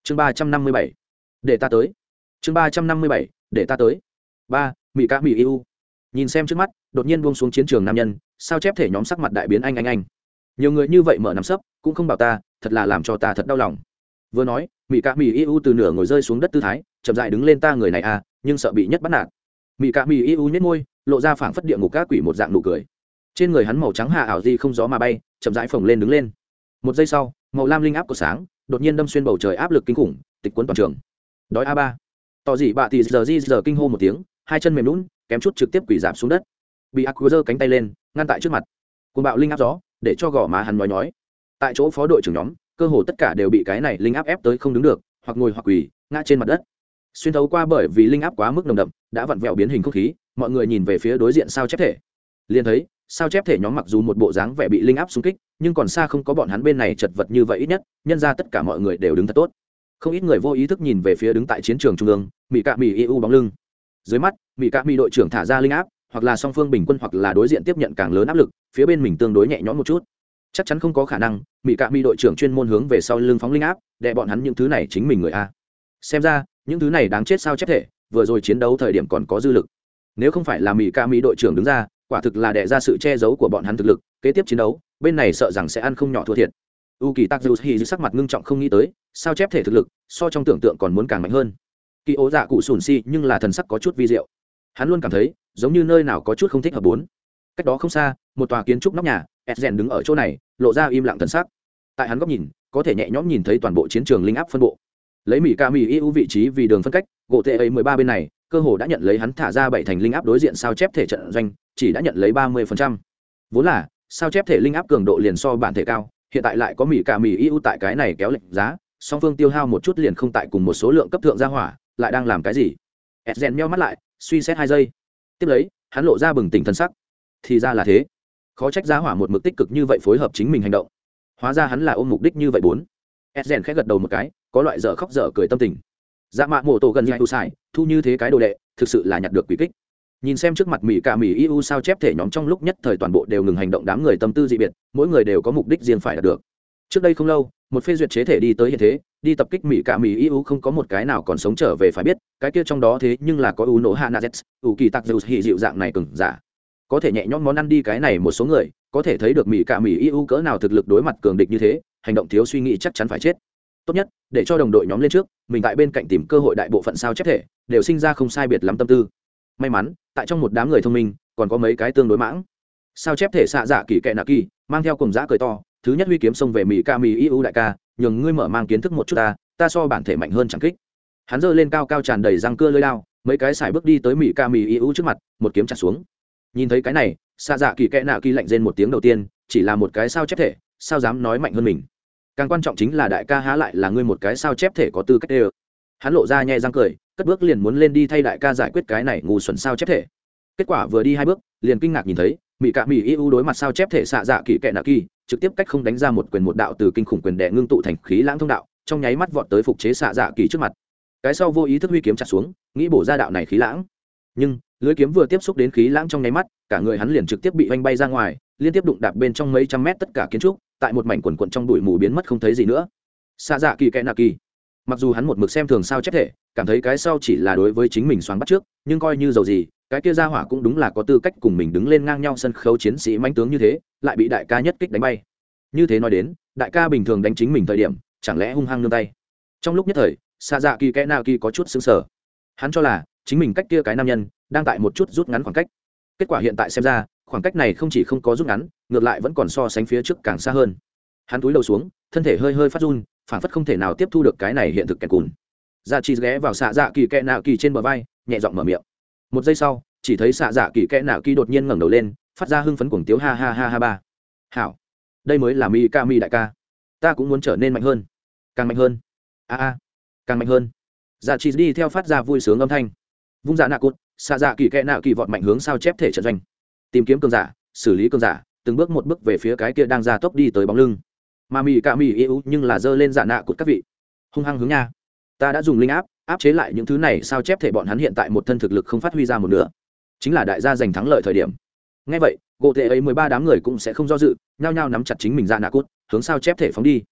chương 357, để ta tới. chương 357, để ta tới. Ba, mỹ ca mỹ yêu. Nhìn xem trước mắt đột nhiên buông xuống chiến trường nam nhân, sao chép thể nhóm sắc mặt đại biến anh. Nhiều người như vậy mở nắm sấp cũng không bảo ta, thật là làm cho ta thật đau lòng. Vừa nói mỹ ca mỹ yêu từ nửa ngồi rơi xuống đất tư thái chậm dại đứng lên, ta người này à, nhưng sợ bị nhất bắt nạt. Mỹ ca mỹ yêu nhếch môi lộ ra phảng phất địa ngục các quỷ một dạng nụ cười. Trên người hắn màu trắng hạ ảo di không gió mà bay, chậm rãi phồng lên đứng lên. Một giây sau màu lam linh áp của sáng đột nhiên đâm xuyên bầu trời, áp lực kinh khủng tịch cuốn toàn trường. Đói a ba, tỏ dị bạ thì giờ kinh hô một tiếng, hai chân mềm lún kém chút trực tiếp quỳ dạp xuống đất. Bị ác giơ cánh tay lên ngăn tại trước mặt, cuồng bạo linh áp gió để cho gò má hắn nhói. Tại chỗ phó đội trưởng nhóm cơ hồ tất cả đều bị cái này linh áp ép tới không đứng được, hoặc ngồi hoặc quỳ ngã trên mặt đất. Xuyên thấu qua bởi vì linh áp quá mức nồng đậm đã vặn vẹo biến hình không khí, mọi người nhìn về phía đối diện sao chép thể, liền thấy sao chép thể nhóm mặc dù một bộ dáng vẻ bị linh áp xung kích, nhưng còn xa không có bọn hắn bên này chật vật như vậy. Ít nhất nhân ra tất cả mọi người đều đứng thật tốt. Không ít người vô ý thức nhìn về phía đứng tại chiến trường trung ương mỹ cạ mỹ eu bóng lưng. Dưới mắt mỹ cạ mỹ đội trưởng thả ra linh áp, hoặc là song phương bình quân, hoặc là đối diện tiếp nhận càng lớn áp lực, phía bên mình tương đối nhẹ nhõm một chút. Chắc chắn không có khả năng mỹ cạ mỹ đội trưởng chuyên môn hướng về sau lưng phóng linh áp để bọn hắn những thứ này chính mình người a. Xem ra những thứ này đáng chết sao chép thể vừa rồi chiến đấu thời điểm còn có dư lực. Nếu không phải là mỹ cạ mỹ đội trưởng đứng ra, quả thực là đè ra sự che giấu của bọn hắn thực lực, kế tiếp chiến đấu bên này sợ rằng sẽ ăn không nhỏ thua thiệt. U kỳ tắc dư hi sắc mặt ngưng trọng, không nghĩ tới sao chép thể thực lực so trong tưởng tượng còn muốn càng mạnh hơn. Kỳ ố dạ cụ sùn si nhưng là thần sắc có chút vi diệu, hắn luôn cảm thấy giống như nơi nào có chút không thích hợp. Bốn, cách đó không xa một tòa kiến trúc nóc nhà, Edgen đứng ở chỗ này lộ ra im lặng thần sắc. Tại hắn góc nhìn có thể nhẹ nhõm nhìn thấy toàn bộ chiến trường linh áp phân bộ. Lấy mỹ ca mỹ ưu vị trí vì đường phân cách, gỗ tệ ấy 13 bên này cơ hồ đã nhận lấy hắn thả ra 7 thành linh áp, đối diện sao chép thể trận doanh chỉ đã nhận lấy 30%. Vốn là sao chép thể linh áp cường độ liền so bản thể cao, hiện tại lại có mỹ ca mỹ ưu tại cái này kéo lệnh giá, song phương tiêu hao một chút liền không tại cùng một số lượng cấp thượng gia hỏa, lại đang làm cái gì? Edgen meo mắt lại suy xét 2 giây, tiếp lấy hắn lộ ra bừng tỉnh thân sắc. Thì ra là thế, khó trách gia hỏa một mực tích cực như vậy phối hợp chính mình hành động, hóa ra hắn là ôm mục đích như vậy. Bốn, Edgen khẽ gật đầu một cái, có loại dở khóc dở cười tâm tình. Dạ mạ mổ tổ gần nhai u sai thu như thế cái đồ đệ thực sự là nhặt được quỷ kích. Nhìn xem trước mặt mỹ cả mỹ eu sao chép thể nhóm trong lúc nhất thời toàn bộ đều ngừng hành động, đám người tâm tư dị biệt, mỗi người đều có mục đích riêng phải đạt được. Trước đây không lâu một phê duyệt chế thể đi tới hiện thế, đi tập kích mỹ cả mỹ eu không có một cái nào còn sống trở về, phải biết cái kia trong đó thế nhưng là có u nổ hanazet u kỳ tạc dầu hì dịu dạng này cừng giả, có thể nhẹ nhõm món ăn đi cái này một số người có thể thấy được mỹ cả mỹ eu cỡ nào thực lực, đối mặt cường địch như thế hành động thiếu suy nghĩ chắc chắn phải chết. Tốt nhất để cho đồng đội nhóm lên trước, mình tại bên cạnh tìm cơ hội. Đại bộ phận sao chép thể đều sinh ra không sai biệt lắm tâm tư. May mắn tại trong một đám người thông minh còn có mấy cái tương đối mãng. Sao chép thể xạ dạ kỳ kệ nạ kỳ mang theo cùng giã cười to, thứ nhất huy kiếm xông về mỹ ca mỹ eu đại ca, nhường ngươi mở mang kiến thức một chút ta so bản thể mạnh hơn chẳng kích. Hắn giơ lên cao cao tràn đầy răng cưa lưỡi lao, mấy cái xài bước đi tới mỹ ca mỹ eu trước mặt, một kiếm chặt xuống. Nhìn thấy cái này xạ dạ kỳ kệ nạ kỳ lạnh rên một tiếng, đầu tiên chỉ là một cái sao chép thể sao dám nói mạnh hơn mình, càng quan trọng chính là đại ca há lại là ngươi một cái sao chép thể có tư cách đê. Hắn lộ ra nhẹ răng cười, cất bước liền muốn lên đi thay đại ca giải quyết cái này ngu xuẩn sao chép thể. Kết quả vừa đi 2 bước liền kinh ngạc nhìn thấy mỹ cạ mỹ eu đối mặt sao chép thể xạ dạ kỳ kệ nạ kỳ trực tiếp cách không đánh ra một quyền một đạo từ kinh khủng quyền đè ngưng tụ thành khí lãng thông đạo, trong nháy mắt vọt tới phục chế xạ dạ kỳ trước mặt. Cái sau vô ý thức huy kiếm chặt xuống, nghĩ bổ ra đạo này khí lãng, nhưng lưỡi kiếm vừa tiếp xúc đến khí lãng trong nháy mắt, cả người hắn liền trực tiếp bị oanh bay ra ngoài, liên tiếp đụng đạp bên trong mấy trăm mét tất cả kiến trúc, tại một mảnh quần quận trong bụi mù biến mất không thấy gì nữa. Xạ dạ kỳ kệ nạ kỳ mặc dù hắn một mực xem thường sao chép thể, cảm thấy cái sau chỉ là đối với chính mình xoắn bắt trước, nhưng coi như dầu gì cái kia ra hỏa cũng đúng là có tư cách cùng mình đứng lên ngang nhau sân khấu chiến sĩ mãnh tướng như thế, lại bị đại ca nhất kích đánh bay. Như thế nói đến, đại ca bình thường đánh chính mình thời điểm chẳng lẽ hung hăng nương tay? Trong lúc nhất thời xạ dạ kỳ kệ nạ kỳ có chút sững sờ, hắn cho là chính mình cách kia cái nam nhân đang tại một chút rút ngắn khoảng cách, kết quả hiện tại xem ra khoảng cách này không chỉ không có rút ngắn, ngược lại vẫn còn so sánh phía trước càng xa hơn. Hắn túi đầu xuống, thân thể hơi hơi phát run, phản phất không thể nào tiếp thu được cái này hiện thực kẹt cùn. Dạ chỉ ghé vào xạ dạ kỳ kệ nạ kỳ trên bờ vai, nhẹ giọng mở miệng. Một giây sau chỉ thấy xạ dạ kỳ kệ nạ kỳ đột nhiên ngẩng đầu lên, phát ra hưng phấn cuồng tiếu ha ha ha ha ba. Hảo, đây mới là mi ca mi đại ca, ta cũng muốn trở nên mạnh hơn, càng mạnh hơn, càng mạnh hơn. Dạ chỉ đi theo phát ra vui sướng âm thanh, vung dạ nạ cụt, xạ dạ kỳ kệ nạ kỳ vọt mạnh hướng sao chép thể trận doanh, tìm kiếm cường giả, xử lý cường giả, từng bước một bước về phía cái kia đang ra tốc đi tới bóng lưng. Mà mỹ cả mỹ yêu nhưng là giơ lên dạ nạ cụt, các vị hung hăng hướng nha, ta đã dùng linh áp áp chế lại những thứ này sao chép thể, bọn hắn hiện tại một thân thực lực không phát huy ra một nửa, chính là đại gia giành thắng lợi thời điểm. Nghe vậy gỗ tệ ấy 13 đám người cũng sẽ không do dự, nhao nhao nắm chặt chính mình dạ nạ cụt hướng sao chép thể phóng đi.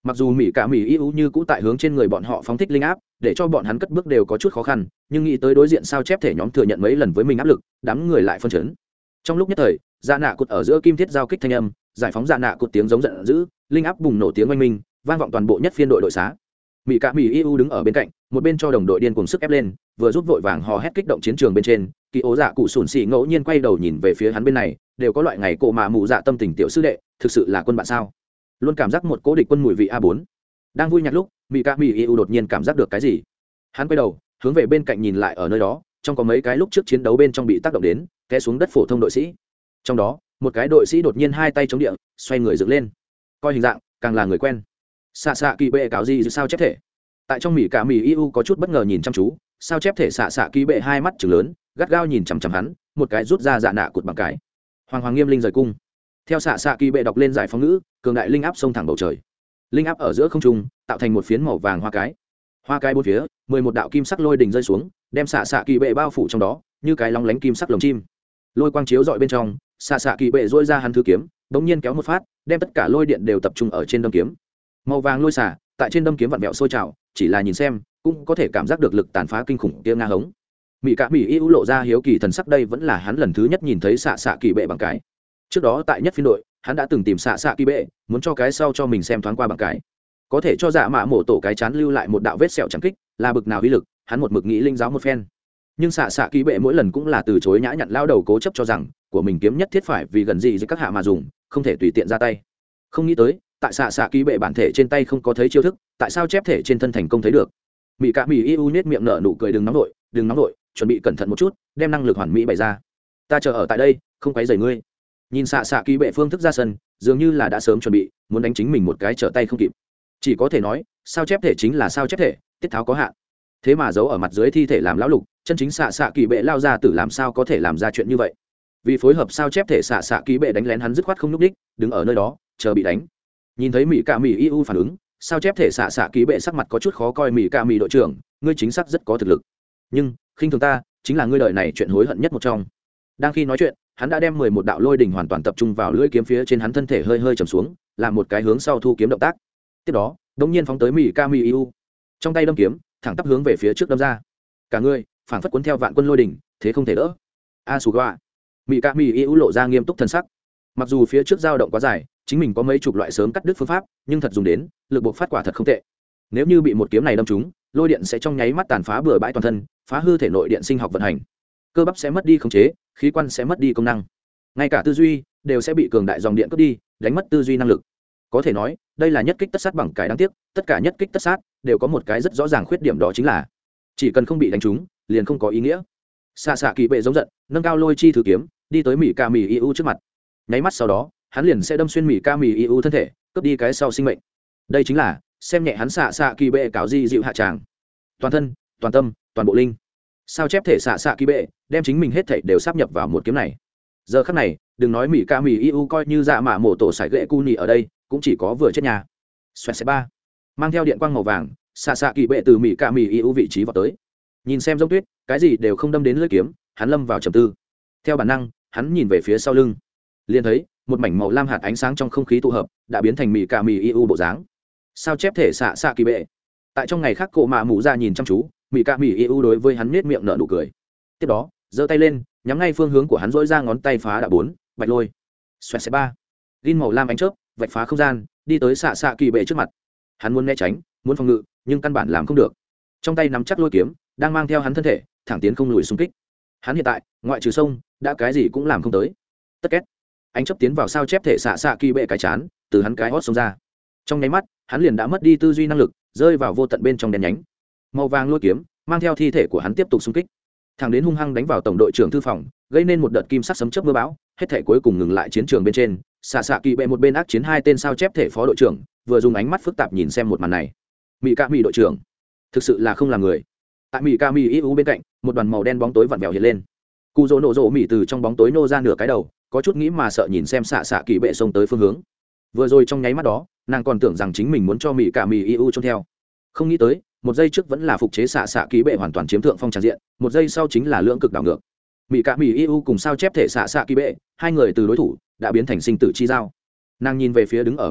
mặc dù mỹ cả mỹ ưu như cũ tại hướng trên người bọn họ phóng thích linh áp để cho bọn hắn cất bước đều có chút khó khăn, nhưng nghĩ tới đối diện sao chép thể nhóm thừa nhận mấy lần với mình áp lực, đám người lại phân chấn. Trong lúc nhất thời dạ nạ cụt ở giữa kim thiết giao kích thanh âm, giải phóng dạ nạ cụt tiếng giống giận dữ, linh áp bùng nổ tiếng oanh minh vang vọng toàn bộ nhất phiên đội đội xá. mỹ cả mỹ ưu đứng ở bên cạnh, một bên cho đồng đội điên cùng sức ép lên, vừa giúp vội vàng hò hét kích động chiến trường bên trên. Kỳ ố dạ cụ sủn xì ngẫu nhiên quay đầu nhìn về phía hắn bên này, đều có loại ngày cổ mà mụ dạ tâm tình tiểu sư đệ, thực sự là quân bạn sao? Luôn cảm giác một cố địch quân mùi vị A4. Đang vui nhạc lúc, mỹ cả mỹ ưu đột nhiên cảm giác được cái gì. Hắn quay đầu hướng về bên cạnh nhìn lại, ở nơi đó trong có mấy cái lúc trước chiến đấu bên trong bị tác động đến té xuống đất phổ thông đội sĩ. Trong đó một cái đội sĩ đột nhiên hai tay chống địa, xoay người dựng lên, coi hình dạng càng là người quen. Xạ xạ kỳ bệ cáo gì sao chép thể. Tại trong mỹ cả mỹ ưu có chút bất ngờ nhìn chăm chú, sao chép thể xạ xạ kỳ bệ hai mắt trừng lớn, gắt gao nhìn chằm chằm hắn, một cái rút ra dạ nạ cụt bằng cái. Hoàng hoàng nghiêm linh rời cung. Theo xạ xạ kỳ bệ đọc lên giải phóng ngữ, cường đại linh áp xông thẳng bầu trời. Linh áp ở giữa không trung tạo thành một phiến màu vàng hoa cái. Hoa cái bốn phía 11 đạo kim sắc lôi đỉnh rơi xuống, đem xạ xạ kỳ bệ bao phủ trong đó, như cái lóng lánh kim sắc lồng chim. Lôi quang chiếu dọi bên trong, xạ xạ kỳ bệ dỗi ra hắn thư kiếm, bỗng nhiên kéo một phát, đem tất cả lôi điện đều tập trung ở trên đâm kiếm. Màu vàng lôi xả tại trên đâm kiếm vặn vẹo sôi trào, chỉ là nhìn xem cũng có thể cảm giác được lực tàn phá kinh khủng kia nga hống. Mỹ cả mỹ ưu lộ ra hiếu kỳ thần sắc, đây vẫn là hắn lần thứ nhất nhìn thấy xạ xạ kỳ bệ bằng cái. Trước đó tại nhất phiên đội hắn đã từng tìm xạ xạ kỳ bệ, muốn cho cái sau cho mình xem thoáng qua bằng cái, có thể cho dạ mạ mổ tổ cái chán lưu lại một đạo vết sẹo chẳng kích, là bực nào uy lực, hắn một mực nghĩ linh giáo một phen. Nhưng xạ xạ kỳ bệ mỗi lần cũng là từ chối nhã nhặn, lao đầu cố chấp cho rằng của mình kiếm nhất thiết phải vì gần gì với các hạ mà dùng, không thể tùy tiện ra tay. Không nghĩ tới tại xạ xạ kỳ bệ bản thể trên tay không có thấy chiêu thức, tại sao chép thể trên thân thành công thấy được. Mỹ cả mỹ ưu nết miệng nở nụ cười, đừng nóng đội, đừng nóng đội, chuẩn bị cẩn thận một chút, đem năng lực hoàn mỹ bày ra, ta chờ ở tại đây không quấy rầy ngươi. Nhìn xạ xạ kỳ bệ phương thức ra sân, dường như là đã sớm chuẩn bị muốn đánh chính mình một cái trở tay không kịp. Chỉ có thể nói sao chép thể chính là sao chép thể, tiết tháo có hạn, thế mà giấu ở mặt dưới thi thể làm lão lục, chân chính xạ xạ kỳ bệ lao ra tử làm sao có thể làm ra chuyện như vậy. Vì phối hợp sao chép thể, xạ xạ kỳ bệ đánh lén hắn dứt khoát không nhúc đích, đứng ở nơi đó chờ bị đánh. Nhìn thấy mỹ cả mỹ ưu phản ứng, sao chép thể xạ xạ kỳ bệ sắc mặt có chút khó coi. Mỹ cả mỹ đội trưởng, ngươi chính xác rất có thực lực, nhưng khinh thường ta chính là ngươi đời này chuyện hối hận nhất một trong. Đang khi nói chuyện, hắn đã đem 11 đạo lôi đỉnh hoàn toàn tập trung vào lưỡi kiếm phía trên, hắn thân thể hơi hơi trầm xuống, làm một cái hướng sau thu kiếm động tác. Tiếp đó đột nhiên phóng tới mỹ ca mỹ ưu, trong tay đâm kiếm thẳng tắp hướng về phía trước đâm ra, cả người phảng phất cuốn theo vạn quân lôi đỉnh, thế không thể đỡ. A suga, mỹ ca mỹ ưu lộ ra nghiêm túc thần sắc. Mặc dù phía trước dao động quá dài, chính mình có mấy chục loại sớm cắt đứt phương pháp, nhưng thật dùng đến lực buộc phát quả thật không tệ. Nếu như bị một kiếm này đâm trúng, lôi điện sẽ trong nháy mắt tàn phá bừa bãi toàn thân, phá hư thể nội điện sinh học vận hành, cơ bắp sẽ mất đi khống chế, khí quan sẽ mất đi công năng, ngay cả tư duy đều sẽ bị cường đại dòng điện cướp đi, đánh mất tư duy năng lực. Có thể nói đây là nhất kích tất sát bằng cái. Đáng tiếc tất cả nhất kích tất sát đều có một cái rất rõ ràng khuyết điểm, đó chính là chỉ cần không bị đánh trúng liền không có ý nghĩa. Xạ xạ kỳ bệ giống giận, nâng cao lôi chi thứ kiếm đi tới mỹ ca mỹ ưu trước mặt, nháy mắt sau đó hắn liền sẽ đâm xuyên mỹ ca mỹ ưu thân thể, cướp đi cái sau sinh mệnh. đây chính là xem nhẹ hắn xạ xạ kỳ bệ cáo di dịu hạ tràng. Toàn thân, toàn tâm, toàn bộ linh, sao chép thể xạ xạ kỳ bệ đem chính mình hết thảy đều sáp nhập vào một kiếm này. Giờ khắc này đừng nói mỹ ca mỹ ưu coi như dạ mạ mổ tổ sải gậy cu nhị ở đây cũng chỉ có vừa chết nhà. Xoẹt xẹt ba, mang theo điện quang màu vàng, xạ xạ kỳ bệ từ mỹ ca mỹ ưu vị trí vào tới, nhìn xem giống tuyết cái gì đều không đâm đến lưỡi kiếm, hắn lâm vào trầm tư. Theo bản năng hắn nhìn về phía sau lưng, liền thấy một mảnh màu lam hạt ánh sáng trong không khí tụ hợp, đã biến thành mỹ ca mỹ ưu bộ dáng. Sao chép thể xạ xạ kỳ bệ tại trong ngày khác cổ mạ mù ra nhìn chăm chú, mỹ ca mỹ ưu đối với hắn nết miệng nở nụ cười, tiếp đó giơ tay lên nhắm ngay phương hướng của hắn, dỗi ra ngón tay phá đã bốn bạch lôi. Xoẹt xẹt ba, gin màu lam ánh chớp vạch phá không gian đi tới xạ xạ kỳ bệ trước mặt. Hắn muốn né tránh, muốn phòng ngự, nhưng căn bản làm không được. Trong tay nắm chắc lôi kiếm đang mang theo hắn thân thể thẳng tiến không lùi xung kích. Hắn hiện tại ngoại trừ sông đã cái gì cũng làm không tới. Tất két, ánh chớp tiến vào sao chép thể xạ xạ kỳ bệ cái chán, từ hắn cái hót xông ra. Trong nháy mắt hắn liền đã mất đi tư duy năng lực, rơi vào vô tận bên trong đen nhánh. Màu vàng lôi kiếm mang theo thi thể của hắn tiếp tục xung kích, thẳng đến hung hăng đánh vào tổng đội trưởng thư phòng, gây nên một đợt kim sắc sấm chớp mưa bão. Hết thể cuối cùng ngừng lại chiến trường bên trên. Xạ xạ kỳ bệ một bên ác chiến hai tên sao chép thể phó đội trưởng, vừa dùng ánh mắt phức tạp nhìn xem một màn này. Mỹ ca mỹ đội trưởng thực sự là không là người. Tại mỹ ca mỹ ưu bên cạnh, một đoàn màu đen bóng tối vặn vẹo hiện lên. Cụ rỗ nổ rộ mỹ từ trong bóng tối nô ra nửa cái đầu, có chút nghĩ mà sợ nhìn xem xạ xạ kỳ bệ xông tới phương hướng. Vừa rồi trong nháy mắt đó nàng còn tưởng rằng chính mình muốn cho mỹ ca mỹ ưu trông theo, không nghĩ tới một giây trước vẫn là phục chế xạ xạ kỳ bệ hoàn toàn chiếm thượng phong tràn diện, một giây sau chính là lưỡng cực đảo ngược. Mỹ ca mỹ ưu cùng sao chép thể xạ xạ kỳ bệ, hai người từ đối thủ đã biến thành sinh tử chi giao. Nàng nhìn về phía đứng ở bên cạnh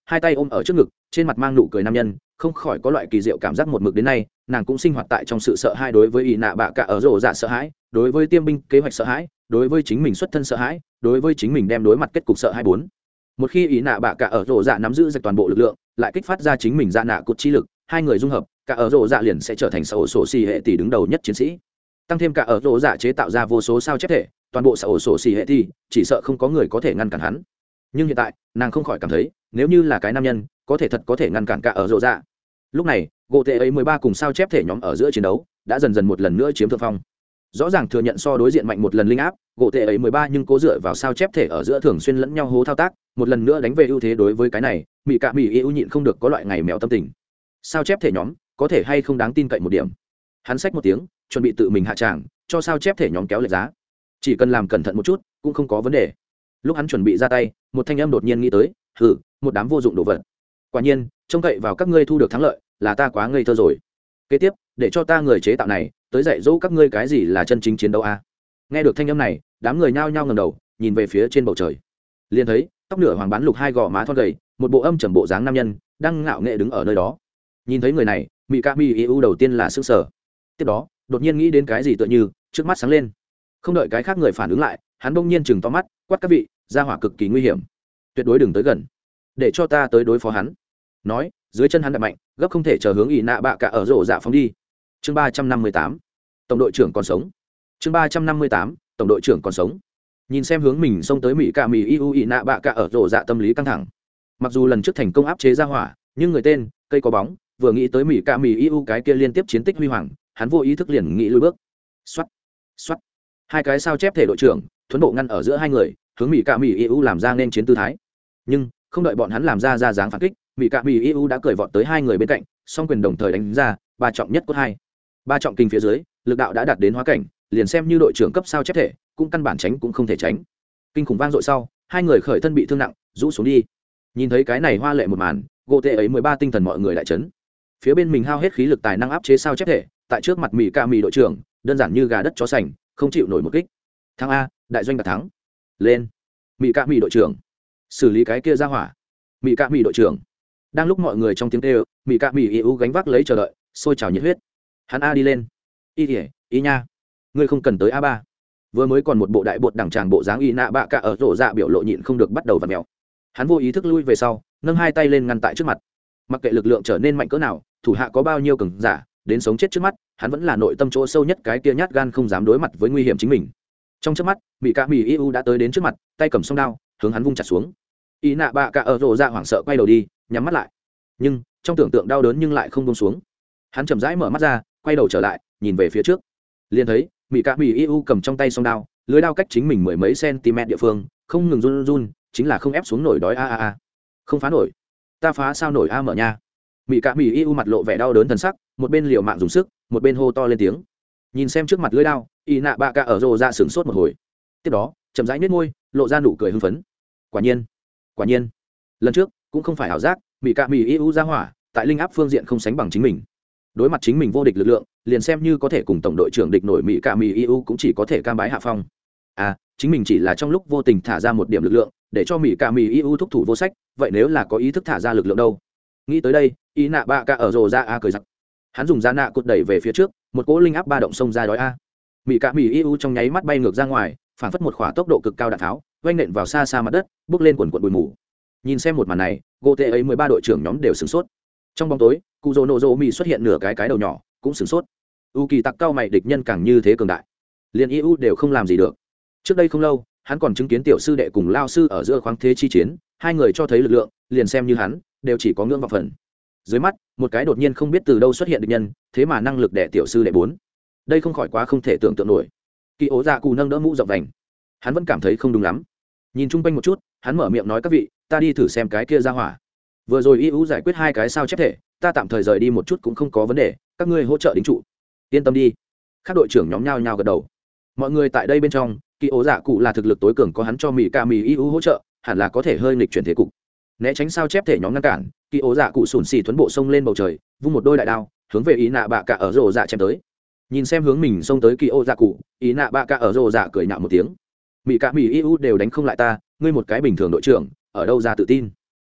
hai tay ôm ở trước ngực trên mặt mang nụ cười nam nhân không khỏi có loại kỳ diệu cảm giác một mực đến nay nàng cũng sinh hoạt tại trong sự sợ hãi đối với ỷ nạ bạ cả ở rổ dạ sợ hãi đối với tiêm binh kế hoạch sợ hãi đối với chính mình xuất thân sợ hãi đối với chính mình đem đối mặt kết cục sợ hãi bốn. Một khi ỷ nạ bạ cả ở rổ dạ nắm giữ giật toàn bộ lực lượng lại kích phát ra chính mình dạ nạ cột chi lực hai người dung hợp cả ở rổ dạ liền sẽ trở thành xã hội sổ xì hệ tỷ đứng đầu nhất chiến sĩ tăng thêm cả ở rổ dạ chế tạo ra vô số sao chép thể toàn bộ xã hội sổ xì hệ tỷ chỉ sợ không có người có thể ngăn cản hắn nhưng hiện tại nàng không khỏi cảm thấy nếu như là cái nam nhân có thể thật có thể ngăn cản cả ở rổ dạ lúc này gỗ tệ ấy 13 cùng sao chép thể nhóm ở giữa chiến đấu đã dần dần một lần nữa chiếm thượng phong rõ ràng thừa nhận so đối diện mạnh một lần linh áp gỗ tệ ấy 13 nhưng cố dựa vào sao chép thể ở giữa thường xuyên lẫn nhau hố thao tác một lần nữa đánh về ưu thế đối với cái này mỹ cạ mỹ ưu nhịn không được có loại ngày mèo tâm tình sao chép thể nhóm có thể hay không đáng tin cậy một điểm hắn xách một tiếng chuẩn bị tự mình hạ tràng cho sao chép thể nhóm kéo lệch giá chỉ cần làm cẩn thận một chút cũng không có vấn đề lúc hắn chuẩn bị ra tay một thanh âm đột nhiên nghĩ tới một đám vô dụng đồ vật quả nhiên trông cậy vào các ngươi thu được thắng lợi là ta quá ngây thơ rồi kế tiếp để cho ta người chế tạo này tới dạy dỗ các ngươi cái gì là chân chính chiến đấu a nghe được thanh âm này đám người nhao nhao ngầm đầu nhìn về phía trên bầu trời liền thấy tóc nửa hoàng bán lục hai gò má thon gầy một bộ âm trầm bộ dáng nam nhân đang ngạo nghệ đứng ở nơi đó nhìn thấy người này mỹ ca mỹ eu đầu tiên là sức sở tiếp đó đột nhiên nghĩ đến cái gì tựa như trước mắt sáng lên không đợi cái khác người phản ứng lại hắn bỗng nhiên chừng to mắt quát các vị ra hỏa cực kỳ nguy hiểm tuyệt đối đừng tới gần để cho ta tới đối phó hắn nói dưới chân hắn đập mạnh gấp không thể chờ hướng ỷ nạ bạ cả ở rổ dạ phóng đi chương 358 tổng đội trưởng còn sống chương 358 tổng đội trưởng còn sống nhìn xem hướng mình xông tới mỹ ca mỹ iu ỷ nạ bạ cả ở rổ dạ tâm lý căng thẳng mặc dù lần trước thành công áp chế ra hỏa nhưng người tên cây có bóng vừa nghĩ tới mỹ ca mỹ iu cái kia liên tiếp chiến tích huy hoàng hắn vô ý thức liền nghĩ lùi bước xoắt xoắt hai cái sao chép thể đội trưởng thuấn bộ ngăn ở giữa hai người hướng mỹ ca mỹ iu làm ra nên chiến tư thái nhưng không đợi bọn hắn làm ra dáng phản kích mỹ cạ mỹ iu đã cởi vọt tới hai người bên cạnh song quyền đồng thời đánh ra ba trọng nhất cốt hai ba trọng kinh phía dưới lực đạo đã đạt đến hóa cảnh liền xem như đội trưởng cấp sao chép thể cũng căn bản tránh cũng không thể tránh kinh khủng vang dội sau hai người khởi thân bị thương nặng rũ xuống đi nhìn thấy cái này hoa lệ một màn gỗ tệ ấy 13 tinh thần mọi người lại chấn phía bên mình hao hết khí lực tài năng áp chế sao chép thể tại trước mặt mỹ cạ mỹ đội trưởng đơn giản như gà đất chó sành không chịu nổi một kích thắng a đại doanh đạt thắng lên mỹ cạ mỹ đội trưởng xử lý cái kia ra hỏa mỹ cạ mỹ đội trưởng đang lúc mọi người trong tiếng kêu mỹ cạ mỹ iu gánh vác lấy chờ đợi sôi trào nhiệt huyết hắn a đi lên y tỉa y nha ngươi không cần tới a ba vừa mới còn một bộ đại bột đẳng tràng bộ dáng y nạ bạ cả ở rổ dạ biểu lộ nhịn không được bắt đầu v ặ mèo hắn vô ý thức lui về sau nâng hai tay lên ngăn tại trước mặt mặc kệ lực lượng trở nên mạnh cỡ nào thủ hạ có bao nhiêu cường giả đến sống chết trước mắt hắn vẫn là nội tâm chỗ sâu nhất cái kia nhát gan không dám đối mặt với nguy hiểm chính mình trong trước mắt mỹ cạ mỹ iu đã tới đến trước mặt tay cầm song đao hướng hắn vung chặt xuống y nạ bạ cả ở rổ dạ hoảng sợ quay đầu đi nhắm mắt lại nhưng trong tưởng tượng đau đớn nhưng lại không bông xuống hắn chậm rãi mở mắt ra quay đầu trở lại nhìn về phía trước liền thấy mỹ cạ mỹ iu cầm trong tay song đao lưới đao cách chính mình mười mấy cm địa phương không ngừng run run chính là không ép xuống nổi đói a không phá nổi ta phá sao nổi a mở nha mỹ cạ mỹ iu mặt lộ vẻ đau đớn thần sắc một bên liều mạng dùng sức một bên hô to lên tiếng nhìn xem trước mặt lưới đao y nạ bạ cả ở rồ ra sửng sốt một hồi tiếp đó chậm rãi nhếch môi lộ ra nụ cười hưng phấn quả nhiên lần trước cũng không phải ảo giác mỹ cạ mỹ iu ra hỏa tại linh áp phương diện không sánh bằng chính mình đối mặt chính mình vô địch lực lượng liền xem như có thể cùng tổng đội trưởng địch nổi mỹ cạ mỹ iu cũng chỉ có thể cam bái hạ phong chính mình chỉ là trong lúc vô tình thả ra một điểm lực lượng để cho mỹ cạ mỹ iu thúc thủ vô sách vậy nếu là có ý thức thả ra lực lượng đâu nghĩ tới đây y nạ bạ cả ở rồ ra cười giặc hắn dùng da nạ cột đẩy về phía trước một cỗ linh áp ba động sông ra đói mỹ cạ mỹ iu trong nháy mắt bay ngược ra ngoài phản phất một khỏa tốc độ cực cao đạn tháo oanh nện vào xa xa mặt đất bước lên quần quận bụi mù nhìn xem một màn này gỗ tệ ấy 13 đội trưởng nhóm đều sửng sốt trong bóng tối cụ dỗ nổ dỗ mỹ xuất hiện nửa cái đầu nhỏ cũng sửng sốt u kỳ tặc cao mày địch nhân càng như thế cường đại liền iu đều không làm gì được trước đây không lâu hắn còn chứng kiến tiểu sư đệ cùng lao sư ở giữa khoáng thế chi chiến hai người cho thấy lực lượng liền xem như hắn đều chỉ có ngưỡng vào phần dưới mắt một cái đột nhiên không biết từ đâu xuất hiện địch nhân thế mà năng lực đẻ tiểu sư đệ 4. Đây không khỏi quá không thể tưởng tượng nổi. Kỳ ố dạ cụ nâng đỡ mũ rộng vành, hắn vẫn cảm thấy không đúng lắm. Nhìn chung quanh một chút, hắn mở miệng nói các vị, ta đi thử xem cái kia ra hỏa. Vừa rồi iu giải quyết hai cái sao chép thể, ta tạm thời rời đi một chút cũng không có vấn đề, các ngươi hỗ trợ đính trụ. Yên tâm đi. Các đội trưởng nhóm nhao nhao gật đầu. Mọi người tại đây bên trong, kỳ ố dạ cụ là thực lực tối cường, có hắn cho mỹ ca mỹ iu hỗ trợ, hẳn là có thể hơi nghịch chuyển thế cục. Né tránh sao chép thể nhóm ngăn cản, kỳ ố dạ cụ sủn xì thuấn bộ xông lên bầu trời, vung một đôi đại đao hướng về ý nạ bạ cả ở rồ dạ chém tới. Nhìn xem hướng mình xông tới kỳ ố dạ cụ, ý nạ bạ cả ở rồ dạ cười nhạo một tiếng. Mỹ cả mỹ iu đều đánh không lại ta, ngươi một cái bình thường đội trưởng ở đâu ra tự tin.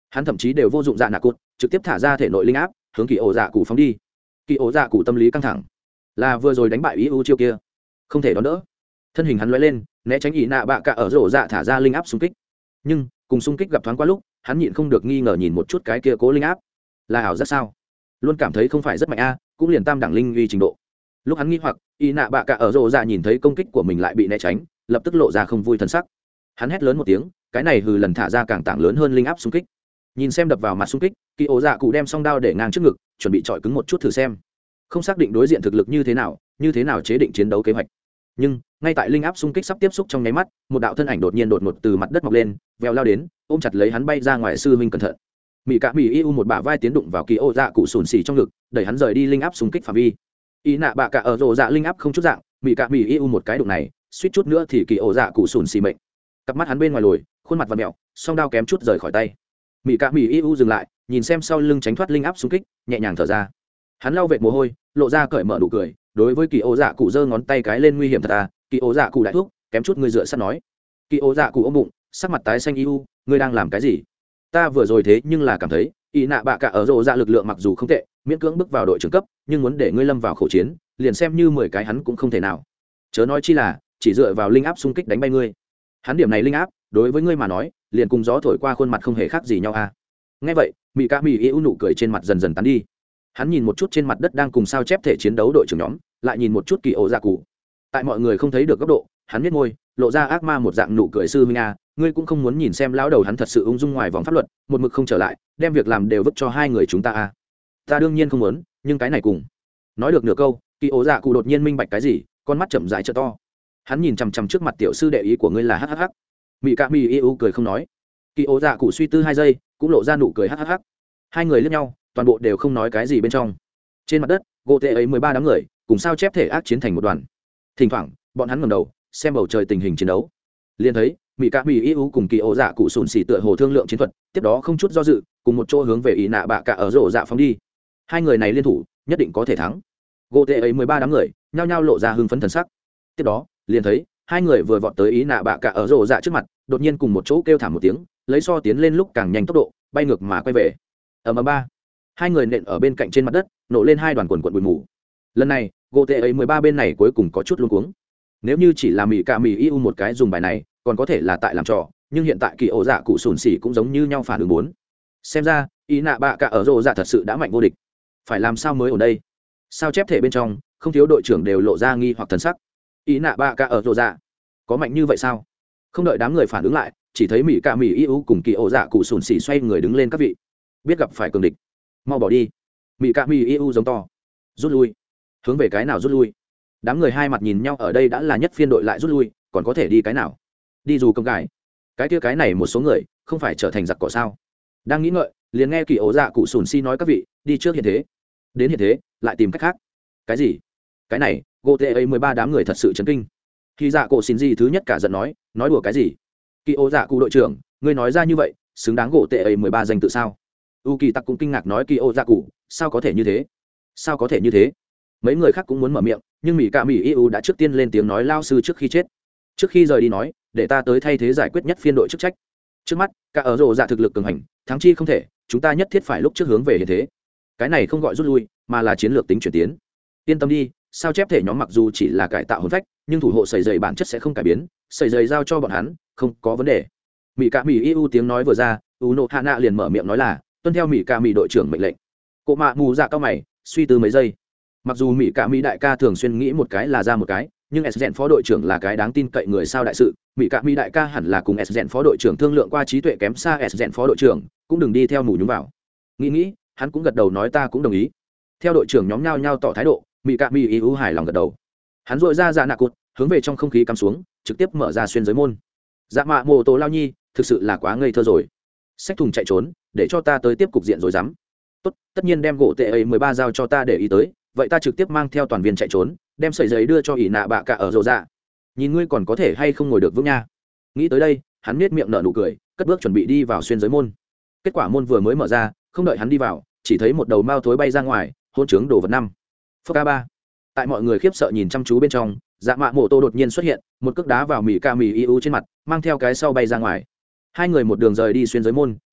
hắn thậm chí đều vô dụng dạ nạ cụt, trực tiếp thả ra thể nội linh áp hướng kỳ ổ dạ cụ phóng đi. Kỳ ổ dạ cụ tâm lý căng thẳng, là vừa rồi đánh bại ý ưu chiêu kia không thể đón đỡ, thân hình hắn lóe lên né tránh ỷ nạ bạ cả ở rổ dạ thả ra linh áp xung kích. Nhưng cùng xung kích gặp thoáng qua lúc hắn nhịn không được nghi ngờ nhìn một chút cái kia cố linh áp, là ảo giác sao? Luôn cảm thấy không phải rất mạnh a, cũng liền tam đẳng linh uy trình độ. Lúc hắn nghi hoặc, ỷ nạ bạ cả ở rổ dạ nhìn thấy công kích của mình lại bị né tránh, lập tức lộ ra không vui thân sắc. Hắn hét lớn một tiếng, cái này hừ lần thả ra càng tảng lớn hơn linh áp xung kích. Nhìn xem đập vào mặt xung kích, kỳ ổ dạ cụ đem song đao để ngang trước ngực, chuẩn bị chọi cứng một chút thử xem. Không xác định đối diện thực lực như thế nào chế định chiến đấu kế hoạch. Nhưng ngay tại linh áp xung kích sắp tiếp xúc trong nháy mắt, một đạo thân ảnh đột nhiên đột ngột từ mặt đất mọc lên, vèo lao đến, ôm chặt lấy hắn bay ra ngoài. Sư huynh cẩn thận. Mỹ Cạ Mỹ Iu một bả vai tiến đụng vào kỳ ổ dạ cụ sùn xì trong ngực, đẩy hắn rời đi linh áp xung kích phạm vi. Y nạ bạ cả ở rồ dạ linh áp không chút dạng, Mỹ Cạ Mỹ Iu một cái đụng này, suýt chút nữa thì kỳ ổ dạ cụ sùn xì mệnh. Cặp mắt hắn bên ngoài lồi, khuôn mặt vặn mèo, song đao kém chút rời khỏi tay. Mỹ Cạ Mỹ Iu dừng lại, nhìn xem sau lưng tránh thoát linh áp xung kích, nhẹ nhàng thở ra. Hắn lau vệt mồ hôi, lộ ra cởi mở nụ cười, đối với kỳ ổ dạ cụ giơ ngón tay cái lên, nguy hiểm thật à, kỳ ổ dạ cụ đại thúc, kém chút ngươi dựa sát nói. Kỳ ổ dạ cụ ôm bụng, sắc mặt tái xanh. Iu, ngươi đang làm cái gì? Ta vừa rồi thế nhưng là cảm thấy y nạ bạ cả ở rộ dạ lực lượng mặc dù không tệ, miễn cưỡng bước vào đội trưởng cấp, nhưng muốn để ngươi lâm vào khẩu chiến, liền xem như 10 cái hắn cũng không thể nào, chớ nói chi là chỉ dựa vào linh áp xung kích đánh bay ngươi. Hắn điểm này linh áp đối với ngươi mà nói liền cùng gió thổi qua khuôn mặt không hề khác gì nhau à. Nghe vậy Mỹ Cạ Mỹ Iu nụ cười trên mặt dần dần tán đi. Hắn nhìn một chút trên mặt đất đang cùng sao chép thể chiến đấu đội trưởng nhóm, lại nhìn một chút kỳ ổ dạ cụ. Tại mọi người không thấy được góc độ, hắn nhếch môi, lộ ra ác ma một dạng nụ cười. Sư huynh a, ngươi cũng không muốn nhìn xem lão đầu hắn thật sự ung dung ngoài vòng pháp luật, một mực không trở lại, đem việc làm đều vứt cho hai người chúng ta a. Ta đương nhiên không muốn, nhưng cái này cùng. Nói được nửa câu, kỳ ổ dạ cụ đột nhiên minh bạch cái gì, con mắt chậm rãi trợ to. Hắn nhìn chằm chằm trước mặt tiểu sư đệ, ý của ngươi là hhh. Mỹ Cạ Mỹ Iu cười không nói. Kỳ ổ dạ cụ suy tư 2 giây, cũng lộ ra nụ cười hhh. Hai người liếc nhau, toàn bộ đều không nói cái gì bên trong. Trên mặt đất, gỗ tệ ấy 13 đám người cùng sao chép thể ác chiến thành một đoàn. Thỉnh thoảng bọn hắn ngẩng đầu xem bầu trời tình hình chiến đấu, liền thấy Mỹ Cạ Mỹ Iu cùng kỳ ổ dạ cụ sùn xỉ tựa hồ thương lượng chiến thuật, tiếp đó không chút do dự cùng một chỗ hướng về ý nạ bạ cả ở rộ dạ phóng đi. Hai người này liên thủ nhất định có thể thắng. Gỗ tệ ấy 13 đám người nhao nhao lộ ra hưng phấn thần sắc. Tiếp đó liền thấy hai người vừa vọt tới ý nạ bạ cả ở rộ dạ trước mặt, đột nhiên cùng một chỗ kêu thảm một tiếng, lấy so tiến lên lúc càng nhanh tốc độ bay ngược mà quay về. Ba, hai người nện ở bên cạnh trên mặt đất, nổ lên 2 đoàn quần quần bụi mù. Lần này gỗ tệ ấy 13 bên này cuối cùng có chút luống cuống. Nếu như chỉ là Mỹ Cạ Mỹ Iu một cái dùng bài này còn có thể là tại làm trò, nhưng hiện tại kỳ ổ dạ cụ sùn xỉ cũng giống như nhau phản ứng 4. Xem ra ý nạ bạ cả ở rộ dạ thật sự đã mạnh vô địch. Phải làm sao mới ở đây? Sao chép thể bên trong không thiếu đội trưởng đều lộ ra nghi hoặc thần sắc. Ý nạ bạ cả ở rộ dạ có mạnh như vậy sao? Không đợi đám người phản ứng lại, chỉ thấy Mỹ Cạ Mỹ Iu cùng kỳ ổ dạ cụ sùn xỉ xoay người đứng lên. Các vị biết gặp phải cường địch, mau bỏ đi. Mỹ Cạ Mỹ Iu giống to. Rút lui? Hướng về cái nào rút lui? Đám người hai mặt nhìn nhau, ở đây đã là nhất phiên đội lại rút lui, còn có thể đi cái nào? Đi dù công gài cái kia cái này một số người không phải trở thành giặc cỏ sao? Đang nghĩ ngợi, liền nghe kỳ ổ dạ cụ sùn xi nói các vị đi trước hiện thế, đến hiện thế lại tìm cách khác. Cái gì? Cái này gỗ tệ ấy 13 đám người thật sự chấn kinh. Khi dạ cổ xin gì thứ nhất cả giận nói đùa cái gì? Kỳ ổ dạ cụ đội trưởng, ngươi nói ra như vậy xứng đáng gỗ tệ ấy 13 danh tự sao? U kỳ tặc cũng kinh ngạc nói kỳ ổ dạ cụ sao có thể như thế, sao có thể như thế? Mấy người khác cũng muốn mở miệng, nhưng Mỹ Cạ Mỹ Iu đã trước tiên lên tiếng nói lao sư trước khi chết, trước khi rời đi nói để ta tới thay thế giải quyết nhất phiên đội chức trách. Trước mắt cả ở rộ dạ thực lực cường hành, thắng chi không thể, chúng ta nhất thiết phải lúc trước hướng về hiện thế. Cái này không gọi rút lui mà là chiến lược tính chuyển tiến. Yên tâm đi, sao chép thể nhóm mặc dù chỉ là cải tạo hồn phách, nhưng thủ hộ sầy dày bản chất sẽ không cải biến, sầy dày giao cho bọn hắn không có vấn đề. Mỹ Cạ Mỹ Iu tiếng nói vừa ra, Uno Hana liền mở miệng nói là tuân theo Mỹ Cạ Mỹ đội trưởng mệnh lệnh. Cụ mạ mù dạ cao mày suy tư mấy giây. Mặc dù Mỹ Cạ Mỹ đại ca thường xuyên nghĩ một cái là ra một cái, nhưng S phó đội trưởng là cái đáng tin cậy người sao đại sự, Mỹ Cạ Mỹ đại ca hẳn là cùng S phó đội trưởng thương lượng qua, trí tuệ kém xa S phó đội trưởng, cũng đừng đi theo mù nhúng vào. Nghĩ, hắn cũng gật đầu nói ta cũng đồng ý. Theo đội trưởng nhóm nhau nhau tỏ thái độ, Mỹ Cạ Mỹ ưu hài lòng gật đầu. Hắn dội ra dạ nạ cụt, hướng về trong không khí cắm xuống, trực tiếp mở ra xuyên giới môn. Dạ mạ mồ tổ lao nhi, thực sự là quá ngây thơ rồi. Xách thùng chạy trốn, để cho ta tới tiếp cục diện rồi dám. Tốt, tất nhiên đem gỗ tệ ấy 13 giao cho ta để ý tới, vậy ta trực tiếp mang theo toàn viên chạy trốn, đem sợi giấy đưa cho ỷ nạ bạ cả ở rộ dạ. Nhìn ngươi còn có thể hay không ngồi được vững nha. Nghĩ tới đây, hắn nết miệng nở nụ cười, cất bước chuẩn bị đi vào xuyên giới môn. Kết quả môn vừa mới mở ra, không đợi hắn đi vào, chỉ thấy một đầu mao thối bay ra ngoài, hôn trướng đồ vật năm. Phốc ba. Tại mọi người khiếp sợ nhìn chăm chú bên trong, dạ mạ mộ tô đột nhiên xuất hiện, một cước đá vào Mỹ Cạ Mỹ Iu trên mặt, mang theo cái sau bay ra ngoài. Hai người một đường rời đi xuyên giới môn,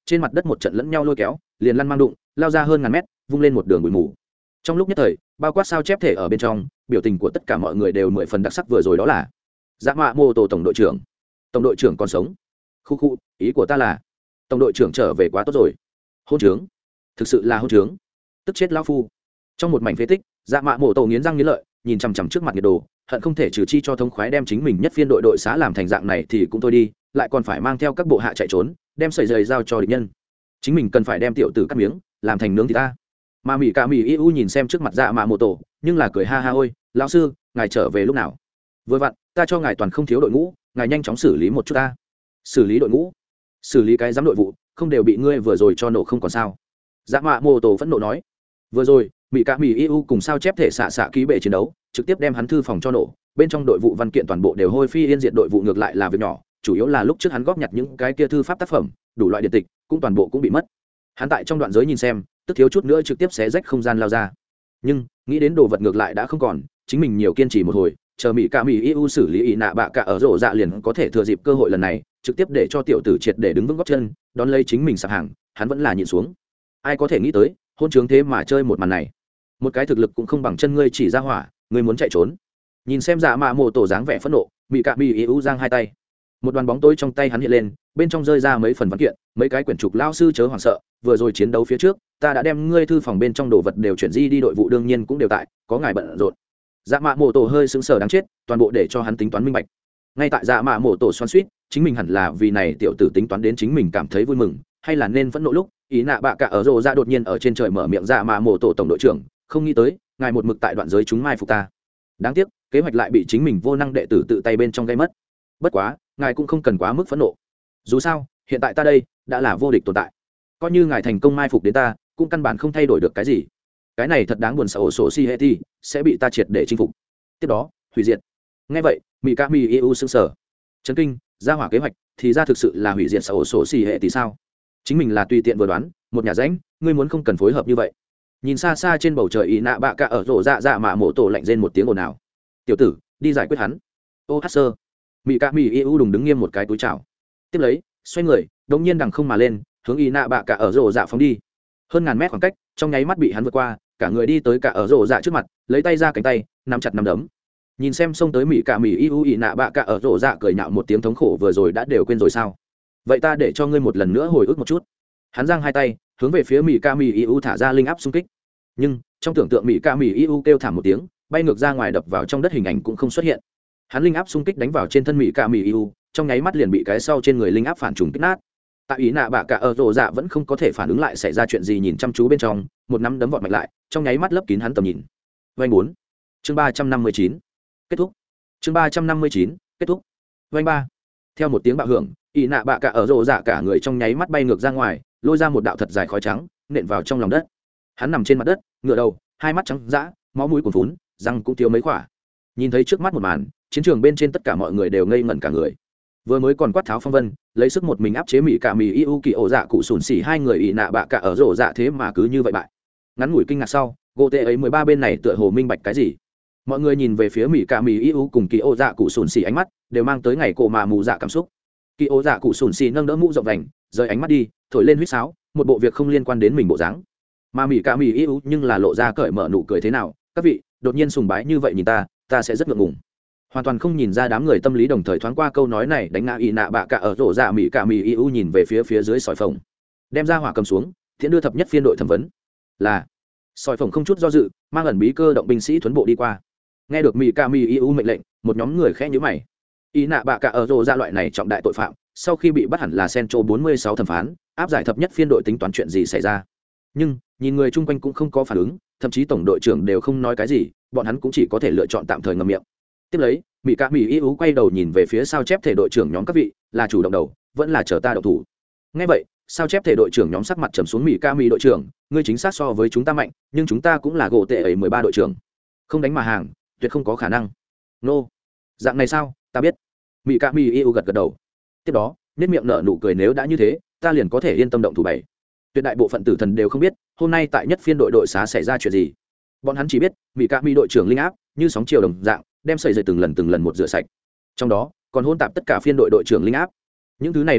trên mặt đất một trận lẫn nhau lôi kéo liền lăn mang đụng lao ra hơn ngàn mét vung lên một đường bụi mù. Trong lúc nhất thời bao quát sao chép thể ở bên trong, biểu tình của tất cả mọi người đều 10 phần đặc sắc. Vừa rồi đó là dạ mạ mô tổ tổng đội trưởng. Tổng đội trưởng còn sống? Khu khu, ý của ta là tổng đội trưởng trở về quá tốt rồi. Hôn trướng, thực sự là hôn trướng, tức chết lão phu. Trong một mảnh phế tích, dạ mạ mô tổ nghiến răng nghiến lợi, nhìn chằm chằm trước mặt nhiệt đồ, hận không thể trừ chi cho thông khoái đem chính mình nhất phiên đội xá làm thành dạng này thì cũng thôi đi, lại còn phải mang theo các bộ hạ chạy trốn, đem sợi dây giao cho địch nhân. Chính mình cần phải đem tiểu tử cắt miếng làm thành nướng thì ta. Mà mỹ cả mỹ iu nhìn xem trước mặt dạ mạ mô tổ, nhưng là cười ha ha, ôi lão sư, ngài trở về lúc nào? Vừa vặn ta cho ngài toàn không thiếu đội ngũ, ngài nhanh chóng xử lý một chút ta. Xử lý đội ngũ? Xử lý cái giám đội vụ, không đều bị ngươi vừa rồi cho nổ không còn sao? Dạ mạ mô tổ phẫn nộ nói. Vừa rồi mỹ cả mỹ iu cùng sao chép thể xạ ký bệ chiến đấu, trực tiếp đem hắn thư phòng cho nổ, bên trong đội vụ văn kiện toàn bộ đều hôi phi yên diệt. Đội vụ ngược lại là việc nhỏ, chủ yếu là lúc trước hắn góp nhặt những cái kia thư pháp tác phẩm, đủ loại điện tịch cũng toàn bộ cũng bị mất. Hắn tại trong đoạn giới nhìn xem, tức thiếu chút nữa trực tiếp xé rách không gian lao ra. Nhưng nghĩ đến đồ vật ngược lại đã không còn, chính mình nhiều kiên trì một hồi, chờ mỹ cả mỹ iu xử lý ỷ nạ bạ cả ở rổ dạ liền có thể thừa dịp cơ hội lần này trực tiếp để cho tiểu tử triệt để đứng vững góc chân, đón lấy chính mình sạp hàng. Hắn vẫn là nhịn xuống. Ai có thể nghĩ tới hôn trướng thế mà chơi một màn này, một cái thực lực cũng không bằng chân ngươi chỉ ra hỏa, ngươi muốn chạy trốn? Nhìn xem dạ mạ mộ tổ dáng vẻ phẫn nộ, mỹ cả mỹ iu giang hai tay, một đoàn bóng tối trong tay hắn hiện lên, bên trong rơi ra mấy phần văn kiện, mấy cái quyển trục. Lao sư chớ hoảng sợ, vừa rồi chiến đấu phía trước ta đã đem ngươi thư phòng bên trong đồ vật đều chuyển di đi, đội vụ đương nhiên cũng đều tại, có ngài bận rộn. Dạ mạ mộ tổ hơi sững sờ đáng chết, toàn bộ để cho hắn tính toán minh bạch. Ngay tại dạ mạ mộ tổ xoắn suýt chính mình hẳn là vì này tiểu tử tính toán đến chính mình cảm thấy vui mừng hay là nên phẫn nộ lúc, ý nạ bạ cả ở rồ ra đột nhiên ở trên trời mở miệng: dạ mạ mộ tổ tổng đội trưởng, không nghĩ tới ngài một mực tại đoạn giới chúng mai phục ta. Đáng tiếc kế hoạch lại bị chính mình vô năng đệ tử tự tay bên trong gây mất. Bất quá ngài cũng không cần quá mức phẫn nộ, dù sao hiện tại ta đây đã là vô địch tồn tại, coi như ngài thành công mai phục đến ta cũng căn bản không thay đổi được cái gì. Cái này thật đáng buồn, sợ ổ sổ si hệ ti sẽ bị ta triệt để chinh phục, tiếp đó hủy diệt. Nghe vậy mỹ ca mi eu sững sờ chấn kinh, ra hỏa kế hoạch thì ra thực sự là hủy diệt sợ ổ sổ si hệ ti sao? Chính mình là tùy tiện vừa đoán một nhà ránh, ngươi muốn không cần phối hợp như vậy. Nhìn xa xa trên bầu trời, ý nạ bạ cả ở rổ dạ dạ mà mộ tổ lạnh rên một tiếng ồn ào. Tiểu tử đi giải quyết hắn. Ô hát sơ, mỹ ca mi eu đùng đứng nghiêm một cái túi chảo, tiếp lấy xoay người đống nhiên đằng không mà lên, hướng ý nạ bạ cả ở rổ dạ phóng đi. Hơn ngàn mét khoảng cách trong nháy mắt bị hắn vượt qua, cả người đi tới cả ở rổ dạ trước mặt, lấy tay ra cánh tay nắm chặt nắm đấm. Nhìn xem xông tới mỹ cả mỹ iu, ý nạ bạ cả ở rổ dạ cười nhạo một tiếng thống khổ: vừa rồi đã đều quên rồi sao? Vậy ta để cho ngươi một lần nữa hồi ức một chút. Hắn giang hai tay hướng về phía mỹ ca mỹ iu thả ra linh áp xung kích, nhưng trong tưởng tượng mỹ ca mỹ iu kêu thảm một tiếng, bay ngược ra ngoài đập vào trong đất, hình ảnh cũng không xuất hiện. Hắn linh áp xung kích đánh vào trên thân mỹ ca mỹ iu, trong nháy mắt liền bị cái sau trên người linh áp phản trùng kích nát. Tại ý nạ bạ cả ở rổ dạ vẫn không có thể phản ứng lại xảy ra chuyện gì, nhìn chăm chú bên trong, một nắm đấm vọt mạnh lại, trong nháy mắt lấp kín hắn tầm nhìn. Vành 4. Chương 359. Kết thúc. Chương 359. Kết thúc. Vành 3. Theo một tiếng bạo hưởng, ý nạ bạ cả ở rổ dạ cả người trong nháy mắt bay ngược ra ngoài, lôi ra một đạo thật dài khói trắng, nện vào trong lòng đất. Hắn nằm trên mặt đất, ngửa đầu, hai mắt trắng dã, máu mũi cuồn phún, răng cũng thiếu mấy khỏa. Nhìn thấy trước mắt một màn, chiến trường bên trên tất cả mọi người đều ngây ngẩn cả người. Vừa mới còn quát tháo phong vân, lấy sức một mình áp chế mỹ cả mỹ iu kỳ ổ dạ cụ sùn xỉ hai người, ý nạ bạ cả ở rổ dạ thế mà cứ như vậy bại. Ngắn ngủi kinh ngạc sau, gỗ tệ ấy 13 bên này tựa hồ minh bạch cái gì. Mọi người nhìn về phía mỹ cả mỹ iu cùng kỳ ổ dạ cụ sùn xỉ, ánh mắt đều mang tới ngày cổ mà mù dạ cảm xúc. Kỳ ổ dạ cụ sùn xỉ nâng đỡ mũ rộng vành, rời ánh mắt đi, thổi lên huýt sáo, một bộ việc không liên quan đến mình bộ dáng. Mà mỹ cả mỹ iu nhưng là lộ ra cởi mở nụ cười: thế nào các vị, đột nhiên sùng bái như vậy nhìn ta sẽ rất ngượng ngùng. Hoàn toàn không nhìn ra đám người tâm lý, đồng thời thoáng qua câu nói này đánh ngã ý nạ bạ cả ở rổ dạ. mỹ cả mỹ iu nhìn về phía dưới sỏi phồng, đem ra hỏa cầm xuống, thiện đưa thập nhất phiên đội thẩm vấn. Là sỏi phồng không chút do dự mang ẩn bí cơ động binh sĩ thuấn bộ đi qua. Nghe được mỹ cả mỹ iu mệnh lệnh, một nhóm người khẽ nhíu mày. Ý nạ bạ cả ở rổ dạ loại này trọng đại tội phạm, sau khi bị bắt hẳn là Centro 46 thẩm phán áp giải thập nhất phiên đội tính toán chuyện gì xảy ra. Nhưng nhìn người chung quanh cũng không có phản ứng, thậm chí tổng đội trưởng đều không nói cái gì, bọn hắn cũng chỉ có thể lựa chọn tạm thời ngậm miệng. Tiếp lấy mỹ cả mỹ iu quay đầu nhìn về phía sao chép thể đội trưởng nhóm: các vị là chủ động đầu vẫn là chờ ta động thủ? Ngay vậy sao chép thể đội trưởng nhóm sắc mặt trầm xuống: mỹ ca mỹ đội trưởng, ngươi chính xác so với chúng ta mạnh, nhưng chúng ta cũng là gỗ tệ ấy 13 đội trưởng, không đánh mà hàng tuyệt không có khả năng. Nô, dạng này sao? Ta biết. Mỹ ca mỹ iu gật gật đầu, tiếp đó nét miệng nở nụ cười: nếu đã như thế ta liền có thể yên tâm động thủ. Bảy tuyệt đại bộ phận tử thần đều không biết hôm nay tại nhất phiên đội xá xảy ra chuyện gì. Bọn hắn chỉ biết mỹ ca mỹ đội trưởng linh áp như sóng chiều đồng dạng đem sợi dây từng lần một rửa sạch, trong đó còn hôn tạp tất cả phiên đội đội trưởng linh áp. Những thứ này linh áp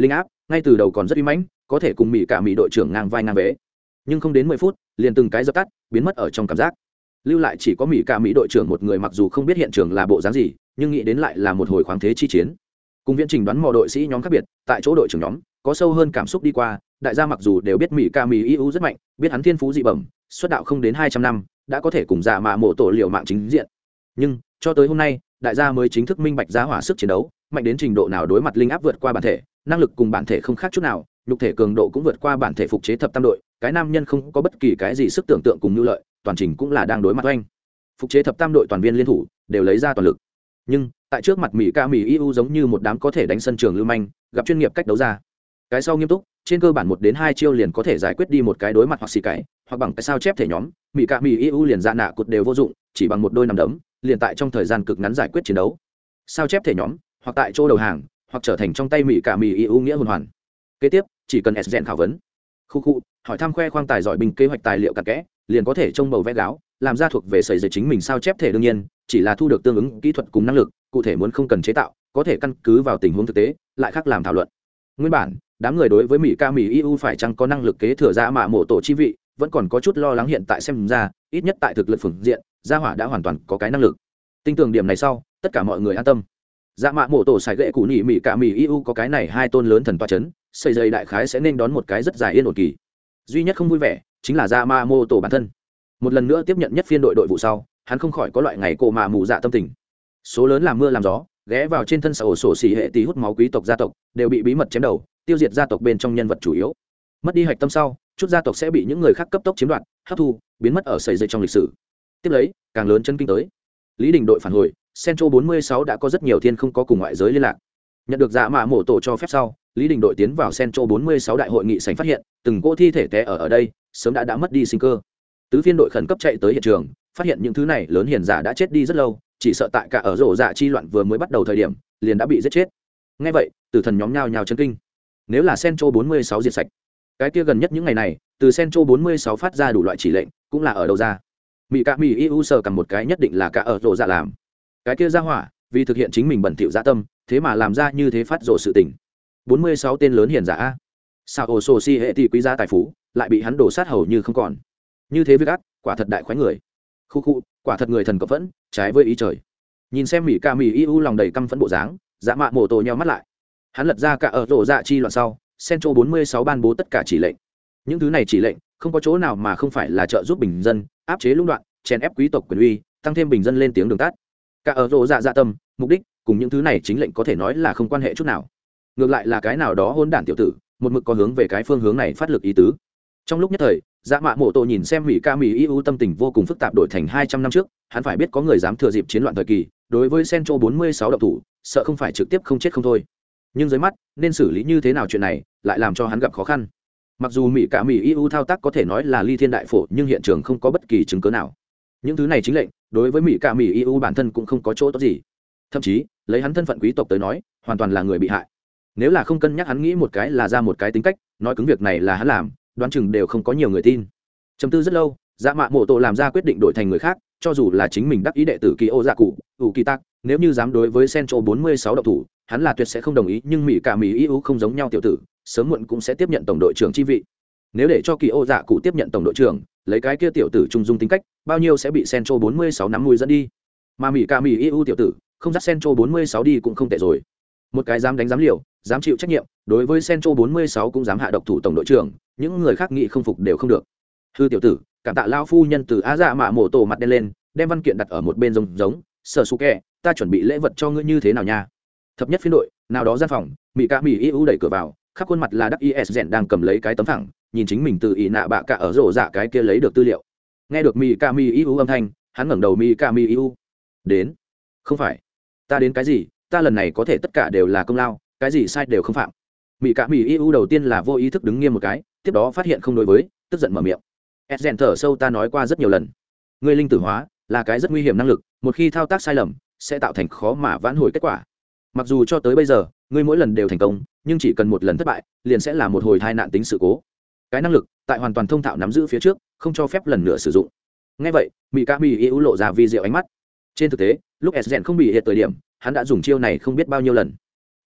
ngay từ đầu còn rất uy mãnh, có thể cùng mỹ cả mỹ đội trưởng ngang vai ngang vế, nhưng không đến 10 phút liền từng cái dập tắt, biến mất ở trong cảm giác. Lưu lại chỉ có mỹ cả mỹ đội trưởng một người, mặc dù không biết hiện trường là bộ dáng gì, nhưng nghĩ đến lại là một hồi khoáng thế chi chiến. Cùng viễn trình đoán mò đội sĩ nhóm khác biệt, tại chỗ đội trưởng nhóm có sâu hơn cảm xúc đi qua. Đại gia mặc dù đều biết mỹ ca mỹ ưu rất mạnh, biết hắn thiên phú dị bẩm, xuất đạo không đến 200 năm đã có thể cùng dạ mạ mộ tổ liều mạng chính diện, nhưng cho tới hôm nay đại gia mới chính thức minh bạch giá hỏa sức chiến đấu mạnh đến trình độ nào. Đối mặt linh áp vượt qua bản thể, năng lực cùng bản thể không khác chút nào, nhục thể cường độ cũng vượt qua bản thể phục chế thập tam đội. Cái nam nhân không có bất kỳ cái gì sức tưởng tượng cùng nhu lợi, toàn trình cũng là đang đối mặt oanh phục chế thập tam đội toàn viên liên thủ đều lấy ra toàn lực. Nhưng tại trước mặt mỹ ca mỹ ưu giống như một đám có thể đánh sân trường lưu manh, gặp chuyên nghiệp cách đấu ra. Cái sau nghiêm túc, trên cơ bản 1 đến 2 chiêu liền có thể giải quyết đi một cái đối mặt hoặc xì cày, hoặc bằng cái sao chép thể nhóm, mỹ ca mỹ ưu liền dạ nạ cột đều vô dụng, chỉ bằng một đôi nằm đấm liền tại trong thời gian cực ngắn giải quyết chiến đấu. Sao chép thể nhóm, hoặc tại chỗ đầu hàng, hoặc trở thành trong tay mỹ ca mỹ ưu nghĩa hồn hoàn. Kế tiếp chỉ cần s khảo vấn, khu hỏi thăm khoe khoang tài giỏi binh kế hoạch tài liệu cặn kẽ, liền có thể trông bầu vẽ gáo, làm ra thuộc về sợi dây chính mình sao chép thể. Đương nhiên chỉ là thu được tương ứng kỹ thuật cùng năng lực, cụ thể muốn không cần chế tạo, có thể căn cứ vào tình huống thực tế lại khác làm thảo luận. Nguyên bản đám người đối với mỹ ca mỹ ưu phải chăng có năng lực kế thừa dạ mạ mộ tổ chi vị vẫn còn có chút lo lắng. Hiện tại xem ra ít nhất tại thực lực phương diện gia hỏa đã hoàn toàn có cái năng lực. Tin tưởng điểm này sau, tất cả mọi người an tâm. Dạ mạ mộ tổ xài gậy cụ nhị mỹ ca mỹ ưu có cái này 2 tôn lớn thần toa chấn, xây dây đại khái sẽ nên đón một cái rất dài yên ổn kỳ. Duy nhất không vui vẻ chính là dạ mạ mộ tổ bản thân. Một lần nữa tiếp nhận nhất phiên đội vụ sau, hắn không khỏi có loại ngày cổ mà mù dạ tâm tình. Số lớn làm mưa làm gió ghé vào trên thân sở sổ xỉ hệ tí hút máu quý tộc gia tộc đều bị bí mật chém đầu, tiêu diệt gia tộc bên trong nhân vật chủ yếu. Mất đi hạch tâm sau, chút gia tộc sẽ bị những người khác cấp tốc chiếm đoạt, hấp thu, biến mất ở sợi dây trong lịch sử. Tiếp lấy càng lớn chân kinh tới, Lý Đình đội phản hồi, Central 46 đã có rất nhiều thiên không có cùng ngoại giới liên lạc. Nhận được dạ mạ mổ tổ cho phép sau, Lý Đình đội tiến vào Central 46 đại hội nghị sảnh, phát hiện từng cỗ thi thể té ở đây sớm đã mất đi sinh cơ. Tứ phiên đội khẩn cấp chạy tới hiện trường, phát hiện những thứ này lớn hiền giả đã chết đi rất lâu, chỉ sợ tại cả ở rổ dạ chi loạn vừa mới bắt đầu thời điểm liền đã bị giết chết. Nghe vậy tử thần nhóm nhao nhao chấn kinh. Nếu là Central 46 diệt sạch, cái kia gần nhất những ngày này từ Central 46 phát ra đủ loại chỉ lệnh cũng là ở đâu ra? Mỹ cả Mỹ ưu sờ cầm một cái nhất định là cả ở rổ dạ làm. Cái kia ra hỏa vì thực hiện chính mình bẩn thỉu dạ tâm, thế mà làm ra như thế phát rổ sự tình. 46 tên lớn hiền giả a. Sao ổ sổ si hệ tỷ quý gia tài phú lại bị hắn đổ sát hầu như không còn. Như thế việc ác, quả thật đại khoái người. Khu quả thật người thần cộng vẫn, trái với ý trời. Nhìn xem mỹ ca mỹ ưu lòng đầy căm phẫn bộ dáng, dạ mạ mổ tổ nheo mắt lại. Hắn lật ra cả ở rổ dạ chi loạn sau, Central 46 ban bố tất cả chỉ lệnh. Những thứ này chỉ lệnh không có chỗ nào mà không phải là trợ giúp bình dân, áp chế lũng đoạn, chèn ép quý tộc quyền uy, tăng thêm bình dân lên tiếng đường tắt. Cả ở rổ dạ dạ tâm, mục đích cùng những thứ này chính lệnh có thể nói là không quan hệ chút nào. Ngược lại là cái nào đó hỗn đản tiểu tử, một mực có hướng về cái phương hướng này phát lực ý tứ. Trong lúc nhất thời, dạ mạ mổ tổ nhìn xem mỹ ca mỹ ưu tâm tình vô cùng phức tạp. Đổi thành 200 năm trước, hắn phải biết có người dám thừa dịp chiến loạn thời kỳ đối với Central 46 động thủ, sợ không phải trực tiếp không chết không thôi. Nhưng dưới mắt nên xử lý như thế nào chuyện này lại làm cho hắn gặp khó khăn. Mặc dù mỹ ca mỹ ưu thao tác có thể nói là ly thiên đại phổ, nhưng hiện trường không có bất kỳ chứng cứ nào. Những thứ này chính lệnh đối với mỹ ca mỹ ưu bản thân cũng không có chỗ tốt gì, thậm chí lấy hắn thân phận quý tộc tới nói, hoàn toàn là người bị hại. Nếu là không cân nhắc hắn nghĩ một cái là ra một cái tính cách, nói cứng việc này là hắn làm, đoán chừng đều không có nhiều người tin. Trầm tư rất lâu, dạ mạ mộ tổ làm ra quyết định đổi thành người khác, cho dù là chính mình đắc ý đệ tử kỳ ô dạ cụ ủ kỳ tắc, nếu như dám đối với Central 46 động thủ, hắn là tuyệt sẽ không đồng ý. Nhưng mỹ cả mỹ ưu không giống nhau tiểu tử, sớm muộn cũng sẽ tiếp nhận tổng đội trưởng chi vị. Nếu để cho kỳ ô dạ cụ tiếp nhận tổng đội trưởng, lấy cái kia tiểu tử trung dung tính cách, bao nhiêu sẽ bị Central 46 nắm mũi dẫn đi. Mà mỹ cả mỹ ưu tiểu tử không dắt Central 46 đi cũng không tệ rồi. Một cái dám đánh dám liều, dám chịu trách nhiệm, đối với Central 46 cũng dám hạ độc thủ tổng đội trưởng, những người khác nghĩ không phục đều không được. Hư tiểu tử, cảm tạ lao phu nhân. Từ á dạ mạ mổ tổ mặt đen lên, đem văn kiện đặt ở một bên giống sở su kẹ, ta chuẩn bị lễ vật cho ngươi như thế nào nha? Thập nhất phiên đội nào đó gian phòng, mỹ ca mỹ ưu đẩy cửa vào, khắp khuôn mặt là đắc is rèn đang cầm lấy cái tấm thẳng, nhìn chính mình từ ý nạ bạ cả ở rổ dạ cái kia lấy được tư liệu. Nghe được mỹ ca mỹ ưu âm thanh, hắn ngẩng đầu. Mỹ ca mỹ ưu đến? Không phải, ta đến cái gì? Ta lần này có thể tất cả đều là công lao, cái gì sai đều không phạm. Mỹ cả mỹ ưu đầu tiên là vô ý thức đứng nghiêm một cái, tiếp đó phát hiện không đối với, tức giận mở miệng. Esgen thở sâu, ta nói qua rất nhiều lần, ngươi linh tử hóa là cái rất nguy hiểm năng lực, một khi thao tác sai lầm sẽ tạo thành khó mà vãn hồi kết quả. Mặc dù cho tới bây giờ ngươi mỗi lần đều thành công, nhưng chỉ cần một lần thất bại liền sẽ là một hồi tai nạn tính sự cố. Cái năng lực tại hoàn toàn thông thạo nắm giữ phía trước, không cho phép lần nữa sử dụng. Nghe vậy, mỹ ca mỹ ưu lộ ra vi diệu ánh mắt. Trên thực tế, lúc Esgen không bị hiện thời điểm, hắn đã dùng chiêu này không biết bao nhiêu lần.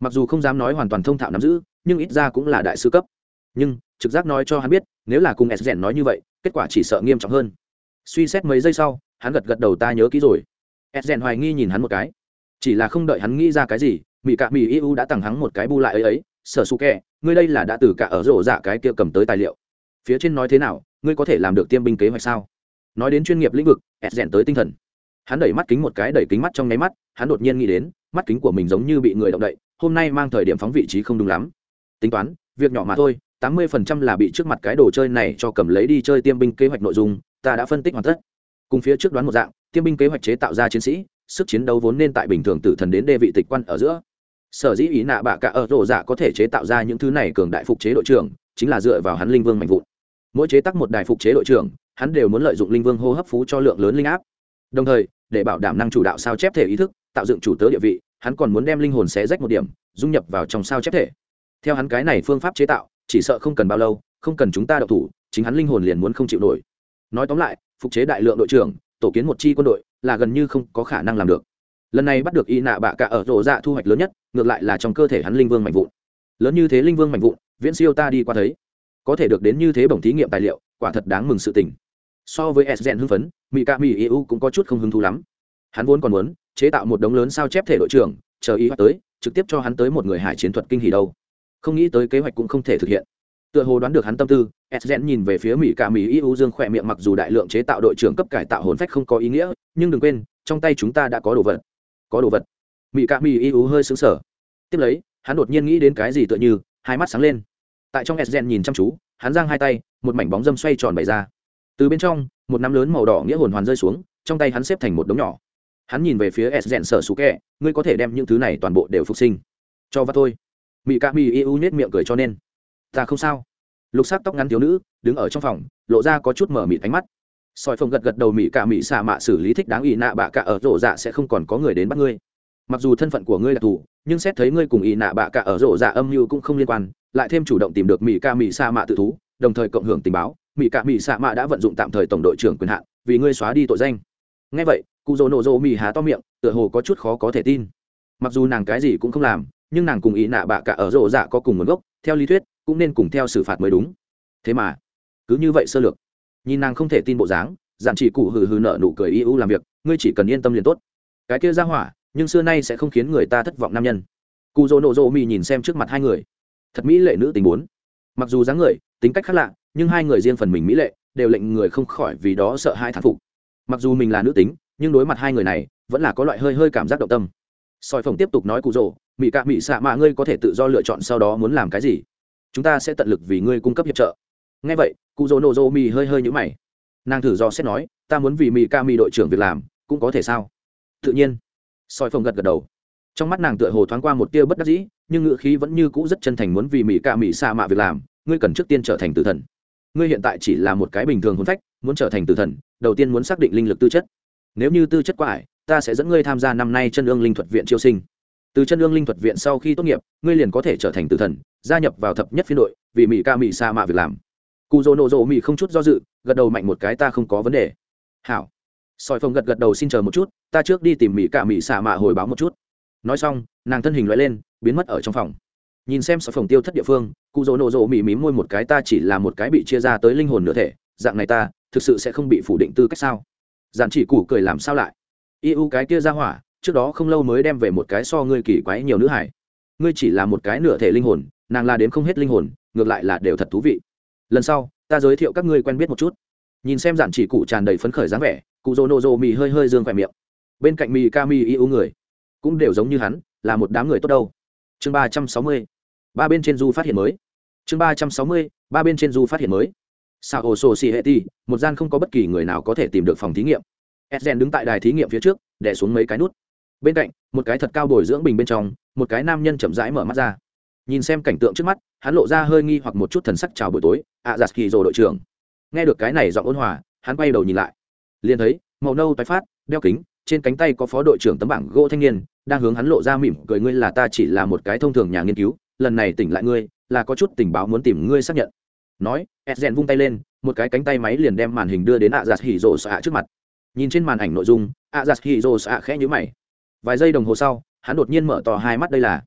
mặc dù không dám nói hoàn toàn thông thạo nắm giữ nhưng ít ra cũng là đại sư cấp. Nhưng trực giác nói cho hắn biết nếu là cùng s nói như vậy kết quả chỉ sợ nghiêm trọng hơn. Suy xét mấy giây sau hắn gật gật đầu, ta nhớ kỹ rồi. s hoài nghi nhìn hắn một cái, chỉ là không đợi hắn nghĩ ra cái gì, mỹ cạ mỹ eu đã tặng hắn một cái bu lại ấy. Sở su kẹ, ngươi đây là đã từ cả ở rổ dạ cái kia cầm tới tài liệu. Phía trên nói thế nào, ngươi có thể làm được tiêm binh kế hoạch sao? Nói đến chuyên nghiệp lĩnh vực, s tới tinh thần. Hắn đẩy mắt kính một cái, đẩy kính mắt trong nháy mắt hắn đột nhiên nghĩ đến mắt kính của mình giống như bị người động đậy, hôm nay mang thời điểm phóng vị trí không đúng lắm. Tính toán việc nhỏ mà thôi, 80% là bị trước mặt cái đồ chơi này cho cầm lấy đi chơi tiêm binh kế hoạch nội dung ta đã phân tích hoàn tất. Cùng phía trước đoán một dạng, tiêm binh kế hoạch chế tạo ra chiến sĩ sức chiến đấu vốn nên tại bình thường tử thần đến đê vị tịch quan ở giữa. Sở dĩ ý nạ bạ cả ở rổ dạ có thể chế tạo ra những thứ này cường đại phục chế đội trưởng chính là dựa vào hắn linh vương mạnh vụn. Mỗi chế tác một đài phục chế đội trưởng hắn đều muốn lợi dụng linh vương hô hấp phú cho lượng lớn linh áp, đồng thời để bảo đảm năng chủ đạo sao chép thể ý thức, tạo dựng chủ tớ địa vị, hắn còn muốn đem linh hồn xé rách một điểm dung nhập vào trong sao chép thể. Theo hắn cái này phương pháp chế tạo chỉ sợ không cần bao lâu, không cần chúng ta động thủ chính hắn linh hồn liền muốn không chịu nổi. Nói tóm lại, phục chế đại lượng đội trưởng, tổ kiến một chi quân đội là gần như không có khả năng làm được. Lần này bắt được y nạ bạ cả ở rổ dạ thu hoạch lớn nhất ngược lại là trong cơ thể hắn linh vương mạnh vụn. Lớn như thế linh vương mạnh vụn viễn siêu ta đi qua thấy, có thể được đến như thế bổng thí nghiệm tài liệu quả thật đáng mừng sự tình. So với s hưng phấn, mỹ ca mỹ eu cũng có chút không hứng thú lắm. Hắn vốn còn muốn chế tạo một đống lớn sao chép thể đội trưởng chờ ý tới trực tiếp cho hắn tới một người hải chiến thuật kinh hỉ đâu, không nghĩ tới kế hoạch cũng không thể thực hiện. Tựa hồ đoán được hắn tâm tư, Esgen nhìn về phía mỹ cả mỹ EU dương khỏe miệng, mặc dù đại lượng chế tạo đội trưởng cấp cải tạo hồn phách không có ý nghĩa, nhưng đừng quên, trong tay chúng ta đã có đồ vật. Có đồ vật. Mỹ cả mỹ EU hơi sững sờ. Tiếp lấy, hắn đột nhiên nghĩ đến cái gì tựa như, hai mắt sáng lên. Tại trong Esgen nhìn chăm chú, hắn giang hai tay, một mảnh bóng dâm xoay tròn bày ra. Từ bên trong, một nắm lớn màu đỏ nghĩa hồn hoàn rơi xuống, trong tay hắn xếp thành một đống nhỏ. Hắn nhìn về phía Esgen sở sủ kẹ, ngươi có thể đem những thứ này toàn bộ đều phục sinh. Cho vào thôi. Mỹ cả mỹ EU nhếch miệng cười cho nên. Ta không sao. Lục sắc tóc ngắn thiếu nữ đứng ở trong phòng, lộ ra có chút mở mịt ánh mắt. Sỏi phồng gật gật đầu, mỹ cả mỹ xạ mạ xử lý thích đáng, ý nạ bạ cả ở rổ dạ sẽ không còn có người đến bắt ngươi. Mặc dù thân phận của ngươi là thủ, nhưng xét thấy ngươi cùng ý nạ bạ cả ở rổ dạ âm mưu cũng không liên quan, lại thêm chủ động tìm được mỹ cả mỹ xạ mạ tự thú, đồng thời cộng hưởng tình báo, mỹ cả mỹ xạ mạ đã vận dụng tạm thời tổng đội trưởng quyền hạn vì ngươi xóa đi tội danh. Nghe vậy, cụ dỗ nổ dỗ mỹ há to miệng, tựa hồ có chút khó có thể tin. Mặc dù nàng cái gì cũng không làm, nhưng nàng cùng ý nạ bạ cả ở rổ dạ có cùng nguồn gốc, theo lý thuyết cũng nên cùng theo xử phạt mới đúng. Thế mà cứ như vậy sơ lược. Nhìn nàng không thể tin bộ dáng, Dạn chỉ cụ hừ hừ nợ nụ cười, yêu làm việc ngươi chỉ cần yên tâm liền tốt. Cái kia ra hỏa nhưng xưa nay sẽ không khiến người ta thất vọng nam nhân. Cụ dỗ nổ dỗ mì nhìn xem trước mặt hai người, thật mỹ lệ nữ tính bốn. Mặc dù dáng người tính cách khác lạ, nhưng hai người riêng phần mình mỹ lệ đều lệnh người không khỏi vì đó sợ hai thán phục. Mặc dù mình là nữ tính, nhưng đối mặt hai người này vẫn là có loại hơi hơi cảm giác động tâm. Soi phồng tiếp tục nói, cụ dỗ mỹ cạ mỹ xạ mạ, ngươi có thể tự do lựa chọn sau đó muốn làm cái gì, chúng ta sẽ tận lực vì ngươi cung cấp hiệp trợ. Nghe vậy, cụ dỗ nổ dỗ mì hơi hơi nhũ mày. Nàng thử do xét nói, ta muốn vì mỹ ca mỹ đội trưởng việc làm cũng có thể sao? Tự nhiên. Soi phồng gật gật đầu, trong mắt nàng tựa hồ thoáng qua một tia bất đắc dĩ, nhưng ngữ khí vẫn như cũ rất chân thành, muốn vì mỹ ca mỹ xạ mạ việc làm ngươi cần trước tiên trở thành tử thần. Ngươi hiện tại chỉ là một cái bình thường hồn phách, muốn trở thành tử thần đầu tiên muốn xác định linh lực tư chất. Nếu như tư chất quá ải, ta sẽ dẫn ngươi tham gia năm nay chân ương linh thuật viện chiêu sinh. Từ chân ương linh thuật viện sau khi tốt nghiệp, ngươi liền có thể trở thành tử thần, gia nhập vào thập nhất phiên đội vì mỹ ca mỹ xạ mạ việc làm. Cụ dỗ nổ dỗ mỹ không chút do dự gật đầu mạnh một cái, ta không có vấn đề. Hảo. Soi phồng gật gật đầu, xin chờ một chút, ta trước đi tìm mỹ ca mỹ xạ mạ hồi báo một chút. Nói xong, nàng thân hình loại lên biến mất ở trong phòng. Nhìn xem soi phồng tiêu thất địa phương, cụ dỗ nổ dỗ mỹ mím môi một cái, ta chỉ là một cái bị chia ra tới linh hồn nửa thể, dạng này ta thực sự sẽ không bị phủ định tư cách sao? Giản chỉ củ cười, làm sao lại? Yêu cái kia ra hỏa trước đó không lâu mới đem về một cái so ngươi kỳ quái nhiều nữ hải, ngươi chỉ là một cái nửa thể linh hồn, nàng là đến không hết linh hồn, ngược lại là đều thật thú vị. Lần sau ta giới thiệu các ngươi quen biết một chút. Nhìn xem Giản chỉ cụ tràn đầy phấn khởi dáng vẻ, cụ dỗ nổ dỗ mì hơi hơi dương khỏe miệng. Bên cạnh mì ca mì yêu người cũng đều giống như hắn, là một đám người tốt đâu. Chương 360, ba bên trên du phát hiện mới. Chương 360, ba bên trên du phát hiện mới. Sao Society, một gian không có bất kỳ người nào có thể tìm được phòng thí nghiệm. Esgen đứng tại đài thí nghiệm phía trước, đè xuống mấy cái nút. Bên cạnh, một cái thật cao bồi dưỡng bình bên trong, một cái nam nhân chậm rãi mở mắt ra. Nhìn xem cảnh tượng trước mắt, hắn lộ ra hơi nghi hoặc một chút thần sắc, chào buổi tối, Azaki đội trưởng. Nghe được cái này giọng ôn hòa, hắn quay đầu nhìn lại, liền thấy màu nâu tái phát, đeo kính, trên cánh tay có phó đội trưởng tấm bảng gỗ thanh niên đang hướng hắn lộ ra mỉm cười, ngươi là? Ta chỉ là một cái thông thường nhà nghiên cứu, lần này tỉnh lại ngươi là có chút tình báo muốn tìm ngươi xác nhận. Nói, Esgen vung tay lên, một cái cánh tay máy liền đem màn hình đưa đến Azaki trước mặt. Nhìn trên màn ảnh nội dung, Azaki khẽ nhíu mày. Vài giây đồng hồ sau, hắn đột nhiên mở to hai mắt, đây là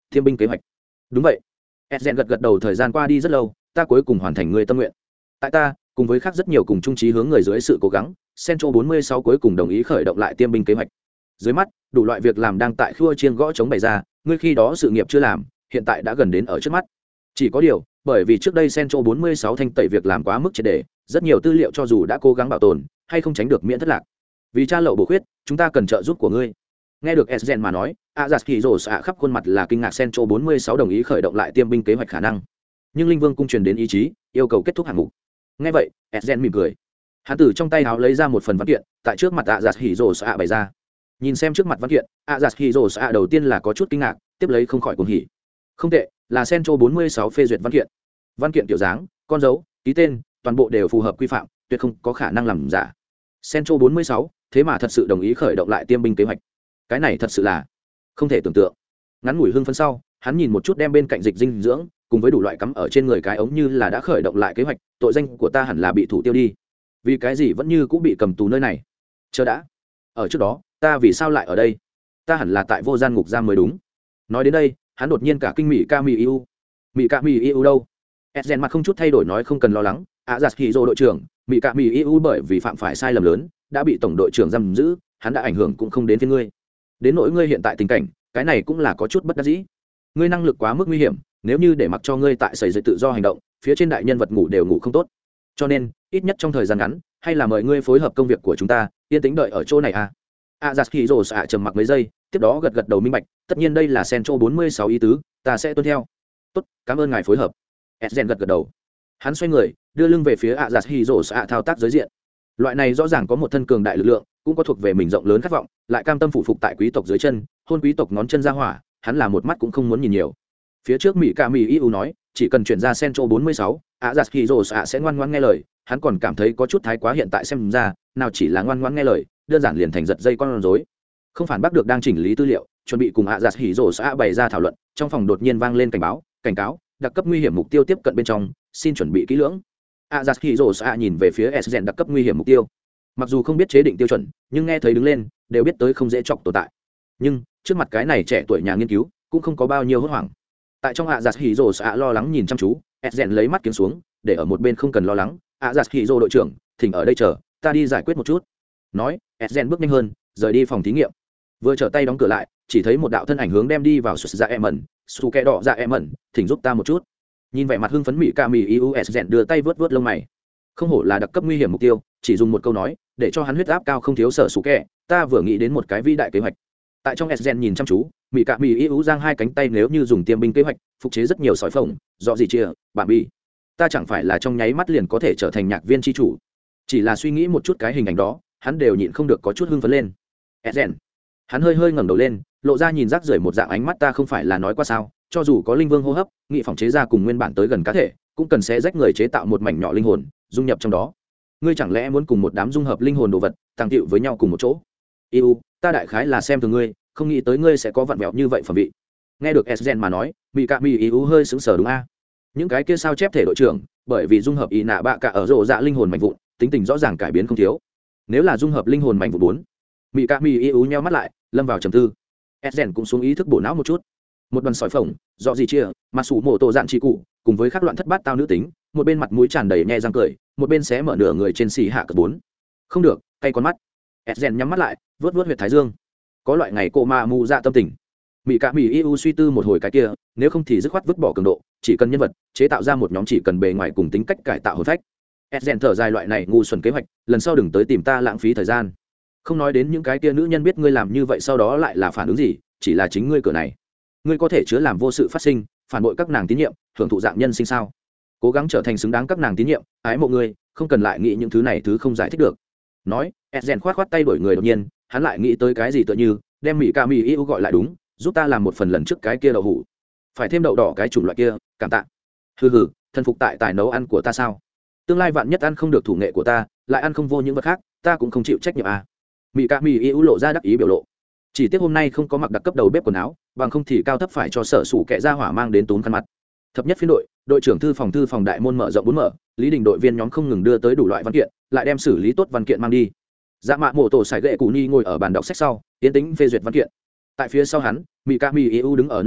Thiêm binh kế hoạch. Đúng vậy. Esgen gật gật đầu, thời gian qua đi rất lâu, ta cuối cùng hoàn thành người tâm nguyện. Tại ta cùng với khác rất nhiều cùng chung chí hướng người dưới sự cố gắng, Central 46 cuối cùng đồng ý khởi động lại tiêm binh kế hoạch. Dưới mắt, đủ loại việc làm đang tại khua chiên gõ chống bày ra, ngươi khi đó sự nghiệp chưa làm, hiện tại đã gần đến ở trước mắt. Chỉ có điều, bởi vì trước đây Central 46 thanh tẩy việc làm quá mức triệt để, rất nhiều tư liệu cho dù đã cố gắng bảo tồn, hay không tránh được miễn thất lạc. Vì tra lậu bổ khuyết, chúng ta cần trợ giúp của ngươi. Nghe được Esgen mà nói, Azaz xạ khắp khuôn mặt là kinh ngạc. Central 46 đồng ý khởi động lại tiêm binh kế hoạch khả năng, nhưng Linh Vương cung truyền đến ý chí, yêu cầu kết thúc hạng mục. Nghe vậy, Esgen mỉm cười. Hắn từ trong tay áo lấy ra một phần văn kiện, tại trước mặt Azaz xạ bày ra. Nhìn xem trước mặt văn kiện, Azaz xạ đầu tiên là có chút kinh ngạc, tiếp lấy không khỏi cuồng hỉ. Không tệ, là Central 46 phê duyệt văn kiện. Văn kiện kiểu dáng, con dấu, ký tên, toàn bộ đều phù hợp quy phạm, tuyệt không có khả năng làm giả. Central 46, thế mà thật sự đồng ý khởi động lại tiêm binh kế hoạch. Cái này thật sự là không thể tưởng tượng. Ngắn ngủi hưng phấn sau, hắn nhìn một chút đem bên cạnh dịch dinh dưỡng cùng với đủ loại cắm ở trên người cái ống như là đã khởi động lại kế hoạch, tội danh của ta hẳn là bị thủ tiêu đi. Vì cái gì vẫn như cũng bị cầm tù nơi này? Chờ đã, ở trước đó, ta vì sao lại ở đây? Ta hẳn là tại vô gian ngục giam mới đúng. Nói đến đây, hắn đột nhiên cả kinh Mỹ Ca Mỹ Iu. Mỹ Ca Mỹ Iu đâu? Esgen mặt không chút thay đổi nói không cần lo lắng, Azaz đội trưởng, Mỹ Ca Mỹ Iu bởi vì phạm phải sai lầm lớn, đã bị tổng đội trưởng giam giữ, hắn đã ảnh hưởng cũng không đến phía ngươi. Đến nỗi ngươi hiện tại tình cảnh, cái này cũng là có chút bất đắc dĩ. Ngươi năng lực quá mức nguy hiểm, nếu như để mặc cho ngươi tại sẩy dậy tự do hành động, phía trên đại nhân vật ngủ đều ngủ không tốt. Cho nên, ít nhất trong thời gian ngắn, hay là mời ngươi phối hợp công việc của chúng ta, yên tĩnh đợi ở chỗ này à. Azaz xạ trầm mặc mấy giây, tiếp đó gật gật đầu minh bạch, tất nhiên đây là Central 46 ý tứ, ta sẽ tuân theo. Tốt, cảm ơn ngài phối hợp. Esgen gật gật đầu. Hắn xoay người, đưa lưng về phía Azaz xạ thao tác giới diện. Loại này rõ ràng có một thân cường đại lực lượng, cũng có thuộc về mình rộng lớn khát vọng, lại cam tâm phụ phục tại quý tộc dưới chân, hôn quý tộc ngón chân ra hỏa, hắn là một mắt cũng không muốn nhìn nhiều. Phía trước Mỹ Ca Mỹ Iu nói, chỉ cần chuyển ra Central 46, Azaz xạ sẽ ngoan ngoãn nghe lời, hắn còn cảm thấy có chút thái quá, hiện tại xem ra, nào chỉ là ngoan ngoãn nghe lời, đơn giản liền thành giật dây con rối. Không phản bác được đang chỉnh lý tư liệu, chuẩn bị cùng Azaz xạ bày ra thảo luận, trong phòng đột nhiên vang lên cảnh cáo, đặc cấp nguy hiểm mục tiêu tiếp cận bên trong, xin chuẩn bị kỹ lưỡng. Azaz xạ nhìn về phía Esgen, đặc cấp nguy hiểm mục tiêu. Mặc dù không biết chế định tiêu chuẩn, nhưng nghe thấy đứng lên, đều biết tới không dễ chọc tồn tại. Nhưng trước mặt cái này trẻ tuổi nhà nghiên cứu, cũng không có bao nhiêu hốt hoảng. Tại trong Azaz xạ lo lắng nhìn chăm chú, Esgen lấy mắt kiếm xuống, để ở một bên không cần lo lắng. Azaz đội trưởng, thỉnh ở đây chờ, ta đi giải quyết một chút. Nói, Esgen bước nhanh hơn, rời đi phòng thí nghiệm. Vừa trở tay đóng cửa lại, chỉ thấy một đạo thân ảnh hướng đem đi vào sụt ra em ẩn, su kẹ đỏ ra em ẩn, thỉnh giúp ta một chút. Nhìn vẻ mặt hưng phấn Mỹ Ca Mỹ Iu, Esgen đưa tay vớt vớt lông mày. Không hổ là đặc cấp nguy hiểm mục tiêu, chỉ dùng một câu nói để cho hắn huyết áp cao không thiếu sở sủ kẹ, ta vừa nghĩ đến một cái vĩ đại kế hoạch. Tại trong Esgen nhìn chăm chú, Mỹ Ca Mỹ Iu giang hai cánh tay, nếu như dùng tiêm binh kế hoạch phục chế rất nhiều sỏi phồng, do gì chia bạn bị, ta chẳng phải là trong nháy mắt liền có thể trở thành nhạc viên tri chủ. Chỉ là suy nghĩ một chút cái hình ảnh đó, hắn đều nhịn không được có chút hưng phấn lên. Esgen, hắn hơi ngẩng đầu lên, lộ ra nhìn rác rưởi một dạng ánh mắt, ta không phải là nói qua sao, cho dù có linh vương hô hấp, nghị phòng chế ra cùng nguyên bản tới gần cá thể, cũng cần sẽ rách người chế tạo một mảnh nhỏ linh hồn dung nhập trong đó. Ngươi chẳng lẽ muốn cùng một đám dung hợp linh hồn đồ vật tăng tiệu với nhau cùng một chỗ? Iu, ta đại khái là xem thường ngươi, không nghĩ tới ngươi sẽ có vặn vẹo như vậy phẩm vị. Nghe được Esgen mà nói, Mỹ Ca Mỹ Iu hơi sững sờ, đúng a? Những cái kia sao chép thể đội trưởng, bởi vì dung hợp ý nạ bạ cả ở rộ dạ linh hồn mạnh vụn, tính tình rõ ràng cải biến không thiếu. Nếu là dung hợp linh hồn mạnh vụn 4, Mỹ Ca Mỹ Iu nheo mắt lại, lâm vào trầm tư. Esgen cũng xuống ý thức bổ não một chút. Một đoàn sỏi phồng, do gì chia, mà sủ mổ tổ dạn chỉ cụ, cùng với các loạn thất bát tao nữ tính, một bên mặt mũi tràn đầy nhe răng cười, một bên xé mở nửa người trên xì hạ cỡ 4. Không được, cay con mắt. Esgen nhắm mắt lại, vớt huyệt thái dương. Có loại ngày cô ma mù dạ tâm tình. Mỹ Ca Mỹ Iu suy tư một hồi, cái kia, nếu không thì dứt khoát vứt bỏ cường độ, chỉ cần nhân vật, chế tạo ra một nhóm chỉ cần bề ngoài cùng tính cách cải tạo hồn phách. Esgen thở dài, loại này ngu xuẩn kế hoạch, lần sau đừng tới tìm ta lãng phí thời gian. Không nói đến những cái kia nữ nhân biết ngươi làm như vậy sau đó lại là phản ứng gì, chỉ là chính ngươi cửa này. Ngươi có thể chứa làm vô sự phát sinh, phản bội các nàng tín nhiệm, hưởng thụ dạng nhân sinh sao? Cố gắng trở thành xứng đáng các nàng tín nhiệm, ái mộ ngươi, không cần lại nghĩ những thứ này thứ không giải thích được. Nói, Esgen khoát tay đổi người, đột nhiên, hắn lại nghĩ tới cái gì tựa như, đem Mỹ Ca Mỹ Iu gọi lại, đúng, giúp ta làm một phần lần trước cái kia đậu hũ. Phải thêm đậu đỏ cái chủng loại kia, cảm tạ. Hừ, thân phục tại tài nấu ăn của ta sao? Tương lai vạn nhất ăn không được thủ nghệ của ta, lại ăn không vô những vật khác, ta cũng không chịu trách nhiệm à? Mỹ Ca Mỹ Iu lộ ra đắc ý biểu lộ. Chỉ tiếc hôm nay không có mặc đặc cấp đầu bếp quần áo, bằng không thì cao thấp phải cho sở sủ kẻ ra hỏa mang đến tốn khăn mặt. Thập nhất phiên đội, đội trưởng thư phòng đại môn mở rộng 4 mở, Lý Đình đội viên nhóm không ngừng đưa tới đủ loại văn kiện, lại đem xử lý tốt văn kiện mang đi. Dạ mạ mổ tổ sải gậy cụ ni ngồi ở bàn đọc sách sau, tiến tĩnh phê duyệt văn kiện. Tại phía sau hắn, Mỹ Ca Mỹ Iu đứng ở nơi đó,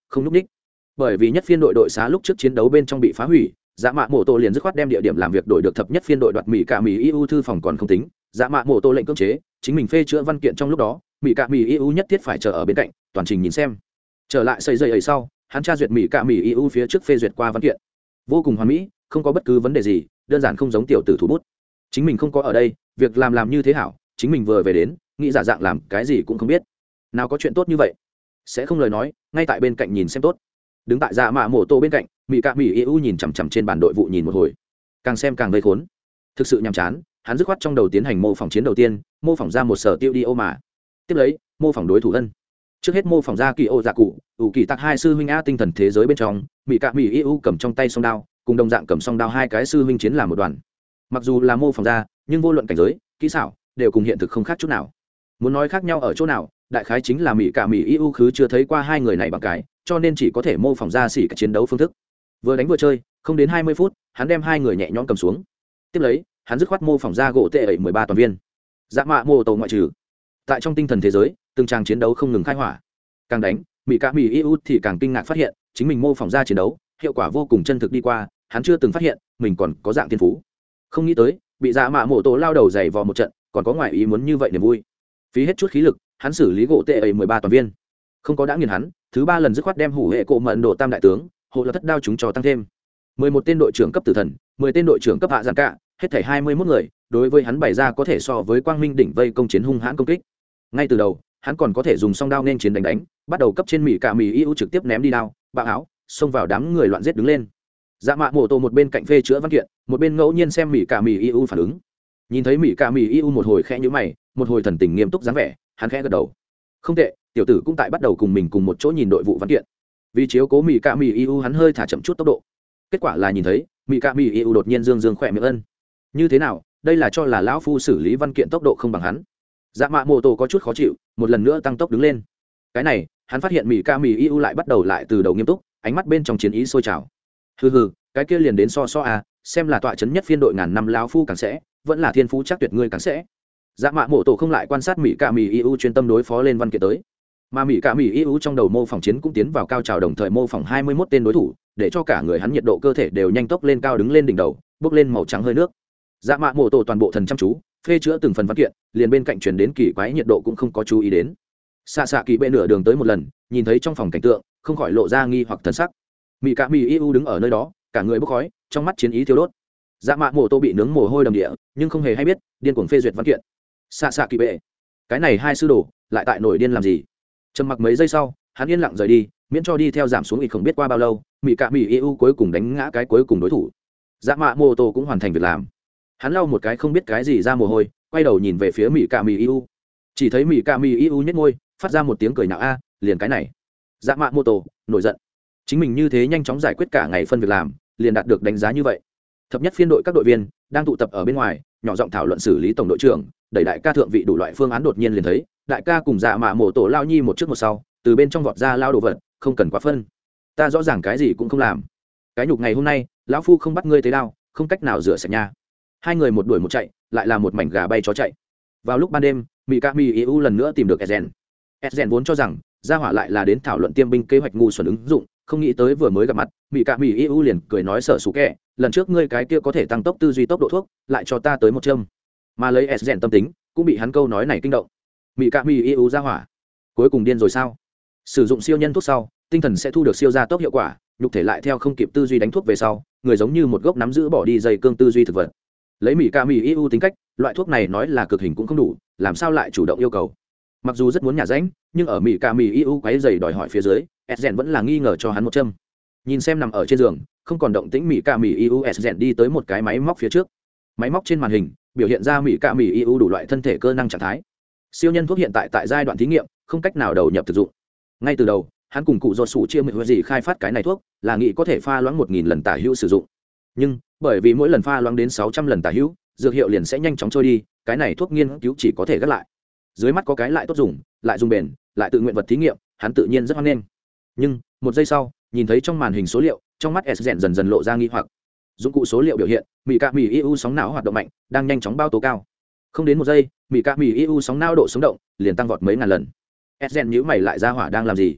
không núp ních. Bởi vì nhất phiên đội đội xá lúc trước chiến đấu bên trong bị phá hủy, dạ mạ mộ tổ liền dứt khoát đem địa điểm làm việc đổi được thập nhất phiên đội đoạt mỹ cả mỹ eu thư phòng còn không tính, dạ mạ mộ tổ lệnh cưỡng chế chính mình phê chữa văn kiện trong lúc đó, mỹ cả mỹ eu nhất thiết phải chờ ở bên cạnh toàn trình nhìn xem. Trở lại xây dây ấy sau, hắn tra duyệt mỹ cả mỹ eu phía trước phê duyệt qua văn kiện vô cùng hoàn mỹ, không có bất cứ vấn đề gì, đơn giản không giống tiểu tử thủ bút. Chính mình không có ở đây, việc làm như thế hảo, chính mình vừa về đến nghĩ giả dạng làm cái gì cũng không biết, nào có chuyện tốt như vậy. Sẽ không lời nói, ngay tại bên cạnh nhìn xem tốt. Đứng tại dạ mạ mộ tổ bên cạnh, mỹ cạ mỹ eu nhìn chằm chằm trên bản đội vụ nhìn một hồi, càng xem càng vây khốn, thực sự nhàm chán. Hắn dứt khoát trong đầu tiến hành mô phỏng chiến đầu tiên, mô phỏng ra một sở tiêu đi ô mà tiếp lấy mô phỏng đối thủ ân. Trước hết mô phỏng ra kỳ ô dạ cụ ủ kỳ tặc hai sư huynh a tinh thần thế giới bên trong, mỹ cạ mỹ eu cầm trong tay song đao cùng đồng dạng cầm song đao hai cái sư huynh chiến làm một đoàn. Mặc dù là mô phỏng ra, nhưng vô luận cảnh giới kỹ xảo đều cùng hiện thực không khác chút nào. Muốn nói khác nhau ở chỗ nào, đại khái chính là mỹ cạ mỹ eu khứ chưa thấy qua hai người này bằng cái, cho nên chỉ có thể mô phỏng ra xỉ cả chiến đấu phương thức. Vừa đánh vừa chơi, không đến 20 phút, hắn đem hai người nhẹ nhõm cầm xuống. Tiếp lấy, hắn dứt khoát mô phỏng ra gỗ tệ ấy 13 toàn viên. Dạ mạ mô tổ ngoại trừ. Tại trong tinh thần thế giới, từng tràng chiến đấu không ngừng khai hỏa. Càng đánh, mỹ cạ mỹ eu thì càng kinh ngạc phát hiện, chính mình mô phỏng ra chiến đấu, hiệu quả vô cùng chân thực đi qua, hắn chưa từng phát hiện mình còn có dạng thiên phú. Không nghĩ tới, bị dạ mạ mô tổ lao đầu dày vò một trận, còn có ngoại ý muốn như vậy niềm vui. Phí hết chút khí lực, hắn xử lý gỗ tệ ấy 13 toàn viên. Không có đã nghiền hắn, thứ ba lần dứt khoát đem hủ hệ cổ mận độ tam đại tướng hộ là thất đao chúng cho tăng thêm 11 tên đội trưởng cấp tử thần, 10 tên đội trưởng cấp hạ giàn cả, hết thảy 21 người. Đối với hắn bày ra có thể so với quang minh đỉnh vây công chiến hung hãn công kích. Ngay từ đầu, hắn còn có thể dùng song đao nên chiến đánh, bắt đầu cấp trên mỹ cả mỹ eu trực tiếp ném đi đao bạo áo, xông vào đám người loạn giết đứng lên. Dạ mạ mộ tổ một bên cạnh phê chữa văn kiện, một bên ngẫu nhiên xem mỹ cả mỹ eu phản ứng. Nhìn thấy mỹ cả mỹ eu một hồi khẽ nhíu mày, một hồi thần tình nghiêm túc dáng vẻ, hắn khẽ gật đầu. Không tệ, tiểu tử cũng tại bắt đầu cùng mình cùng một chỗ nhìn đội vụ văn kiện. Vì chiếu cố mỹ cạ mỹ eu, hắn hơi thả chậm chút tốc độ. Kết quả là nhìn thấy mỹ cạ mỹ eu đột nhiên dương dương khỏe miệng ân. Như thế nào, đây là cho là lão phu xử lý văn kiện tốc độ không bằng hắn. Dạ mạ mô tô có chút khó chịu, một lần nữa tăng tốc đứng lên. Cái này, hắn phát hiện mỹ cạ mỹ eu lại bắt đầu lại từ đầu nghiêm túc, ánh mắt bên trong chiến ý sôi trào. Hừ, cái kia liền đến so à, xem là tọa chấn nhất phiên đội ngàn năm lão phu càng sẽ, vẫn là thiên phú chắc tuyệt ngươi càng sẽ. Dạ mạ mộ tổ không lại quan sát mỹ cạ mỹ eu chuyên tâm đối phó lên văn kiện tới, mà mỹ cạ mỹ eu trong đầu mô phỏng chiến cũng tiến vào cao trào, đồng thời mô phỏng 21 tên đối thủ, để cho cả người hắn nhiệt độ cơ thể đều nhanh tốc lên cao, đứng lên đỉnh đầu bốc lên màu trắng hơi nước. Dạ mạ mộ tổ toàn bộ thần chăm chú phê chữa từng phần văn kiện, liền bên cạnh truyền đến kỳ quái nhiệt độ cũng không có chú ý đến. Xạ kỳ bệ nửa đường tới một lần, nhìn thấy trong phòng cảnh tượng không khỏi lộ ra nghi hoặc thần sắc. Mỹ cạ mỹ eu đứng ở nơi đó, cả người bốc khói, trong mắt chiến ý thiêu đốt. Dạ mạ mộ tổ bị nướng mồ hôi đầm địa, nhưng không hề hay biết điên cuồng phê duyệt văn kiện. Xạ kỳ bệ, cái này hai sư đồ lại tại nổi điên làm gì? Trầm mặc mấy giây sau, hắn yên lặng rời đi, miễn cho đi theo giảm xuống ít không biết qua bao lâu, mỹ cạ mỹ eu cuối cùng đánh ngã cái cuối cùng đối thủ. Dạ mạ mô tô cũng hoàn thành việc làm. Hắn lau một cái không biết cái gì ra mồ hôi, quay đầu nhìn về phía mỹ cạ mỹ eu, chỉ thấy mỹ cạ mỹ eu nhếch môi, phát ra một tiếng cười nhạo a, liền cái này. Dạ mạ mô tô nổi giận, chính mình như thế nhanh chóng giải quyết cả ngày phân việc làm, liền đạt được đánh giá như vậy. Thập nhất phiên đội các đội viên đang tụ tập ở bên ngoài, nhỏ giọng thảo luận xử lý tổng đội trưởng đẩy đại ca thượng vị đủ loại phương án, đột nhiên liền thấy đại ca cùng dạ mạ mổ tổ lao nhi một trước một sau từ bên trong vọt ra lao đồ vật, không cần quá phân, ta rõ ràng cái gì cũng không làm, cái nhục ngày hôm nay lão phu không bắt ngươi tế đao, không cách nào rửa sạch nha. Hai người một đuổi một chạy, lại là một mảnh gà bay chó chạy. Vào lúc ban đêm, mỹ ca mỹ eu lần nữa tìm được Ezen vốn cho rằng gia hỏa lại là đến thảo luận tiêm binh kế hoạch ngu xuẩn ứng dụng, không nghĩ tới vừa mới gặp mặt mỹ ca mỹ eu liền cười nói sở sủ kẹ, lần trước ngươi cái kia có thể tăng tốc tư duy tốc độ thuốc lại cho ta tới một châm, mà lấy Ezen tâm tính cũng bị hắn câu nói này kinh động. Mỹ ca mỹ eu gia hỏa cuối cùng điên rồi sao? Sử dụng siêu nhân thuốc sau, tinh thần sẽ thu được siêu gia tốc hiệu quả, nhục thể lại theo không kịp tư duy đánh thuốc về sau, người giống như một gốc nắm giữ bỏ đi dây cương tư duy thực vật. Lấy mỹ ca mỹ eu tính cách, loại thuốc này nói là cực hình cũng không đủ, làm sao lại chủ động yêu cầu? Mặc dù rất muốn nhả ránh, nhưng ở mỹ ca mỹ eu quấy dày đòi hỏi phía dưới, Ezen vẫn là nghi ngờ cho hắn một châm. Nhìn xem nằm ở trên giường không còn động tĩnh mỹ ca mỹ eu, Ezen đi tới một cái máy móc phía trước. Máy móc trên màn hình biểu hiện ra mỹ ca mỹ eu đủ loại thân thể cơ năng trạng thái. Siêu nhân thuốc hiện tại giai đoạn thí nghiệm, không cách nào đầu nhập thực dụng. Ngay từ đầu hắn cùng cụ ruột sủ chia mười gì khai phát cái này thuốc là nghĩ có thể pha loãng 1000 lần tả hữu sử dụng, nhưng bởi vì mỗi lần pha loãng đến 600 lần tả hữu, dược hiệu liền sẽ nhanh chóng trôi đi, cái này thuốc nghiên cứu chỉ có thể gác lại. Dưới mắt có cái lại tốt dùng, lại dùng bền, lại tự nguyện vật thí nghiệm, hắn tự nhiên rất hoan nghênh. Nhưng một giây sau, nhìn thấy trong màn hình số liệu, trong mắt S dần dần lộ ra nghi hoặc. Dụng cụ số liệu biểu hiện mỹ ca mỹ eu sóng não hoạt động mạnh, đang nhanh chóng bao tố cao. Không đến một giây, mỹ ca mỹ eu sóng não độ sống động liền tăng vọt mấy ngàn lần. S nhíu mày lại, ra hỏa đang làm gì?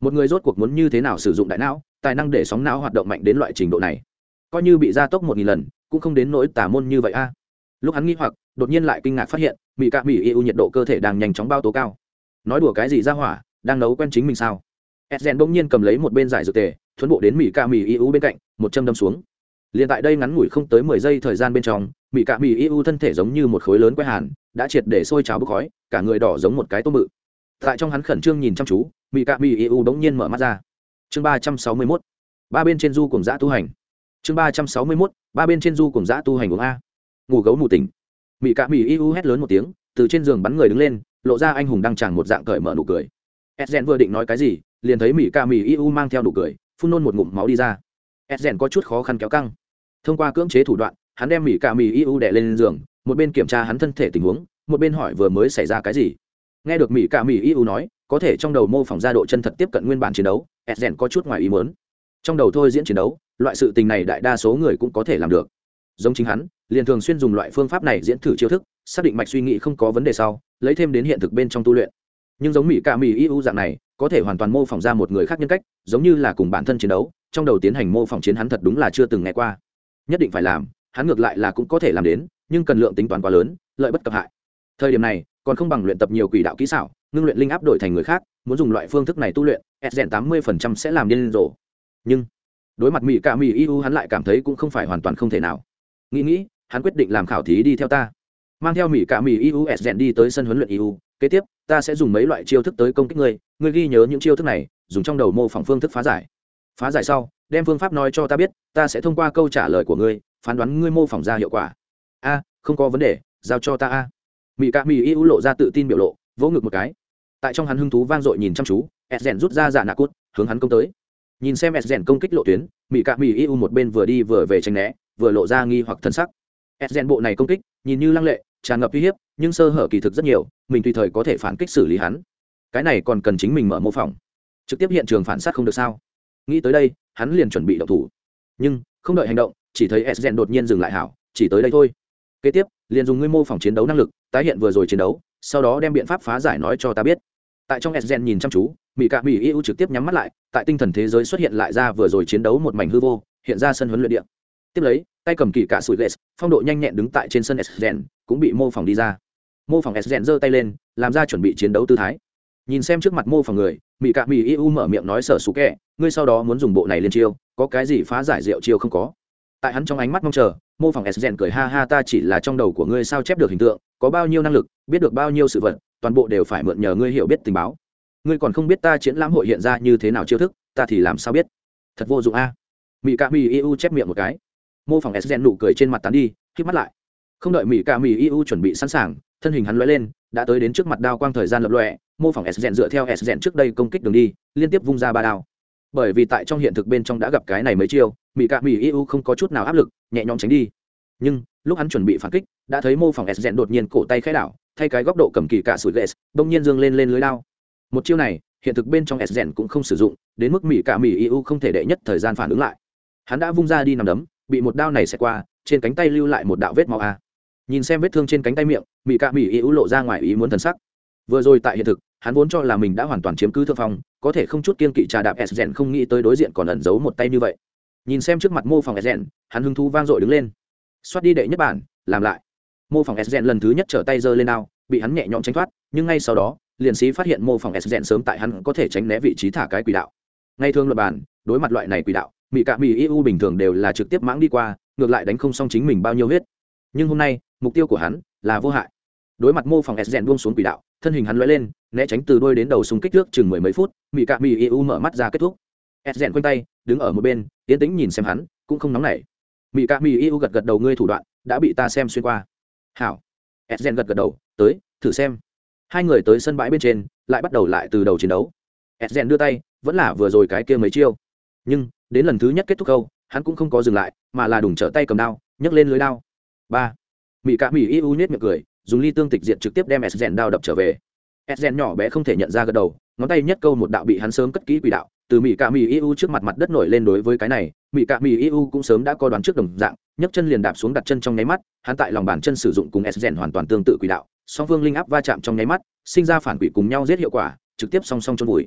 một người rốt cuộc muốn như thế nào sử dụng đại não tài năng để sóng não hoạt động mạnh đến loại trình độ này, coi như bị gia tốc 1000 lần cũng không đến nỗi tà môn như vậy a. Lúc hắn nghi hoặc đột nhiên lại kinh ngạc phát hiện mỹ cạ mỹ yêu nhiệt độ cơ thể đang nhanh chóng bao tố cao. Nói đùa cái gì ra hỏa, đang nấu quen chính mình sao? Esgen bỗng nhiên cầm lấy một bên giải dược tề thuấn bộ đến mỹ cạ mỹ yêu bên cạnh, một châm đâm xuống. Liền tại đây ngắn ngủi không tới 10 giây thời gian bên trong, mỹ cạ mỹ yêu thân thể giống như một khối lớn que hàn đã triệt để sôi trào bốc khói, cả người đỏ giống một cái tôm bự. Tại trong hắn khẩn trương nhìn chăm chú, mỹ cạ mỹ yêu bỗng nhiên mở mắt ra. Chương 361, ba bên trên du cùng dã tu hành. Chương 361, ba bên trên du cùng dã tu hành uống a. Ngủ gấu mù tỉnh. Mỹ cạ mỹ yêu hét lớn một tiếng, từ trên giường bắn người đứng lên, lộ ra anh hùng đang tràn một dạng cởi mở nụ cười. Esgen vừa định nói cái gì, liền thấy mỹ cạ mỹ yêu mang theo nụ cười, phun nôn một ngụm máu đi ra. Esgen có chút khó khăn kéo căng. Thông qua cưỡng chế thủ đoạn, hắn đem mỹ cạ mỹ yêu đè lên giường, một bên kiểm tra hắn thân thể tình huống, một bên hỏi vừa mới xảy ra cái gì. Nghe được mỹ cạ mỹ yêu nói, có thể trong đầu mô phỏng ra độ chân thật tiếp cận nguyên bản chiến đấu, Esgen có chút ngoài ý muốn. Trong đầu thôi diễn chiến đấu, loại sự tình này đại đa số người cũng có thể làm được. Giống chính hắn, liền thường xuyên dùng loại phương pháp này diễn thử chiêu thức, xác định mạch suy nghĩ không có vấn đề sau, lấy thêm đến hiện thực bên trong tu luyện. Nhưng giống mỹ cạ mỹ yêu dạng này, có thể hoàn toàn mô phỏng ra một người khác nhân cách, giống như là cùng bản thân chiến đấu, trong đầu tiến hành mô phỏng chiến hắn thật đúng là chưa từng nghe qua. Nhất định phải làm, hắn ngược lại là cũng có thể làm đến, nhưng cần lượng tính toán quá lớn, lợi bất cập hại. Thời điểm này, còn không bằng luyện tập nhiều quỷ đạo kỹ xảo, ngưng luyện linh áp đổi thành người khác, muốn dùng loại phương thức này tu luyện, Esgen 80% sẽ làm điên rồ. Nhưng đối mặt mỹ cạ mỹ yêu hắn lại cảm thấy cũng không phải hoàn toàn không thể nào. Nghĩ, hắn quyết định làm khảo thí đi theo ta. Mang theo mỹ cạ mỹ yêu Esgen đi tới sân huấn luyện yêu, kế tiếp, ta sẽ dùng mấy loại chiêu thức tới công kích ngươi, ngươi ghi nhớ những chiêu thức này, dùng trong đầu mô phỏng phương thức phá giải. Phá giải sau, đem phương pháp nói cho ta biết, ta sẽ thông qua câu trả lời của ngươi, phán đoán ngươi mô phỏng ra hiệu quả. A, không có vấn đề, giao cho ta a. Mỹ cạ mỹ yêu lộ ra tự tin biểu lộ, vỗ ngực một cái. Tại trong hắn hứng thú vang dội nhìn chăm chú, Esgen rút ra dạ nạ cốt, hướng hắn công tới. Nhìn xem Esgen công kích lộ tuyến, mỹ cạ mỹ yêu một bên vừa đi vừa về tránh né, vừa lộ ra nghi hoặc thần sắc. Esgen bộ này công kích, nhìn như lăng lệ, tràn ngập uy hiếp, nhưng sơ hở kỳ thực rất nhiều, mình tùy thời có thể phản kích xử lý hắn. Cái này còn cần chính mình mở mô phỏng, trực tiếp hiện trường phản sát không được sao? Nghĩ tới đây, hắn liền chuẩn bị động thủ. Nhưng không đợi hành động, chỉ thấy Esgen đột nhiên dừng lại hảo, chỉ tới đây thôi. Kế tiếp, liền dùng ngươi mô phỏng chiến đấu năng lực, tái hiện vừa rồi chiến đấu, sau đó đem biện pháp phá giải nói cho ta biết. Tại trong Esgen nhìn chăm chú, mỹ cạ mỹ yêu trực tiếp nhắm mắt lại, tại tinh thần thế giới xuất hiện lại ra vừa rồi chiến đấu một mảnh hư vô, hiện ra sân huấn luyện địa. Tiếp lấy, tay cầm kỳ cạ sủi ghét, phong độ nhanh nhẹn đứng tại trên sân Esgen, cũng bị mô phỏng đi ra. Mô phỏng Esgen giơ tay lên, làm ra chuẩn bị chiến đấu tư thái. Nhìn xem trước mặt mô phỏng người, mỹ cạ mỹ yêu mở miệng nói sở sủ kẹ, ngươi sau đó muốn dùng bộ này lên chiêu, có cái gì phá giải diệu chiêu không có? Tại hắn trong ánh mắt mong chờ, mô phỏng Esgen cười ha ha, ta chỉ là trong đầu của ngươi sao chép được hình tượng, có bao nhiêu năng lực, biết được bao nhiêu sự vật, toàn bộ đều phải mượn nhờ ngươi hiểu biết tình báo. Ngươi còn không biết ta triển lãm hội hiện ra như thế nào chiêu thức, ta thì làm sao biết? Thật vô dụng a. Mỹ cạ mỹ yêu chép miệng một cái. Mô phỏng Esgen nụ cười trên mặt tán đi, khép mắt lại. Không đợi mỹ cạ mỹ yêu chuẩn bị sẵn sàng, thân hình hắn lóe lên, đã tới đến trước mặt đao quang thời gian lập lòe, mô phỏng Esgen dựa theo Esgen trước đây công kích đường đi, liên tiếp vung ra ba đao. Bởi vì tại trong hiện thực bên trong đã gặp cái này mấy chiêu, mỹ cạ mỹ yêu không có chút nào áp lực, nhẹ nhõm tránh đi. Nhưng lúc hắn chuẩn bị phản kích, đã thấy mô phỏng Esgen đột nhiên cổ tay khẽ đảo, thay cái góc độ cầm kỳ cạ sủi ghét, bỗng nhiên dương lên lưới đao. Một chiêu này, hiện thực bên trong Esgen cũng không sử dụng, đến mức mỹ cạ mỹ yêu không thể đệ nhất thời gian phản ứng lại. Hắn đã vung ra đi nằm đấm, bị một đao này xẹt qua, trên cánh tay lưu lại một đạo vết máu a. Nhìn xem vết thương trên cánh tay miệng, mỹ cạ mỹ yêu lộ ra ngoài ý muốn thần sắc. Vừa rồi tại hiện thực, hắn vốn cho là mình đã hoàn toàn chiếm cứ thượng phong, có thể không chút kiên kỵ trà đạp Esgen, không nghĩ tới đối diện còn ẩn giấu một tay như vậy. Nhìn xem trước mặt mô phỏng Esgen, hắn hứng thú vang dội đứng lên. Xoát đi đệ nhất bản, làm lại. Mô phỏng Esgen lần thứ nhất trở tay giơ lên đao, bị hắn nhẹ nhõm tránh thoát, nhưng ngay sau đó, liền sĩ phát hiện mô phỏng Esgen sớm tại hắn có thể tránh né vị trí thả cái quỷ đạo. Ngay thường luật bản, đối mặt loại này quỷ đạo, mỹ cạ mỹ yêu bình thường đều là trực tiếp mãng đi qua, ngược lại đánh không xong chính mình bao nhiêu huyết. Nhưng hôm nay, mục tiêu của hắn là vô hại. Đối mặt mô phỏng Esgen buông xuống quỷ đạo, thân hình hắn lóe lên, né tránh từ đuôi đến đầu xung kích trước chừng mười mấy phút, mỹ cạ mỹ yêu mở mắt ra kết thúc. Esgen quanh tay, đứng ở một bên, yên tĩnh nhìn xem hắn, cũng không nóng nảy. Mỹ cạ mỹ yêu gật gật đầu, ngươi thủ đoạn đã bị ta xem xuyên qua. Hảo. Esgen gật gật đầu, tới, thử xem. Hai người tới sân bãi bên trên, lại bắt đầu lại từ đầu chiến đấu. Esgen đưa tay, vẫn là vừa rồi cái kia mấy chiêu. Nhưng, đến lần thứ nhất kết thúc câu, hắn cũng không có dừng lại, mà là đùng trở tay cầm đao, nhấc lên lưới đao. Ba. Mỹ cạ mỹ yêu nhếch miệng cười, dùng ly tương tịch diệt trực tiếp đem Esgen đao đập trở về. Esgen nhỏ bé không thể nhận ra gật đầu, ngón tay nhất câu một đạo bị hắn sớm cất kỹ quỷ đạo, từ mỹ cạ mỹ yêu trước mặt mặt đất nổi lên. Đối với cái này, mỹ cạ mỹ yêu cũng sớm đã có đoán trước đồng dạng, nhấc chân liền đạp xuống đặt chân trong nháy mắt, hắn tại lòng bàn chân sử dụng cùng Esgen hoàn toàn tương tự quỷ đạo, song phương linh áp va chạm trong nháy mắt, sinh ra phản quỷ cùng nhau giết hiệu quả, trực tiếp song song chôn vùi.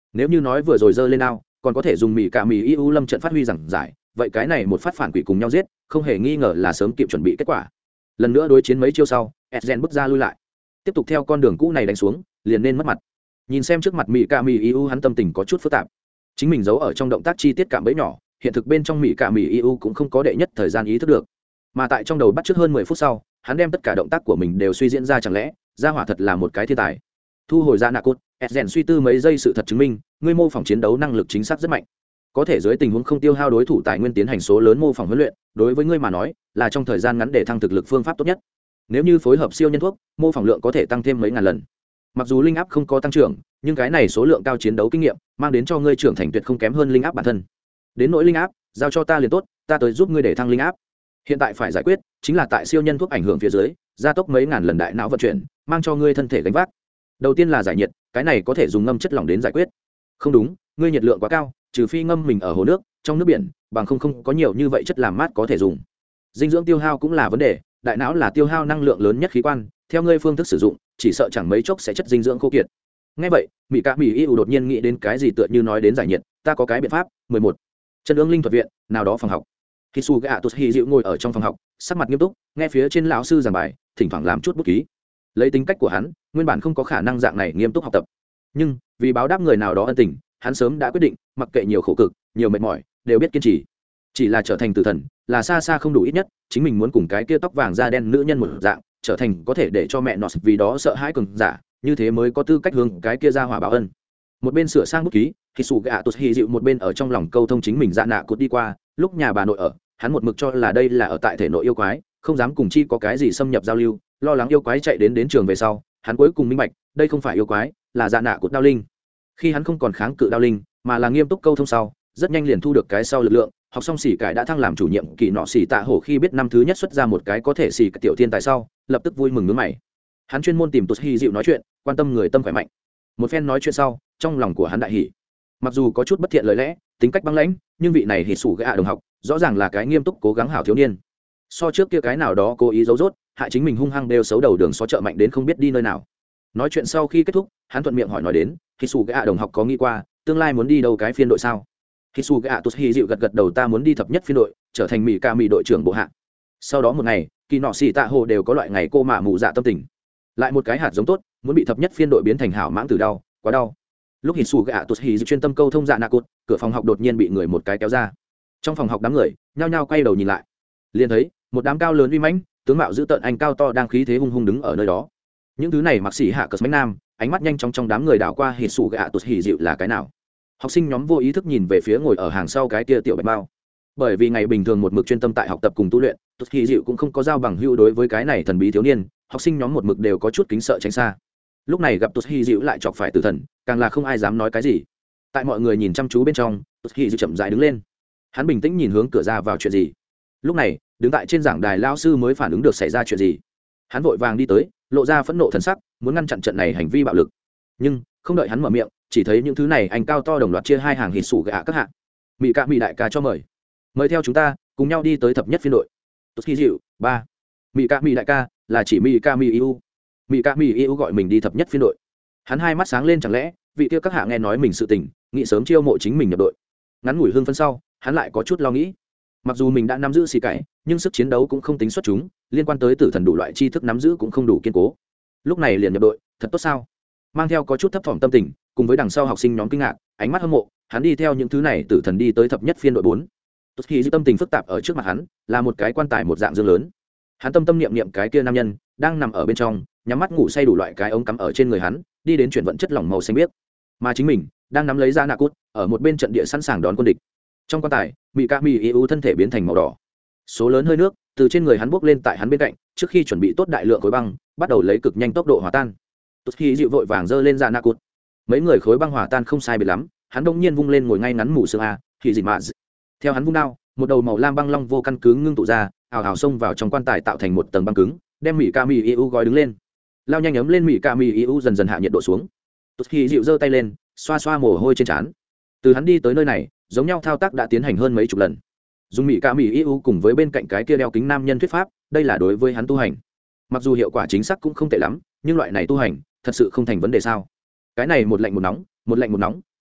nếu như nói vừa rồi giơ lên ao còn có thể dùng mì cả mì iu lâm trận phát huy giảng giải, vậy cái này một phát phản quỷ cùng nhau giết không hề nghi ngờ là sớm kịp chuẩn bị kết quả. Lần nữa đối chiến mấy chiêu sau, Edgen bước ra lui lại, tiếp tục theo con đường cũ này đánh xuống liền nên mất mặt. Nhìn xem trước mặt mì cả mì iu, hắn tâm tình có chút phức tạp. Chính mình giấu ở trong động tác chi tiết cạm bẫy nhỏ, hiện thực bên trong mì cả mì iu cũng không có đệ nhất thời gian ý thức được, mà tại trong đầu bắt trước hơn 10 phút sau, hắn đem tất cả động tác của mình đều suy diễn ra, chẳng lẽ gia hỏa thật là một cái thiên tài. Thu hồi ra nạ cốt, Edgen suy tư mấy giây, sự thật chứng minh ngươi mô phỏng chiến đấu năng lực chính xác rất mạnh, có thể dưới tình huống không tiêu hao đối thủ tài nguyên tiến hành số lớn mô phỏng huấn luyện, đối với ngươi mà nói là trong thời gian ngắn để thăng thực lực phương pháp tốt nhất. Nếu như phối hợp siêu nhân thuốc, mô phỏng lượng có thể tăng thêm mấy ngàn lần. Mặc dù linh áp không có tăng trưởng, nhưng cái này số lượng cao chiến đấu kinh nghiệm mang đến cho ngươi trưởng thành tuyệt không kém hơn linh áp bản thân. Đến nỗi linh áp, giao cho ta liền tốt, ta tới giúp ngươi để thăng linh áp. Hiện tại phải giải quyết chính là tại siêu nhân thuốc ảnh hưởng phía dưới, gia tốc mấy ngàn lần đại não vận chuyển, mang cho ngươi thân thể gánh vác. Đầu tiên là giải nhiệt, cái này có thể dùng ngâm chất lỏng đến giải quyết. Không đúng, ngươi nhiệt lượng quá cao, trừ phi ngâm mình ở hồ nước, trong nước biển, bằng không có nhiều như vậy chất làm mát có thể dùng. Dinh dưỡng tiêu hao cũng là vấn đề, đại não là tiêu hao năng lượng lớn nhất khí quan, theo ngươi phương thức sử dụng, chỉ sợ chẳng mấy chốc sẽ chất dinh dưỡng khô kiệt. Nghe vậy, Mị Cả Mị Iu đột nhiên nghĩ đến cái gì, tựa như nói đến giải nhiệt, ta có cái biện pháp. 11. Chân ương linh thuật viện, nào đó phòng học. Hisuga Toshi dịu ngồi ở trong phòng học, sắc mặt nghiêm túc, nghe phía trên lão sư giảng bài, thỉnh thoảng làm chút bút ký. Lấy tính cách của hắn, nguyên bản không có khả năng dạng này nghiêm túc học tập, nhưng vì báo đáp người nào đó ân tình, hắn sớm đã quyết định, mặc kệ nhiều khổ cực, nhiều mệt mỏi, đều biết kiên trì. Chỉ là trở thành tử thần, là xa xa không đủ, ít nhất chính mình muốn cùng cái kia tóc vàng da đen nữ nhân một dạng, trở thành có thể để cho mẹ nó vì đó sợ hãi cường giả, như thế mới có tư cách hướng cái kia ra hỏa báo ân. Một bên sửa sang bút ký, Hisuga Toshi dịu một bên ở trong lòng câu thông chính mình dạ nạ cột đi qua, lúc nhà bà nội ở, hắn một mực cho là đây là ở tại thể nội yêu quái, không dám cùng chi có cái gì xâm nhập giao lưu, lo lắng yêu quái chạy đến trường về sau, hắn cuối cùng minh bạch, đây không phải yêu quái, là dạ nạ cột đao linh. Khi hắn không còn kháng cự đao linh, mà là nghiêm túc câu thông sau, rất nhanh liền thu được cái sau lực lượng, học xong xỉ cải đã thăng làm chủ nhiệm kỳ nọ xỉ tạ hổ, khi biết năm thứ nhất xuất ra một cái có thể xỉ tiểu thiên tài sau, lập tức vui mừng nhướng mày. Hắn chuyên môn tìm Toshi dịu nói chuyện, quan tâm người tâm khỏe mạnh. Một phen nói chuyện sau, trong lòng của hắn đại hỉ. Mặc dù có chút bất thiện lời lẽ, tính cách băng lãnh, nhưng vị này Hisuga đồng học, rõ ràng là cái nghiêm túc cố gắng hảo thiếu niên. So trước kia cái nào đó cố ý giấu dốt, hại chính mình hung hăng đều xấu đầu đường xó chợ mạnh đến không biết đi nơi nào. Nói chuyện sau khi kết thúc, hắn thuận miệng hỏi nói đến, Hisuga đồng học có nghĩ qua tương lai muốn đi đâu cái phiên đội sao? Hisuga Toshi dịu gật gật đầu, ta muốn đi thập nhất phiên đội, trở thành Mị Cả Mị đội trưởng bộ hạ. Sau đó một ngày, kỳ nọ xỉ tạ hồ đều có loại ngày cô mạ mù dạ tâm tình. Lại một cái hạt giống tốt, muốn bị thập nhất phiên đội biến thành hảo mãng tử đau, quá đau. Lúc Hisuga Toshi dịu chuyên tâm câu thông dạ nạ cột, cửa phòng học đột nhiên bị người một cái kéo ra. Trong phòng học đám người nhao nhao quay đầu nhìn lại, liền thấy một đám cao lớn uy mãnh, tướng mạo dữ tợn anh cao to đang khí thế hung hung đứng ở nơi đó. Những thứ này mặc sĩ hạ cờ mấy nam, ánh mắt nhanh chóng trong đám người đảo qua Hisuga Toshi dịu là cái nào. Học sinh nhóm vô ý thức nhìn về phía ngồi ở hàng sau cái kia tiểu bạch bao, bởi vì ngày bình thường một mực chuyên tâm tại học tập cùng tu luyện, Toshi dịu cũng không có giao bằng hữu, đối với cái này thần bí thiếu niên, học sinh nhóm một mực đều có chút kính sợ tránh xa. Lúc này gặp Toshi dịu lại chọc phải tử thần, càng là không ai dám nói cái gì. Tại mọi người nhìn chăm chú bên trong, Toshi dịu chậm rãi đứng lên, hắn bình tĩnh nhìn hướng cửa ra vào, chuyện gì. Lúc này đứng tại trên giảng đài lao sư mới phản ứng được xảy ra chuyện gì, hắn vội vàng đi tới, lộ ra phẫn nộ thần sắc, muốn ngăn chặn trận này hành vi bạo lực. Nhưng không đợi hắn mở miệng, chỉ thấy những thứ này anh cao to đồng loạt chia hai hàng Hisuga các hạng. Mị Cả Mị đại ca cho mời theo chúng ta cùng nhau đi tới thập nhất phiên đội. Toshi dịu 3. Mị Cả Mị đại ca là chỉ Mị Cả Mị Iu. Mị Cả Mị Iu gọi mình đi thập nhất phiên đội. Hắn hai mắt sáng lên, chẳng lẽ vị kia các hạ nghe nói mình sự tình, nghĩ sớm chiêu mộ chính mình nhập đội. Ngắn ngủi hưng phấn sau, hắn lại có chút lo nghĩ. Mặc dù mình đã nắm giữ xì cải, nhưng sức chiến đấu cũng không tính xuất chúng, liên quan tới tử thần đủ loại tri thức nắm giữ cũng không đủ kiên cố. Lúc này liền nhập đội, thật tốt sao? Mang theo có chút thấp thỏm tâm tình, cùng với đằng sau học sinh nhóm kinh ngạc, ánh mắt hâm mộ, hắn đi theo những thứ này tử thần đi tới thập nhất phiên đội 4. Tốt khi tâm tình phức tạp, ở trước mặt hắn là một cái quan tài một dạng dương lớn. Hắn tâm niệm niệm cái kia nam nhân đang nằm ở bên trong, nhắm mắt ngủ say, đủ loại cái ống cắm ở trên người hắn, đi đến chuyển vận chất lỏng màu xanh biếc. Mà chính mình đang nắm lấy ra nạ cút, ở một bên trận địa sẵn sàng đón quân địch. Trong quan tài, Mị Cả Mị Iu thân thể biến thành màu đỏ, số lớn hơi nước từ trên người hắn bốc lên tại hắn bên cạnh, trước khi chuẩn bị tốt đại lượng khối băng, bắt đầu lấy cực nhanh tốc độ hòa tan. Tốt khi dịu vội vàng giơ lên ra nạ cút, mấy người khối băng hòa tan không sai biệt lắm, hắn đông nhiên vung lên ngồi ngay ngắn mù xương a, thì gì mà theo hắn vung đao, một đầu màu lam băng long vô căn cứ ngưng tụ ra, ào ào xông vào trong quan tài, tạo thành một tầng băng cứng, đem Mị Cả Mị Iu gói đứng lên. Lao nhanh ấm lên, Mị Cả Mị Iu dần dần hạ nhiệt độ xuống. Tốt khi dịu giơ tay lên, xoa xoa mồ hôi trên trán. Từ hắn đi tới nơi này, giống nhau thao tác đã tiến hành hơn mấy chục lần. Dùng Mị Cả Mị Iu cùng với bên cạnh cái kia đeo kính nam nhân thuyết pháp, đây là đối với hắn tu hành. Mặc dù hiệu quả chính xác cũng không tệ lắm, nhưng loại này tu hành thật sự không thành vấn đề sao? Cái này một lạnh một nóng, một lạnh một nóng,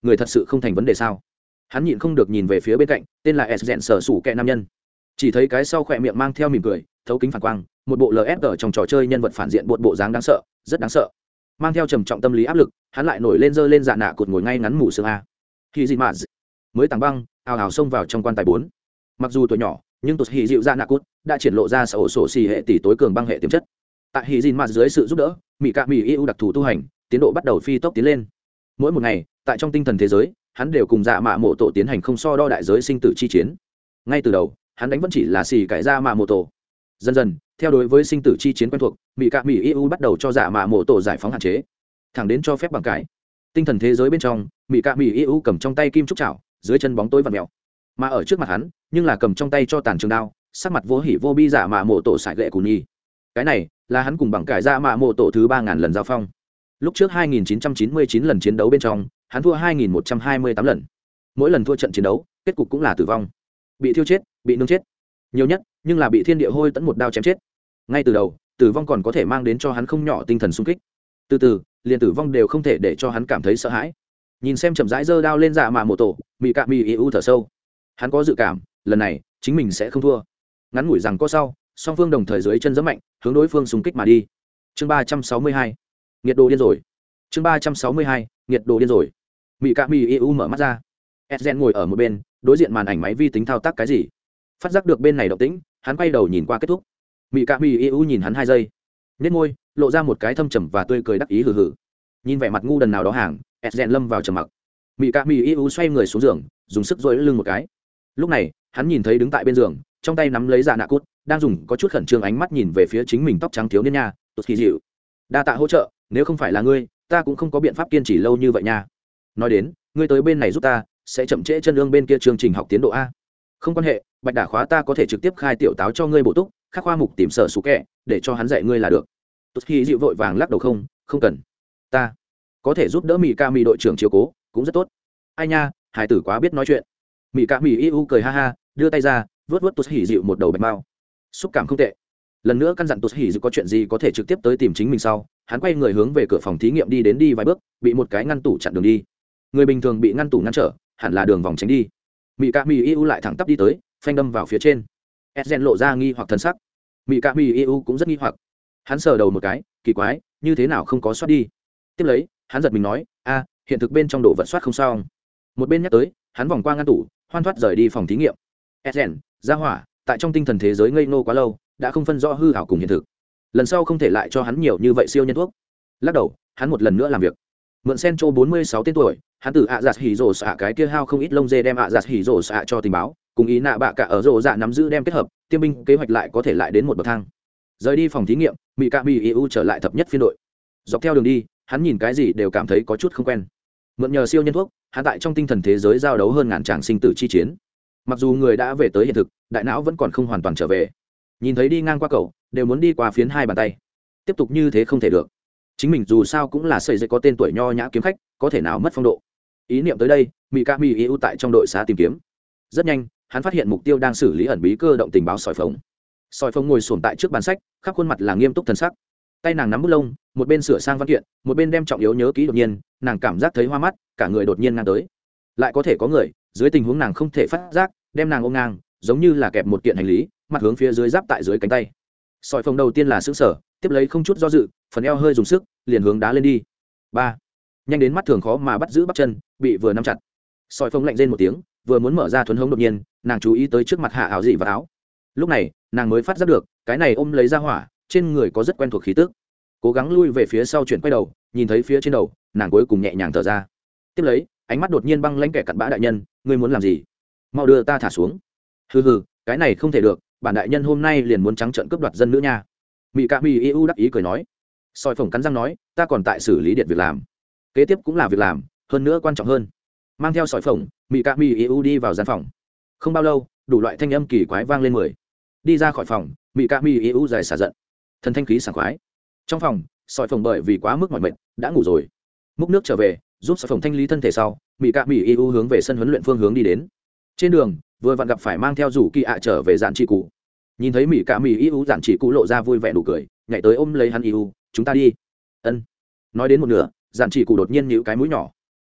người thật sự không thành vấn đề sao? Hắn nhịn không được nhìn về phía bên cạnh tên là s rẽn sở sủ kẹ nam nhân, chỉ thấy cái sau khỏe miệng mang theo mỉm cười thấu kính phản quang, một bộ lf trong trò chơi nhân vật phản diện bộ dáng đáng sợ, rất đáng sợ, mang theo trầm trọng tâm lý áp lực. Hắn lại nổi lên giơ lên dạ nạ cột ngồi ngay ngắn mù sương a. Khi gì mà mới tàng băng ào ào xông vào trong quan tài 4. Mặc dù tuổi nhỏ nhưng tụt hì dịu dạ nạ cột đã triển lộ ra sở sổ xì hệ tỷ tối cường băng hệ tiềm chất. Tại hì dìn mà dưới sự giúp đỡ, mỹ cạ mỹ yêu đặc thù tu hành tiến độ bắt đầu phi tốc tiến lên. Mỗi một ngày tại trong tinh thần thế giới, hắn đều cùng dạ mạ mộ tổ tiến hành không so đo đại giới sinh tử chi chiến. Ngay từ đầu hắn đánh vẫn chỉ là xì cải dạ mạ mộ tổ. Dần dần theo đối với sinh tử chi chiến quen thuộc, mỹ cạ mỹ yêu bắt đầu cho dạ mạ mộ tổ giải phóng hạn chế, thẳng đến cho phép bằng cải. Tinh thần thế giới bên trong, mỹ cạ mỹ yêu cầm trong tay kim trúc chảo, dưới chân bóng tối vặn mèo, mà ở trước mặt hắn nhưng là cầm trong tay cho tàn trường đao, sắc mặt vô hỉ vô bi dạ mạ mộ tổ sải lệ cù nhi. Cái này là hắn cùng bằng cải dạ mạ mộ tổ thứ 3000 lần giao phong. Lúc trước 2999 lần chiến đấu bên trong, hắn thua 2128 lần. Mỗi lần thua trận chiến đấu, kết cục cũng là tử vong, bị thiêu chết, bị nướng chết, nhiều nhất nhưng là bị thiên địa hôi tẫn một đao chém chết. Ngay từ đầu, tử vong còn có thể mang đến cho hắn không nhỏ tinh thần sung kích, từ từ liền tử vong đều không thể để cho hắn cảm thấy sợ hãi. Nhìn xem chậm rãi giơ đao lên dạ mạ mộ tổ, mỹ cạ mỹ yêu thở sâu. Hắn có dự cảm lần này chính mình sẽ không thua. Ngắn ngủi rằng có sau, song phương đồng thời dưới chân giẫm mạnh, hướng đối phương xung kích mà đi. Chương 362, nhiệt độ điên rồi. Chương 362, nhiệt độ điên rồi. Mỹ cạ mỹ yêu mở mắt ra. Ezen ngồi ở một bên, đối diện màn ảnh máy vi tính thao tác cái gì. Phát giác được bên này động tĩnh, hắn quay đầu nhìn qua kết thúc. Mỹ cạ mỹ yêu nhìn hắn 2 giây, nhếch môi, lộ ra một cái thâm trầm và tươi cười đắc ý hừ hừ. Nhìn vẻ mặt ngu đần nào đó hàng, Ezen lâm vào trầm mặc. Mỹ cạ mỹ yêu xoay người xuống giường, dùng sức duỗi lưng một cái. Lúc này hắn nhìn thấy đứng tại bên giường, trong tay nắm lấy dạ nạ cút, đang dùng có chút khẩn trương ánh mắt nhìn về phía chính mình tóc trắng thiếu niên nha. Tốt kỳ dịu, đa tạ hỗ trợ, nếu không phải là ngươi, ta cũng không có biện pháp kiên trì lâu như vậy nha. Nói đến ngươi tới bên này giúp ta, sẽ chậm trễ chân lương bên kia chương trình học tiến độ a. Không quan hệ, bạch đả khóa ta có thể trực tiếp khai tiểu táo cho ngươi bổ túc, khắc khoa mục tìm sở sủ kẹ để cho hắn dạy ngươi là được. Tốt kỳ dịu vội vàng lắc đầu không cần, ta có thể giúp đỡ mỹ ca mỹ đội trưởng chiếu cố cũng rất tốt. Ai nha, hải tử quá biết nói chuyện. Mỹ ca mỹ yêu cười ha ha, đưa tay ra vớt tốt hỉ dịu một đầu bạch mao, xúc cảm không tệ. Lần nữa căn dặn tốt hỉ dịu có chuyện gì có thể trực tiếp tới tìm chính mình sau, hắn quay người hướng về cửa phòng thí nghiệm đi vài bước, bị một cái ngăn tủ chặn đường đi. Người bình thường bị ngăn tủ ngăn trở hẳn là đường vòng tránh đi. Mỹ ca mỹ yêu lại thẳng tắp đi tới, phanh đâm vào phía trên. Ezen lộ ra nghi hoặc thần sắc. Mỹ ca mỹ yêu cũng rất nghi hoặc. Hắn sờ đầu một cái, kỳ quái, như thế nào không có soát đi. Tiếp lấy hắn giật mình nói, a, hiện thực bên trong đồ vật soát không sao. Một bên nhắc tới, hắn vòng qua ngăn tủ, hoan thoát rời đi phòng thí nghiệm. Ezen, gia hỏa, tại trong tinh thần thế giới ngây ngô quá lâu, đã không phân rõ hư ảo cùng hiện thực. Lần sau không thể lại cho hắn nhiều như vậy siêu nhân thuốc. Lắc đầu, hắn một lần nữa làm việc. Mượn Sencho 46 tên tuổi, hắn từ ạ giặt hỉ rồ xạ cái kia hao không ít lông dê đem ạ giặt hỉ rồ xạ cho tình báo, cùng ý nạ bạ cả ở rồ dạ nắm giữ đem kết hợp, tiêm binh kế hoạch lại có thể lại đến một bậc thang. Rời đi phòng thí nghiệm, mỹ cạ mỹ yêu trở lại thập nhất phiên đội. Dọc theo đường đi, hắn nhìn cái gì đều cảm thấy có chút không quen. Mượn nhờ siêu nhân thuốc, hắn tại trong tinh thần thế giới giao đấu hơn ngàn tràng sinh tử chi chiến. Mặc dù người đã về tới hiện thực, đại não vẫn còn không hoàn toàn trở về. Nhìn thấy đi ngang qua cậu, đều muốn đi qua phiến 2 bàn tay. Tiếp tục như thế không thể được. Chính mình dù sao cũng là sợi dây có tên tuổi nho nhã kiếm khách, có thể nào mất phong độ. Ý niệm tới đây, mỹ ca mỹ yêu tại trong đội xá tìm kiếm. Rất nhanh, hắn phát hiện mục tiêu đang xử lý ẩn bí cơ động tình báo sỏi phồng. Sỏi phồng ngồi xổm tại trước bàn sách, khắp khuôn mặt là nghiêm túc thần sắc. Tay nàng nắm bút lông, một bên sửa sang văn kiện, một bên đem trọng yếu nhớ kỹ. Đột nhiên nàng cảm giác thấy hoa mắt, cả người đột nhiên ngang tới. Lại có thể có người dưới tình huống nàng không thể phát giác, đem nàng ôm ngang, giống như là kẹp một kiện hành lý, mặt hướng phía dưới giáp tại dưới cánh tay. Sỏi phồng đầu tiên là sững sờ, tiếp lấy không chút do dự, phần eo hơi dùng sức, liền hướng đá lên đi. 3. Nhanh đến mắt thường khó mà bắt giữ bắp chân, bị vừa nắm chặt. Sỏi phồng lạnh rên một tiếng, vừa muốn mở ra thuần hống, đột nhiên nàng chú ý tới trước mặt hạ áo gì và áo. Lúc này nàng mới phát giác được cái này ôm lấy ra hỏa trên người có rất quen thuộc khí tức. Cố gắng lui về phía sau, chuyển quay đầu, nhìn thấy phía trên đầu, nàng cuối cùng nhẹ nhàng thở ra. Tiếp lấy ánh mắt đột nhiên băng lãnh, kẻ cặn bã đại nhân, ngươi muốn làm gì? Mau đưa ta thả xuống. Hừ hừ, cái này không thể được, bản đại nhân hôm nay liền muốn trắng trợn cướp đoạt dân nữa nha. Mỹ cạ mỹ yêu đắc ý cười nói. Soi phồng cắn răng nói, ta còn tại xử lý điện việc làm, kế tiếp cũng là việc làm, hơn nữa quan trọng hơn. Mang theo sỏi phồng, mỹ cạ mỹ yêu đi vào gian phòng. Không bao lâu, đủ loại thanh âm kỳ quái vang lên 10. Đi ra khỏi phòng, mỹ cạ mỹ yêu dài xả giận, thần thanh khí sảng khoái. Trong phòng, sỏi phồng bởi vì quá mức mỏi mệt đã ngủ rồi. Múc nước trở về, giúp sỏi phồng thanh lý thân thể sau, mỹ cạ mỹ yêu hướng về sân huấn luyện phương hướng đi đến. Trên đường vừa vặn gặp phải mang theo rủ kỳ ạ trở về dạn chị cụ. Nhìn thấy mỹ cạ mỹ yêu, dạn chị cụ lộ ra vui vẻ nụ cười, nhảy tới ôm lấy hắn. Yêu, chúng ta đi. Ân. Nói đến một nửa, dạn chị cụ đột nhiên nhíu cái mũi nhỏ.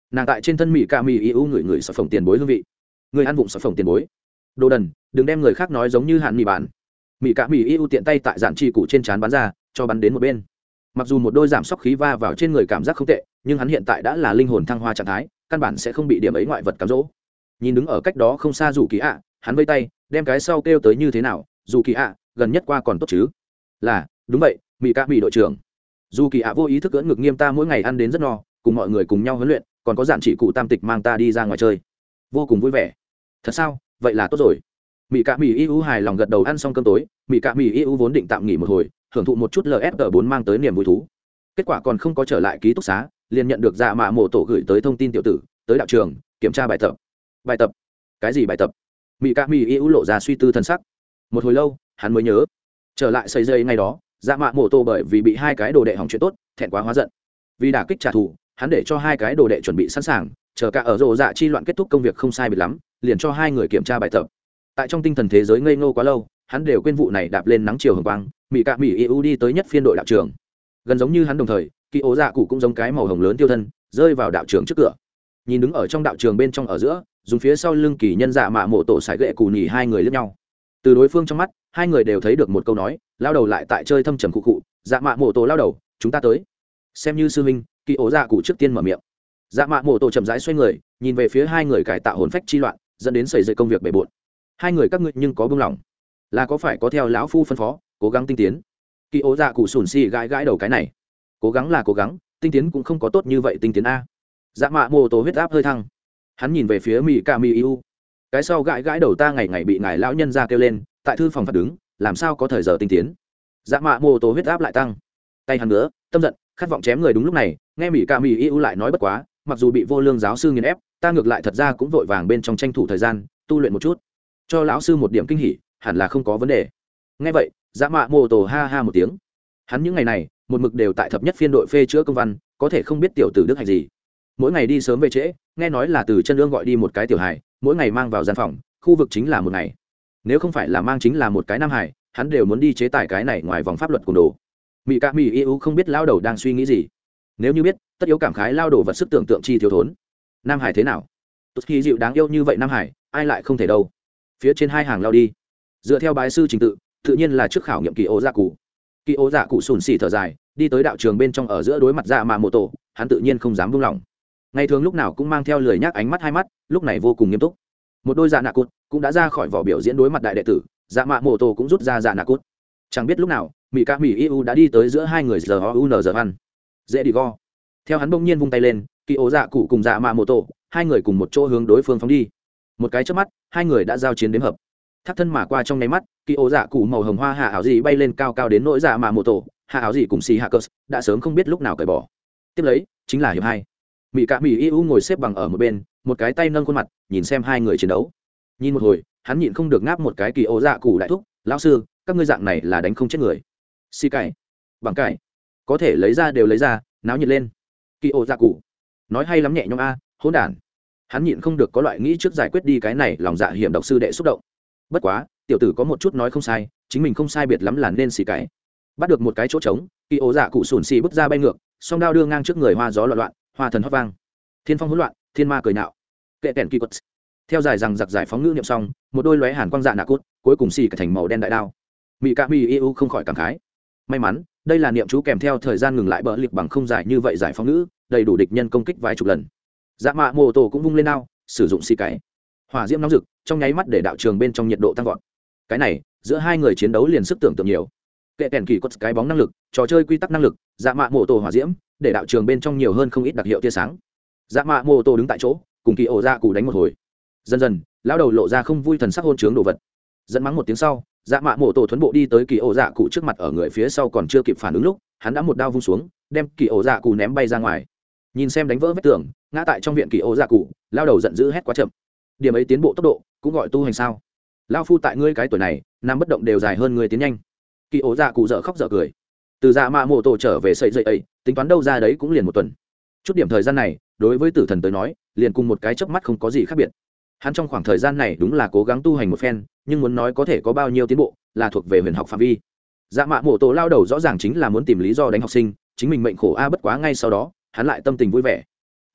nàng tại trên thân mỹ ca mỹ yêu người người sở phồng tiền bối hương vị, người ăn vụng sở phồng tiền bối, đồ đần, đừng đem người khác nói giống như hạn mì bản. Mỹ ca mỹ yêu tiện tay tại dạn chi cụ trên trán bắn ra, cho bắn đến một bên. Mặc dù một đôi giảm sóc khí va vào trên người cảm giác không tệ, nhưng hắn hiện tại đã là linh hồn thăng hoa trạng thái, căn bản sẽ không bị điểm ấy ngoại vật cám dỗ. Nhìn đứng ở cách đó không xa dù kỳ ạ, hắn vây tay đem cái sau kêu tới như thế nào, dù kỳ ạ gần nhất qua còn tốt chứ? Là đúng vậy, mỹ ca mỹ đội trưởng. Dù kỳ ạ vô ý thức cưỡng ngực nghiêm ta mỗi ngày ăn đến rất no, cùng mọi người cùng nhau huấn luyện, còn có dạn chỉ cụ tam tịch mang ta đi ra ngoài chơi, vô cùng vui vẻ. Thật sao? Vậy là tốt rồi. Mỹ ca mỹ yêu hài lòng gật đầu. Ăn xong cơm tối, mỹ ca mỹ yêu vốn định tạm nghỉ một hồi, hưởng thụ một chút LSG4 mang tới niềm vui thú. Kết quả còn không có trở lại ký túc xá, liền nhận được dạ mạ mổ tổ gửi tới thông tin tiểu tử tới đạo trường kiểm tra bài tập. Bài tập? Cái gì bài tập? Mỹ ca mỹ yêu lộ ra suy tư thần sắc. Một hồi lâu hắn mới nhớ, trở lại xây dây ngay đó, dạ mạ mổ tổ bởi vì bị hai cái đồ đệ hỏng chuyện tốt, thẹn quá hóa giận. Vì đả kích trả thù, hắn để cho hai cái đồ đệ chuẩn bị sẵn sàng, chờ cả ở rộ dạ chi loạn kết thúc công việc không sai biệt lắm, liền cho hai người kiểm tra bài tập. Tại trong tinh thần thế giới ngây ngô quá lâu, hắn đều quên vụ này đạp lên nắng chiều hồng quang. Mỹ ca mỹ yêu đi tới nhất phiên đội đạo trường, gần giống như hắn đồng thời, kỳ ố dạ cụ cũng giống cái màu hồng lớn tiêu thân rơi vào đạo trường trước cửa. Nhìn đứng ở trong đạo trường bên trong ở giữa, dùng phía sau lưng kỳ nhân dạ mạ mộ tổ sải gậy cù nhì hai người lướt nhau. Từ đối phương trong mắt, hai người đều thấy được một câu nói, lao đầu lại tại chơi thâm trầm cụ cụ. Dạ mạ mộ tổ lao đầu, chúng ta tới. Xem như sư huynh, kỳ ố dạ cụ trước tiên mở miệng. Dạ mạ mộ tổ chậm rãi xoay người, nhìn về phía hai người cải tạo hồn phách chi loạn, dẫn đến xảy ra công việc bề bộn. Hai người các ngươi nhưng có buông lỏng, là có phải có theo lão phu phân phó cố gắng tinh tiến? Kỳ ố dạ cụ sùn xì gãi gãi đầu. cái này cố gắng là cố gắng, tinh tiến cũng không có tốt như vậy. Tinh tiến a? Dạ mạ mô tô huyết áp hơi thăng, hắn nhìn về phía mỹ ca mỹ yêu, cái sau gãi gãi đầu. Ta ngày ngày bị ngài lão nhân ra kêu lên tại thư phòng phạt đứng, làm sao có thời giờ tinh tiến? Dạ mạ mô tô huyết áp lại tăng, tay hắn nữa tâm giận khát vọng chém người. Đúng lúc này nghe mỹ ca mỹ yêu lại nói, bất quá mặc dù bị vô lương giáo sư nghiền ép, ta ngược lại thật ra cũng vội vàng bên trong tranh thủ thời gian tu luyện một chút, cho lão sư một điểm kinh hỉ, hẳn là không có vấn đề. Nghe vậy dạ mạ mô tô ha ha một tiếng. Hắn những ngày này một mực đều tại thập nhất phiên đội phê chữa công văn, có thể không biết tiểu tử đức hạnh gì. Mỗi ngày đi sớm về trễ, nghe nói là từ chân lương gọi đi một cái tiểu hài, mỗi ngày mang vào gian phòng, khu vực chính là một ngày. Nếu không phải là mang chính là một cái nam hải, hắn đều muốn đi chế tài cái này ngoài vòng pháp luật cùng đồ. Mỹ ca mỹ yêu không biết lao đầu đang suy nghĩ gì. Nếu như biết, tất yếu cảm khái lao đầu vật sức tưởng tượng chi thiếu thốn. Nam hải thế nào? Tốt khi dịu đáng yêu như vậy nam hải, ai lại không thể đâu. Phía trên hai hàng lao đi, dựa theo bái sư trình tự, tự nhiên là trước khảo nghiệm kỳ ô dạ cụ. Kỳ ô dạ cụ sùn xì thở dài, đi tới đạo trường bên trong ở giữa đối mặt dạ mạ mộ tổ, hắn tự nhiên không dám buông lỏng. Ngày thường lúc nào cũng mang theo lười nhác ánh mắt hai mắt, lúc này vô cùng nghiêm túc. Một đôi dạ nạ cút cũng đã ra khỏi vỏ biểu diễn đối mặt đại đệ tử, dạ mạ mộ tổ cũng rút ra dạ nạ cút. Chẳng biết lúc nào mỹ ca mỹ yêu đã đi tới giữa hai người. Giờ un giờ ăn dễ đi go. Theo hắn bỗng nhiên vung tay lên, kỳ ô dạ cụ cùng dạ mạ mộ tổ hai người cùng một chỗ hướng đối phương phóng đi. Một cái chớp mắt hai người đã giao chiến đếm hợp, thác thân mà qua trong nháy mắt. Kỳ ô dạ cụ màu hồng hoa hạ áo gì bay lên cao cao đến nỗi dạ mạ mộ tổ hạ áo gì cùng xì hạ cờ đã sớm không biết lúc nào cởi bỏ. Tiếp lấy chính là hiệp hai. Mỹ ca mỹ yêu ngồi xếp bằng ở một bên, một cái tay nâng khuôn mặt nhìn xem hai người chiến đấu. Nhìn một hồi hắn nhịn không được ngáp một cái. Kỳ ô dạ cụ đại thúc, lão sư, các ngươi dạng này là đánh không chết người. Xì cải bằng cải có thể lấy ra đều lấy ra, náo nhiệt lên. Kỳ ô dạ cụ nói hay lắm, nhẹ nhõm a, hỗn đản. Hắn nhịn không được có loại nghĩ trước giải quyết đi cái này lòng dạ hiểm độc sư đệ xúc động. Bất quá tiểu tử có một chút nói không sai, chính mình không sai biệt lắm là nên xì cái. Bắt được một cái chỗ trống, kỳ ố dạ cụ sùn xì bước ra bay ngược, song đao đưa ngang trước người, hoa gió loạn loạn, hoa thần hót vang, thiên phong hỗn loạn, thiên ma cười nạo, kệ kèn kỳ quật. Theo dài rằng giặc giải phóng ngữ niệm xong, một đôi lóe hàn quang dạ nạ cút cuối cùng xì cả thành màu đen đại đao. Mỹ ca mỹ yêu không khỏi cảm khái, may mắn đây là niệm chú kèm theo thời gian ngừng lại bỡ liệt bằng không dài như vậy giải phóng ngữ, đầy đủ địch nhân công kích vài chục lần. Dạ mạ mô tổ cũng vung lên đao, sử dụng xì cái, hỏa diễm nóng rực trong nháy mắt để đạo trường bên trong nhiệt độ tăng vọt. Cái này giữa hai người chiến đấu liền sức tưởng tượng nhiều. Kệ kèn kỳ có cái bóng năng lực, trò chơi quy tắc năng lực, dạ mạ mô tổ hỏa diễm để đạo trường bên trong nhiều hơn không ít đặc hiệu tia sáng. Dạ mạ mô tổ đứng tại chỗ cùng kỳ ổ dạ cụ đánh một hồi. Dần dần lão đầu lộ ra không vui thần sắc hôn chướng đồ vật, dẫn mắng một tiếng sau, dạ mạ mô tổ thuấn bộ đi tới kỳ ổ dạ cụ trước mặt. Ở người phía sau còn chưa kịp phản ứng lúc, hắn đã một đao vung xuống, đem kỳ ổ dạ cụ ném bay ra ngoài. Nhìn xem đánh vỡ vết tường, ngã tại trong viện kỳ ổ dạ cụ, lao đầu giận dữ hét quá chậm. Điểm ấy tiến bộ tốc độ cũng gọi tu hành sao? Lao phu tại ngươi cái tuổi này nằm bất động đều dài hơn ngươi tiến nhanh. Kỳ ổ dạ cụ dở khóc dở cười. Từ dạ mạ mộ tổ trở về sậy dậy ấy, tính toán đâu ra đấy cũng liền một tuần. Chút điểm thời gian này đối với tử thần tới nói liền cùng một cái chớp mắt không có gì khác biệt. Hắn trong khoảng thời gian này đúng là cố gắng tu hành một phen, nhưng muốn nói có thể có bao nhiêu tiến bộ là thuộc về huyền học phạm vi. Dạ mạ mộ tổ lao đầu rõ ràng chính là muốn tìm lý do đánh học sinh, chính mình mệnh khổ a. Bất quá ngay sau đó hắn lại tâm tình vui vẻ. Kế tiếp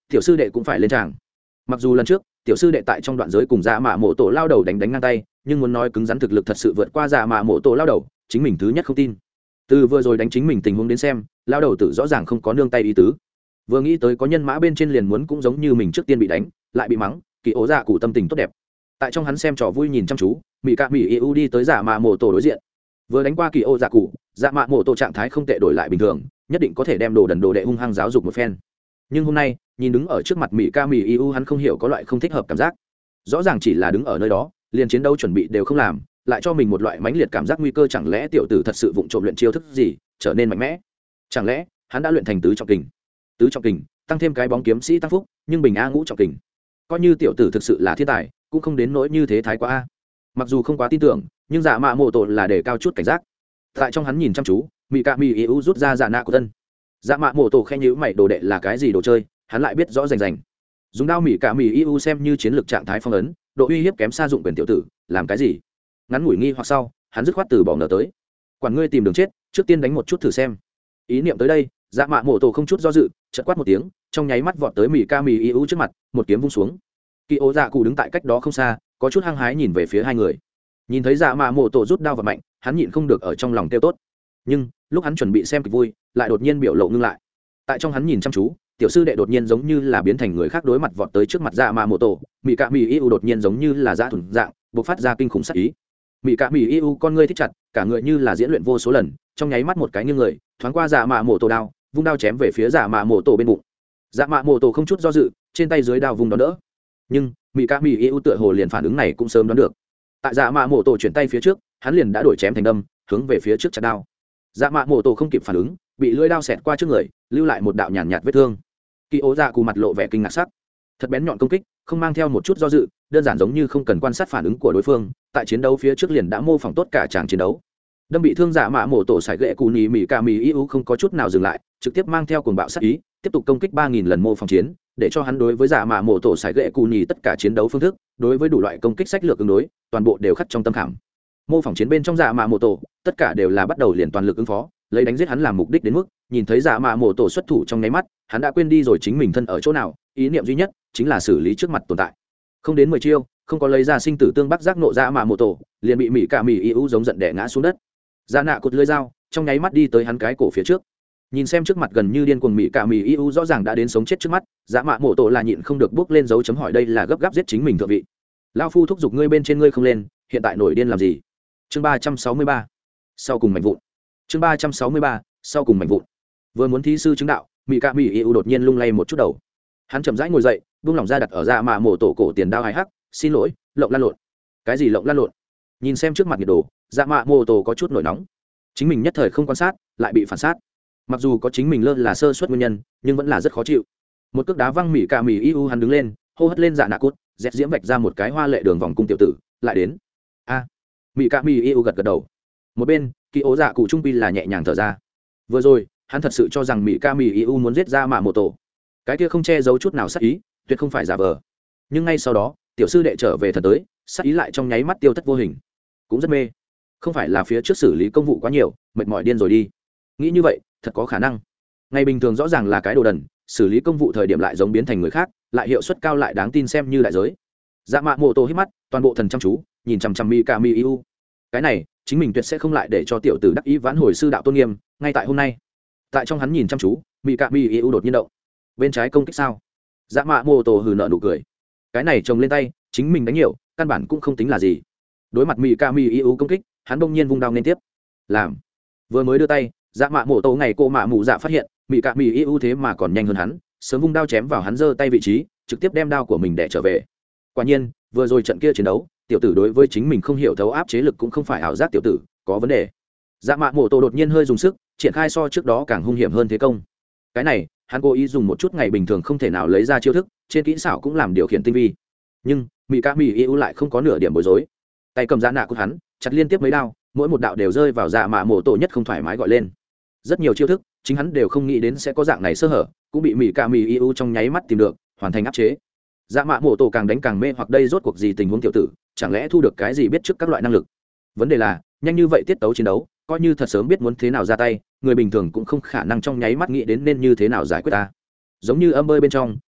tiểu sư đệ cũng phải lên tràng. Mặc dù lần trước tiểu sư đệ tại trong đoạn giới cùng dạ mạ mộ tổ lao đầu đánh ngang tay, nhưng muốn nói cứng rắn thực lực thật sự vượt qua dạ mạ mộ tổ lao đầu, chính mình thứ nhất không tin. Từ vừa rồi đánh chính mình tình huống đến xem, lao đầu tử rõ ràng không có nương tay ý tứ. Vừa nghĩ tới có nhân mã bên trên liền muốn cũng giống như mình trước tiên bị đánh, lại bị mắng, kỳ ố dạ cụ tâm tình tốt đẹp. Tại trong hắn xem trò vui nhìn chăm chú, mỹ cạ mỹ yêu đi tới dạ mạ mộ tổ đối diện, vừa đánh qua kỳ ố dạ cụ, dạ mạ mộ tổ trạng thái không tệ, đổi lại bình thường nhất định có thể đem đồ đần đồ đệ hung hăng giáo dục một phen. Nhưng hôm nay nhìn đứng ở trước mặt mỹ ca mỹ yêu, hắn không hiểu có loại không thích hợp cảm giác. Rõ ràng chỉ là đứng ở nơi đó, liền chiến đấu chuẩn bị đều không làm, lại cho mình một loại mãnh liệt cảm giác nguy cơ. Chẳng lẽ tiểu tử thật sự vụng trộm luyện chiêu thức gì trở nên mạnh mẽ? Chẳng lẽ hắn đã luyện thành tứ trọng kình? Tứ trọng kình tăng thêm cái bóng kiếm sĩ tăng phúc, nhưng bình a ngũ trọng kình, coi như tiểu tử thực sự là thiên tài cũng không đến nỗi như thế thái quá a. Mặc dù không quá tin tưởng, nhưng dạ mạ mộ tổ là để cao chút cảnh giác. Tại trong hắn nhìn chăm chú, mỹ ca mỹ yêu rút ra dạ nạ của tân. Dạ mạ mộ tổ khen nhữ mày, đồ đệ là cái gì đồ chơi, hắn lại biết rõ rành rành. Dùng đao mỹ ca mỹ yêu xem như chiến lược trạng thái phong ấn, độ uy hiếp kém xa dụng quyền tiểu tử làm cái gì. Ngắn ngủi nghi hoặc sau, hắn dứt khoát từ bỏ ngờ tới. Quản ngươi tìm đường chết, trước tiên đánh một chút thử xem. Ý niệm tới đây, dạ mạ mộ tổ không chút do dự, chợt quát một tiếng, trong nháy mắt vọt tới mỹ ca mỹ yêu trước mặt, một kiếm vung xuống. Kỳ ố dạ cụ đứng tại cách đó không xa, có chút hăng hái nhìn về phía hai người. Nhìn thấy dạ mạ mộ tổ rút đao vào mạnh, hắn nhịn không được ở trong lòng tiêu tốt. Nhưng lúc hắn chuẩn bị xem kịch vui, lại đột nhiên biểu lộ ngưng lại. Tại trong hắn nhìn chăm chú, tiểu sư đệ đột nhiên giống như là biến thành người khác, đối mặt vọt tới trước mặt dạ mạ mộ tổ. Mỹ cạ mỹ yêu đột nhiên giống như là dã thuần dạng, bộc phát ra kinh khủng sát ý. Mỹ cạ mỹ yêu con ngươi thích chặt, cả người như là diễn luyện vô số lần, trong nháy mắt một cái nghiêng người, thoáng qua dạ mạ mộ tổ đao, vung đao chém về phía dạ mạ mộ tổ bên bụng. Dạ mạ mộ tổ không chút do dự, trên tay dưới đao vùng đón đỡ. Nhưng mỹ cạ mỹ yêu tựa hồ liền phản ứng này cũng sớm đoán được. Tại dạ mạ mộ tổ chuyển tay phía trước, hắn liền đã đổi chém thành đâm, hướng về phía trước chặt đao. Dạ mạ mộ tổ không kịp phản ứng, bị lưỡi đao xẹt qua trước người, lưu lại một đạo nhàn nhạt vết thương. Kỳ ố dạ cụ mặt lộ vẻ kinh ngạc sắc, thật bén nhọn công kích, không mang theo một chút do dự, đơn giản giống như không cần quan sát phản ứng của đối phương, tại chiến đấu phía trước liền đã mô phỏng tốt cả tràng chiến đấu. Đâm bị thương dạ mạ mộ tổ sải gậy cù nhì mỹ ca mỹ yêu không có chút nào dừng lại, trực tiếp mang theo cuồng bạo sát ý, tiếp tục công kích 3000 lần mô phỏng chiến, để cho hắn đối với dạ mạ mộ tổ sải gậy cù nhì tất cả chiến đấu phương thức, đối với đủ loại công kích sách lược ứng đối, toàn bộ đều khắc trong tâm khảm. Mô phỏng chiến bên trong dạ mạ mộ tổ, tất cả đều là bắt đầu liền toàn lực ứng phó, lấy đánh giết hắn làm mục đích, đến mức nhìn thấy dạ mạ mộ tổ xuất thủ trong nháy mắt, hắn đã quên đi rồi chính mình thân ở chỗ nào, ý niệm duy nhất chính là xử lý trước mặt tồn tại. Không đến 10 chiêu, không có lấy ra sinh tử tương bắc giác nộ dạ mạ mộ tổ, liền bị mỹ cả mỹ yêu giống giận đè ngã xuống đất. Dạ nạ cột lưỡi dao trong nháy mắt đi tới hắn cái cổ phía trước, nhìn xem trước mặt gần như điên cuồng mỹ cả mỹ yêu rõ ràng đã đến sống chết trước mắt, dạ mạ mộ tổ là nhịn không được bước lên dấu chấm hỏi, đây là gấp gáp giết chính mình thượng vị. Lao phu thúc giục ngươi bên trên ngươi không lên, hiện tại nổi điên làm gì? Chương 363, sau cùng mảnh vụn. Chương 363, sau cùng mảnh vụn. Vừa muốn thí sư chứng đạo, mỹ cạ mỹ yêu đột nhiên lung lay một chút đầu. Hắn chậm rãi ngồi dậy, buông lỏng ra đặt ở dạ mạ mộ tổ cổ tiền đao hài hắc, xin lỗi, lộng lan lộn. Cái gì lộng lan lộn? Nhìn xem trước mặt nhiệt đồ, dạ mạ mộ tổ có chút nổi nóng. Chính mình nhất thời không quan sát, lại bị phản sát. Mặc dù có chính mình lơ là sơ suất nguyên nhân, nhưng vẫn là rất khó chịu. Một cước đá văng mỹ cạ mỹ yêu, hắn đứng lên, hô hất lên dạ nạ cút, dẹt diễm vạch ra một cái hoa lệ đường vòng cung tiểu tử, lại đến. A. Mỹ cạ mỹ yêu gật gật đầu. Một bên kỳ ố dạ cụ trung pi là nhẹ nhàng thở ra. Vừa rồi hắn thật sự cho rằng mỹ ca mỹ yêu muốn giết ra mạ mộ tổ, cái kia không che giấu chút nào sát ý, tuyệt không phải giả vờ. Nhưng ngay sau đó tiểu sư đệ trở về thần tới, sát ý lại trong nháy mắt tiêu thất vô hình. Cũng rất mê, không phải là phía trước xử lý công vụ quá nhiều, mệt mỏi điên rồi đi. Nghĩ như vậy thật có khả năng. Ngày bình thường rõ ràng là cái đồ đần, xử lý công vụ thời điểm lại giống biến thành người khác, lại hiệu suất cao lại đáng tin xem như đại giới. Dạ mạ mộ tổ hít mắt, toàn bộ thần chăm chú nhìn chằm chằm mỹ ca mỹ yêu. Cái này chính mình tuyệt sẽ không lại để cho tiểu tử đắc ý vãn hồi sư đạo tôn nghiêm. Ngay tại hôm nay, tại trong hắn nhìn chăm chú, mỹ cạ mỹ yêu đột nhiên động. Bên trái công kích sao? Dạ mạ mô tô hừ nợ nụ cười. Cái này trồng lên tay, chính mình đánh nhiều, căn bản cũng không tính là gì. Đối mặt mỹ cạ mỹ yêu công kích, hắn bỗng nhiên vung đao liên tiếp. Làm vừa mới đưa tay, dạ mạ mô tô ngày cô mạ mụ dạ phát hiện mỹ cạ mỹ yêu thế mà còn nhanh hơn hắn, sớm vung đao chém vào hắn giơ tay vị trí, trực tiếp đem đao của mình đẻ trở về. Quả nhiên vừa rồi trận kia chiến đấu, tiểu tử đối với chính mình không hiểu thấu áp chế lực cũng không phải ảo giác, tiểu tử có vấn đề. Dạ mạ mộ tổ đột nhiên hơi dùng sức, triển khai so trước đó càng hung hiểm hơn thế công. Cái này hắn cố ý dùng một chút ngày bình thường không thể nào lấy ra chiêu thức, trên kỹ xảo cũng làm điều khiển tinh vi. Nhưng mỹ ca mỹ yêu lại không có nửa điểm bối rối, tay cầm dạ nạ của hắn chặt liên tiếp mấy đao, mỗi một đạo đều rơi vào dạ mạ mộ tổ nhất không thoải mái gọi lên. Rất nhiều chiêu thức chính hắn đều không nghĩ đến sẽ có dạng này sơ hở, cũng bị mỹ ca mỹ yêu trong nháy mắt tìm được, hoàn thành áp chế. Dạ mạ mộ tổ càng đánh càng mê, hoặc đây rốt cuộc gì tình huống, tiểu tử chẳng lẽ thu được cái gì biết trước các loại năng lực? Vấn đề là nhanh như vậy tiết tấu chiến đấu, coi như thật sớm biết muốn thế nào ra tay, người bình thường cũng không khả năng trong nháy mắt nghĩ đến nên như thế nào giải quyết ta. Giống như âm bơi bên trong,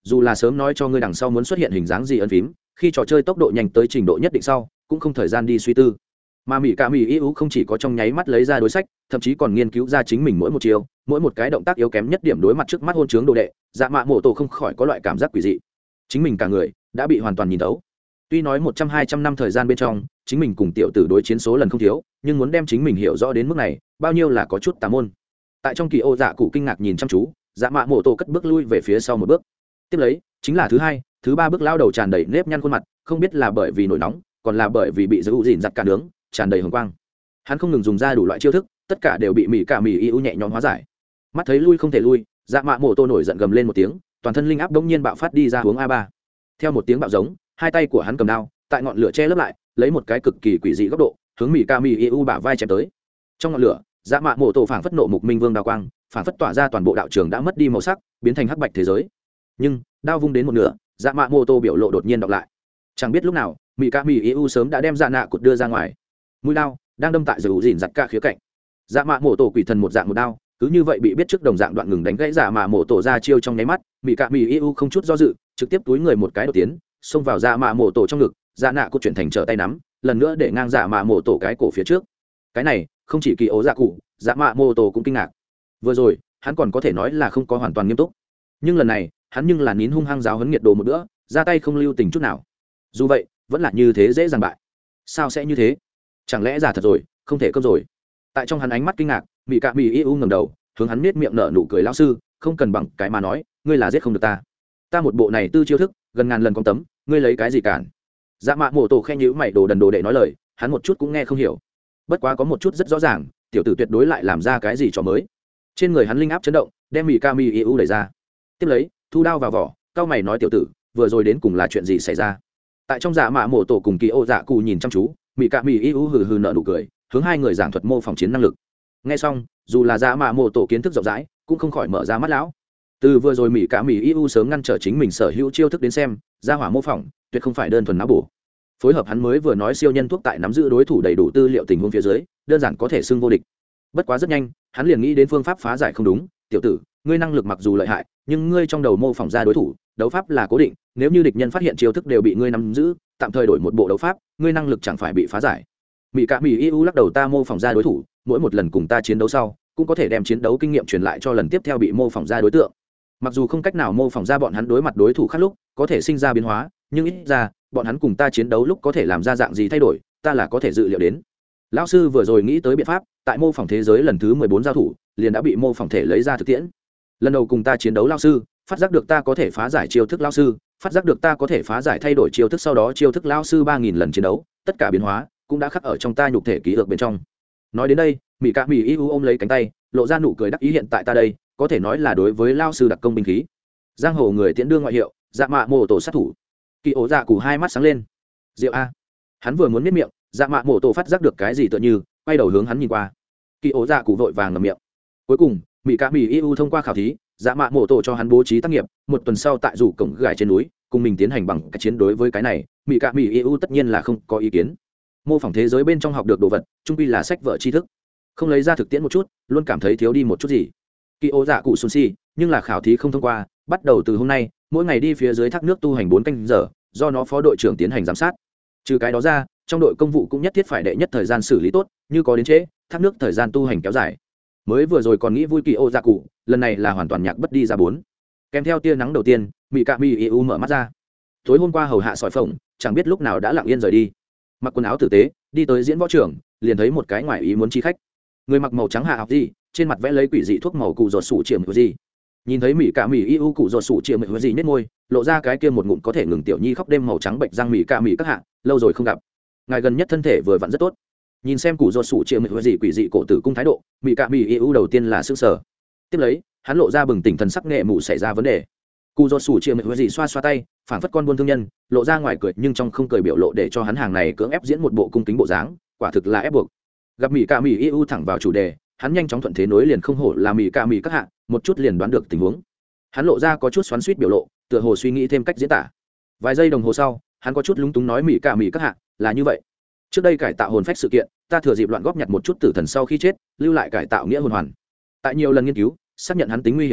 dù là sớm nói cho ngươi đằng sau muốn xuất hiện hình dáng gì ấn phím, khi trò chơi tốc độ nhanh tới trình độ nhất định sau cũng không thời gian đi suy tư. Mà mỹ cả mỹ ưu không chỉ có trong nháy mắt lấy ra đối sách, thậm chí còn nghiên cứu ra chính mình mỗi một chiều, mỗi một cái động tác yếu kém nhất điểm đối mặt trước mắt hôn chướng đồ đệ. Dạ mạ mổ tổ không khỏi có loại cảm giác quỷ dị, chính mình cả người đã bị hoàn toàn nhìn thấu. Tuy nói 100-200 năm thời gian bên trong chính mình cùng tiểu tử đối chiến số lần không thiếu, nhưng muốn đem chính mình hiểu rõ đến mức này bao nhiêu là có chút tà môn. Tại trong kỳ ô dạ cụ kinh ngạc nhìn chăm chú, dạ mạ mổ tổ cất bước lui về phía sau một bước. Tiếp lấy chính là thứ hai thứ ba bước, lao đầu tràn đầy nếp nhăn khuôn mặt, không biết là bởi vì nổi nóng còn là bởi vì bị giữ dịn giặt cả nướng, tràn đầy hồng quang. Hắn không ngừng dùng ra đủ loại chiêu thức, tất cả đều bị mỹ cả mỹ ưu nhẹ nhõm hóa giải. Mắt thấy lui không thể lui, dạ mạ mổ tổ nổi giận gầm lên một tiếng, toàn thân linh áp đông nhiên bạo phát đi ra hướng A3. Theo một tiếng bạo giống, hai tay của hắn cầm đao, tại ngọn lửa che lấp lại, lấy một cái cực kỳ quỷ dị góc độ hướng mỹ ca mỹ ưu bả vai chém tới. Trong ngọn lửa, dạ mạ mổ tổ phảng phất nộ mục minh vương đao quang, phảng phất tỏa ra toàn bộ đạo trường đã mất đi màu sắc, biến thành hắc bạch thế giới. Nhưng đao vung đến một nửa, dạ mạ mổ tổ biểu lộ đột nhiên đọc lại. Chẳng biết lúc nào mỹ ca mỹ ưu sớm đã đem dạ nạ cụt đưa ra ngoài, mũi đao đang đâm tại dầu dìn giặt cả khía cạnh. Dạ mạ mổ tổ quỷ thần một dạng một đao, cứ như vậy bị biết trước đồng dạng đoạn ngừng đánh gãy dạ mạ mổ tổ ra chiêu trong nháy mắt. Mỹ ca mỹ ưu không chút do dự, trực tiếp túi người một cái đột tiến, xông vào dạ mạ mổ tổ trong ngực. Dạ nạ cụt chuyển thành trở tay nắm, lần nữa để ngang dạ mạ mổ tổ cái cổ phía trước. Cái này không chỉ kỳ ố dạ cụ, dạ mạ mổ tổ cũng kinh ngạc. Vừa rồi hắn còn có thể nói là không có hoàn toàn nghiêm túc, nhưng lần này hắn nhưng là nín hung hăng giáo huấn nhiệt đồ một bữa, ra tay không lưu tình chút nào. Dù vậy vẫn là như thế dễ dàng bại. Sao sẽ như thế? Chẳng lẽ giả thật rồi, không thể cơm rồi? Tại trong hắn ánh mắt kinh ngạc, mỹ cạ mỹ ưu ngẩng đầu hướng hắn nết miệng nở nụ cười. Lão sư, không cần bằng cái mà nói, ngươi là giết không được ta. Ta một bộ này tư chiêu thức gần ngàn lần con tấm, ngươi lấy cái gì cản? Dạ mạ mổ tổ khen nhữ mày, đồ đần đồ đệ nói lời hắn một chút cũng nghe không hiểu. Bất quá có một chút rất rõ ràng, tiểu tử tuyệt đối lại làm ra cái gì trò mới. Trên người hắn linh áp chấn động, đem mỹ ca mỹ ưu đẩy ra. Tiếp lấy thu đao vào vỏ, cao mày nói tiểu tử, vừa rồi đến cùng là chuyện gì xảy ra? Tại trong dạ mạ mổ tổ cùng kỳ ô dạ cụ nhìn chăm chú, mỹ cạ mỹ ưu hừ hừ nợ nụ cười, hướng hai người giảng thuật mô phỏng chiến năng lực. Nghe xong, dù là dạ mạ mổ tổ kiến thức rộng rãi, cũng không khỏi mở ra mắt lão. Từ vừa rồi mỹ cạ mỹ ưu sớm ngăn trở chính mình sở hữu chiêu thức đến xem, gia hỏa mô phỏng tuyệt không phải đơn thuần não bổ. Phối hợp hắn mới vừa nói siêu nhân thuốc tại nắm giữ đối thủ đầy đủ tư liệu tình huống phía dưới, đơn giản có thể xưng vô địch. Bất quá rất nhanh, hắn liền nghĩ đến phương pháp phá giải không đúng. Tiểu tử, ngươi năng lực mặc dù lợi hại, nhưng ngươi trong đầu mô phỏng ra đối thủ, đấu pháp là cố định, nếu như địch nhân phát hiện chiêu thức đều bị ngươi nắm giữ, tạm thời đổi một bộ đấu pháp, ngươi năng lực chẳng phải bị phá giải. Mỹ cạ mỹ ưu lắc đầu, ta mô phỏng ra đối thủ, mỗi một lần cùng ta chiến đấu sau cũng có thể đem chiến đấu kinh nghiệm truyền lại cho lần tiếp theo bị mô phỏng ra đối tượng. Mặc dù không cách nào mô phỏng ra bọn hắn đối mặt đối thủ khác lúc có thể sinh ra biến hóa, nhưng ít ra bọn hắn cùng ta chiến đấu lúc có thể làm ra dạng gì thay đổi, ta là có thể dự liệu đến. Lão sư vừa rồi nghĩ tới biện pháp, tại mô phỏng thế giới lần thứ 14 giao thủ liền đã bị mô phỏng thể lấy ra thực tiễn. Lần đầu cùng ta chiến đấu, lão sư phát giác được ta có thể phá giải chiêu thức, lão sư phát giác được ta có thể phá giải thay đổi chiêu thức, sau đó chiêu thức lão sư 3000 lần chiến đấu, tất cả biến hóa cũng đã khắc ở trong ta nhục thể ký ức bên trong. Nói đến đây, mỹ cạ mỹ ưu ôm lấy cánh tay, lộ ra nụ cười đắc ý, hiện tại ta đây có thể nói là đối với lão sư đặc công binh khí. Giang hồ người tiễn đưa ngoại hiệu, dạ mạ mổ tổ sát thủ. Kỳ ổ dạ cụ hai mắt sáng lên. Diệu a. Hắn vừa muốn miết miệng, dạ mạ mổ tổ phát giác được cái gì tựa như quay đầu hướng hắn nhìn qua. Kỳ ổ dạ cụ vội vàng ngậm miệng. Cuối cùng mỹ cạ mỹ ưu thông qua khảo thí, dạ mạ mổ tổ cho hắn bố trí tác nghiệp, một tuần sau tại rủ cổng gài trên núi cùng mình tiến hành bằng cách chiến. Đối với cái này mỹ cạ mỹ ưu tất nhiên là không có ý kiến. Mô phỏng thế giới bên trong học được đồ vật trung quy là sách vở tri thức, không lấy ra thực tiễn một chút luôn cảm thấy thiếu đi một chút gì. Kỳ ô dạ cụ xuân si, nhưng là khảo thí không thông qua, bắt đầu từ hôm nay mỗi ngày đi phía dưới thác nước tu hành 4 canh giờ, do nó phó đội trưởng tiến hành giám sát. Trừ cái đó ra, trong đội công vụ cũng nhất thiết phải đệ nhất thời gian xử lý tốt, như có đến trễ thác nước thời gian tu hành kéo dài. Mới vừa rồi còn nghĩ vui kỳ ô dạ cụ, lần này là hoàn toàn nhạc bất đi ra 4. Kèm theo tia nắng đầu tiên, mỹ cạ mỹ ưu mở mắt ra. Tối hôm qua hầu hạ sỏi phồng chẳng biết lúc nào đã lặng yên rời đi. Mặc quần áo tử tế đi tới diễn võ trường, liền thấy một cái ngoài ý muốn chi khách. Người mặc màu trắng hạ học gì, trên mặt vẽ lấy quỷ dị thuốc màu cụ ruột sủ chiềm gì. Nhìn thấy mỹ cạ mỹ ưu cụ ruột sủ chiềm gì nết môi, lộ ra cái kia một ngụm có thể ngừng tiểu nhi khóc đêm màu trắng bệnh răng. Mỹ cạ mỹ các hạ, lâu rồi không gặp, ngài gần nhất thân thể vừa vặn rất tốt. Nhìn xem cụ ruột sủ chiềm gì quỷ dị cổ tử cung thái độ, mỹ cạ mỹ ưu đầu tiên là sững sờ. Tiếp lấy hắn lộ ra bừng tỉnh thần sắc, nghệ mụ xảy ra vấn đề. Cụ ruột sủ chiềm gì xoa xoa tay, phảng phất con buôn thương nhân, lộ ra ngoài cười nhưng trong không cười biểu lộ, để cho hắn hàng này cưỡng ép diễn một bộ cung kính bộ dáng, quả thực là ép buộc. Gặp mỹ cạ mỹ ưu thẳng vào chủ đề, hắn nhanh chóng thuận thế nối liền, không hổ là mỹ cạ mỹ các hạ, một chút liền đoán được tình huống. Hắn lộ ra có chút xoắn xuýt biểu lộ, tựa hồ suy nghĩ thêm cách diễn tả. Vài giây đồng hồ sau, hắn có chút lúng túng nói, mỹ cạ mỹ các hạ, là như vậy, trước đây cải tạo hồn phách sự kiện, ta thừa dịp loạn góp nhặt một chút tử thần sau khi chết, lưu lại cải tạo nghĩa hồn hoàn. Tại nhiều lần nghiên cứu xác nhận hắn tính nguy hiểm sau,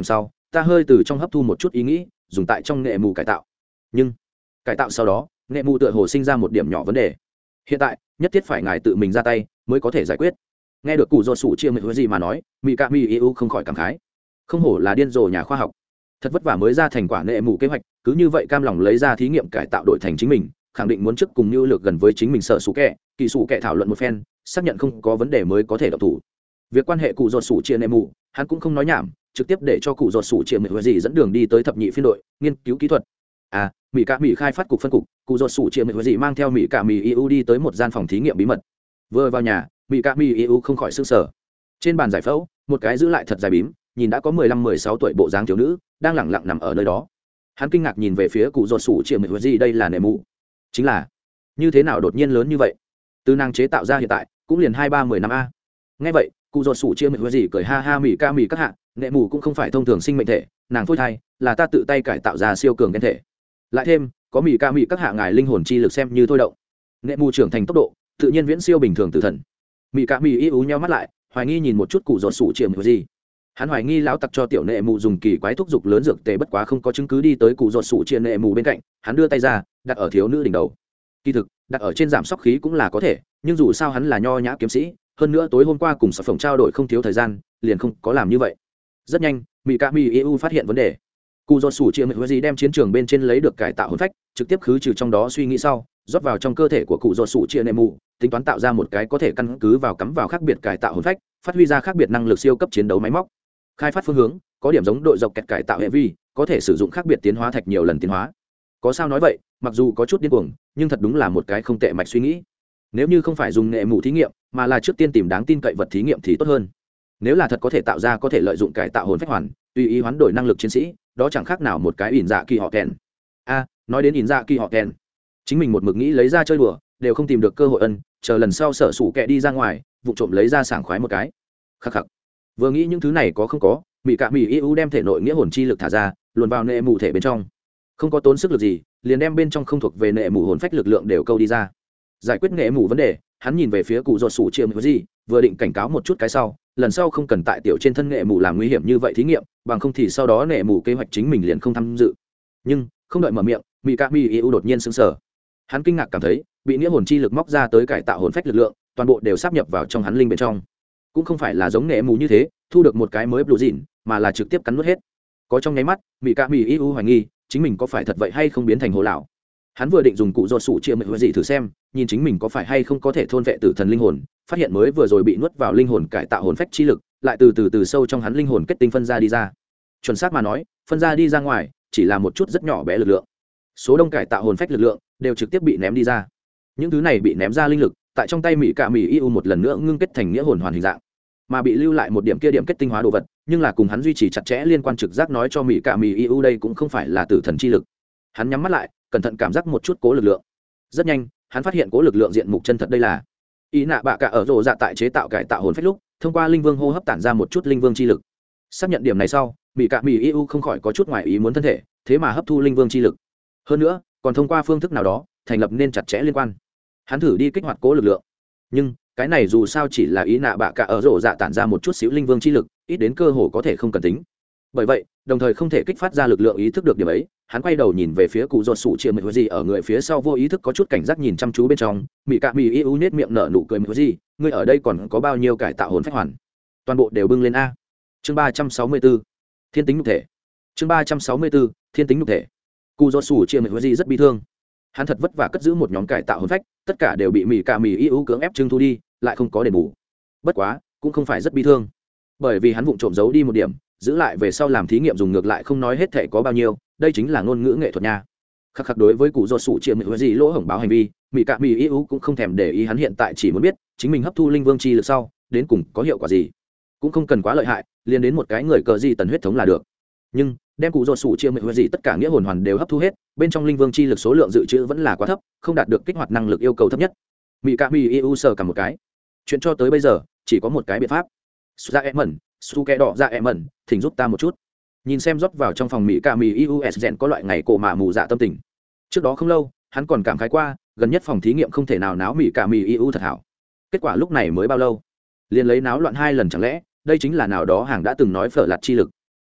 ta hơi từ trong hấp thu một chút ý nghĩ dùng tại trong nghệ mù cải tạo. Nhưng cải tạo sau đó nghệ mù tựa hồ sinh ra một điểm nhỏ vấn đề, hiện tại nhất thiết phải ngài tự mình ra tay mới có thể giải quyết. Nghe được cụ dột sủ chia mệt gì mà nói, mỹ ca mỹ yêu không khỏi cảm khái, không hổ là điên rồ nhà khoa học, thật vất vả mới ra thành quả nghệ mù kế hoạch, cứ như vậy cam lòng lấy ra thí nghiệm cải tạo đổi thành chính mình, khẳng định muốn trước cùng như lược gần với chính mình sợ sủ kẹ kỳ sủ kẹ thảo luận một phen, xác nhận không có vấn đề mới có thể động thủ. Việc quan hệ cụ dột sủ chia nghệ mù hắn cũng không nói nhảm, trực tiếp để cho cụ dột sủ chia mệt gì dẫn đường đi tới thập nhị phiên đội nghiên cứu kỹ thuật. Mỹ cả mỹ khai phát cục phân cục, cụ dột sủ chia mệt gì mang theo mỹ cả mỹ eu đi tới một gian phòng thí nghiệm bí mật. Vừa vào nhà, mỹ cả mỹ eu không khỏi sững sờ. Trên bàn giải phẫu, một cái giữ lại thật dài bím, nhìn đã có 15-16 tuổi bộ dáng thiếu nữ đang lẳng lặng nằm ở nơi đó. Hắn kinh ngạc nhìn về phía cụ dột sủ chia mệt gì, đây là nệ mù? Chính là, như thế nào đột nhiên lớn như vậy? Từ nàng chế tạo ra hiện tại cũng liền 2-3-10 năm a. Nghe vậy, cụ dột sủ chia mệt gì cười ha ha, mỹ ca mỹ các hạ, nệ mù cũng không phải thông thường sinh mệnh thể, nàng phôi thai là ta tự tay cải tạo ra siêu cường gen thể. Lại thêm có mỹ ca mỹ các hạ ngài linh hồn chi lực xem như thôi động, nệ mù trưởng thành tốc độ tự nhiên viễn siêu bình thường tử thần. Mỹ ca mỹ ú nheo mắt lại, hoài nghi nhìn một chút cụ dột sủ chia mệt gì. Hắn hoài nghi lão tặc cho tiểu nệ mù dùng kỳ quái thuốc dục lớn dược tề, bất quá không có chứng cứ đi tới cụ dột sủ chia nệ mù bên cạnh, hắn đưa tay ra đặt ở thiếu nữ đỉnh đầu. Kỳ thực đặt ở trên giảm sóc khí cũng là có thể, nhưng dù sao hắn là nho nhã kiếm sĩ, hơn nữa tối hôm qua cùng sở phòng trao đổi không thiếu thời gian, liền không có làm như vậy. Rất nhanh mỹ ca mỹ eu phát hiện vấn đề. Cụ dột sủ chia mệt gì đem chiến trường bên trên lấy được cải tạo hồn phách trực tiếp khứ trừ trong đó suy nghĩ sau, rót vào trong cơ thể của cụ dột sủ chia nệ mù, tính toán tạo ra một cái có thể căn cứ vào cắm vào khác biệt cải tạo hồn phách, phát huy ra khác biệt năng lực siêu cấp chiến đấu máy móc. Khai phát phương hướng có điểm giống đội dọc kẹt cải tạo hệ vi, có thể sử dụng khác biệt tiến hóa thạch nhiều lần tiến hóa. Có sao nói vậy, mặc dù có chút điên cuồng, nhưng thật đúng là một cái không tệ mạch suy nghĩ. Nếu như không phải dùng nệ mù thí nghiệm, mà là trước tiên tìm đáng tin cậy vật thí nghiệm thì tốt hơn. Nếu là thật có thể tạo ra có thể lợi dụng cải tạo hồn phách hoàn tùy ý hoán đổi năng lực chiến sĩ, đó chẳng khác nào một cái ỉn dạ kỳ họ kèn. Nói đến ỉn dạ kỳ họ kèn, chính mình một mực nghĩ lấy ra chơi đùa đều không tìm được cơ hội ân, chờ lần sau sở sủ kẹ đi ra ngoài vụ trộm lấy ra sảng khoái một cái. Khắc khắc, vừa nghĩ những thứ này có không có, mỹ cạ mỹ eu đem thể nội nghĩa hồn chi lực thả ra luồn vào nệ mù thể bên trong, không có tốn sức lực gì liền đem bên trong không thuộc về nệ mù hồn phách lực lượng đều câu đi ra, giải quyết nệ mù vấn đề. Hắn nhìn về phía cụ dột sủ chia mệt gì, vừa định cảnh cáo một chút cái sau, lần sau không cần tại tiểu trên thân nệ mù làm nguy hiểm như vậy thí nghiệm, bằng không thì sau đó nệ mù kế hoạch chính mình liền không tham dự. Nhưng không đợi mở miệng, mỹ cạ mỹ eu đột nhiên sững sờ. Hắn kinh ngạc cảm thấy bị nghĩa hồn chi lực móc ra tới cải tạo hồn phách lực lượng toàn bộ đều sáp nhập vào trong hắn linh bên trong, cũng không phải là giống nệ mù như thế thu được một cái mới blue dìn, mà là trực tiếp cắn nuốt hết. Có trong nháy mắt mỹ cạ mỹ eu hoài nghi chính mình có phải thật vậy hay không biến thành hồ lão. Hắn vừa định dùng cụ dột sủ chia mệt gì thử xem, nhìn chính mình có phải hay không có thể thôn vệ tử thần linh hồn, phát hiện mới vừa rồi bị nuốt vào linh hồn cải tạo hồn phách chi lực lại từ sâu trong hắn linh hồn kết tinh phân ra đi ra. Chuẩn xác mà nói, phân ra đi ra ngoài chỉ là một chút rất nhỏ bé lực lượng, số đông cải tạo hồn phách lực lượng đều trực tiếp bị ném đi ra. Những thứ này bị ném ra linh lực tại trong tay mỹ cạ mỹ yêu một lần nữa ngưng kết thành nghĩa hồn hoàn hình dạng, mà bị lưu lại một điểm kia điểm kết tinh hóa đồ vật, nhưng là cùng hắn duy trì chặt chẽ liên quan trực giác nói cho mỹ cạ mỹ yêu đây cũng không phải là tử thần chi lực. Hắn nhắm mắt lại cẩn thận cảm giác một chút cố lực lượng. Rất nhanh hắn phát hiện cố lực lượng diện mục chân thật, đây là ý nạ bạ cả ở rộ dạ tại chế tạo cải tạo hồn phách lúc thông qua linh vương hô hấp tản ra một chút linh vương chi lực. Xác nhận điểm này sau, mỹ cạ mỹ yêu không khỏi có chút ngoài ý muốn thân thể thế mà hấp thu linh vương chi lực, hơn nữa còn thông qua phương thức nào đó thành lập nên chặt chẽ liên quan. Hắn thử đi kích hoạt cố lực lượng, nhưng cái này dù sao chỉ là ý nạ bạ cả ở rộ dạ tản ra một chút xíu linh vương chi lực, ít đến cơ hồ có thể không cần tính. Bởi vậy đồng thời không thể kích phát ra lực lượng, ý thức được điểm ấy, hắn quay đầu nhìn về phía cụ dột sủ chia mệt gì ở người phía sau, vô ý thức có chút cảnh giác nhìn chăm chú bên trong. Mỹ cạ mỹ yêu nết miệng nở nụ cười, mệt gì ngươi ở đây còn có bao nhiêu cải tạo hồn phách hoàn, toàn bộ đều bưng lên a. Chương 364 thiên tính nhục thể. Chương 364 thiên tính nhục thể. Cụ dột sủ chia mệt gì rất bi thương, hắn thật vất vả cất giữ một nhóm cải tạo hồn phách, tất cả đều bị mỹ cạ mỹ yêu cưỡng ép trưng thu đi, lại không có đền bù. Bất quá cũng không phải rất bi thương, bởi vì hắn vụng trộm giấu đi một điểm, giữ lại về sau làm thí nghiệm dùng, ngược lại không nói hết thể có bao nhiêu, đây chính là ngôn ngữ nghệ thuật nha. Khắc khắc, đối với cụ dột sủ chia mệt gì lỗ hổng báo hành vi, mỹ cạ mỹ yêu cũng không thèm để ý, hắn hiện tại chỉ muốn biết chính mình hấp thu linh vương chi lực sau đến cùng có hiệu quả gì, cũng không cần quá lợi hại, liền đến một cái người cờ gì tần huyết thống là được. Nhưng đem cụ dột sủ chia mệt gì tất cả nghĩa hồn hoàn đều hấp thu hết, bên trong linh vương chi lực số lượng dự trữ vẫn là quá thấp, không đạt được kích hoạt năng lực yêu cầu thấp nhất. Mỹ cạ mỹ yêu sờ cả một cái, chuyện cho tới bây giờ chỉ có một cái biện pháp. Ra em mẩn su kẹ đỏ ra em mẩn, thỉnh giúp ta một chút. Nhìn xem rót vào trong phòng mỹ cạ mỹ us rèn có loại ngày cổ mà mù dạ tâm tình. Trước đó không lâu hắn còn cảm khái qua gần nhất phòng thí nghiệm không thể nào náo mỹ cạ mỹ eu thật hảo, kết quả lúc này mới bao lâu liền lấy náo loạn 2 lần, chẳng lẽ đây chính là nào đó hàng đã từng nói phở lạt chi lực.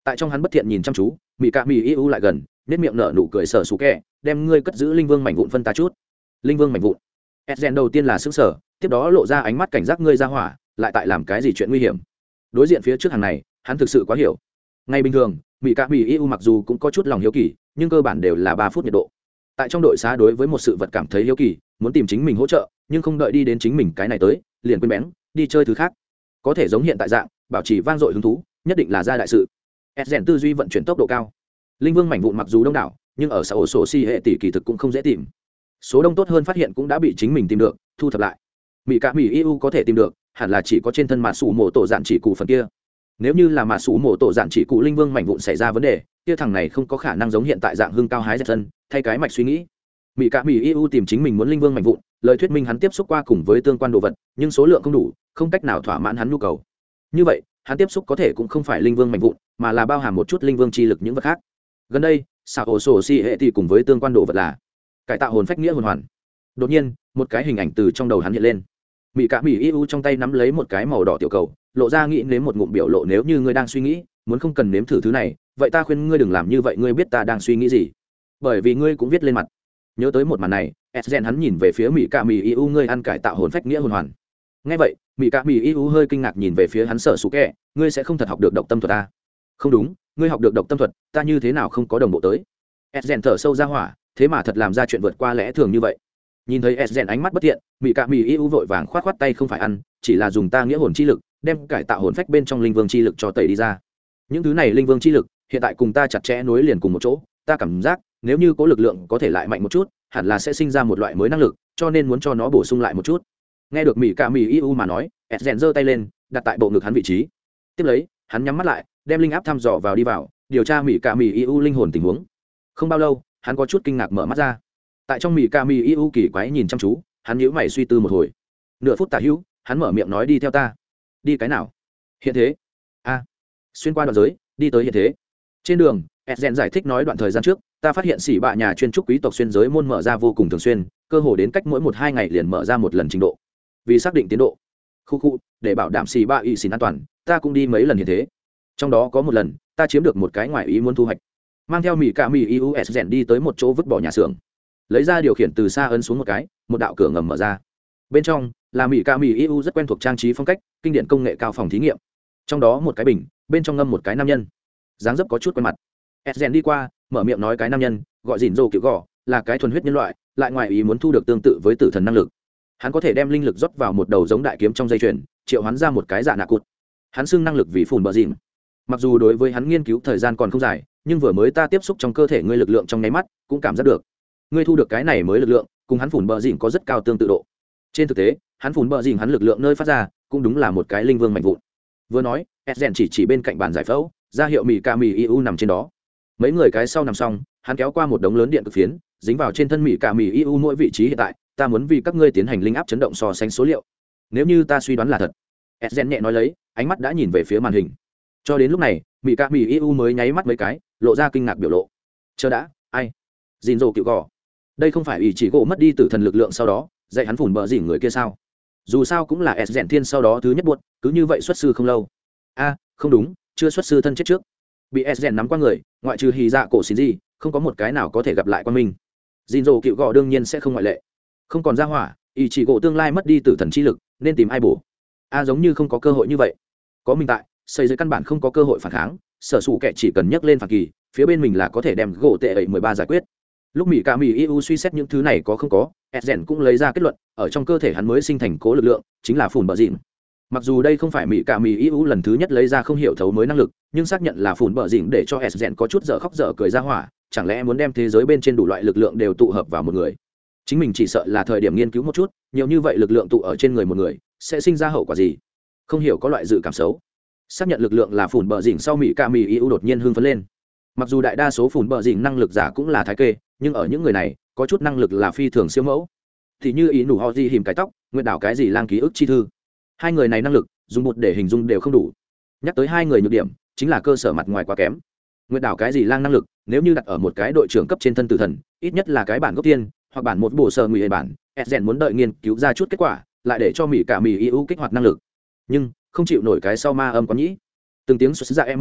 tại trong hắn bất thiện nhìn chăm chú, mỹ cạ mỹ yêu lại gần, nét miệng nở nụ cười sở sủ kẹ, đem ngươi cất giữ linh vương mảnh vụn phân ta chút. Linh vương mảnh vụn. Esgen đầu tiên là sững sờ, tiếp đó lộ ra ánh mắt cảnh giác, ngươi ra hỏa lại tại làm cái gì chuyện nguy hiểm. Đối diện phía trước hàng này, hắn thực sự quá hiểu. Ngày bình thường, mỹ cạ mỹ yêu mặc dù cũng có chút lòng hiếu kỳ, nhưng cơ bản đều là 3 phút nhiệt độ. Tại trong đội xá đối với một sự vật cảm thấy hiếu kỳ, muốn tìm chính mình hỗ trợ, nhưng không đợi đi đến chính mình cái này tới, liền quên bén, đi chơi thứ khác. Có thể giống hiện tại dạng, bảo trì vang dội hứng thú, nhất định là ra đại sự. Esgen tư duy vận chuyển tốc độ cao. Linh vương mảnh vụn mặc dù đông đảo, nhưng ở xã ổ sổ si hệ tỷ kỳ thực cũng không dễ tìm. Số đông tốt hơn phát hiện cũng đã bị chính mình tìm được, thu thập lại. Mỹ cả Mỹ EU có thể tìm được, hẳn là chỉ có trên thân mạ sủ mổ tổ dạn chỉ cụ phần kia. Nếu như là mạ sủ mổ tổ dạn chỉ cụ linh vương mảnh vụn xảy ra vấn đề, kia thằng này không có khả năng giống hiện tại dạng hưng cao hái dẹp thân, thay cái mạch suy nghĩ. Mỹ cả Mỹ EU tìm chính mình muốn linh vương mảnh vụn, lời thuyết minh hắn tiếp xúc qua cùng với tương quan đồ vật, nhưng số lượng không đủ, không cách nào thỏa mãn hắn nhu cầu. Như vậy, hắn tiếp xúc có thể cũng không phải linh vương mảnh vụn, mà là bao hàm một chút linh vương chi lực những vật khác. Gần đây, xảo ổ sổ si hệ thì cùng với tương quan đồ vật là cải tạo hồn phách nghĩa hồn hoàn. Đột nhiên, một cái hình ảnh từ trong đầu hắn hiện lên. Mỹ cả Mỹ EU trong tay nắm lấy một cái màu đỏ tiểu cầu, lộ ra nghĩ nếm một ngụm biểu lộ, nếu như ngươi đang suy nghĩ, muốn không cần nếm thử thứ này, vậy ta khuyên ngươi đừng làm như vậy, ngươi biết ta đang suy nghĩ gì? Bởi vì ngươi cũng viết lên mặt. Nhớ tới một màn này, Esgen hắn nhìn về phía Mỹ cả Mỹ EU, ngươi ăn cải tạo hồn phách nghĩa hồn hoàn. Nghe vậy, Mỹ cả Mỹ EU hơi kinh ngạc nhìn về phía hắn, sở sủ kẹ, ngươi sẽ không thật học được độc tâm thuật ta? Không đúng, ngươi học được độc tâm thuật, ta như thế nào không có đồng bộ tới? Esgen thở sâu ra hỏa, thế mà thật làm ra chuyện vượt qua lẽ thường như vậy. Nhìn thấy Esgen ánh mắt bất thiện, Mỹ cả Mỹ EU vội vàng khoát khoát tay, không phải ăn, chỉ là dùng ta nghĩa hồn chi lực, đem cải tạo hồn phách bên trong linh vương chi lực cho tẩy đi ra. Những thứ này linh vương chi lực, hiện tại cùng ta chặt chẽ nối liền cùng một chỗ, ta cảm giác, nếu như có lực lượng có thể lại mạnh một chút, hẳn là sẽ sinh ra một loại mới năng lực, cho nên muốn cho nó bổ sung lại một chút. Nghe được Mỹ cả Mỹ EU mà nói, Esgen giơ tay lên, đặt tại bộ ngực hắn vị trí. Tiếp lấy, hắn nhắm mắt lại, đem linh áp thăm dò vào đi vào, điều tra Mỹ cả Mỹ EU linh hồn tình huống. Không bao lâu, hắn có chút kinh ngạc mở mắt ra. Tại trong Mỹ cả Mỹ EU kỳ quái nhìn chăm chú, hắn nhíu mày suy tư một hồi. Nửa phút tả hữu, hắn mở miệng nói, đi theo ta. Đi cái nào? Hiện thế. A. Xuyên qua đoạn giới, đi tới hiện thế. Trên đường, Esgen giải thích nói, đoạn thời gian trước, ta phát hiện xỉ bạ nhà chuyên trúc quý tộc xuyên giới môn mở ra vô cùng thường xuyên, cơ hồ đến cách mỗi 1-2 ngày liền mở ra một lần trình độ. Vì xác định tiến độ, khu để bảo đảm xỉ bạ y xin an toàn, ta cũng đi mấy lần hiện thế. Trong đó có một lần, ta chiếm được một cái ngoại ý muốn thu hoạch. Mang theo Mỹ cả Mỹ EU, Esgen đi tới một chỗ vứt bỏ nhà xưởng, lấy ra điều khiển từ xa ấn xuống một cái, một đạo cửa ngầm mở ra. Bên trong là Mỹ cả Mỹ EU rất quen thuộc trang trí phong cách, kinh điển công nghệ cao phòng thí nghiệm. Trong đó một cái bình, bên trong ngâm một cái nam nhân, dáng dấp có chút quen mặt. Esgen đi qua, mở miệng nói, cái nam nhân gọi dỉn rồ kiểu gò, là cái thuần huyết nhân loại, lại ngoài ý muốn thu được tương tự với tử thần năng lực. Hắn có thể đem linh lực rót vào một đầu giống đại kiếm trong dây chuyền, triệu hoán ra một cái dạ nạ cụt. Hắn xưng năng lực vì phùn bờ dìm. Mặc dù đối với hắn nghiên cứu thời gian còn không dài, nhưng vừa mới ta tiếp xúc trong cơ thể ngươi lực lượng trong nháy mắt, cũng cảm giác được ngươi thu được cái này mới lực lượng, cùng hắn phùn bờ dìm có rất cao tương tự độ. Trên thực tế, hắn phùn bờ dìm hắn lực lượng nơi phát ra, cũng đúng là một cái linh vương mạnh vụn. Vừa nói, Esgen chỉ bên cạnh bàn giải phẫu, ra hiệu Mỹ cả Mỹ EU nằm trên đó. Mấy người cái sau nằm xong, hắn kéo qua một đống lớn điện cực phiến, dính vào trên thân Mỹ cả Mỹ EU mỗi vị trí hiện tại, ta muốn vì các ngươi tiến hành linh áp chấn động so sánh số liệu. Nếu như ta suy đoán là thật, Esgen nhẹ nói lấy, ánh mắt đã nhìn về phía màn hình. Cho đến lúc này, Mỹ cả Mỹ EU mới nháy mắt mấy cái, lộ ra kinh ngạc biểu lộ. Chờ đã, ai? Dìn rồ cựu gò. Đây không phải ý chỉ gỗ mất đi tử thần lực lượng sau đó, dạy hắn phủn bờ dỉn người kia sao? Dù sao cũng là Esgen thiên sau đó thứ nhất buốt, cứ như vậy xuất sư không lâu. A, không đúng, chưa xuất sư thân chết trước. Bị Esgen nắm qua người, ngoại trừ Hỉ Dạ cổ xin gì, không có một cái nào có thể gặp lại quan minh. Dìn rồ cựu gò đương nhiên sẽ không ngoại lệ. Không còn ra hỏa, ý chỉ gỗ tương lai mất đi tử thần chi lực, nên tìm ai bổ? A, giống như không có cơ hội như vậy. Có mình tại, xây dưới căn bản không có cơ hội phản kháng, sở sủ kẻ chỉ cần nhấc lên phản kỳ, phía bên mình là có thể đem gỗ tệ ấy 13 giải quyết. Lúc Mỹ cả Mỹ EU suy xét những thứ này có không có, Esgen cũng lấy ra kết luận, ở trong cơ thể hắn mới sinh thành cố lực lượng, chính là phủn bờ dịn. Mặc dù đây không phải Mỹ cả Mỹ EU lần thứ nhất lấy ra không hiểu thấu mới năng lực, nhưng xác nhận là phủn bờ dịn để cho Esgen có chút dở khóc dở cười ra hỏa, chẳng lẽ muốn đem thế giới bên trên đủ loại lực lượng đều tụ hợp vào một người. Chính mình chỉ sợ là thời điểm nghiên cứu một chút, nhiều như vậy lực lượng tụ ở trên người một người, sẽ sinh ra hậu quả gì? Không hiểu có loại dự cảm xấu. Xác nhận lực lượng là phủn bờ dịn sau, Mỹ cả Mỹ EU đột nhiên hưng phấn lên. Mặc dù đại đa số phủn bờ dịn năng lực giả cũng là thái kê, nhưng ở những người này có chút năng lực là phi thường siêu mẫu, thì như ý nủ ho di hìm cái tóc, nguyện đảo cái gì lang ký ức chi thư. Hai người này năng lực dùng một để hình dung đều không đủ. Nhắc tới hai người nhược điểm, chính là cơ sở mặt ngoài quá kém. Nguyện đảo cái gì lang năng lực, nếu như đặt ở một cái đội trưởng cấp trên thân tử thần, ít nhất là cái bản gốc tiên hoặc bản một bộ sơ nguy hệ bản, Esgen muốn đợi nghiên cứu ra chút kết quả, lại để cho Mỹ cả Mỹ EU kích hoạt năng lực, nhưng không chịu nổi cái sau ma âm có nhĩ. Từng tiếng xuất ra em ẩn,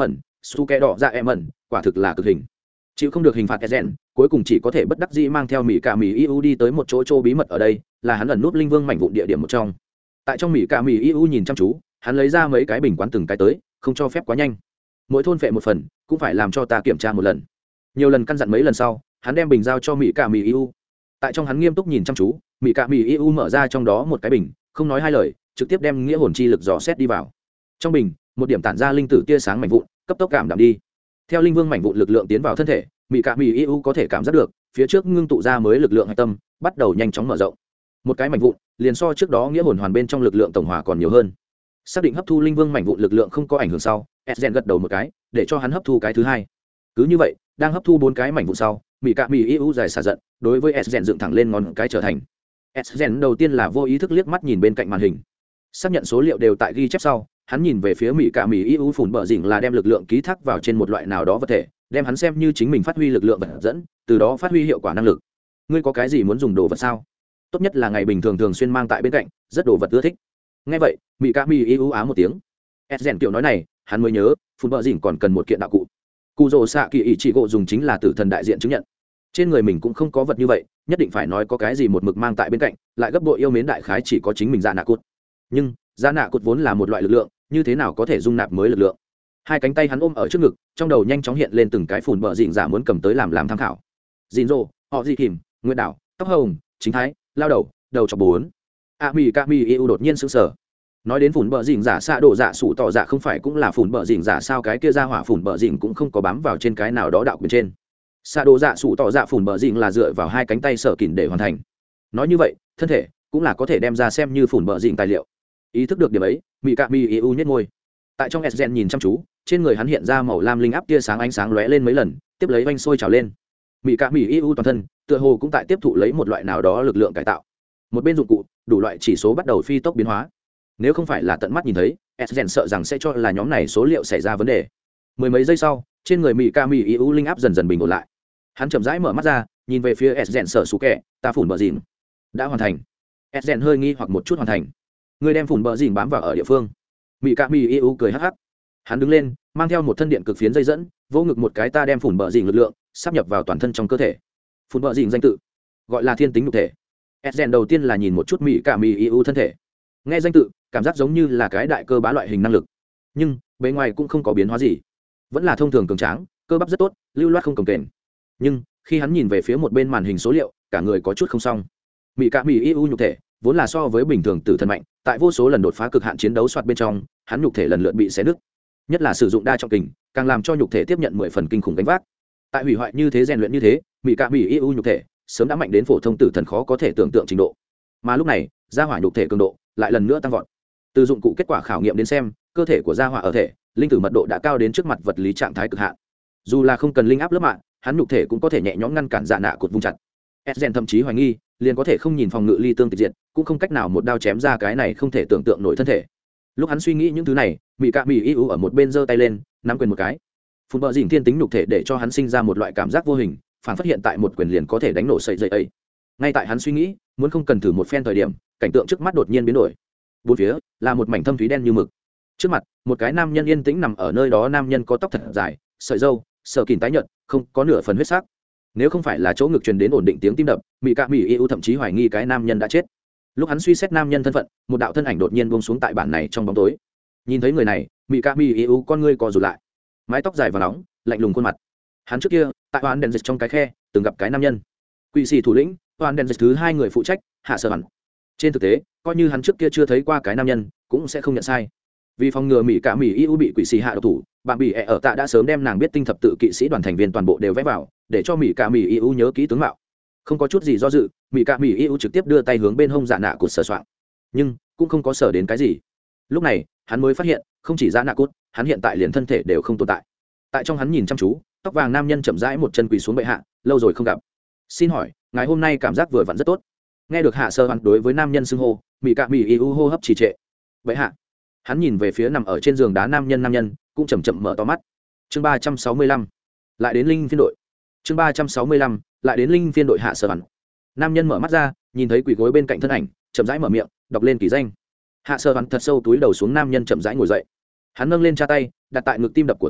su kẹ đỏ dạ em ẩn quả thực là cực hình. Chịu không được hình phạt Ezen, cuối cùng chỉ có thể bất đắc dĩ mang theo mỹ cả mỹ iu đi tới một chỗ bí mật. ở đây là hắn ẩn nút linh vương mảnh vụn địa điểm một trong. Tại trong mỹ cả mỹ iu nhìn chăm chú, hắn lấy ra mấy cái bình quán từng cái tới, không cho phép quá nhanh, mỗi thôn phệ một phần cũng phải làm cho ta kiểm tra một lần. Nhiều lần căn dặn mấy lần sau, hắn đem bình giao cho mỹ cả mỹ iu. Tại trong hắn nghiêm túc nhìn chăm chú, mỹ cả mỹ iu mở ra trong đó một cái bình, không nói hai lời, trực tiếp đem nghĩa hồn chi lực dò xét đi vào. Trong bình, một điểm tản ra linh tử tia sáng mảnh vụn cấp tốc cảm đạm đi. Theo linh vương mảnh vụn lực lượng tiến vào thân thể, mỹ cả mỹ iu có thể cảm giác được phía trước ngưng tụ ra mới lực lượng hạch tâm bắt đầu nhanh chóng mở rộng. Một cái mảnh vụn liền so trước đó nghĩa hồn hoàn bên trong lực lượng tổng hòa còn nhiều hơn. Xác định hấp thu linh vương mảnh vụn lực lượng không có ảnh hưởng sau, Ezen gật đầu một cái để cho hắn hấp thu cái thứ hai. Cứ như vậy, đang hấp thu 4 cái mảnh vụn sau, mỹ cả mỹ iu dài xả giận đối với Ezen dựng thẳng lên ngón cái trở thành. Ezen đầu tiên là vô ý thức liếc mắt nhìn bên cạnh màn hình, xác nhận số liệu đều tại ghi chép sau, hắn nhìn về phía mỹ cả mỹ iu phủn bờ dỉnh là đem lực lượng ký thác vào trên một loại nào đó vật thể, đem hắn xem như chính mình phát huy lực lượng vật dẫn, từ đó phát huy hiệu quả năng lực. Ngươi có cái gì muốn dùng đồ vật sao? Tốt nhất là ngày bình thường thường xuyên mang tại bên cạnh, rất đồ vật ưa thích. Nghe vậy, mỹ cả mỹ iu á một tiếng. Ezen kiểu nói này, hắn mới nhớ phủn bờ dỉnh còn cần một kiện đạo cụ. Cụ rồ xạ kỳ ý chỉ gỗ dùng chính là tử thần đại diện chứng nhận. Trên người mình cũng không có vật như vậy, nhất định phải nói có cái gì một mực mang tại bên cạnh, lại gấp bội yêu mến đại khái chỉ có chính mình dạ nạ cụt. Nhưng dạ nạ cụt vốn là một loại lực lượng, như thế nào có thể dung nạp mới lực lượng? Hai cánh tay hắn ôm ở trước ngực, trong đầu nhanh chóng hiện lên từng cái phủn bờ dịnh giả muốn cầm tới làm tham khảo. Dịn rồ, họ dị kìm, nguyên đảo, tóc hồng, chính thái, lao đầu chọc 4. Mỹ ca mi yêu đột nhiên sững sờ. Nói đến phủn bờ dịnh giả xạ độ dạ sủ tỏ dạ không phải cũng là phủn bờ dịnh giả sao? Cái kia ra hỏa phủn bờ dịnh cũng không có bám vào trên cái nào đó đạo quyền trên. Xạ độ dạ sủ tỏ dạ phủn bờ dịnh là dựa vào hai cánh tay sở kỉn để hoàn thành. Nói như vậy, thân thể cũng là có thể đem ra xem như phủn bờ dịnh tài liệu. Ý thức được điểm ấy, mỹ cạ mi yêu nhếch môi. Tại trong Ezen nhìn chăm chú, trên người hắn hiện ra màu lam linh áp tia sáng ánh sáng lóe lên mấy lần, tiếp lấy vanh sôi trào lên. Mỹ cạ mi yêu toàn thân tựa hồ cũng tại tiếp thụ lấy một loại nào đó lực lượng cải tạo. Một bên dụng cụ đủ loại chỉ số bắt đầu phi tốc biến hóa. Nếu không phải là tận mắt nhìn thấy, Ezen sợ rằng sẽ cho là nhóm này số liệu xảy ra vấn đề. Mười mấy giây sau, trên người mỹ cạ mi yêu linh áp dần dần bình ổn lại. Hắn chậm rãi mở mắt ra, nhìn về phía Ezen sở sủ kẹ, ta phủn bờ dìn đã hoàn thành. Ezen hơi nghi hoặc một chút hoàn thành. Người đem phủn bờ dìn bám vào ở địa phương. Mỹ cạ mi yêu cười hắc hắc. Hắn đứng lên, mang theo một thân điện cực phiến dây dẫn, vỗ ngực một cái, ta đem phủn bờ dìn lực lượng sắp nhập vào toàn thân trong cơ thể. Phủn bờ dìn danh tự gọi là thiên tính nhục thể. Ezen đầu tiên là nhìn một chút mỹ cạ mi yêu thân thể, nghe danh tự cảm giác giống như là cái đại cơ bá loại hình năng lực, nhưng bề ngoài cũng không có biến hóa gì, vẫn là thông thường cường tráng, cơ bắp rất tốt, lưu loát không cồng kềnh. Nhưng khi hắn nhìn về phía một bên màn hình số liệu, cả người có chút không xong. Mỹ cạ mi yêu nhục thể vốn là so với bình thường tử thần mạnh, tại vô số lần đột phá cực hạn chiến đấu soạt bên trong, hắn nhục thể lần lượt bị xé nứt, nhất là sử dụng đa trọng kình, càng làm cho nhục thể tiếp nhận 10 phần kinh khủng gánh vác. Tại hủy hoại như thế, rèn luyện như thế, mỹ cạ mi yêu nhục thể sớm đã mạnh đến phổ thông tử thần khó có thể tưởng tượng trình độ. Mà lúc này, gia hỏa nhục thể cường độ lại lần nữa tăng vọt. Từ dụng cụ kết quả khảo nghiệm đến xem, cơ thể của gia hỏa ở thể linh tử mật độ đã cao đến trước mặt vật lý trạng thái cực hạn. Dù là không cần linh áp lớp mạng, hắn nhục thể cũng có thể nhẹ nhõm ngăn cản dạ nạ cột vung chặt. Ezen thậm chí hoài nghi, liền có thể không nhìn phòng ngự ly tương tịch diệt, cũng không cách nào một đao chém ra cái này không thể tưởng tượng nổi thân thể. Lúc hắn suy nghĩ những thứ này, mỹ cạ mỹ yêu ở một bên giơ tay lên, nắm quyền một cái. Phun bờ dìn thiên tính nhục thể để cho hắn sinh ra một loại cảm giác vô hình, phản phát hiện tại một quyền liền có thể đánh nổ sợi dây ấy. Ngay tại hắn suy nghĩ muốn không cần thử một phen thời điểm, cảnh tượng trước mắt đột nhiên biến đổi. Bốn phía là một mảnh thâm thúy đen như mực. Trước mặt, một cái nam nhân yên tĩnh nằm ở nơi đó. Nam nhân có tóc thật dài, sợi râu, sờ kìn tái nhợt, không có nửa phần huyết sắc. Nếu không phải là chỗ ngực truyền đến ổn định tiếng tim đập, mỹ cạ mỹ yêu thậm chí hoài nghi cái nam nhân đã chết. Lúc hắn suy xét nam nhân thân phận, một đạo thân ảnh đột nhiên buông xuống tại bản này trong bóng tối. Nhìn thấy người này, mỹ cạ mỹ yêu con ngươi co rụt lại. Mái tóc dài và nóng, lạnh lùng khuôn mặt. Hắn trước kia tại Hoán Đèn Dịch trong cái khe từng gặp cái nam nhân, quỷ sĩ thủ lĩnh Hoán Đèn Dịch thứ 2 người phụ trách hạ sở hẳn. Trên thực tế, coi như hắn trước kia chưa thấy qua cái nam nhân, cũng sẽ không nhận sai. Vì phòng ngừa mỹ cạ mỹ yêu bị quỷ sĩ hạ độc thủ, bạn bị ở tạ đã sớm đem nàng biết tinh thập tự kỵ sĩ đoàn thành viên toàn bộ đều vẽ vào, để cho mỹ cạ mỹ yêu nhớ kỹ tướng mạo. Không có chút gì do dự, mỹ cạ mỹ yêu trực tiếp đưa tay hướng bên hông dạ nạ cột sờ soạng, nhưng cũng không có sở đến cái gì. Lúc này hắn mới phát hiện, không chỉ dạ nạ cột, hắn hiện tại liền thân thể đều không tồn tại. Tại trong hắn nhìn chăm chú, tóc vàng nam nhân chậm rãi một chân quỳ xuống bệ hạ, lâu rồi không gặp, xin hỏi ngài hôm nay cảm giác vừa vặn rất tốt. Nghe được hạ sơ hắn đối với nam nhân xưng hô, mỹ cạ mỹ yêu hô hấp trì trệ. Bệ hạ. Hắn nhìn về phía nằm ở trên giường đá nam nhân cũng chậm chậm mở to mắt. Chương 365, lại đến linh phiên đội. Chương 365, lại đến linh phiên đội hạ sở hẳn. Nam nhân mở mắt ra, nhìn thấy quỳ gối bên cạnh thân ảnh, chậm rãi mở miệng, đọc lên ký danh. Hạ sở hẳn thật sâu túi đầu xuống, nam nhân chậm rãi ngồi dậy. Hắn nâng lên cha tay, đặt tại ngực tim đập của ta,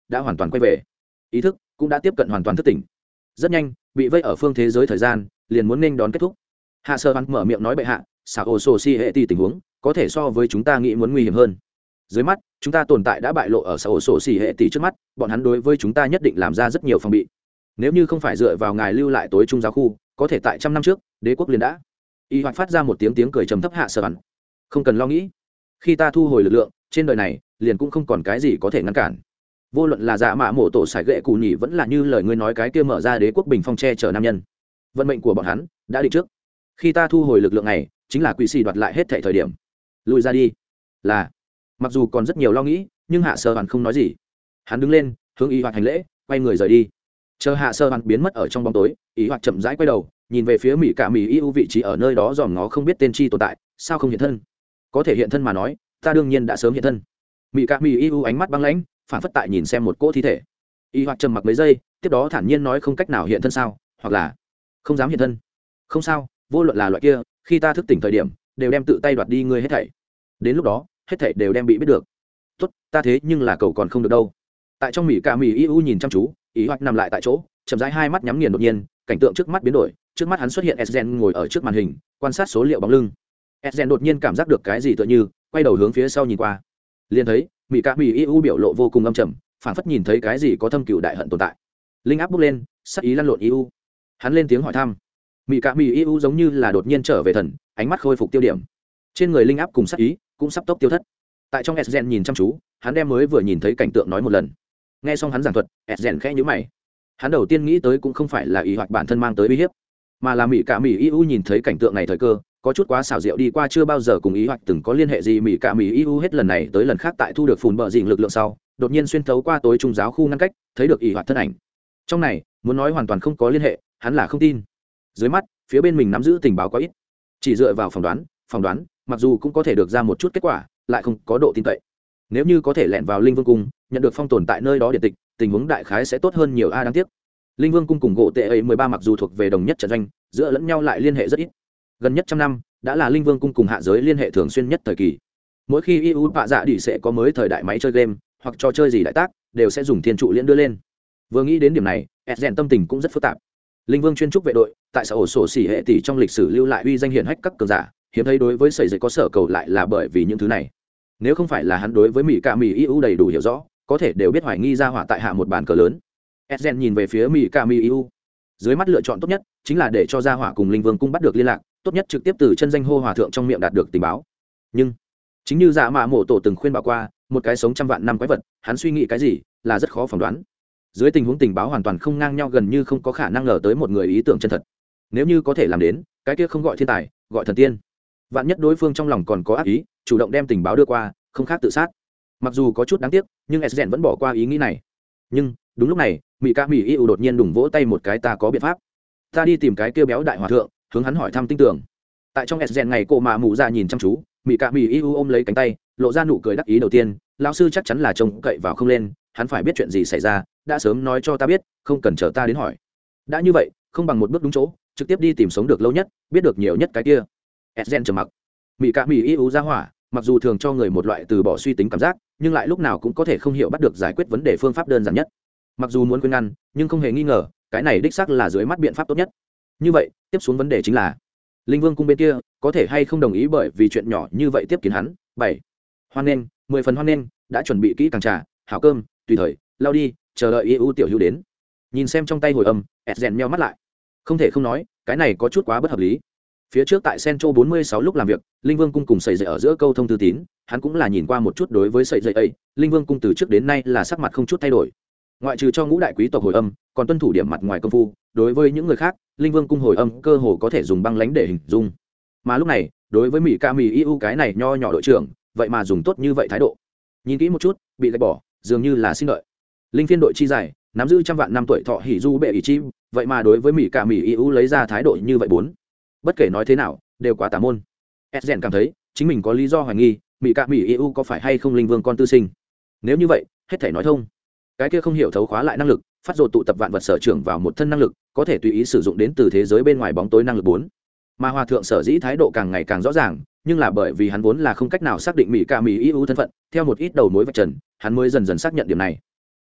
đã hoàn toàn quay về, ý thức cũng đã tiếp cận hoàn toàn thức tỉnh. Rất nhanh, bị vây ở phương thế giới thời gian liền muốn nên đón kết thúc. Hạ Sơ Văn mở miệng nói bệ hạ, sao ô sô si hệ tỷ tình huống có thể so với chúng ta nghĩ muốn nguy hiểm hơn. Dưới mắt chúng ta tồn tại đã bại lộ ở sao ô sô si hệ tỷ trước mắt, bọn hắn đối với chúng ta nhất định làm ra rất nhiều phòng bị. Nếu như không phải dựa vào ngài lưu lại tối trung giáo khu, có thể tại trăm năm trước đế quốc liền đã. Y Hoạt phát ra một tiếng cười trầm thấp. Hạ Sơ Văn, không cần lo nghĩ, khi ta thu hồi lực lượng, trên đời này liền cũng không còn cái gì có thể ngăn cản. Vô luận là dạ mạ mổ tổ sải gậy cù nhỉ, vẫn là như lời ngươi nói cái kia mở ra đế quốc bình phong che chở nam nhân, vận mệnh của bọn hắn đã định trước. Khi ta thu hồi lực lượng này, chính là quỷ xì đoạt lại hết thảy thời điểm. Lùi ra đi. Là. Mặc dù còn rất nhiều lo nghĩ, nhưng Hạ Sơ Hoàn không nói gì. Hắn đứng lên, hướng Y Hoạt hành lễ, quay người rời đi. Chờ Hạ Sơ Hoàn biến mất ở trong bóng tối, Y Hoạt chậm rãi quay đầu, nhìn về phía mỹ cả mỹ yêu vị trí ở nơi đó dòm ngó không biết tên chi tồn tại, sao không hiện thân? Có thể hiện thân mà nói, ta đương nhiên đã sớm hiện thân. Mỹ cả mỹ yêu ánh mắt băng lãnh, phản phất tại nhìn xem một cỗ thi thể. Y Hoạt trầm mặc mấy giây, tiếp đó thản nhiên nói không cách nào hiện thân sao, hoặc là không dám hiện thân. Không sao, vô luận là loại kia, khi ta thức tỉnh thời điểm, đều đem tự tay đoạt đi ngươi hết thảy. Đến lúc đó, hết thảy đều đem bị biết được. Tốt, ta thế nhưng là cầu còn không được đâu. Tại trong mỹ cả mỹ yêu nhìn chăm chú, Y Hoạt nằm lại tại chỗ, chậm rãi hai mắt nhắm nghiền, đột nhiên, cảnh tượng trước mắt biến đổi, trước mắt hắn xuất hiện Esgen ngồi ở trước màn hình, quan sát số liệu bóng lưng. Esgen đột nhiên cảm giác được cái gì tựa như, quay đầu hướng phía sau nhìn qua. Liền thấy, mỹ cả mỹ yêu biểu lộ vô cùng âm trầm, phảng phất nhìn thấy cái gì có thâm cừu đại hận tồn tại. Linh áp bốc lên, sắc ý lăn lộn yêu. Hắn lên tiếng hỏi thăm. Mỹ cả mỹ yêu giống như là đột nhiên trở về thần, ánh mắt khôi phục tiêu điểm. Trên người linh áp cùng sắc ý cũng sắp tốc tiêu thất. Tại trong Esgen nhìn chăm chú, hắn đem mới vừa nhìn thấy cảnh tượng nói một lần. Nghe xong hắn giảng thuật, Esgen khẽ nhíu mày. Hắn đầu tiên nghĩ tới cũng không phải là ý hoặc bản thân mang tới uy hiếp, mà là mỹ cả mỹ yêu nhìn thấy cảnh tượng này thời cơ có chút quá xảo diệu, đi qua chưa bao giờ cùng ý hoặc từng có liên hệ gì. Mỹ cả mỹ yêu hết lần này tới lần khác tại thu được phùn bờ dịnh lực lượng sau, đột nhiên xuyên thấu qua tối trung giáo khu ngăn cách, thấy được ý hoặc thân ảnh. Trong này muốn nói hoàn toàn không có liên hệ, hắn là không tin. Dưới mắt phía bên mình nắm giữ tình báo quá ít, chỉ dựa vào phỏng đoán mặc dù cũng có thể được ra một chút kết quả, lại không có độ tin cậy. Nếu như có thể lẻn vào linh vương cung, nhận được phong tồn tại nơi đó điện tịch, tình huống đại khái sẽ tốt hơn nhiều. Đáng tiếc linh vương cung cùng gỗ tệ ấy 13 mặc dù thuộc về đồng nhất trận doanh, giữa lẫn nhau lại liên hệ rất ít. Gần nhất trăm năm đã là linh vương cung cùng hạ giới liên hệ thường xuyên nhất thời kỳ. Mỗi khi yêu bạ dạ đi sẽ có mới thời đại máy chơi game hoặc trò chơi gì đại tác, đều sẽ dùng thiên trụ liễn đưa lên. Vừa nghĩ đến điểm này, Esgen tâm tình cũng rất phức tạp. Linh vương chuyên trúc vệ đội tại xã ổ sổ xỉ hệ tỷ trong lịch sử lưu lại uy danh hiển hách các cường giả, hiếm thấy đối với sợi dây có sở cầu lại là bởi vì những thứ này. Nếu không phải là hắn đối với mỹ cả mỹ yêu đầy đủ hiểu rõ, có thể đều biết hoài nghi ra hỏa tại hạ một bàn cờ lớn. Esgen nhìn về phía mỹ cả mỹ yêu, dưới mắt lựa chọn tốt nhất chính là để cho gia hỏa cùng linh vương cung bắt được liên lạc, tốt nhất trực tiếp từ chân danh hô hòa thượng trong miệng đạt được tình báo. Nhưng chính như dạ mạ mổ tổ từng khuyên bảo qua, một cái sống trăm vạn năm quái vật, hắn suy nghĩ cái gì là rất khó phỏng đoán. Dưới tình huống tình báo hoàn toàn không ngang nhau, gần như không có khả năng ngờ tới một người ý tưởng chân thật. Nếu như có thể làm đến, cái kia không gọi thiên tài, gọi thần tiên. Vạn nhất đối phương trong lòng còn có ác ý, chủ động đem tình báo đưa qua, không khác tự sát. Mặc dù có chút đáng tiếc, nhưng Esgen vẫn bỏ qua ý nghĩ này. Nhưng đúng lúc này, mỹ ca mỹ yêu đột nhiên đùng vỗ tay một cái, ta có biện pháp. Ta đi tìm cái kia béo đại hòa thượng, hướng hắn hỏi thăm tin tưởng. Tại trong Esgen ngày cô mà mụ ra nhìn chăm chú, mỹ ca mỹ yêu ôm lấy cánh tay, lộ ra nụ cười đắc ý. Đầu tiên, lão sư chắc chắn là trông cậy vào không lên, hắn phải biết chuyện gì xảy ra, đã sớm nói cho ta biết, không cần chờ ta đến hỏi. Đã như vậy, không bằng một bước đúng chỗ, trực tiếp đi tìm sống được lâu nhất, biết được nhiều nhất cái kia. Esgen trầm mặc. Mỹ ca mỹ yêu ra hỏa, mặc dù thường cho người một loại từ bỏ suy tính cảm giác, nhưng lại lúc nào cũng có thể không hiểu bắt được giải quyết vấn đề phương pháp đơn giản nhất. Mặc dù muốn khuyên ngăn, nhưng không hề nghi ngờ, cái này đích xác là dưới mắt biện pháp tốt nhất. Như vậy, tiếp xuống vấn đề chính là linh vương cung bên kia có thể hay không đồng ý bởi vì chuyện nhỏ như vậy tiếp kiến hắn. 7. Hoan nghênh, 10 phần hoan nghênh, đã chuẩn bị kỹ càng trà, hảo cơm, tùy thời, lao đi, chờ đợi yêu tiểu hữu đến. Nhìn xem trong tay hồi âm, Esgen meo mắt lại. Không thể không nói, cái này có chút quá bất hợp lý. Phía trước tại Central 46 lúc làm việc, linh vương cung cùng sợi dậy ở giữa câu thông thư tín, hắn cũng là nhìn qua một chút. Đối với sợi dậy ấy, linh vương cung từ trước đến nay là sắc mặt không chút thay đổi. Ngoại trừ cho ngũ đại quý tộc hồi âm, còn tuân thủ điểm mặt ngoài công phu. Đối với những người khác, linh vương cung hồi âm cơ hồ có thể dùng băng lãnh để hình dung. Mà lúc này, đối với mỹ ca mỹ yêu cái này nho nhỏ đội trưởng, vậy mà dùng tốt như vậy thái độ. Nhìn kỹ một chút, bị gạch bỏ, dường như là xin đợi. Linh phiên đội chi dài, nắm giữ trăm vạn năm tuổi thọ hỉ du bệ ỷ chi, vậy mà đối với mỹ ca mỹ yêu lấy ra thái độ như vậy. 4. Bất kể nói thế nào, đều quá tà môn. Esgen cảm thấy chính mình có lý do hoài nghi mỹ ca mỹ yêu có phải hay không linh vương con tư sinh. Nếu như vậy, hết thảy nói thông. Cái kia không hiểu thấu khóa lại năng lực, phát dội tụ tập vạn vật sở trưởng vào một thân năng lực, có thể tùy ý sử dụng đến từ thế giới bên ngoài bóng tối năng lực. 4. Mà hòa thượng sở dĩ thái độ càng ngày càng rõ ràng, nhưng là bởi vì hắn vốn là không cách nào xác định mỹ ca mỹ yêu thân phận, theo một ít đầu mối vạch trần, hắn mới dần dần xác nhận điểm này.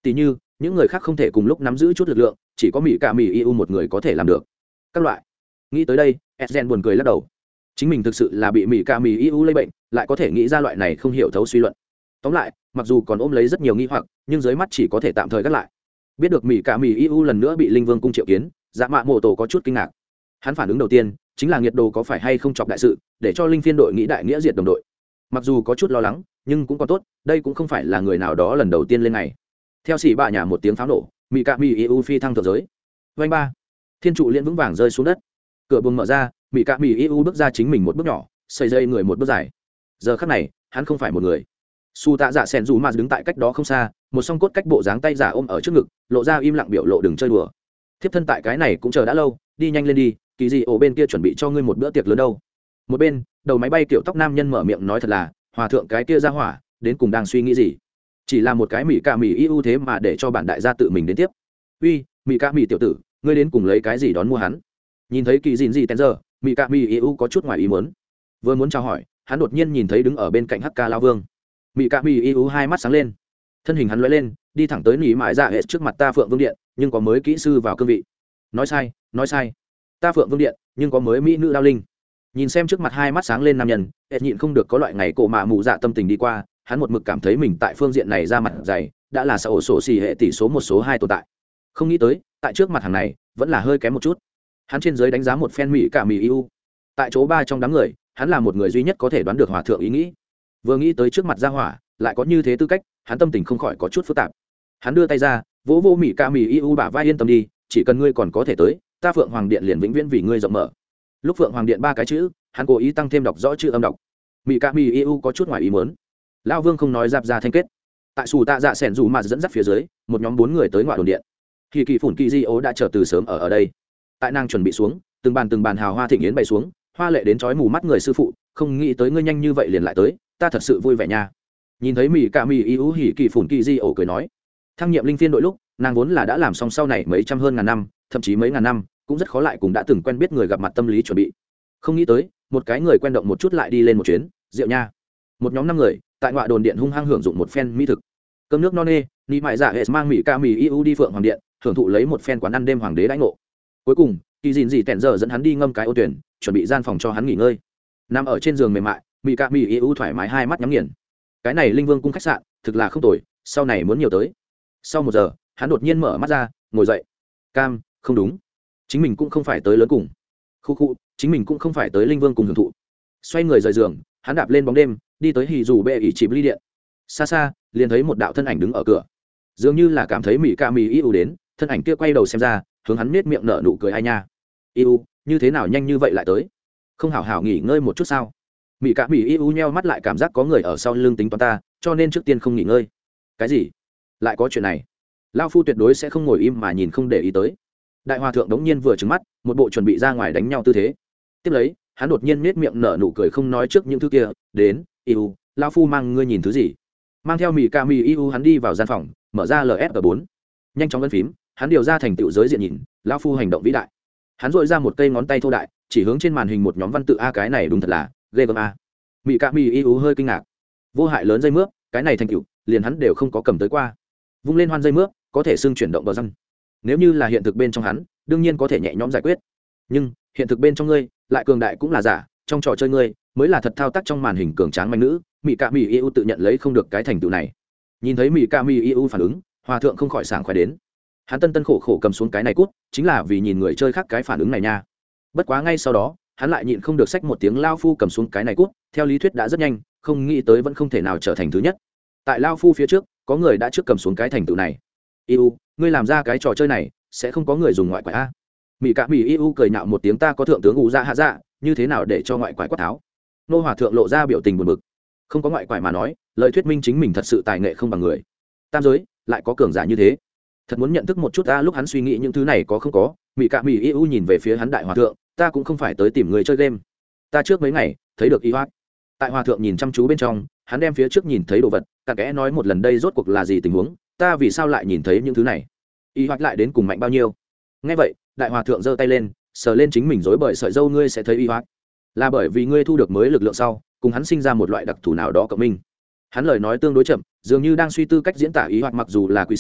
tỉ như những người khác không thể cùng lúc nắm giữ chút lực lượng, chỉ có mỹ cả mỹ eu một người có thể làm được các loại. Nghĩ tới đây Esgen buồn cười lắc đầu, chính mình thực sự là bị mỹ cả mỹ eu lây bệnh, lại có thể nghĩ ra loại này không hiểu thấu suy luận. Tóm lại mặc dù còn ôm lấy rất nhiều nghi hoặc, nhưng dưới mắt chỉ có thể tạm thời gác lại. Biết được mỹ cả mỹ eu lần nữa bị linh vương cung triệu kiến, dạ mạ mộ tổ có chút kinh ngạc. Hắn phản ứng đầu tiên chính là nghiệt đồ có phải hay không chọc đại sự, để cho linh phiên đội nghĩ đại nghĩa diệt đồng đội. Mặc dù có chút lo lắng nhưng cũng còn tốt, đây cũng không phải là người nào đó lần đầu tiên lên này. Theo xì bạ nhà một tiếng pháo nổ, mỹ cạ mỹ eu phi thăng thượng giới. Vành ba, thiên trụ liên vững vàng rơi xuống đất. Cửa buồng mở ra, mỹ cạ mỹ eu bước ra chính mình một bước nhỏ, xây dây người một bước dài. Giờ khắc này hắn không phải một người. Su tạ dạ sen dù mà đứng tại cách đó không xa, một song cốt cách bộ dáng tay giả ôm ở trước ngực, lộ ra im lặng biểu lộ đừng chơi đùa. Thiếp thân tại cái này cũng chờ đã lâu, đi nhanh lên đi, kỳ gì ổ bên kia chuẩn bị cho ngươi một bữa tiệc lớn đâu. Một bên đầu máy bay kiểu tóc nam nhân mở miệng nói thật là, hòa thượng cái kia ra hỏa đến cùng đang suy nghĩ gì, chỉ là một cái mỹ ca mỹ ưu thế mà để cho bản đại gia tự mình đến tiếp. Uy mỹ ca mỹ tiểu tử, ngươi đến cùng lấy cái gì đón mua hắn? Nhìn thấy kỳ dìn gì tén giờ, mỹ ca mỹ ưu có chút ngoài ý muốn, vừa muốn chào hỏi hắn đột nhiên nhìn thấy đứng ở bên cạnh hk lao vương. Mỹ ca mỹ ưu hai mắt sáng lên, thân hình hắn lóe lên đi thẳng tới nỉ mại dạ hệ trước mặt ta phượng vương điện, nhưng có mới kỹ sư vào cương vị. Nói sai, ta phượng vương điện nhưng có mới mỹ nữ đao linh. Nhìn xem trước mặt hai mắt sáng lên nam nhân, ed nhịn không được có loại ngày cổ mạ mù dạ tâm tình đi qua. Hắn một mực cảm thấy mình tại phương diện này ra mặt dày, đã là xã ổ sổ xì hệ tỷ số một số hai tồn tại, không nghĩ tới tại trước mặt hàng này vẫn là hơi kém một chút. Hắn trên giới đánh giá một phen mỹ cả mỹ eu, tại chỗ ba trong đám người hắn là một người duy nhất có thể đoán được hòa thượng ý nghĩ. Vừa nghĩ tới trước mặt gia hỏa lại có như thế tư cách, hắn tâm tình không khỏi có chút phức tạp. Hắn đưa tay ra vỗ vô mỹ cả mỹ eu bả vai, yên tâm đi, chỉ cần ngươi còn có thể tới, ta phượng hoàng điện liền vĩnh viễn vì ngươi rộng mở. Lúc phượng hoàng điện ba cái chữ hắn cố ý tăng thêm đọc rõ chữ âm đọc. Mỹ cả mỹ eu có chút ngoài ý muốn. Lão vương không nói giáp ra thanh kết. Tại sủ tạ dạ sẻn dù mà dẫn dắt phía dưới, một nhóm 4 người tới ngoại đồn điện. Kỳ kỳ phủn kỳ di ố đã chờ từ sớm ở đây. Tại nàng chuẩn bị xuống, từng bàn hào hoa thịnh yến bày xuống, hoa lệ đến chói mù mắt người sư phụ, không nghĩ tới ngươi nhanh như vậy liền lại tới, ta thật sự vui vẻ nha. Nhìn thấy mỹ cả mỹ ưu hỉ kỳ phủn kỳ di ố cười nói, thăng nhiệm linh phiên đội lúc nàng vốn là đã làm xong sau này mấy trăm hơn ngàn năm, thậm chí mấy ngàn năm cũng rất khó lại cùng đã từng quen biết người gặp mặt tâm lý chuẩn bị. Không nghĩ tới một cái người quen động một chút lại đi lên một chuyến, rượu nha. Một nhóm 5 người tại ngoại đồn điện hung hăng hưởng dụng một phen mỹ thực, cơm nước no nê, ni mại dạ hệ mang mỹ ca mỹ ưu đi phượng hoàng điện hưởng thụ lấy một phen quán ăn đêm hoàng đế đãi ngộ. Cuối cùng kỳ dìn gì tẻn giờ dẫn hắn đi ngâm cái ô tuyển, chuẩn bị gian phòng cho hắn nghỉ ngơi. Nằm ở trên giường mềm mại, mỹ ca mỹ ưu thoải mái hai mắt nhắm nghiền. Cái này linh vương cung khách sạn thực là không tồi, sau này muốn nhiều tới. Sau 1 giờ hắn đột nhiên mở mắt ra, ngồi dậy. Cam, không đúng, chính mình cũng không phải tới lớn cùng khu, chính mình cũng không phải tới linh vương cùng hưởng thụ. Xoay người rời giường, hắn đạp lên bóng đêm đi tới hì dù bệ ỉ chìm ly điện. Xa xa liền thấy một đạo thân ảnh đứng ở cửa, dường như là cảm thấy mỹ ca mỹ yêu đến, thân ảnh kia quay đầu xem ra, hướng hắn nết miệng nở nụ cười ai nha. Yêu như thế nào nhanh như vậy lại tới, không hảo hảo nghỉ ngơi một chút sao? Mỹ ca mỹ yêu nheo mắt lại, cảm giác có người ở sau lưng tính toán ta, cho nên trước tiên không nghỉ ngơi. Cái gì? Lại có chuyện này? Lao phu tuyệt đối sẽ không ngồi im mà nhìn không để ý tới. Đại hòa thượng đống nhiên vừa trừng mắt, một bộ chuẩn bị ra ngoài đánh nhau tư thế. Tiếp lấy hắn đột nhiên nết miệng nở nụ cười, không nói trước những thứ kia, đến yêu, lao phu mang ngươi nhìn thứ gì. Mang theo mỹ ca mỹ yêu hắn đi vào gian phòng, mở ra LS4, nhanh chóng ấn phím, hắn điều ra thành tựu giới diện nhìn, lao phu hành động vĩ đại. Hắn dội ra một cây ngón tay thô đại, chỉ hướng trên màn hình một nhóm văn tự. A, cái này đúng thật là ghê gớm a. Mỹ ca mỹ yêu hơi kinh ngạc. Vô hại lớn dây mướp, cái này thành tựu liền hắn đều không có cầm tới qua. Vung lên hoan dây mướp có thể xưng chuyển động bờ răng, nếu như là hiện thực bên trong hắn đương nhiên có thể nhẹ nhõm giải quyết, nhưng hiện thực bên trong ngươi lại cường đại cũng là giả, trong trò chơi ngươi mới là thật thao tác trong màn hình cường tráng mạnh nữ. Mỹ ca mỹ yêu tự nhận lấy không được cái thành tựu này. Nhìn thấy mỹ ca mỹ yêu phản ứng, hòa thượng không khỏi sảng khoái đến. Hắn tân khổ khổ cầm xuống cái này cút, chính là vì nhìn người chơi khác cái phản ứng này nha. Bất quá ngay sau đó hắn lại nhịn không được xách một tiếng, lao phu cầm xuống cái này cút, theo lý thuyết đã rất nhanh, không nghĩ tới vẫn không thể nào trở thành thứ nhất. Tại lao phu phía trước có người đã trước cầm xuống cái thành tựu này. Yêu, ngươi làm ra cái trò chơi này sẽ không có người dùng ngoại quải a? Mỹ cả mỹ yêu cười nhạo một tiếng, ta có thượng tướng ủ dạ hạ dạ, như thế nào để cho ngoại quải quát tháo? Nô hòa thượng lộ ra biểu tình buồn bực. Không có ngoại quải mà nói, lời thuyết minh chính mình thật sự tài nghệ không bằng người. Tam giới lại có cường giả như thế, thật muốn nhận thức một chút ta. Lúc hắn suy nghĩ những thứ này có không có, mỹ cả mỹ yêu nhìn về phía hắn, đại hòa thượng, ta cũng không phải tới tìm người chơi game, ta trước mấy ngày thấy được y hoác. Tại hòa thượng nhìn chăm chú bên trong, hắn đem phía trước nhìn thấy đồ vật cặn kẽ nói một lần, đây rốt cuộc là gì tình huống, ta vì sao lại nhìn thấy những thứ này, y hoác lại đến cùng mạnh bao nhiêu? Nghe vậy đại hòa thượng giơ tay lên sờ lên chính mình rối bời sợi dâu, ngươi sẽ thấy y hoác là bởi vì ngươi thu được mới lực lượng sau cùng hắn sinh ra một loại đặc thù nào đó cộng minh. Hắn lời nói tương đối chậm, dường như đang suy tư cách diễn tả ý hoác, mặc dù là quý si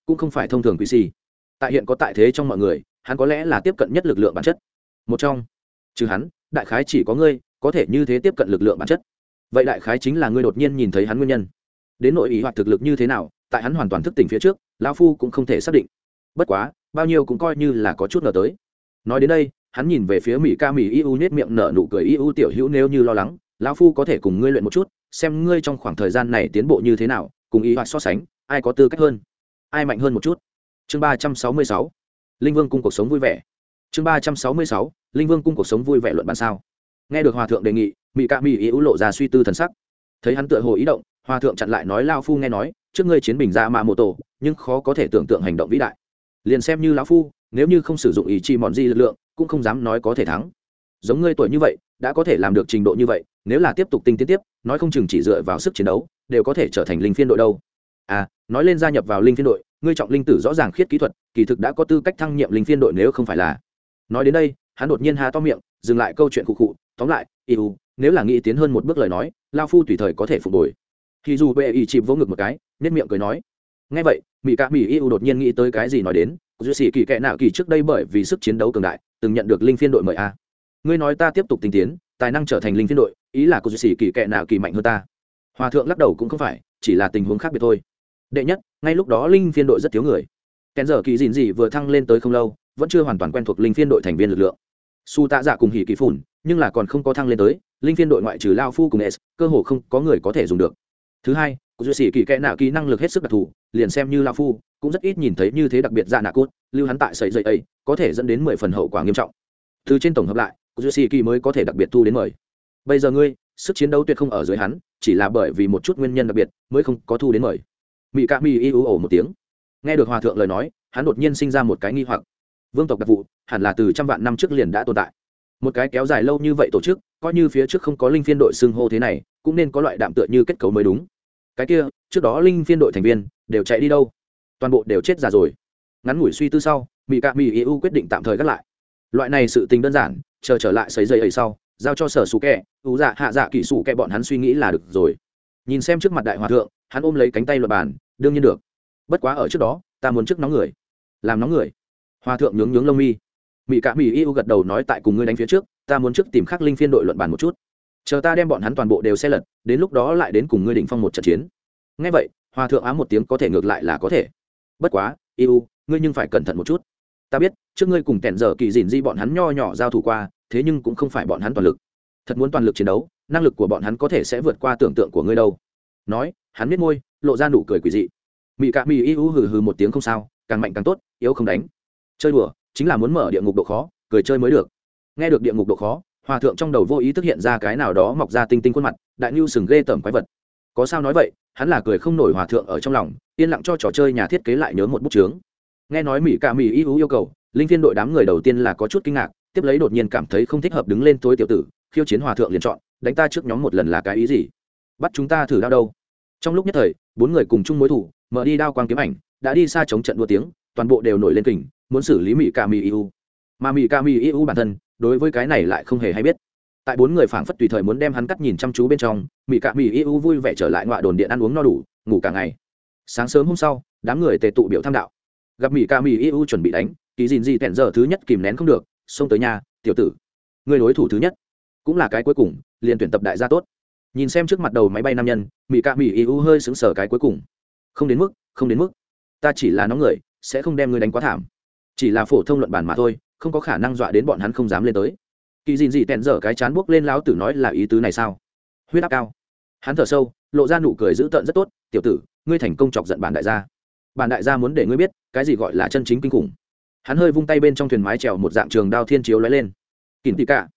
cũng không phải thông thường quỷ xì. Tại hiện có tại thế trong mọi người, hắn có lẽ là tiếp cận nhất lực lượng bản chất một trong. Trừ hắn, đại khái chỉ có ngươi có thể như thế tiếp cận lực lượng bản chất. Vậy đại khái chính là ngươi đột nhiên nhìn thấy hắn nguyên nhân. Đến nội ý hoặc thực lực như thế nào, tại hắn hoàn toàn thức tỉnh phía trước, lão phu cũng không thể xác định. Bất quá bao nhiêu cũng coi như là có chút ngờ tới. Nói đến đây, hắn nhìn về phía mỹ ca mỹ iu, nhếch miệng nở nụ cười. Iu tiểu hữu, nếu như lo lắng, lão phu có thể cùng ngươi luyện một chút, xem ngươi trong khoảng thời gian này tiến bộ như thế nào, cùng ý hoặc so sánh, ai có tư cách hơn, ai mạnh hơn một chút. Chương 366, Linh Vương cung cuộc sống vui vẻ. Chương 366, Linh Vương cung cuộc sống vui vẻ luận bàn sao. Nghe được hòa thượng đề nghị, mỹ ca mỹ iu lộ ra suy tư thần sắc. Thấy hắn tựa hồ ý động, hòa thượng chặn lại nói, lão phu nghe nói trước ngươi chiến bình ra mạ mô tổ, nhưng khó có thể tưởng tượng hành động vĩ đại. Liền xem như lão phu, nếu như không sử dụng ý chi mòn di lực lượng, cũng không dám nói có thể thắng. Giống ngươi tuổi như vậy, đã có thể làm được trình độ như vậy, nếu là tiếp tục tinh tiến tiếp, nói không chừng chỉ dựa vào sức chiến đấu, đều có thể trở thành linh phiên đội đâu. À, nói lên gia nhập vào linh phiên đội, ngươi trọng linh tử rõ ràng khiết kỹ thuật, kỳ thực đã có tư cách thăng nhiệm linh phiên đội nếu không phải là. Nói đến đây, hắn đột nhiên há to miệng, dừng lại câu chuyện khụ khụ, tóm lại, yêu, nếu là nghĩ tiến hơn một bước lời nói, lão phu tùy thời có thể phục hồi. Thì dù bệ y chìm vỗ ngực một cái, nhếch miệng cười nói. Nghe vậy, mỹ ca mỹ yêu đột nhiên nghĩ tới cái gì nói đến, dư sĩ kỳ kệ nào kỳ trước đây bởi vì sức chiến đấu cường đại, từng nhận được linh phiên đội mời a. Ngươi nói ta tiếp tục tinh tiến, tài năng trở thành linh phiên đội, ý là của dư sĩ kỳ kệ nào kỳ mạnh hơn ta. Hòa thượng lắc đầu cũng không phải, chỉ là tình huống khác biệt thôi. Đệ nhất, ngay lúc đó linh phiên đội rất thiếu người. Kén giờ kỳ dìn gì vừa thăng lên tới không lâu, vẫn chưa hoàn toàn quen thuộc linh phiên đội thành viên lực lượng. Su tạ dạ cùng hỉ kỳ phủn, nhưng là còn không có thăng lên tới, linh phiên đội ngoại trừ lao phu cùng s, cơ hồ không có người có thể dùng được. Thứ hai, của dư sĩ kỳ kệ nào kỳ năng lực hết sức đặc thù, liền xem như lao phu cũng rất ít nhìn thấy như thế đặc biệt dạ nạ cốt lưu hắn tại sợi dây ấy có thể dẫn đến 10 phần hậu quả nghiêm trọng. Từ trên tổng hợp lại, dư sĩ kỳ mới có thể đặc biệt thu đến mời. Bây giờ ngươi sức chiến đấu tuyệt không ở dưới hắn, chỉ là bởi vì một chút nguyên nhân đặc biệt mới không có thu đến mời. Mị ca mi y ú ổ một tiếng. Nghe được hòa thượng lời nói, hắn đột nhiên sinh ra một cái nghi hoặc. Vương tộc đặc vụ hẳn là từ trăm vạn năm trước liền đã tồn tại, một cái kéo dài lâu như vậy tổ chức, coi như phía trước không có linh phiên đội xưng hô thế này, cũng nên có loại đạm tựa như kết cấu mới đúng. Cái kia trước đó linh phiên đội thành viên đều chạy đi đâu? Toàn bộ đều chết già rồi. Ngắn ngủi suy tư sau, mỹ cạ mỹ eu quyết định tạm thời gác lại loại này. Sự tình đơn giản, chờ trở lại sấy dây ấy sau, giao cho sở sủ kẹ ú dạ hạ dạ kỹ sủ kẹ bọn hắn suy nghĩ là được rồi. Nhìn xem trước mặt đại hòa thượng, hắn ôm lấy cánh tay luật bàn, đương nhiên được. Bất quá ở trước đó, ta muốn trước nóng người. Làm nóng người? Hòa thượng nhướng nhướng lông mi. Mỹ cạ mỹ eu gật đầu nói, tại cùng ngươi đánh phía trước, ta muốn trước tìm khắc linh phiên đội luận bàn một chút, chờ ta đem bọn hắn toàn bộ đều xe lật, đến lúc đó lại đến cùng ngươi đỉnh phong một trận chiến. Nghe vậy, hòa thượng ám một tiếng, có thể ngược lại là có thể. Bất quá yêu, ngươi nhưng phải cẩn thận một chút. Ta biết trước ngươi cùng kẹn dở kỳ dìn di bọn hắn nho nhỏ giao thủ qua, thế nhưng cũng không phải bọn hắn toàn lực. Thật muốn toàn lực chiến đấu, năng lực của bọn hắn có thể sẽ vượt qua tưởng tượng của ngươi đâu. Nói, hắn miết môi, lộ ra nụ cười quỷ dị. Mị cạ mị yêu hừ hừ một tiếng, không sao, càng mạnh càng tốt, yếu không đánh. Chơi đùa chính là muốn mở địa ngục độ khó, cười chơi mới được. Nghe được địa ngục độ khó, hòa thượng trong đầu vô ý thức hiện ra cái nào đó mọc ra tinh tinh khuôn mặt, đại nhu sừng ghê tởm quái vật. Có sao nói vậy, hắn là cười không nổi. Hòa thượng ở trong lòng yên lặng cho trò chơi nhà thiết kế lại nhớ một bút chướng. Nghe nói mỹ ca mỹ yêu cầu, linh phiên đội đám người đầu tiên là có chút kinh ngạc, tiếp lấy đột nhiên cảm thấy không thích hợp, đứng lên tối tiểu tử, khiêu chiến hòa thượng liền chọn, đánh ta trước nhóm một lần là cái ý gì? Bắt chúng ta thử đao đâu? Trong lúc nhất thời, bốn người cùng chung mối thủ, mở đi đao quang kiếm ảnh, đã đi xa chống trận đua tiếng, toàn bộ đều nổi lên kình, muốn xử lý mỹ ca mỹ yêu. Mà mỹ ca mỹ yêu bản thân đối với cái này lại không hề hay biết. Tại bốn người phảng phất tùy thời muốn đem hắn cắt nhìn chăm chú bên trong, mỹ cạ mỹ yêu vui vẻ trở lại ngọa đồn điện ăn uống no đủ, ngủ cả ngày. Sáng sớm hôm sau, đám người tề tụ biểu tham đạo, gặp mỹ cạ mỹ yêu chuẩn bị đánh, kỳ dìn gì tẹn giờ thứ nhất kìm nén không được, xông tới nhà, tiểu tử, người đối thủ thứ nhất cũng là cái cuối cùng, liền tuyển tập đại gia tốt. Nhìn xem trước mặt đầu máy bay nam nhân, mỹ cạ mỹ yêu hơi sững sờ, cái cuối cùng không đến mức, ta chỉ là nóng người, sẽ không đem ngươi đánh quá thảm, chỉ là phổ thông luận bàn mà thôi, không có khả năng dọa đến bọn hắn không dám lên tới. Kỳ dìn gì tẹn dở cái chán buốc lên, lão tử nói là ý tứ này sao? Huyết áp cao. Hắn thở sâu, lộ ra nụ cười dữ tợn, rất tốt, tiểu tử, ngươi thành công chọc giận bản đại gia. Bản đại gia muốn để ngươi biết cái gì gọi là chân chính kinh khủng. Hắn hơi vung tay, bên trong thuyền mái chèo một dạng trường đao thiên chiếu lóe lên. Kỉnh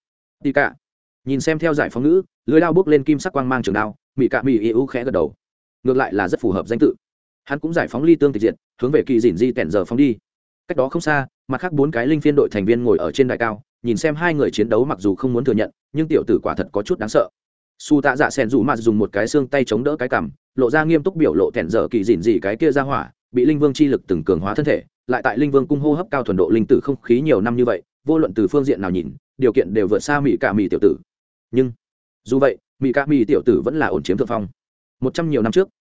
tì cả. Nhìn xem theo giải phóng ngữ, lưới đao bước lên kim sắc quang mang trường đao, mỹ cạ mỹ yêu khẽ gật đầu. Ngược lại là rất phù hợp danh tự. Hắn cũng giải phóng ly tương tịch diện, hướng về kỳ dìn di tẹn dở phóng đi. Cách đó không xa, mặt khác bốn cái linh phiên đội thành viên ngồi ở trên đài cao, nhìn xem hai người chiến đấu, mặc dù không muốn thừa nhận, nhưng tiểu tử quả thật có chút đáng sợ. Su tạ dạ sen dù mà dùng một cái xương tay chống đỡ cái cằm, lộ ra nghiêm túc biểu lộ, tẹn dở kỳ dìn gì cái kia ra hỏa, bị linh vương chi lực từng cường hóa thân thể, lại tại linh vương cung hô hấp cao thuần độ linh tử không khí nhiều năm như vậy, vô luận từ phương diện nào nhìn, điều kiện đều vượt xa mỹ cạ mỹ tiểu tử. Nhưng dù vậy, mỹ cạ mỹ tiểu tử vẫn là ổn chiếm thượng phong. 100 nhiều năm trước,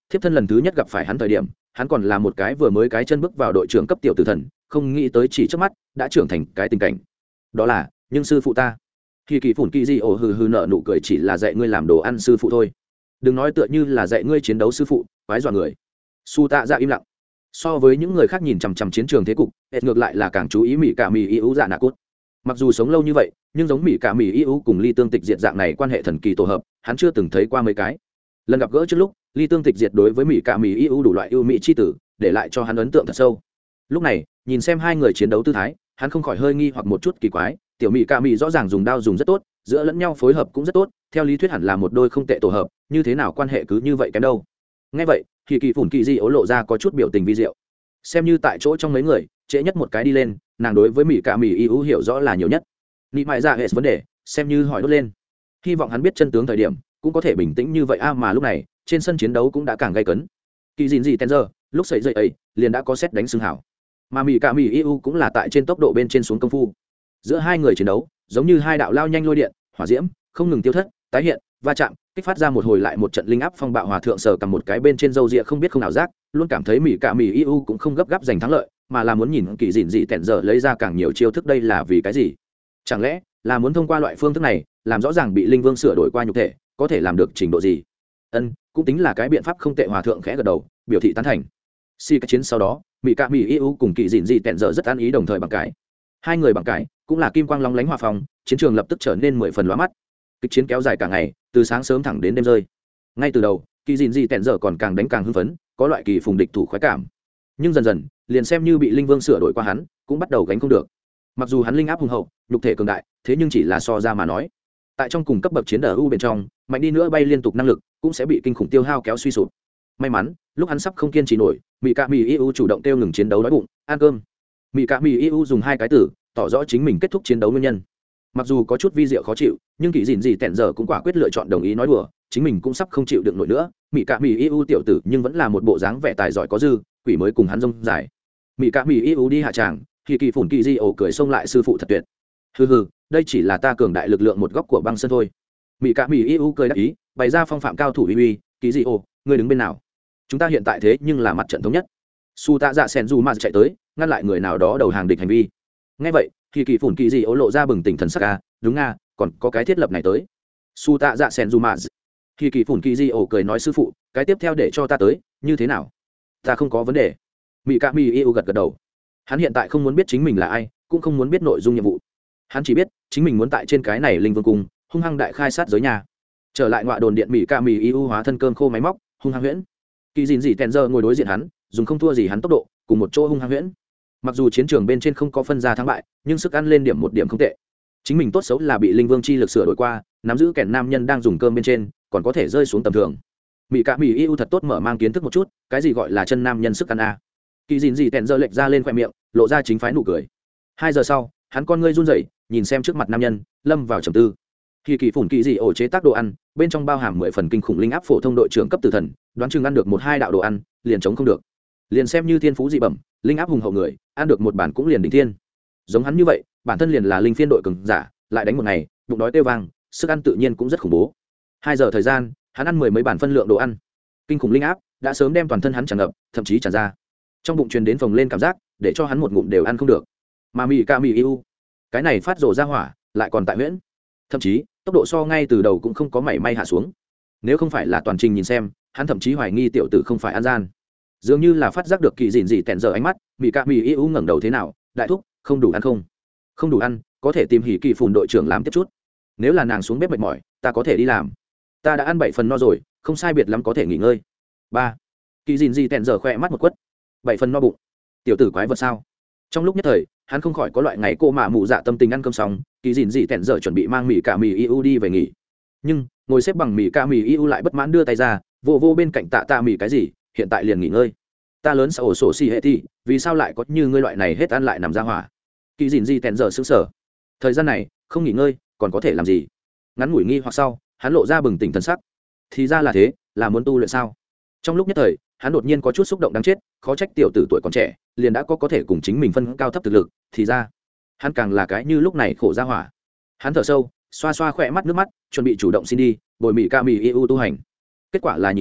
thiếp thân lần thứ nhất gặp phải hắn thời điểm hắn còn là một cái vừa mới cái chân bước vào đội trưởng cấp tiểu tử thần, không nghĩ tới chỉ trước mắt đã trưởng thành cái tình cảnh đó là nhưng sư phụ ta khi kỳ phủn kỳ di ổ hừ hừ nợ nụ cười, chỉ là dạy ngươi làm đồ ăn sư phụ thôi, đừng nói tựa như là dạy ngươi chiến đấu sư phụ, quái dọa người. Su tạ dạ im lặng. So với những người khác nhìn chằm chằm chiến trường thế cục, hết ngược lại là càng chú ý mỹ cả mỹ yêu dạ nạ cốt. Mặc dù sống lâu như vậy, nhưng giống mỹ cả mỹ yêu cùng ly tương tịch diệt dạng này quan hệ thần kỳ tổ hợp, hắn chưa từng thấy qua mấy cái. Lần gặp gỡ trước lúc, ly tương tịch diệt đối với mỹ cả mỹ yêu đủ loại yêu mỹ chi tử, để lại cho hắn ấn tượng thật sâu. Lúc này, nhìn xem hai người chiến đấu tư thái, hắn không khỏi hơi nghi hoặc một chút kỳ quái. Tiểu mỹ cả mỹ rõ ràng dùng đao dùng rất tốt, giữa lẫn nhau phối hợp cũng rất tốt, theo lý thuyết hẳn là một đôi không tệ tổ hợp, như thế nào quan hệ cứ như vậy kém đâu. Nghe vậy, kỳ kỳ phủn kỳ di ố lộ ra có chút biểu tình vi diệu. Xem như tại chỗ trong mấy người trễ nhất một cái đi lên, nàng đối với mỹ cả mỹ yêu hiểu rõ là nhiều nhất. Nị mại ra hệ vấn đề, xem như hỏi đốt lên. Hy vọng hắn biết chân tướng thời điểm cũng có thể bình tĩnh như vậy mà lúc này trên sân chiến đấu cũng đã càng gay cấn. Kỳ dìn gì Tenzer lúc sẩy dậy ấy liền đã có xét đánh xương hảo, mà mỹ cả mỹ yêu cũng là tại trên tốc độ bên trên xuống công phu. Giữa hai người chiến đấu giống như hai đạo lao nhanh lôi điện, hỏa diễm không ngừng tiêu thất, tái hiện, va chạm, kích phát ra một hồi lại một trận linh áp phong bạo. Hòa thượng sờ cầm một cái bên trên râu ria không biết không nào giác, luôn cảm thấy mỹ cả mỹ yêu cũng không gấp gáp giành thắng lợi, mà là muốn nhìn kỳ dìn dị tẹn giờ lấy ra càng nhiều chiêu thức. Đây là vì cái gì? Chẳng lẽ là muốn thông qua loại phương thức này làm rõ ràng bị linh vương sửa đổi qua nhục thể có thể làm được trình độ gì? Cũng tính là cái biện pháp không tệ. Hòa thượng khẽ gật đầu biểu thị tán thành. Cái chiến sau đó mỹ cả mỹ yêu cùng kỳ dìn dị tẹn giờ rất an ý, đồng thời bằng cái hai người bằng cái cũng là kim quang long lánh hòa phòng, chiến trường lập tức trở nên 10 phần lóa mắt. Kịch chiến kéo dài cả ngày, từ sáng sớm thẳng đến đêm rơi. Ngay từ đầu kỳ dìn dị tẹn giờ còn càng đánh càng hưng phấn, có loại kỳ phùng địch thủ khoái cảm, nhưng dần dần liền xem như bị linh vương sửa đổi qua hắn cũng bắt đầu gánh không được. Mặc dù hắn linh áp hùng hậu, nhục thể cường đại, thế nhưng chỉ là so ra mà nói, tại trong cùng cấp bậc chiến đờ u bên trong mạnh đi nữa bay liên tục năng lực cũng sẽ bị kinh khủng tiêu hao kéo suy sụp. May mắn lúc hắn sắp không kiên trì nổi, mỹ cạ mỹ yêu chủ động kêu ngừng chiến đấu, đói bụng ăn cơm. Mỹ cạ mỹ yêu dùng hai cái từ tỏ rõ chính mình kết thúc chiến đấu nguyên nhân. Mặc dù có chút vi diệu khó chịu, nhưng kỳ dìn gì tẹn giờ cũng quả quyết lựa chọn đồng ý nói đùa, chính mình cũng sắp không chịu được nổi nữa. Mỹ cạ mỹ yêu tiểu tử nhưng vẫn là một bộ dáng vẻ tài giỏi có dư, quỷ mới cùng hắn rông dài. Mỹ cạ mỹ yêu đi hạ tràng, kỳ kỳ phủn kỳ di ổ cười xông lại sư phụ thật tuyệt. Hừ, đây chỉ là ta cường đại lực lượng một góc của băng sơn thôi. Mỹ cạ mỹ yêu cười đáp ý, bày ra phong phạm cao thủ uy uy. Kỳ di ổ, ngươi đứng bên nào? Chúng ta hiện tại thế nhưng là mặt trận thống nhất. Su tạ dạ sen dù mà chạy tới ngăn lại người nào đó đầu hàng địch hành vi. Nghe vậy kỳ kỳ phủn kỳ di ổ lộ ra bừng tỉnh thần sắc. Đúng nga, còn có cái thiết lập này tới. Su tạ dạ sen dù mà kỳ kỳ phủn kỳ di ổ cười nói sư phụ, cái tiếp theo để cho ta tới như thế nào? Ta không có vấn đề. Mỹ cạ mỹ yêu gật đầu. Hắn hiện tại không muốn biết chính mình là ai, cũng không muốn biết nội dung nhiệm vụ. Hắn chỉ biết chính mình muốn tại trên cái này linh vương cung hung hăng đại khai sát giới nhà. Trở lại ngọa đồn điện, mỹ cạ mỹ yêu hóa thân cơm khô máy móc hung hăng huyễn. Kỳ dìn dị tèn giờ ngồi đối diện hắn, dùng không thua gì hắn tốc độ cùng một chỗ hung hăng huyễn. Mặc dù chiến trường bên trên không có phân ra thắng bại, nhưng sức ăn lên điểm một điểm không tệ. Chính mình tốt xấu là bị linh vương chi lực sửa đổi qua, nắm giữ kẻ nam nhân đang dùng cơm bên trên còn có thể rơi xuống tầm thường. Mỹ cạ mỹ yêu thật tốt mở mang kiến thức một chút cái gì gọi là chân nam nhân sức ăn a. Kỳ dìn dị tèn giờ lệch ra lên khoe miệng, lộ ra chính phái nụ cười. 2 giờ sau hắn con ngươi run rẩy nhìn xem trước mặt nam nhân, lâm vào trầm tư. Kỳ kỳ phủn kỳ dị ổ chế tác đồ ăn bên trong bao hàm 10 phần kinh khủng linh áp phổ thông đội trưởng cấp tử thần, đoán chừng ăn được 1-2 đạo đồ ăn liền chống không được. Liền xem như thiên phú dị bẩm, linh áp hùng hậu người ăn được một bản cũng liền đỉnh thiên. Giống hắn như vậy bản thân liền là linh phiên đội cường giả, lại đánh một ngày bụng đói tiêu vang, sức ăn tự nhiên cũng rất khủng bố. 2 giờ thời gian hắn ăn 10 mấy bản phân lượng đồ ăn, kinh khủng linh áp đã sớm đem toàn thân hắn tràn ngập, thậm chí tràn ra. Trong bụng truyền đến phồng lên cảm giác, để cho hắn một ngụm đều ăn không được. Mà mỹ ca mỹ yêu cái này phát rồ ra hỏa lại còn tại huyễn, thậm chí tốc độ so ngay từ đầu cũng không có mảy may hạ xuống. Nếu không phải là toàn trình nhìn xem, hắn thậm chí hoài nghi tiểu tử không phải ăn gian. Dường như là phát giác được kỳ dìn dị tẹn giờ ánh mắt, mỹ ca mỹ yêu ngẩng đầu thế nào, đại thúc không đủ ăn không đủ ăn, có thể tìm hỉ kỳ phùn đội trưởng làm tiếp chút. Nếu là nàng xuống bếp mệt mỏi, ta có thể đi làm. Ta đã ăn 7 phần no rồi, không sai biệt lắm có thể nghỉ ngơi. 3. Kỳ dìn dị tẹn giờ khỏe mắt một quất. 7 phần no bụng, tiểu tử quái vật sao? Trong lúc nhất thời hắn không khỏi có loại ngày cô mạ mụ dạ tâm tình. Ăn cơm xong, kỳ dìn dị tẹn giờ chuẩn bị mang mỹ cả mỹ yêu đi về nghỉ, nhưng ngồi xếp bằng mỹ cả mỹ yêu lại bất mãn đưa tay ra vô bên cạnh tạ mỹ cái gì, hiện tại liền nghỉ ngơi. Ta lớn sao ổ sổ xì hệ thì vì sao lại có như ngươi loại này hết ăn lại nằm ra hỏa? Kỳ dìn dị tẹn giờ sững sờ, thời gian này không nghỉ ngơi còn có thể làm gì? Ngắn ngủi nghi hoặc sau hắn lộ ra bừng tỉnh thần sắc. Thì ra là thế, là muốn tu luyện sao? Trong lúc nhất thời hắn đột nhiên có chút xúc động đáng chết, khó trách tiểu tử tuổi còn trẻ liền đã có thể cùng chính mình phân cao thấp thực lực, thì ra hắn càng là cái như lúc này khổ ra hỏa. Hắn thở sâu, xoa xoa khỏe mắt nước mắt, chuẩn bị chủ động xin đi bồi mỹ ca mỹ yêu tu hành. Kết quả là nhìn thấy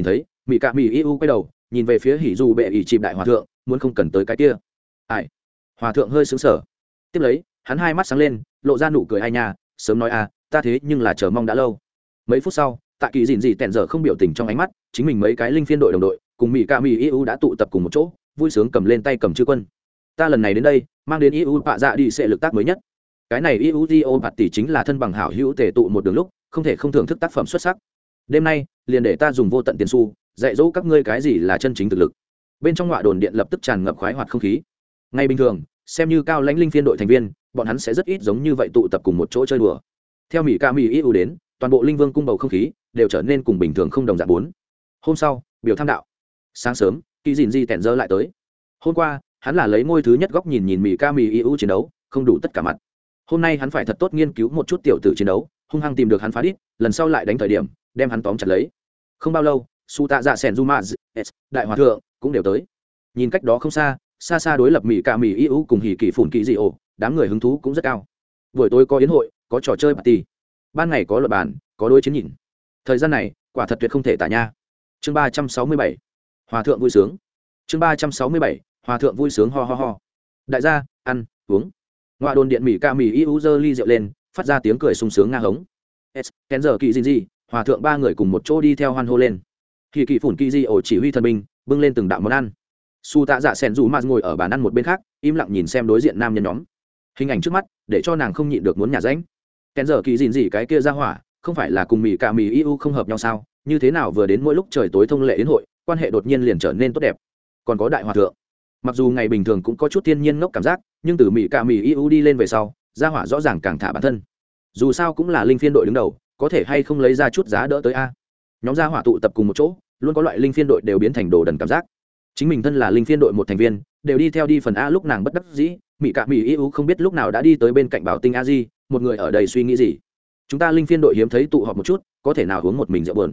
mỹ cạ mỹ eu quay đầu nhìn về phía hỉ dù bệ ỷ chìm đại hòa thượng, muốn không cần tới cái kia. Ai? Hòa thượng hơi sững sờ. Tiếp lấy hắn hai mắt sáng lên, lộ ra nụ cười ai nha, sớm nói a, ta thế nhưng là chờ mong đã lâu. Mấy phút sau, tại kỳ dìn dị tẹn giờ không biểu tình trong ánh mắt, chính mình mấy cái linh phiên đội đồng đội cùng mỹ cạ mỹ eu đã tụ tập cùng một chỗ, vui sướng cầm lên tay cầm chư quân. Ta lần này đến đây mang đến eu bạ dạ đi sẽ lực tác mới nhất. Cái này eu bạt tỷ chính là thân bằng hảo hữu tề tụ một đường lúc, không thể không thưởng thức tác phẩm xuất sắc. Đêm nay liền để ta dùng vô tận tiền xu dạy dỗ các ngươi cái gì là chân chính thực lực. Bên trong ngọa đồn điện lập tức tràn ngập khoái hoạt không khí. Ngay bình thường xem như cao lãnh linh phiên đội thành viên, bọn hắn sẽ rất ít giống như vậy tụ tập cùng một chỗ chơi đùa. Theo mỹ ca mỹ eu đến, toàn bộ linh vương cung bầu không khí đều trở nên cùng bình thường không đồng dạng. Bốn hôm sau biểu tham đạo. Sáng sớm kỳ dìn di tẻn dơ lại tới. Hôm qua hắn là lấy ngôi thứ nhất góc nhìn mỹ ca mỹ eu chiến đấu, không đủ tất cả mặt. Hôm nay hắn phải thật tốt nghiên cứu một chút tiểu tử chiến đấu, hung hăng tìm được hắn phá đít, lần sau lại đánh thời điểm đem hắn tóm chặt lấy. Không bao lâu su tạ dạ sẻn Zuma đại hòa thượng cũng đều tới. Nhìn cách đó không xa, xa xa đối lập mỹ ca mỹ eu cùng hỉ kỳ phủn kỳ dị ổ, đám người hứng thú cũng rất cao. Buổi tối có yến hội, có trò chơi party, ban ngày có luật bàn, có đối chiến nhìn. Thời gian này quả thật tuyệt không thể tả nha. Chương 367, hòa thượng vui sướng. Chương 367, hòa thượng vui sướng ho ho ho. Đại gia ăn uống. Ngoại đồn điện mỹ ca mỹ eu giơ ly rượu lên, phát ra tiếng cười sung sướng nga hống. Kén giờ kỳ gì hòa thượng ba người cùng một chỗ đi theo hoan hô lên. Kỳ kỳ phủn kỳ di ổ chỉ huy thần binh bưng lên từng đạo món ăn. Su tạ dạ sẻn dù mà ngồi ở bàn ăn một bên khác, im lặng nhìn xem đối diện nam nhân nhóm. Hình ảnh trước mắt để cho nàng không nhịn được muốn nhả ránh. Kén giờ kỳ gì cái kia ra hỏa, không phải là cùng mỹ cả mỹ eu không hợp nhau sao? Như thế nào vừa đến mỗi lúc trời tối thông lệ đến hội, quan hệ đột nhiên liền trở nên tốt đẹp. Còn có đại hòa thượng, mặc dù ngày bình thường cũng có chút thiên nhiên ngốc cảm giác, nhưng từ mỹ cả mỹ eu đi lên về sau, ra hỏa rõ ràng càng thả bản thân. Dù sao cũng là linh phiên đội đứng đầu, có thể hay không lấy ra chút giá đỡ tới a. Nhóm gia hỏa tụ tập cùng một chỗ, luôn có loại linh phiên đội đều biến thành đồ đần cảm giác. Chính mình thân là linh phiên đội một thành viên, đều đi theo đi phần a. Lúc nàng bất đắc dĩ, mỹ cả mỹ eu không biết lúc nào đã đi tới bên cạnh bảo tinh a di, một người ở đây suy nghĩ gì. Chúng ta linh phiên đội hiếm thấy tụ họp một chút, có thể nào uống một mình rượu buồn.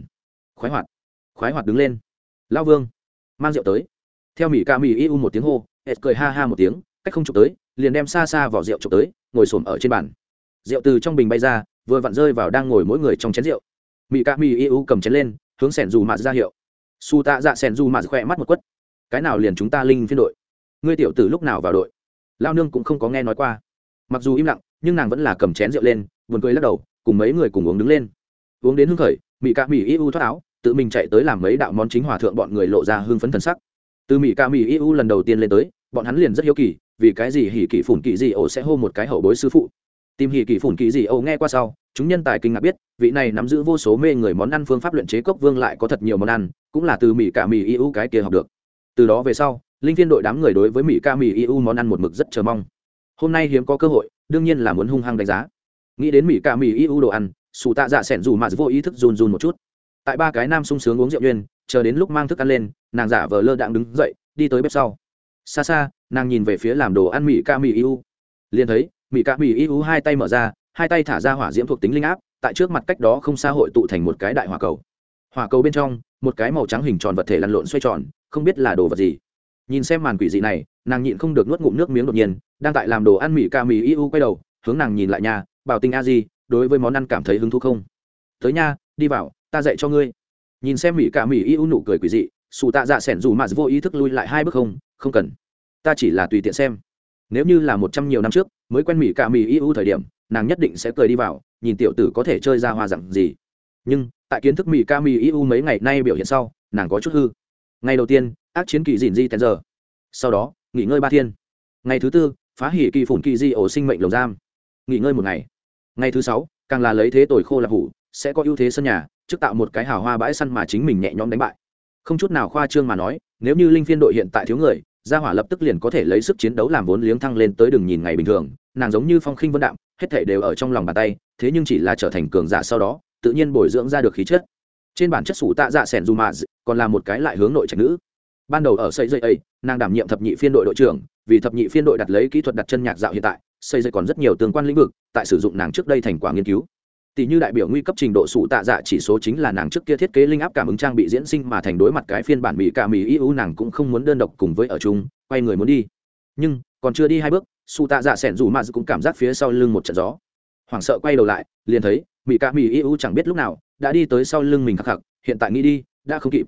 Khoái hoạt đứng lên. Lão vương mang rượu tới. Theo mỹ cả mỹ eu một tiếng hô, hết cười ha ha một tiếng, cách không chụp tới, liền đem xa xa vỏ rượu chụp tới, ngồi xổm ở trên bàn. Rượu từ trong bình bay ra, vừa vặn rơi vào đang ngồi mỗi người trong chén rượu. Mỹ ca mỹ eu cầm chén lên, hướng sẻn dù mạt ra hiệu. Su tạ dạ sẻn dù mạt khỏe mắt một quất. Cái nào liền chúng ta linh phiên đội? Ngươi tiểu tử lúc nào vào đội? Lao nương cũng không có nghe nói qua. Mặc dù im lặng, nhưng nàng vẫn là cầm chén rượu lên, buồn cười lắc đầu, cùng mấy người cùng uống đứng lên. Uống đến hưng khởi, mỹ ca mỹ eu thoát áo, tự mình chạy tới làm mấy đạo món chính hòa thượng, bọn người lộ ra hưng phấn thần sắc. Từ mỹ ca mỹ eu lần đầu tiên lên tới, bọn hắn liền rất hiếu kỳ, vì cái gì hỉ kỳ phủn kỳ gì ổ sẽ hô một cái hậu bối sư phụ. Tìm hỉ kỳ phủn kỳ gì ổ nghe qua sau, chúng nhân tài kinh ngạc biết, vị này nắm giữ vô số mê người món ăn phương pháp luyện chế cốc vương lại có thật nhiều món ăn, cũng là từ mỹ ca mỹ eu cái kia học được. Từ đó về sau, linh viên đội đám người đối với mỹ ca mỹ eu món ăn một mực rất chờ mong. Hôm nay hiếm có cơ hội, đương nhiên là muốn hung hăng đánh giá. Nghĩ đến mỹ ca mỹ eu đồ ăn, Sủ Tạ Dạ sẻn dù mà vô ý thức run run một chút. Tại ba cái nam sung sướng uống rượu duyên, chờ đến lúc mang thức ăn lên, nàng giả vờ lơ đãng đứng dậy, đi tới bếp sau. Xa xa, nàng nhìn về phía làm đồ ăn mỹ ca mỹ eu, liền thấy mỹ ca mỹ eu hai tay mở ra, hai tay thả ra hỏa diễm thuộc tính linh áp, tại trước mặt cách đó không xa hội tụ thành một cái đại hỏa cầu. Hỏa cầu bên trong, một cái màu trắng hình tròn vật thể lăn lộn xoay tròn, không biết là đồ vật gì. Nhìn xem màn quỷ dị này, nàng nhịn không được nuốt ngụm nước miếng. Đột nhiên, đang tại làm đồ ăn mỹ ca mỹ eu quay đầu, hướng nàng nhìn lại nhà, bảo tinh a di, đối với món ăn cảm thấy hứng thú không? Tới nha, đi vào, ta dạy cho ngươi. Nhìn xem mỹ ca mỹ eu nụ cười quỷ dị, Sủ Tạ Dạ sẻn dù mà vô ý thức lui lại hai bước. Không cần, ta chỉ là tùy tiện xem. Nếu như là 100 nhiều năm trước mới quen mỹ ca mỹ eu thời điểm, nàng nhất định sẽ cười đi vào, nhìn tiểu tử có thể chơi ra hoa dạng gì. Nhưng tại kiến thức mỹ ca mỹ eu mấy ngày nay biểu hiện sau, nàng có chút hư. Ngày đầu tiên ác chiến kỳ dìn di tèn giờ, sau đó nghỉ ngơi 3 thiên. Ngày thứ tư phá hỉ kỳ phủn kỳ di ổ sinh mệnh lồng giam, nghỉ ngơi 1 ngày. Ngày thứ 6 càng là lấy thế tồi khô là hủ, sẽ có ưu thế sân nhà, trước tạo một cái hào hoa bãi săn mà chính mình nhẹ nhõm đánh bại. Không chút nào khoa trương mà nói, nếu như linh phiên đội hiện tại thiếu người, gia hỏa lập tức liền có thể lấy sức chiến đấu làm vốn liếng thăng lên tới. Đừng nhìn ngày bình thường nàng giống như phong khinh vân đạm, hết thảy đều ở trong lòng bàn tay, thế nhưng chỉ là trở thành cường giả sau đó tự nhiên bồi dưỡng ra được khí chất. Trên bản chất Sủ Tạ Dạ sẻn dù mà còn là một cái lại hướng nội trạch nữ. Ban đầu ở xây dây ấy, nàng đảm nhiệm thập nhị phiên đội đội trưởng, vì thập nhị phiên đội đặt lấy kỹ thuật đặt chân nhạc dạo hiện tại, xây dây còn rất nhiều tương quan lĩnh vực, tại sử dụng nàng trước đây thành quả nghiên cứu. Tỷ như đại biểu nguy cấp trình độ Sủ Tạ Dạ chỉ số chính là nàng trước kia thiết kế linh áp cảm ứng trang bị diễn sinh mà thành. Đối mặt cái phiên bản mỹ ca mỹ eu, nàng cũng không muốn đơn độc cùng với ở chung, quay người muốn đi. Nhưng còn chưa đi 2 bước, Sủ Tạ Dạ sẻn dù mà cũng cảm giác phía sau lưng một trận gió, hoảng sợ quay đầu lại, liền thấy mỹ ca mỹ eu chẳng biết lúc nào đã đi tới sau lưng mình khắc khắc. Hiện tại nghĩ đi đã không kịp.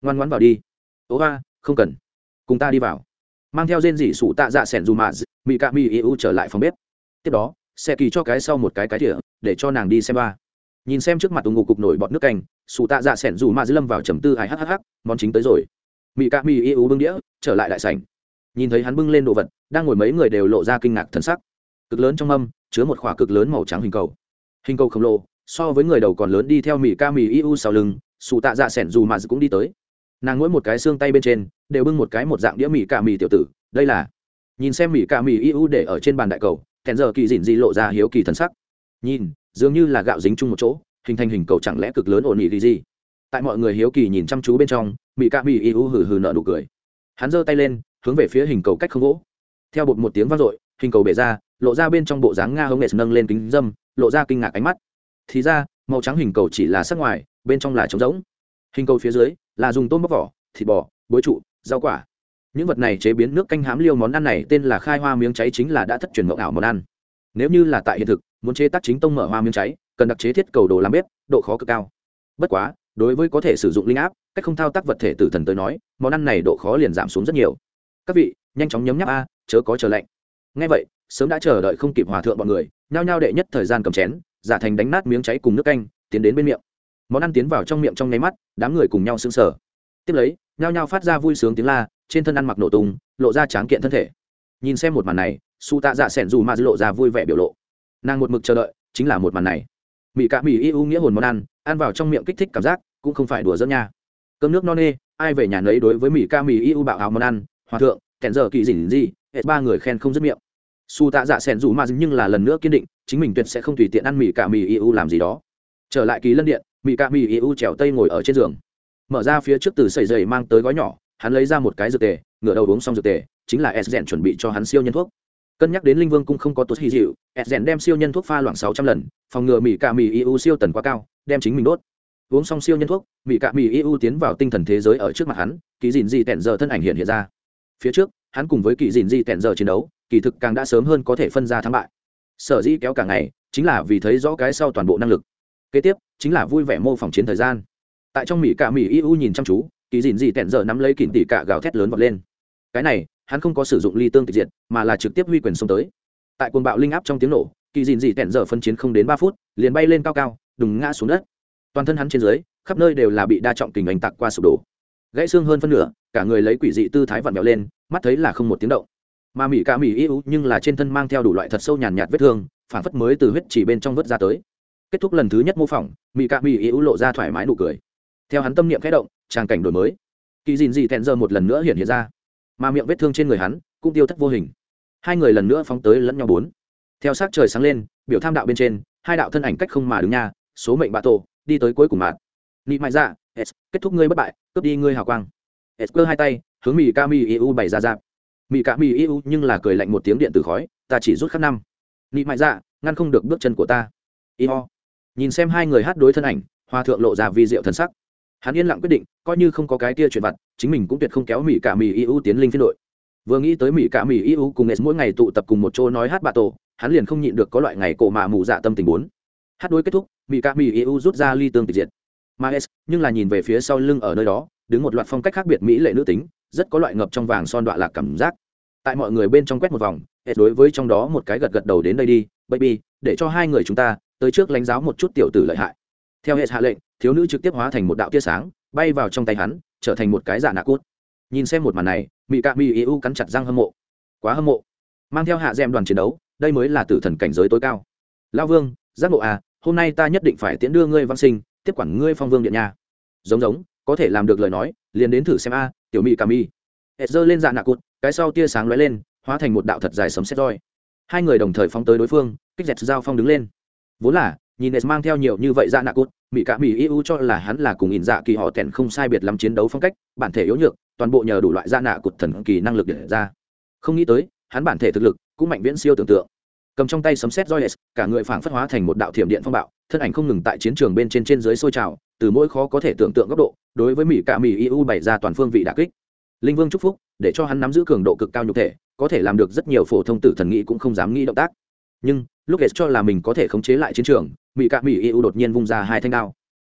ngoan ngoãn vào đi. Ố ba, không cần, cùng ta đi vào. Mang theo rên rỉ sủ tạ dạ sẻn dù mà mỹ cạ mỹ yêu trở lại phòng bếp. Tiếp đó xe kỳ cho cái sau một cái thìa để cho nàng đi xem ba. Nhìn xem trước mặt ủng ngục cục nổi bọt nước canh, sủ tạ dạ sẻn dù mà lâm vào trầm tư ai hắc món chính tới rồi. Mỹ cạ mỹ yêu bưng đĩa trở lại đại sảnh, nhìn thấy hắn bưng lên đồ vật, đang ngồi mấy người đều lộ ra kinh ngạc thần sắc. Cực lớn trong mâm chứa một khỏa cực lớn màu trắng hình cầu khổng lồ so với người đầu còn lớn, đi theo mỹ ca mỹ iu sau lưng sủ tạ dạ sẻn dù mà cũng đi tới. Nàng mỗi một cái xương tay bên trên đều bưng một cái một dạng đĩa mỹ ca mỹ tiểu tử. Đây là, nhìn xem mỹ ca mỹ iu để ở trên bàn đại cầu, kèn giờ kỳ dịn dị lộ ra hiếu kỳ thần sắc. Nhìn dường như là gạo dính chung một chỗ hình thành hình cầu, chẳng lẽ cực lớn ổn ỉ gì. Tại mọi người hiếu kỳ nhìn chăm chú bên trong, mỹ ca mỹ iu hừ hừ nợ nụ cười. Hắn giơ tay lên hướng về phía hình cầu cách không gỗ, theo bột một tiếng vang dội, hình cầu bể ra, lộ ra bên trong bộ dáng nga hông nghệ nâng lên kính dâm, lộ ra kinh ngạc ánh mắt. Thì ra màu trắng hình cầu chỉ là sắc ngoài, bên trong là trống rỗng. Hình cầu phía dưới là dùng tôm bóc vỏ, thịt bò, bối trụ, rau quả. Những vật này chế biến nước canh hám liêu, món ăn này tên là khai hoa miếng cháy, chính là đã thất truyền mộng ảo món ăn. Nếu như là tại hiện thực, muốn chế tác chính tông mở hoa miếng cháy, cần đặc chế thiết cầu đồ làm bếp, độ khó cực cao. Bất quá đối với có thể sử dụng linh áp cách không thao tác vật thể tử thần tới nói, món ăn này độ khó liền giảm xuống rất nhiều. Các vị nhanh chóng nhấm nháp a, chớ có chờ lạnh. Nghe vậy sớm đã chờ đợi không kịp hòa thượng bọn người nhao nhao đệ nhất thời gian cầm chén, giả thành đánh nát miếng cháy cùng nước canh tiến đến bên miệng. Món ăn tiến vào trong miệng trong nháy mắt, đám người cùng nhau sững sờ. Tiếp lấy nhao nhao phát ra vui sướng tiếng la, trên thân ăn mặc nổ tung, lộ ra tráng kiện thân thể. Nhìn xem một màn này, su tạ dạ sẻn dù mà lộ ra vui vẻ biểu lộ. Nàng một mực chờ đợi chính là một màn này. Mỹ cả mỹ yêu nghĩa hồn món ăn vào trong miệng kích thích cảm giác cũng không phải đùa giỡn nha. Cơm nước no nê, ai về nhà nấy. Đối với mỹ ca mỹ yêu bạo áo món ăn, hòa thượng kèn giờ kỳ dỉn gì hết ba người khen không dứt miệng. Su tạ dạ sẻn dù mà nhưng là lần nữa kiên định chính mình tuyệt sẽ không tùy tiện ăn mỹ cả mỹ yêu làm gì đó. Trở lại Kỳ Lân Điện, mỹ cả mỹ yêu trèo tây ngồi ở trên giường, mở ra phía trước từ sợi dày mang tới gói nhỏ, hắn lấy ra một cái dược tề, ngửa đầu uống xong dược tề chính là Esgen chuẩn bị cho hắn siêu nhân thuốc. Cân nhắc đến linh vương cũng không có tốt hy dịu, Esgen đem siêu nhân thuốc pha loãng 600 lần, phòng ngừa mỹ cả mỹ yêu siêu tần quá cao, đem chính mình đốt. Uống xong siêu nhân thuốc, mỹ cả mỹ yêu tiến vào tinh thần thế giới. Ở trước mặt hắn, Kỳ Dìn Dị Tẹn Giờ thân ảnh hiện ra. Phía trước hắn cùng với Kỳ Dìn Dị Tẹn Giờ chiến đấu, kỳ thực càng đã sớm hơn có thể phân ra thắng bại. Sở dĩ kéo cả ngày chính là vì thấy rõ cái sau toàn bộ năng lực. Kế tiếp chính là vui vẻ mô phỏng chiến thời gian. Tại trong mỹ cả mỹ yêu nhìn chăm chú, Kỳ Dìn Dị Tẹn Giờ nắm lấy kỉnh tỷ cả gào thét lớn vọt lên. Cái này hắn không có sử dụng ly tương tịch diệt, mà là trực tiếp huy quyền xông tới. Tại cuồng bạo linh áp trong tiếng nổ, Kỳ Dìn Dị Tẹn Giờ phân chiến không đến 3 phút liền bay lên cao cao, đùng ngã xuống đất. Toàn thân hắn trên dưới khắp nơi đều là bị đa trọng kình ảnh tạc qua sụp đổ, gãy xương hơn phân nửa, cả người lấy quỷ dị tư thái vặn vẹo lên, mắt thấy là không một tiếng động. Mà mỹ cả mỹ yêu nhưng là trên thân mang theo đủ loại thật sâu nhàn nhạt vết thương, phản phất mới từ huyết chỉ bên trong vớt ra tới. Kết thúc lần thứ nhất mô phỏng, mỹ cả mỹ yêu lộ ra thoải mái nụ cười. Theo hắn tâm niệm khẽ động, tràng cảnh đổi mới, Kỳ Dìn Dị Tẹn Giờ một lần nữa hiện ra, mà miệng vết thương trên người hắn cũng tiêu thất vô hình. Hai người lần nữa phóng tới lẫn nhau bốn. Theo sắc trời sáng lên, biểu tham đạo bên trên, hai đạo thân ảnh cách không mà đứng nha, số mệnh bạ tổ đi tới cuối cùng mạn. Nị mại dạ, kết thúc ngươi bất bại, cướp đi ngươi hào quang. Cơ hai tay hướng mỹ ca mỹ yêu bày ra giáp. Mỹ ca mỹ yêu nhưng là cười lạnh một tiếng điện tử khói, ta chỉ rút khắp năm. Nị mại dạ, ngăn không được bước chân của ta. Iho. Nhìn xem hai người hát đối thân ảnh, hòa thượng lộ ra vi diệu thần sắc. Hắn yên lặng quyết định, coi như không có cái kia chuyện vặt, chính mình cũng tuyệt không kéo mỹ ca mỹ yêu tiến linh phiên đội. Vừa nghĩ tới mỹ ca mỹ yêu cùng nghệ mỗi ngày tụ tập cùng một chỗ nói hát bạ tổ, hắn liền không nhịn được có loại ngày cổ mạ mù dạ tâm tình bốn. Hát đối kết thúc, mỹ ca mỹ yêu rút ra ly tương tịch diệt. Mà S nhưng là nhìn về phía sau lưng, ở nơi đó đứng một loạt phong cách khác biệt mỹ lệ nữ tính, rất có loại ngập trong vàng son đọa lạc cảm giác. Tại mọi người bên trong quét một vòng, S đối với trong đó một cái gật gật đầu, đến đây đi baby, để cho hai người chúng ta tới trước lãnh giáo một chút tiểu tử lợi hại. Theo S hạ lệnh, thiếu nữ trực tiếp hóa thành một đạo tia sáng bay vào trong tay hắn, trở thành một cái giả nạ cốt. Nhìn xem một màn này, mỹ ca mỹ yêu cắn chặt răng hâm mộ, quá hâm mộ. Mang theo hạ dèm đoàn chiến đấu, đây mới là tử thần cảnh giới tối cao. Lão vương giác ngộ à, hôm nay ta nhất định phải tiễn đưa ngươi vãng sinh, tiếp quản ngươi phong vương điện nha. Giống có thể làm được lời nói liền đến thử xem a. Tiểu mỹ cà mi giơ lên dạ nạ cụt, cái sau tia sáng lóe lên, hóa thành một đạo thật dài sấm sét roi. Hai người đồng thời phóng tới đối phương, kích dẹt giao phong đứng lên. Vốn là nhìn S mang theo nhiều như vậy dạ nạ cụt, mỹ cà mi yêu cho là hắn là cùng ỉn dạ kỳ họ tèn không sai biệt lắm chiến đấu phong cách, bản thể yếu nhược, toàn bộ nhờ đủ loại dạ nạ cụt thần kỳ năng lực để ra. Không nghĩ tới hắn bản thể thực lực cũng mạnh viễn siêu tưởng tượng. Cầm trong tay sấm sét roi, cả người phảng phất hóa thành một đạo thiểm điện phong bạo, thân ảnh không ngừng tại chiến trường bên trên dưới sôi trào, từ mỗi khó có thể tưởng tượng góc độ, đối với mỹ cả mỹ yêu bày ra toàn phương vị đả kích. Linh vương chúc phúc, để cho hắn nắm giữ cường độ cực cao nhục thể, có thể làm được rất nhiều phổ thông tử thần nghĩ cũng không dám nghĩ động tác. Nhưng lúc S cho là mình có thể khống chế lại chiến trường, mỹ cả mỹ yêu đột nhiên vung ra hai thanh đao.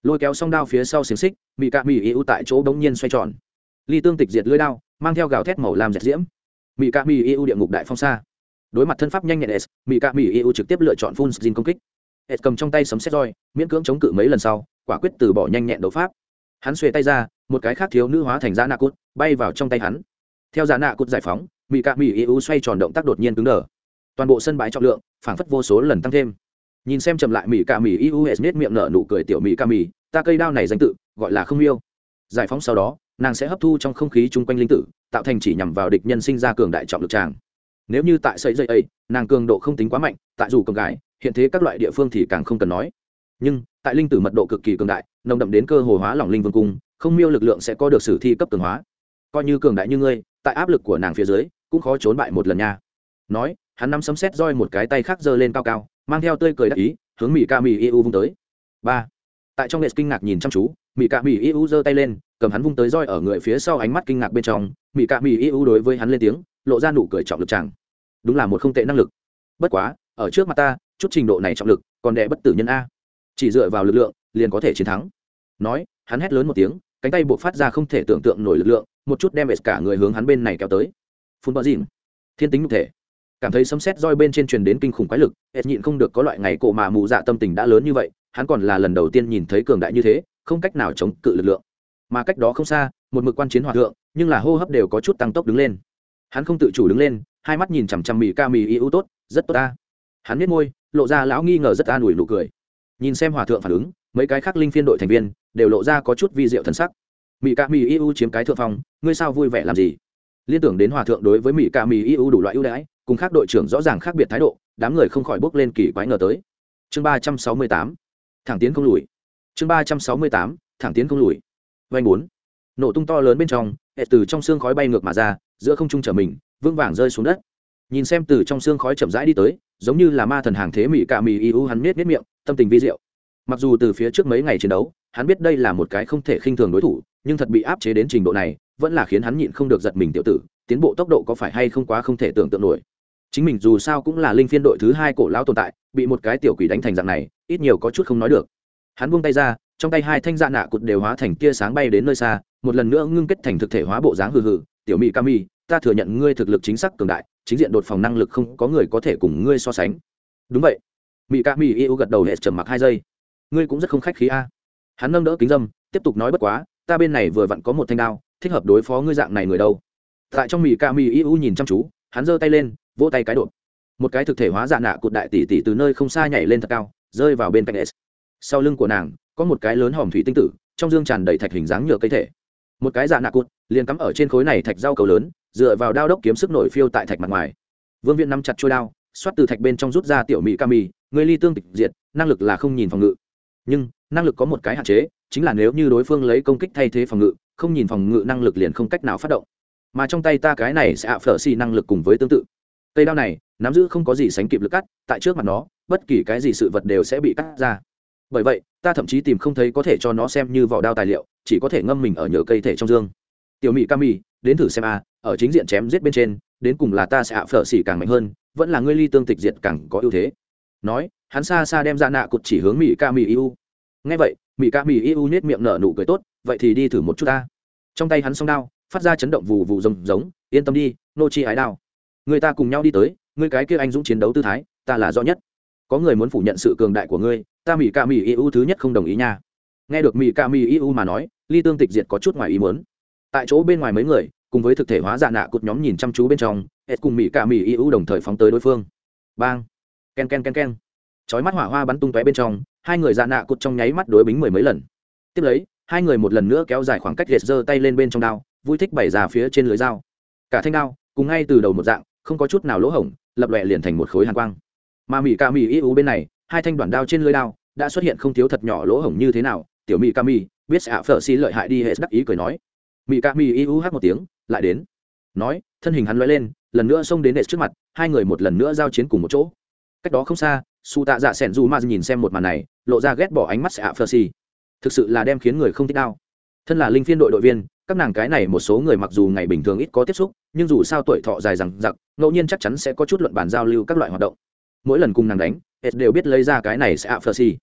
lôi kéo song đao phía sau xiềng xích, mỹ cạ mỹ yêu tại chỗ bỗng nhiên xoay tròn, ly tương tịch diệt lưỡi đao mang theo gào thét màu làm dẹt diễm, mỹ cạ mỹ yêu địa ngục đại phong xa. Đối mặt thân pháp nhanh nhẹn s, mỹ cạ mỹ yêu trực tiếp lựa chọn phun dìn công kích. S cầm trong tay sấm sét roi, miễn cưỡng chống cự mấy lần sau, quả quyết từ bỏ nhanh nhẹn đấu pháp. Hắn xuề tay ra, một cái khác thiếu nữ hóa thành Dạ Nạ Cút bay vào trong tay hắn. Theo Dạ Nạ Cút giải phóng, mỹ cạ mỹ yêu xoay tròn động tác đột nhiên cứng đờ, toàn bộ sân bãi trọng lượng phảng phất vô số lần tăng thêm. Nhìn xem chậm lại mỹ cạ mỹ yêu nết miệng nở nụ cười, tiểu mỹ cạ mỹ, ta cây đao này danh tự gọi là không yêu. Giải phóng sau đó, nàng sẽ hấp thu trong không khí chung quanh linh tử, tạo thành chỉ nhằm vào địch nhân sinh ra cường đại trọng lực tràng. Nếu như tại sợi dây ấy, nàng cường độ không tính quá mạnh, tại dù cầm gái hiện thế các loại địa phương thì càng không cần nói. Nhưng tại linh tử mật độ cực kỳ cường đại, nồng đậm đến cơ hồ hóa lỏng linh vương cung, không miêu lực lượng sẽ có được sử thi cấp cường hóa. Coi như cường đại như ngươi, tại áp lực của nàng phía dưới cũng khó trốn bại một lần nha. Nói, hắn nắm sấm sét roi một cái tay khác giơ lên cao cao, mang theo tươi cười đắc ý, hướng mỹ ca mỹ yêu vung tới. Ba. Tại trong nghệ kinh ngạc nhìn chăm chú, mỹ ca mỹ yêu giơ tay lên, cầm hắn vung tới roi ở người phía sau, ánh mắt kinh ngạc bên trong, mỹ ca mỹ yêu đối với hắn lên tiếng, lộ ra nụ cười trọng lực chàng. Đúng là một không tệ năng lực. Bất quá, ở trước mặt ta, chút trình độ này trọng lực, còn đè bất tử nhân a. Chỉ dựa vào lực lượng, liền có thể chiến thắng. Nói, hắn hét lớn một tiếng, cánh tay buộc phát ra không thể tưởng tượng nổi lực lượng, một chút đem cả người hướng hắn bên này kéo tới. Phun bờ dìn, thiên tính nhục thể. Cảm thấy sấm sét roi bên trên truyền đến kinh khủng quái lực, nhịn không được có loại ngày cổ mà mù dạ tâm tình đã lớn như vậy, hắn còn là lần đầu tiên nhìn thấy cường đại như thế, không cách nào chống cự lực lượng. Mà cách đó không xa, một mực quan chiến hòa thượng, nhưng là hô hấp đều có chút tăng tốc đứng lên. Hắn không tự chủ đứng lên, hai mắt nhìn chằm chằm mỹ ca mỹ yêu tốt, rất tốt ta. Hắn nhếch môi, lộ ra lão nghi ngờ rất an ủi nụ cười. Nhìn xem hòa thượng phản ứng, mấy cái khác linh phiên đội thành viên đều lộ ra có chút vi diệu thần sắc. Mỹ ca mỹ yêu chiếm cái thượng phong, ngươi sao vui vẻ làm gì? Liên tưởng đến hòa thượng đối với mỹ ca mỹ yêu đủ loại ưu đãi, cùng khác đội trưởng rõ ràng khác biệt thái độ, đám người không khỏi bốc lên kỳ quái ngờ tới. Chương 368, thẳng tiến không lùi. Chương 368, thẳng tiến không lùi. Vành 4. Nổ tung to lớn bên trong, từ trong xương khói bay ngược mà ra, giữa không trung trở mình, vững vàng rơi xuống đất. Nhìn xem từ trong xương khói chậm rãi đi tới, giống như là ma thần hàng thế mỹ cạ mỹ yêu, hắn nết miệng, tâm tình vi diệu. Mặc dù từ phía trước mấy ngày chiến đấu, hắn biết đây là một cái không thể khinh thường đối thủ, nhưng thật bị áp chế đến trình độ này, vẫn là khiến hắn nhịn không được giật mình tiểu tử, tiến bộ tốc độ có phải hay không quá không thể tưởng tượng nổi. Chính mình dù sao cũng là linh phiên đội thứ 2 cổ lão tồn tại, bị một cái tiểu quỷ đánh thành dạng này, ít nhiều có chút không nói được. Hắn buông tay ra, trong tay hai thanh dạ nạ cụt đều hóa thành tia sáng bay đến nơi xa, một lần nữa ngưng kết thành thực thể hóa bộ dáng hừ hừ, tiểu mỹ Kami, ta thừa nhận ngươi thực lực chính xác cường đại, chính diện đột phòng năng lực không có người có thể cùng ngươi so sánh. Đúng vậy. Mỹ Kami yêu gật đầu hệ trầm mặc 2 giây. Ngươi cũng rất không khách khí a. Hắn nâng đỡ kính dâm, tiếp tục nói bất quá, ta bên này vừa vặn có một thanh đao, thích hợp đối phó ngươi dạng này người đâu. Tại trong Mỹ Kami yêu nhìn chăm chú, hắn giơ tay lên, vỗ tay cái đột. Một cái thực thể hóa dạ nạ cụt đại tỷ tỷ từ nơi không xa nhảy lên thật cao, rơi vào bên cạnh S. Sau lưng của nàng có một cái lớn hòm thủy tinh tử, trong dương tràn đầy thạch hình dáng nhựa cây thể. Một cái dạ nạ cụt liền cắm ở trên khối này thạch rau cầu lớn, dựa vào đao đốc kiếm sức nổi phiêu tại thạch mặt ngoài. Vương Viễn nắm chặt chuôi đao, xoát từ thạch bên trong rút ra tiểu mỹ Kami, người ly tương tịch diệt, năng lực là không nhìn phòng ngự. Nhưng năng lực có một cái hạn chế, chính là nếu như đối phương lấy công kích thay thế phòng ngự, không nhìn phòng ngự năng lực liền không cách nào phát động. Mà trong tay ta cái này sẽ phở xì năng lực cùng với tương tự. Cây đao này nắm giữ không có gì sánh kịp lực cắt, tại trước mặt nó bất kỳ cái gì sự vật đều sẽ bị cắt ra. Bởi vậy ta thậm chí tìm không thấy có thể cho nó xem như vỏ đao tài liệu, chỉ có thể ngâm mình ở nhựa cây thể trong dương. Tiểu mỹ Kami, đến thử xem a, ở chính diện chém giết bên trên, đến cùng là ta sẽ phở xỉ càng mạnh hơn, vẫn là ngươi ly tương tịch diệt càng có ưu thế. Nói, hắn xa xa đem ra nạ cột chỉ hướng mỹ Kami yêu. Nghe vậy, mỹ Kami yêu nhếch miệng nở nụ cười tốt, vậy thì đi thử một chút ta. Trong tay hắn song đao phát ra chấn động vù vù giống, yên tâm đi, nô chi ái đao. Người ta cùng nhau đi tới, ngươi cái kia anh dũng chiến đấu tư thái, ta là rõ nhất. Có người muốn phủ nhận sự cường đại của ngươi, ta mỹ Kami yêu thứ nhất không đồng ý nha. Nghe được mỹ Kami yêu mà nói, ly tương tịch diệt có chút ngoài ý muốn. Tại chỗ bên ngoài mấy người cùng với thực thể hóa dạ nạ cột nhóm nhìn chăm chú bên trong, hết cùng mỹ Kami yêu đồng thời phóng tới đối phương. Bang, ken ken ken ken, chói mắt hỏa hoa bắn tung tóe bên trong, hai người dạ nạ cột trong nháy mắt đối bính mười mấy lần. Tiếp lấy, hai người một lần nữa kéo dài khoảng cách, giơ tay lên bên trong đao, vui thích bày ra phía trên lưới dao. Cả thanh đao cùng ngay từ đầu một dạng, không có chút nào lỗ hổng, lập lòe liền thành một khối hàn quang. Mà mỹ Kami yêu bên này, hai thanh đoạn đao trên lưới đao đã xuất hiện không thiếu thật nhỏ lỗ hổng như thế nào. Tiểu mỹ Kami biết sẽ phở xi lợi hại đi, hệ đắc ý cười nói. Mỹ Kami yêu hát một tiếng, lại đến. Nói, thân hình hắn lóe lên, lần nữa xông đến hệ trước mặt, hai người một lần nữa giao chiến cùng một chỗ. Cách đó không xa, su tạ dạ sẻn dù ma nhìn xem một màn này, lộ ra ghét bỏ ánh mắt sẽ phở xi. Thực sự là đem khiến người không thích đao. Thân là linh phiên đội đội viên, các nàng cái này một số người mặc dù ngày bình thường ít có tiếp xúc, nhưng dù sao tuổi thọ dài dằng dặc, ngẫu nhiên chắc chắn sẽ có chút luận bàn giao lưu các loại hoạt động. Mỗi lần cùng nàng đánh, hết đều biết lấy ra cái này sẽ phở xi.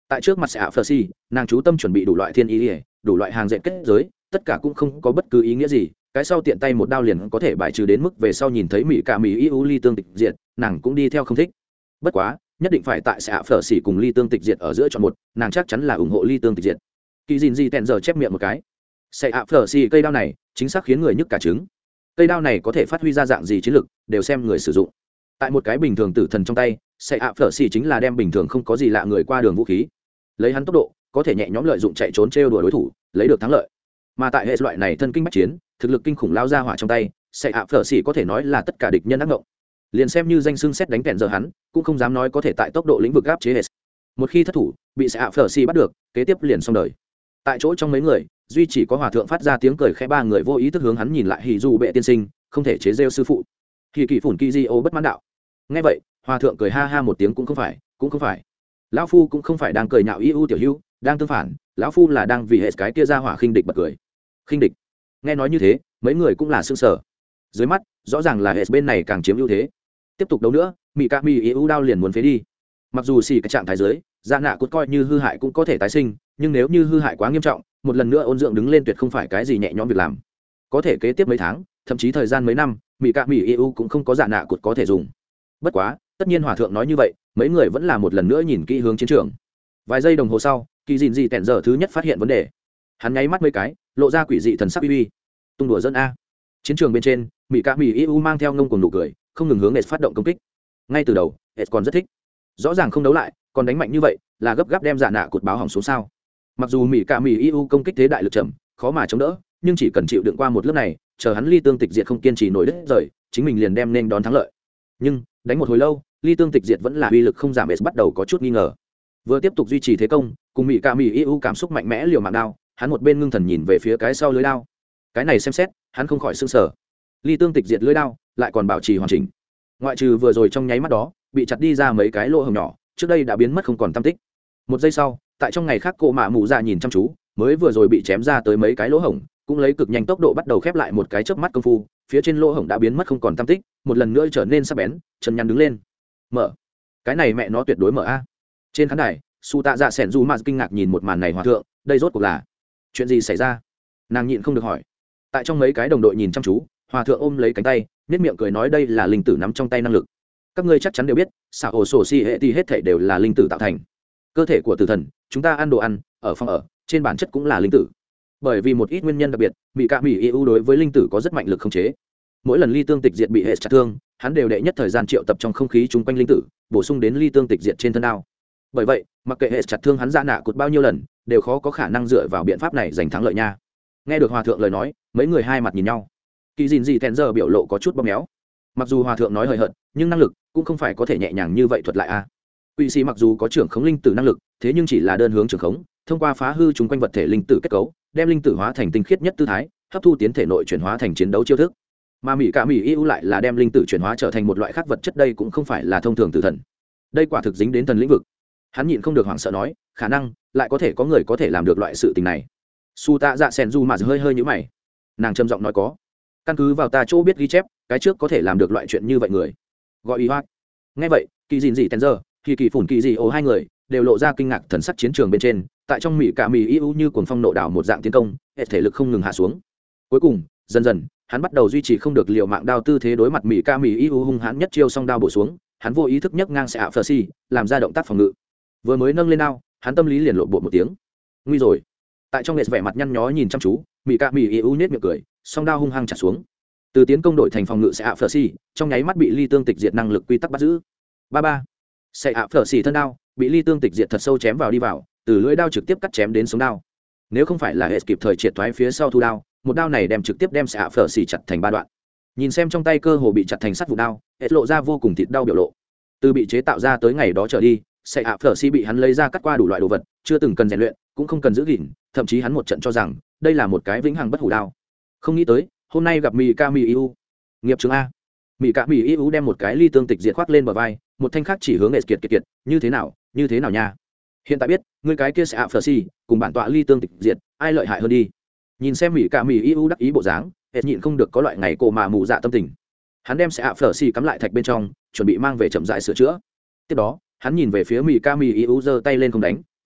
tại trước mặt sẽ ạ phờ xì, nàng chú tâm chuẩn bị đủ loại thiên ý ỉa, đủ loại hàng dệt kết giới, tất cả cũng không có bất cứ ý nghĩa gì, cái sau tiện tay một đao liền có thể bài trừ đến mức về sau nhìn thấy mỹ cả mỹ iu ly tương tịch diệt, nàng cũng đi theo không thích. Bất quá nhất định phải tại sẽ ạ phờ xì cùng ly tương tịch diệt ở giữa chọn một, nàng chắc chắn là ủng hộ ly tương tịch diệt. Kỳ dìn gì tẹn giờ chép miệng một cái, sẽ ạ phờ xì cây đao này chính xác khiến người nhức cả trứng. Cây đao này có thể phát huy ra dạng gì chiến lực đều xem người sử dụng. Tại một cái bình thường tử thần trong tay, sẽ ạ phở xì chính là đem bình thường không có gì lạ người qua đường vũ khí, lấy hắn tốc độ có thể nhẹ nhõm lợi dụng chạy trốn trêu đùa đối thủ lấy được thắng lợi. Mà tại hệ loại này thân kinh bách chiến, thực lực kinh khủng lao ra hỏa trong tay, sẽ ạ phở xì có thể nói là tất cả địch nhân ác ngộng. Liền xem như danh xưng xét đánh kẹn giờ hắn cũng không dám nói có thể tại tốc độ lĩnh vực áp chế hệ. Một khi thất thủ bị sẽ ạ phở xì bắt được, kế tiếp liền xong đời. Tại chỗ trong mấy người duy chỉ có hòa thượng phát ra tiếng cười khẽ, ba người vô ý thức hướng hắn nhìn lại. Hỉ dù bệ tiên sinh không thể chế rêu sư phụ. Kỳ kỳ phủn kỳ di ô bất mãn đạo. Nghe vậy hòa thượng cười ha ha một tiếng, cũng không phải lão phu cũng không phải đang cười nhạo ưu tiểu hữu, đang tương phản, lão phu là đang vì hệ cái kia ra hỏa khinh địch bật cười. Khinh địch? Nghe nói như thế mấy người cũng là sững sờ. Dưới mắt rõ ràng là hệ bên này càng chiếm ưu thế. Tiếp tục đấu nữa mỹ ca mỹ ưu đao liền muốn phế đi. Mặc dù xì cái trạng thái dưới dạ nạ cốt coi như hư hại cũng có thể tái sinh, nhưng nếu như hư hại quá nghiêm trọng, một lần nữa ôn dưỡng đứng lên tuyệt không phải cái gì nhẹ nhõm việc làm. Có thể kế tiếp mấy tháng thậm chí thời gian mấy năm, mỹ ca mỹ ưu cũng không có dạ nạ cốt có thể dùng. Bất quá tất nhiên hòa thượng nói như vậy, mấy người vẫn là một lần nữa nhìn kỹ hướng chiến trường. Vài giây đồng hồ sau, kỳ dìn dị tẹn giờ thứ nhất phát hiện vấn đề. Hắn nháy mắt mấy cái lộ ra quỷ dị thần sắc uy uy. Tung đùa dân a. Chiến trường bên trên mỹ ca mỹ iu mang theo ngông cuồng nụ cười, không ngừng hướng Nets phát động công kích. Ngay từ đầu Nets còn rất thích, rõ ràng không đấu lại còn đánh mạnh như vậy, là gấp gáp đem dạ nạ cột báo hỏng xuống sao. Mặc dù mỹ ca mỹ iu công kích thế đại lực chậm khó mà chống đỡ, nhưng chỉ cần chịu đựng qua một lớp này, chờ hắn ly tương tịch diệt không kiên trì nổi đứt rời, chính mình liền đem nên đón thắng lợi. Nhưng đánh một hồi lâu ly tương tịch diệt vẫn là uy lực không giảm. Nets bắt đầu có chút nghi ngờ. Vừa tiếp tục duy trì thế công, cùng mỹ ca mỹ iu cảm xúc mạnh mẽ liều mạng đao, hắn một bên ngưng thần nhìn về phía cái sau lưới đao. Cái này xem xét hắn không khỏi sững sờ. Ly tương tịch diệt lưới đao lại còn bảo trì hoàn chỉnh, ngoại trừ vừa rồi trong nháy mắt đó bị chặt đi ra mấy cái lỗ hổng nhỏ, trước đây đã biến mất không còn tăm tích. Một giây sau, tại trong ngày khác cô mạ mụ dạ nhìn chăm chú, mới vừa rồi bị chém ra tới mấy cái lỗ hổng cũng lấy cực nhanh tốc độ bắt đầu khép lại. một cái chớp mắt công phu, phía trên lỗ hổng đã biến mất không còn tăm tích, một lần nữa trở nên sắc bén, chân nhăn đứng lên. Mở, cái này mẹ nó tuyệt đối mở a. Trên khán đài su tạ dạ sẻn dù mà kinh ngạc nhìn một màn này. Hòa thượng, đây rốt cuộc là chuyện gì xảy ra? Nàng nhịn không được hỏi. Tại trong mấy cái đồng đội nhìn chăm chú, hòa thượng ôm lấy cánh tay nét miệng cười nói, đây là linh tử nắm trong tay năng lực. Các ngươi chắc chắn đều biết, xảo ổ sổ si hệ thì hết thể đều là linh tử tạo thành. Cơ thể của tử thần, chúng ta ăn đồ ăn ở phòng ở, trên bản chất cũng là linh tử. Bởi vì một ít nguyên nhân đặc biệt, mỹ cạ mỹ yêu đối với linh tử có rất mạnh lực khống chế. Mỗi lần ly tương tịch diệt bị hệ chặt thương, hắn đều đệ nhất thời gian triệu tập trong không khí chung quanh linh tử, bổ sung đến ly tương tịch diệt trên thân đao. Bởi vậy mặc kệ hệ chặt thương hắn ra nạ cột bao nhiêu lần, đều khó có khả năng dựa vào biện pháp này giành thắng lợi nha. Nghe được hòa thượng lời nói, mấy người hai mặt nhìn nhau. Kỳ dìn gì thẹn giờ biểu lộ có chút bóp méo. Mặc dù hòa thượng nói hời hợt, nhưng năng lực cũng không phải có thể nhẹ nhàng như vậy thuật lại a. Quỷ sĩ mặc dù có trưởng khống linh tử năng lực, thế nhưng chỉ là đơn hướng trưởng khống, thông qua phá hư chúng quanh vật thể linh tử kết cấu, đem linh tử hóa thành tinh khiết nhất tư thái, hấp thu tiến thể nội chuyển hóa thành chiến đấu chiêu thức. Mà mỹ cả mỹ yêu lại là đem linh tử chuyển hóa trở thành một loại khác vật chất, đây cũng không phải là thông thường tử thần. Đây quả thực dính đến thần lĩnh vực. Hắn nhịn không được hoảng sợ nói, khả năng lại có thể có người có thể làm được loại sự tình này. Su tạ dạ sen du mà hơi hơi nhíu mày. Nàng trầm giọng nói, có. Căn cứ vào ta chỗ biết ghi chép, cái trước có thể làm được loại chuyện như vậy người gọi y hoa. Nghe vậy kỳ dìn dị tèn giờ kỳ kỳ phủn kỳ dị ồ hai người đều lộ ra kinh ngạc thần sắc. Chiến trường bên trên, tại trong mỹ cả mỹ yêu như cuồng phong nộ đảo một dạng tiến công, hệ thể lực không ngừng hạ xuống. Cuối cùng dần dần hắn bắt đầu duy trì không được liều mạng đao tư thế, đối mặt mỹ ca mỹ yêu hung hãn nhất chiêu song đao bổ xuống, hắn vô ý thức nhấc ngang sẽ ạ phờ xi, làm ra động tác phòng ngự. Vừa mới nâng lên đao, hắn tâm lý liền lộn bộ một tiếng, nguy rồi. Tại trong nghệ vẻ mặt nhăn nhó nhìn chăm chú, mỹ ca mỹ yêu nhếch miệng cười, song đao hung hăng chặt xuống. Từ tiến công đổi thành phòng ngự sẽ ạ phờ xi, trong nháy mắt bị ly tương tịch diệt năng lực quy tắc bắt giữ. Ba sẽ ạ phờ xi thân đao bị ly tương tịch diệt thật sâu chém vào đi vào, từ lưỡi đao trực tiếp cắt chém đến sống đao. Nếu không phải là hệ kịp thời triệt thoái phía sau thu đao, một đao này đem trực tiếp đem sẽ ạ phờ xi chặt thành ba đoạn. Nhìn xem trong tay cơ hồ bị chặt thành sắt vụ đao, hệ lộ ra vô cùng thịt đau biểu lộ. Từ bị chế tạo ra tới ngày đó trở đi, sẽ ạ phờ xi bị hắn lấy ra cắt qua đủ loại đồ vật, chưa từng cần rèn luyện, cũng không cần giữ gìn, thậm chí hắn một trận cho rằng đây là một cái vĩnh hằng bất hủ đao. Không nghĩ tới hôm nay gặp mỹ ca mỹ yêu, nghiệp chứng a. Mỹ ca mỹ yêu đem một cái ly tương tịch diệt khoác lên bờ vai, một thanh khác chỉ hướng nghệ kiệt như thế nào nha. Hiện tại biết ngươi cái kia sẽ ạ phờ xi cùng bản tọa ly tương tịch diệt ai lợi hại hơn đi. Nhìn xem mỹ ca mỹ yêu đắc ý bộ dáng, hệ nhịn không được có loại ngày cổ mà mù dạ tâm tình. Hắn đem sẽ ạ phờ xi cắm lại thạch bên trong, chuẩn bị mang về chậm rãi sửa chữa. Tiếp đó hắn nhìn về phía mỹ ca mỹ yêu giơ tay lên không đánh,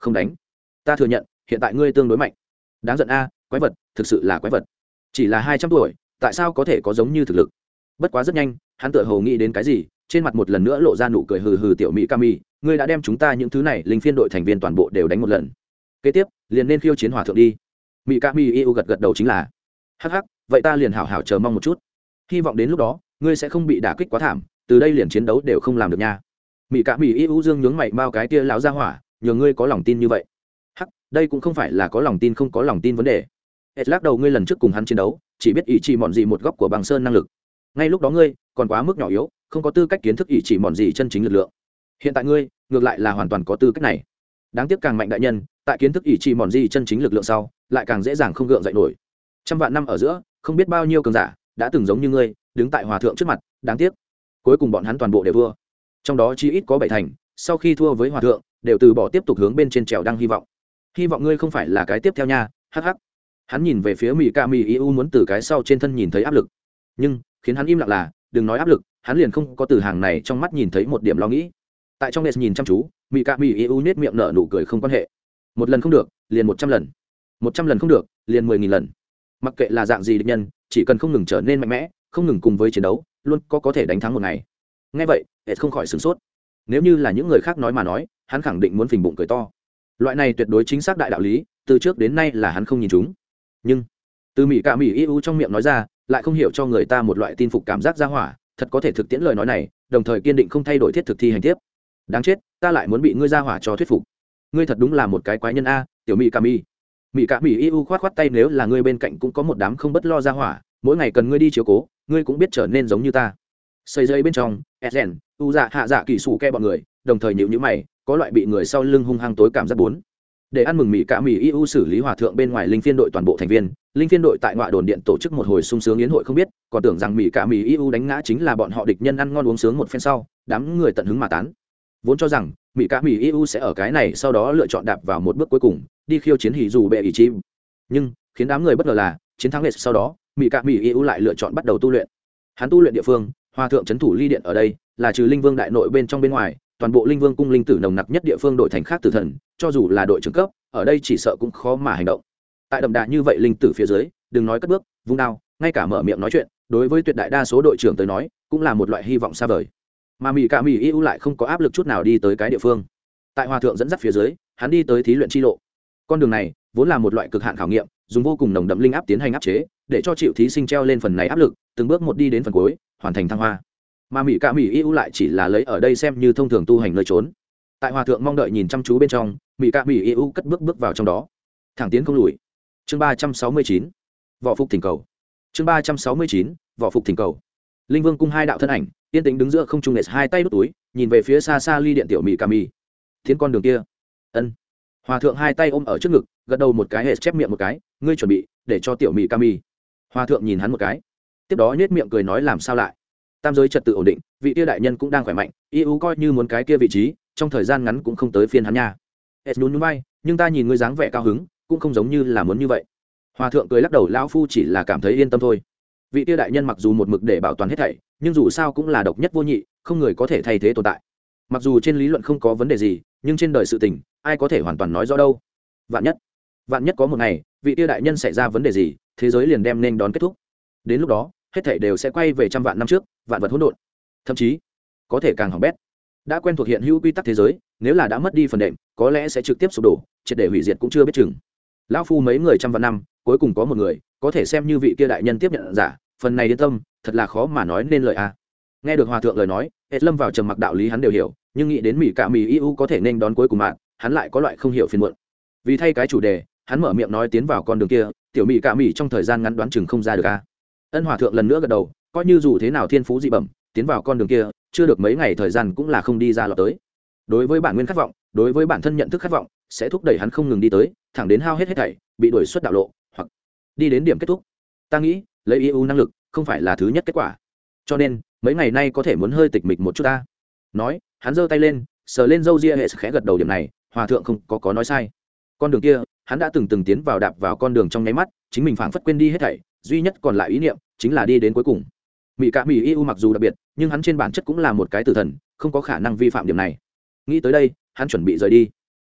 không đánh. Ta thừa nhận hiện tại ngươi tương đối mạnh. Đáng giận a, quái vật, thực sự là quái vật. Chỉ là 200 tuổi, tại sao có thể có giống như thực lực? Bất quá rất nhanh, hắn tựa hồ nghĩ đến cái gì, trên mặt một lần nữa lộ ra nụ cười hừ hừ. Tiểu mỹ Kami, ngươi đã đem chúng ta những thứ này linh phiên đội thành viên toàn bộ đều đánh một lần. Kế tiếp, liền nên khiêu chiến hòa thượng đi. Mỹ Kami yêu gật gật đầu chính là. Hắc hắc, vậy ta liền hảo hảo chờ mong một chút. Hy vọng đến lúc đó, ngươi sẽ không bị đả kích quá thảm, từ đây liền chiến đấu đều không làm được nha. Mỹ Kami yêu dương nhướng mày bao cái kia lão ra hỏa, nhờ ngươi có lòng tin như vậy. Hắc, đây cũng không phải là có lòng tin không có lòng tin vấn đề. Hết lắc đầu, ngươi lần trước cùng hắn chiến đấu, chỉ biết ý chỉ mọn gì một góc của băng sơn năng lực. Ngay lúc đó ngươi còn quá mức nhỏ yếu, không có tư cách kiến thức ý chỉ mọn gì chân chính lực lượng. Hiện tại ngươi ngược lại là hoàn toàn có tư cách này. Đáng tiếc càng mạnh đại nhân, tại kiến thức ý chỉ mọn gì chân chính lực lượng sau, lại càng dễ dàng không gượng dậy nổi. Trăm vạn năm ở giữa, không biết bao nhiêu cường giả đã từng giống như ngươi, đứng tại hòa thượng trước mặt, đáng tiếc, cuối cùng bọn hắn toàn bộ đều thua. Trong đó chỉ ít có 7 thành, sau khi thua với hòa thượng, đều từ bỏ tiếp tục hướng bên trên trèo đăng hy vọng. Hy vọng ngươi không phải là cái tiếp theo nha, hắc hắc. Hắn nhìn về phía Mỹ Kami Iu, muốn từ cái sau trên thân nhìn thấy áp lực, nhưng khiến hắn im lặng là, đừng nói áp lực, hắn liền không có từ hàng này trong mắt nhìn thấy một điểm lo nghĩ. Tại trong nét nhìn chăm chú, Mỹ Kami Iu nét miệng nở nụ cười không quan hệ. Một lần không được, liền 100 lần. 100 lần không được, liền 10.000 lần. Mặc kệ là dạng gì địch nhân, chỉ cần không ngừng trở nên mạnh mẽ, không ngừng cùng với chiến đấu, luôn có thể đánh thắng một ngày. Nghe vậy, Ed không khỏi sửng sốt. Nếu như là những người khác nói mà nói, hắn khẳng định muốn phình bụng cười to. Loại này tuyệt đối chính xác đại đạo lý, từ trước đến nay là hắn không nhìn chúng. Nhưng từ Mỹ Kami Iu trong miệng nói ra, lại không hiểu cho người ta một loại tin phục cảm giác ra hỏa, thật có thể thực tiễn lời nói này, đồng thời kiên định không thay đổi thiết thực thi hành tiếp. Đáng chết, ta lại muốn bị ngươi ra hỏa cho thuyết phục. Ngươi thật đúng là một cái quái nhân a, tiểu Mỹ Kami. Mỹ Kami Iu khoát khoát tay, nếu là ngươi bên cạnh cũng có một đám không bất lo ra hỏa, mỗi ngày cần ngươi đi chiếu cố, ngươi cũng biết trở nên giống như ta. Xây dây bên trong, Ezen, u dạ hạ dạ kỳ sủ ke bọn người, đồng thời nhíu nhíu mày, có loại bị người sau lưng hung hăng tối cảm giác bốn. Để ăn mừng Mỹ Kami Iu xử lý hòa thượng bên ngoài linh phiên đội toàn bộ thành viên, linh phiên đội tại ngoại đồn điện tổ chức một hồi sung sướng yến hội, không biết còn tưởng rằng Mỹ Kami Iu đánh ngã chính là bọn họ địch nhân, ăn ngon uống sướng một phen sau, đám người tận hứng mà tán. Vốn cho rằng Mỹ Kami Iu sẽ ở cái này sau đó lựa chọn đạp vào một bước cuối cùng, đi khiêu chiến hỉ dù bệ ý chí. Nhưng khiến đám người bất ngờ là, chiến thắng liệt sau đó, Mỹ Kami Iu lại lựa chọn bắt đầu tu luyện. Hắn tu luyện địa phương, hòa thượng trấn thủ ly điện ở đây, là trừ linh vương đại nội bên trong bên ngoài, toàn bộ linh vương cung linh tử nồng nặc nhất địa phương, đội thành khác tử thần, cho dù là đội trưởng cấp, ở đây chỉ sợ cũng khó mà hành động. Tại đậm đà như vậy linh tử phía dưới, đừng nói cất bước, vung đao, ngay cả mở miệng nói chuyện, đối với tuyệt đại đa số đội trưởng tới nói, cũng là một loại hy vọng xa vời. Mà Mỹ Kami Iu lại không có áp lực chút nào đi tới cái địa phương. Tại hòa thượng dẫn dắt phía dưới, hắn đi tới thí luyện chi lộ. Con đường này vốn là một loại cực hạn khảo nghiệm, dùng vô cùng nồng đậm linh áp tiến hành áp chế, để cho chịu thí sinh treo lên phần này áp lực, từng bước một đi đến phần cuối, hoàn thành thăng hoa. Mà Mỹ Kami Iu lại chỉ là lấy ở đây xem như thông thường tu hành nơi trốn. Tại hòa thượng mong đợi nhìn chăm chú bên trong, Mỹ Kami Iu cất bước vào trong đó, thẳng tiến không lùi. Chương 369, võ phục thỉnh cầu. Chương 369, võ phục thỉnh cầu. Linh vương cung hai đạo thân ảnh yên tĩnh đứng giữa không trung, hai tay đút túi, nhìn về phía xa xa ly điện tiểu Mỹ Kami. Tiến con đường kia. Ân. Hòa thượng hai tay ôm ở trước ngực, gật đầu một cái, chép miệng một cái, ngươi chuẩn bị để cho tiểu Mỹ Kami. Hòa thượng nhìn hắn một cái, tiếp đó nhếch miệng cười nói, làm sao lại? Tam giới trật tự ổn định, vị kia đại nhân cũng đang khỏe mạnh, Iu coi như muốn cái kia vị trí, trong thời gian ngắn cũng không tới phiên hắn nha. Es nhún vai, nhưng ta nhìn ngươi dáng vẻ cao hứng, cũng không giống như là muốn như vậy. Hòa thượng cười lắc đầu, lão phu chỉ là cảm thấy yên tâm thôi. Vị kia đại nhân mặc dù một mực để bảo toàn hết thảy, nhưng dù sao cũng là độc nhất vô nhị, không người có thể thay thế tồn tại. Mặc dù trên lý luận không có vấn đề gì, nhưng trên đời sự tình, ai có thể hoàn toàn nói rõ đâu. Vạn nhất có một ngày, vị kia đại nhân xảy ra vấn đề gì, thế giới liền đem nên đón kết thúc. Đến lúc đó, hết thảy đều sẽ quay về trăm vạn năm trước, vạn vật hỗn độn, thậm chí có thể càng hỏng bét. Đã quen thuộc hiện hữu quy tắc thế giới, nếu là đã mất đi phần đệm, có lẽ sẽ trực tiếp sụp đổ, triệt để hủy diệt cũng chưa biết chừng. Lão phu mấy người trăm vạn năm, cuối cùng có một người có thể xem như vị kia đại nhân tiếp nhận giả, phần này yên tâm, thật là khó mà nói nên lời a. Nghe được hòa thượng lời nói, hết lâm vào trầm mặc, đạo lý hắn đều hiểu, nhưng nghĩ đến Mỹ Kami Iu có thể nên đón cuối cùng mạng, hắn lại có loại không hiểu phiền muộn. Vì thay cái chủ đề, hắn mở miệng nói, tiến vào con đường kia, tiểu Mỹ Kami trong thời gian ngắn đoán chừng không ra được a. Ân. Hòa thượng lần nữa gật đầu, coi như dù thế nào thiên phú dị bẩm, tiến vào con đường kia, chưa được mấy ngày thời gian cũng là không đi ra lọt tới. Đối với bản nguyên khát vọng, đối với bản thân nhận thức khát vọng, sẽ thúc đẩy hắn không ngừng đi tới, thẳng đến hao hết hết thảy, bị đuổi xuất đạo lộ, hoặc đi đến điểm kết thúc. Ta nghĩ, lấy Iu năng lực, không phải là thứ nhất kết quả. Cho nên, mấy ngày nay có thể muốn hơi tịch mịch một chút ta. Nói, hắn giơ tay lên, sờ lên râu ria, hệ khẽ gật đầu, điểm này, hòa thượng không có nói sai. Con đường kia, hắn đã từng tiến vào, đạp vào con đường trong nháy mắt, chính mình phảng phất quên đi hết thảy, duy nhất còn lại ý niệm chính là đi đến cuối cùng. Mỹ Kami Iu mặc dù đặc biệt, nhưng hắn trên bản chất cũng là một cái tử thần, không có khả năng vi phạm điểm này. Nghĩ tới đây, hắn chuẩn bị rời đi, nhưng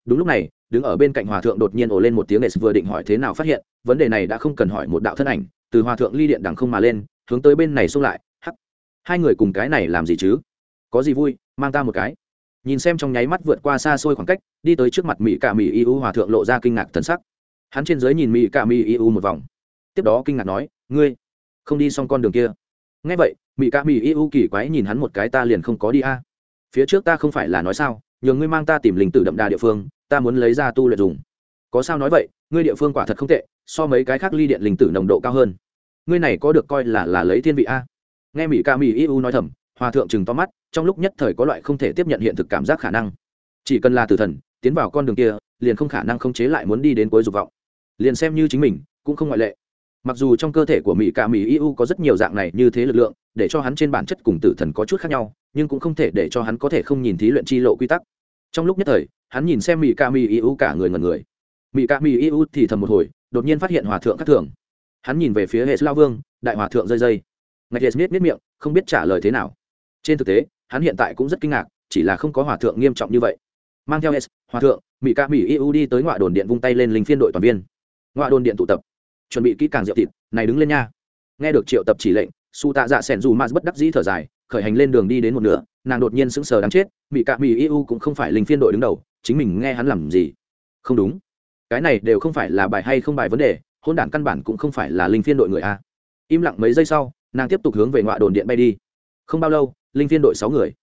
đúng lúc này đứng ở bên cạnh hòa thượng đột nhiên ồ lên một tiếng. S vừa định hỏi thế nào phát hiện vấn đề này đã không cần hỏi, một đạo thân ảnh từ hòa thượng ly điện đằng không mà lên, hướng tới bên này xông lại. Hắc, hai người cùng cái này làm gì chứ? Có gì vui, mang ta một cái. Nhìn xem trong nháy mắt vượt qua xa xôi khoảng cách, đi tới trước mặt mỹ cả mỹ iu, hòa thượng lộ ra kinh ngạc thần sắc. Hắn trên dưới nhìn mỹ cả mỹ iu một vòng, tiếp đó kinh ngạc nói, ngươi không đi xong con đường kia? Nghe vậy mỹ cả mỹ iu kỳ quái nhìn hắn một cái, ta liền không có đi a. Phía trước ta không phải là nói sao, nhờ ngươi mang ta tìm linh tử đậm đà địa phương, ta muốn lấy ra tu luyện dùng. Có sao nói vậy, ngươi địa phương quả thật không tệ, so mấy cái khác ly điện linh tử nồng độ cao hơn. Ngươi này có được coi là lấy thiên vị a. Nghe mỹ ca mỹ iu nói thầm, hòa thượng chừng to mắt, trong lúc nhất thời có loại không thể tiếp nhận hiện thực cảm giác khả năng. Chỉ cần là tử thần tiến vào con đường kia, liền không khả năng không chế lại muốn đi đến cuối dục vọng, liền xem như chính mình cũng không ngoại lệ. Mặc dù trong cơ thể của mỹ ca mỹ iu có rất nhiều dạng này như thế lực lượng, để cho hắn trên bản chất cùng tử thần có chút khác nhau, nhưng cũng không thể để cho hắn có thể không nhìn thí luyện chi lộ quy tắc. Trong lúc nhất thời hắn nhìn xem mỹ ca mỹ iu cả người ngẩn người. Mỹ ca mỹ iu thì thầm một hồi, đột nhiên phát hiện hòa thượng khác thường. Hắn nhìn về phía hệ lao vương, đại hòa thượng rơi dây ngạch liệt miết miệng, không biết trả lời thế nào. Trên thực tế hắn hiện tại cũng rất kinh ngạc, chỉ là không có hòa thượng nghiêm trọng như vậy. Mang theo s hòa thượng mỹ ca mỹ iu đi tới ngọa đồn điện, vung tay lên linh phiên đội toàn viên. Ngọa đồn điện tụ tập, chuẩn bị kỹ càng rượu thịt này, đứng lên nha. Nghe được triệu tập chỉ lệnh, su tạ dạ sẻn dù mà bất đắc dĩ thở dài, khởi hành lên đường đi đến một nửa, nàng đột nhiên sững sờ đáng chết, mỹ ca mỹ iu cũng không phải linh phiên đội đứng đầu, chính mình nghe hắn làm gì? Không đúng, cái này đều không phải là bài hay không bài vấn đề, hôn đản căn bản cũng không phải là linh phiên đội người a. Im lặng mấy giây sau, nàng tiếp tục hướng về ngọa đồn điện bay đi. Không bao lâu linh phiên đội 6 người,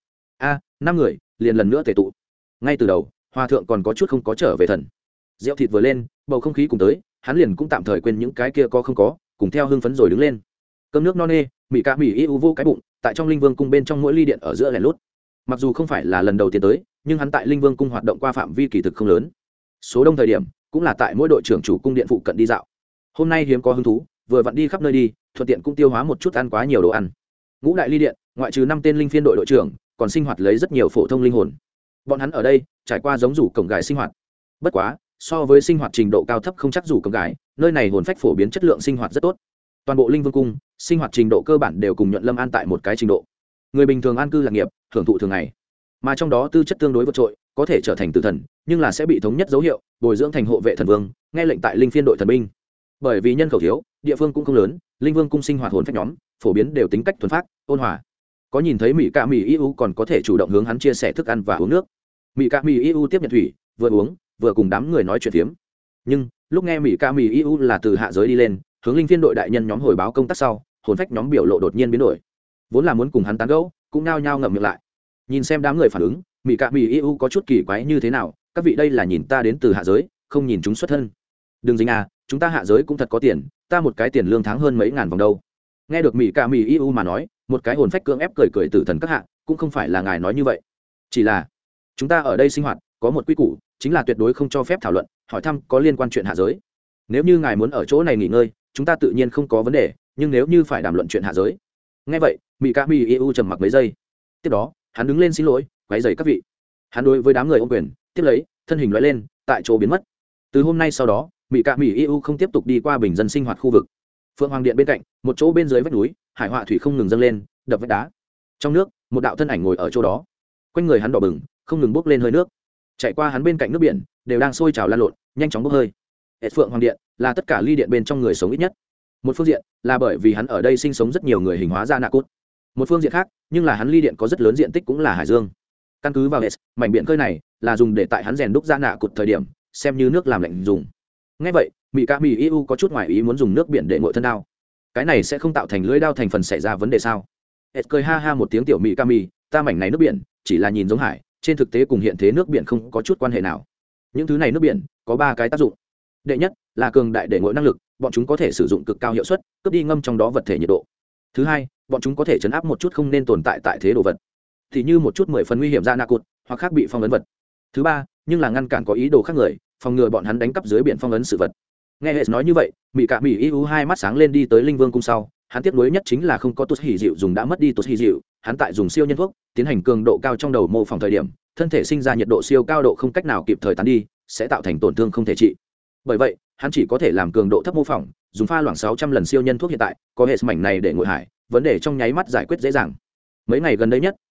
5 người liền lần nữa tề tụ. Ngay từ đầu hòa thượng còn có chút không có trở về thần, rượu thịt vừa lên, bầu không khí cùng tới, hắn liền cũng tạm thời quên những cái kia có không có, cùng theo hưng phấn rồi đứng lên. Cơm nước no nê, mỹ ca mỹ iu vô cái bụng, tại trong linh vương cung bên trong mỗi ly điện ở giữa lẻ lút. Mặc dù không phải là lần đầu tiên tới, nhưng hắn tại linh vương cung hoạt động qua phạm vi kỳ thực không lớn, số đông thời điểm cũng là tại mỗi đội trưởng chủ cung điện phụ cận đi dạo. Hôm nay hiếm có hứng thú, vừa vặn đi khắp nơi đi, thuận tiện cũng tiêu hóa một chút ăn quá nhiều đồ ăn. Ngũ đại ly điện ngoại trừ 5 tên linh phiên đội đội trưởng, còn sinh hoạt lấy rất nhiều phổ thông linh hồn. Bọn hắn ở đây trải qua giống rủ cổng gài sinh hoạt, bất quá so với sinh hoạt trình độ cao thấp không chắc rủ cổng gài, nơi này hồn phách phổ biến chất lượng sinh hoạt rất tốt. Toàn bộ linh vương cung sinh hoạt trình độ cơ bản đều cùng nhuận lâm an tại một cái trình độ. Người bình thường an cư lạc nghiệp, hưởng thụ thường ngày, mà trong đó tư chất tương đối vượt trội, có thể trở thành tử thần, nhưng là sẽ bị thống nhất dấu hiệu bồi dưỡng thành hộ vệ thần vương, nghe lệnh tại linh phiên đội thần binh. Bởi vì nhân khẩu thiếu, địa phương cũng không lớn, linh vương cung sinh hoạt hồn phách nhóm phổ biến đều tính cách thuần phác ôn hòa. Có nhìn thấy mỹ ca mỹ iu còn có thể chủ động hướng hắn chia sẻ thức ăn và uống nước. Mỹ ca mỹ iu tiếp nhận thủy, vừa uống vừa cùng đám người nói chuyện phiếm. Nhưng lúc nghe mỹ ca mỹ iu là từ hạ giới đi lên, hướng linh phiên đội đại nhân nhóm hồi báo công tác sau, hồn phách nhóm biểu lộ đột nhiên biến đổi, vốn là muốn cùng hắn tán gẫu, cũng nao nhao ngậm miệng lại. Nhìn xem đám người phản ứng, mỹ ca mỹ iu có chút kỳ quái, như thế nào các vị đây là nhìn ta đến từ hạ giới, không nhìn chúng xuất thân? Đừng dính à, chúng ta hạ giới cũng thật có tiền, ta một cái tiền lương tháng hơn mấy ngàn vòng đâu. Nghe được mỹ ca mỹ iu mà nói, một cái hồn phách cưỡng ép cười cười, tử thần các hạ, cũng không phải là ngài nói như vậy, chỉ là chúng ta ở đây sinh hoạt có một quy củ, chính là tuyệt đối không cho phép thảo luận hỏi thăm có liên quan chuyện hạ giới. Nếu như ngài muốn ở chỗ này nghỉ ngơi, chúng ta tự nhiên không có vấn đề, nhưng nếu như phải đàm luận chuyện hạ giới. Nghe vậy mỹ ca mỹ iu trầm mặc mấy giây, tiếp đó hắn đứng lên xin lỗi, quấy rầy các vị. Hắn đối với đám người ôm quyền, tiếp lấy thân hình loại lên, tại chỗ biến mất. Từ hôm nay sau đó, mỹ ca mỹ iu không tiếp tục đi qua bình dân sinh hoạt khu vực. Phượng Hoàng điện bên cạnh, một chỗ bên dưới vách núi, hải họa thủy không ngừng dâng lên, đập vách đá. Trong nước, một đạo thân ảnh ngồi ở chỗ đó, quanh người hắn đỏ bừng, không ngừng bốc lên hơi nước. Chạy qua hắn bên cạnh nước biển đều đang sôi trào lan lộn, nhanh chóng bốc hơi. Phượng Hoàng điện là tất cả ly điện bên trong người sống ít nhất. Một phương diện là bởi vì hắn ở đây sinh sống rất nhiều người hình hóa ra nạ cốt. Một phương diện khác, nhưng là hắn ly điện có rất lớn diện tích cũng là hải dương. Căn cứ vào mảnh biển khơi này là dùng để tại hắn rèn đúc ra nạ cột thời điểm, xem như nước làm lạnh dùng. Ngay vậy mỹ ca mỹ iu có chút ngoài ý muốn dùng nước biển để ngội thân đao, cái này sẽ không tạo thành lưỡi đao thành phần xảy ra vấn đề sao? Cười ha ha một tiếng, tiểu mỹ ca mỹ, ta mảnh này nước biển chỉ là nhìn giống hải, trên thực tế cùng hiện thế nước biển không có chút quan hệ nào. Những thứ này nước biển có 3 cái tác dụng. Đệ nhất là cường đại để ngội năng lực, bọn chúng có thể sử dụng cực cao hiệu suất cướp đi ngâm trong đó vật thể nhiệt độ. Thứ hai, bọn chúng có thể chấn áp một chút không nên tồn tại tại thế đồ vật, thì như một chút 10 phần nguy hiểm ra nạ cột hoặc khác bị phong ấn vật. Thứ ba, nhưng là ngăn cản có ý đồ khác người, phòng ngừa bọn hắn đánh cắp dưới biển phong ấn sự vật. Nghe hệ nói như vậy, mỹ ca mỹ iu hai mắt sáng lên, đi tới linh vương cung sau, hắn tiếc nuối nhất chính là không có tốt hỉ dịu dùng, đã mất đi tốt hỉ dịu, hắn tại dùng siêu nhân thuốc tiến hành cường độ cao trong đầu mô phỏng thời điểm, thân thể sinh ra nhiệt độ siêu cao độ không cách nào kịp thời tán đi, sẽ tạo thành tổn thương không thể trị. Bởi vậy hắn chỉ có thể làm cường độ thấp mô phỏng, dùng pha loãng 600 lần siêu nhân thuốc hiện tại có hệ mảnh này để ngội hải, vấn đề trong nháy mắt giải quyết dễ dàng. Mấy ngày gần đây nhất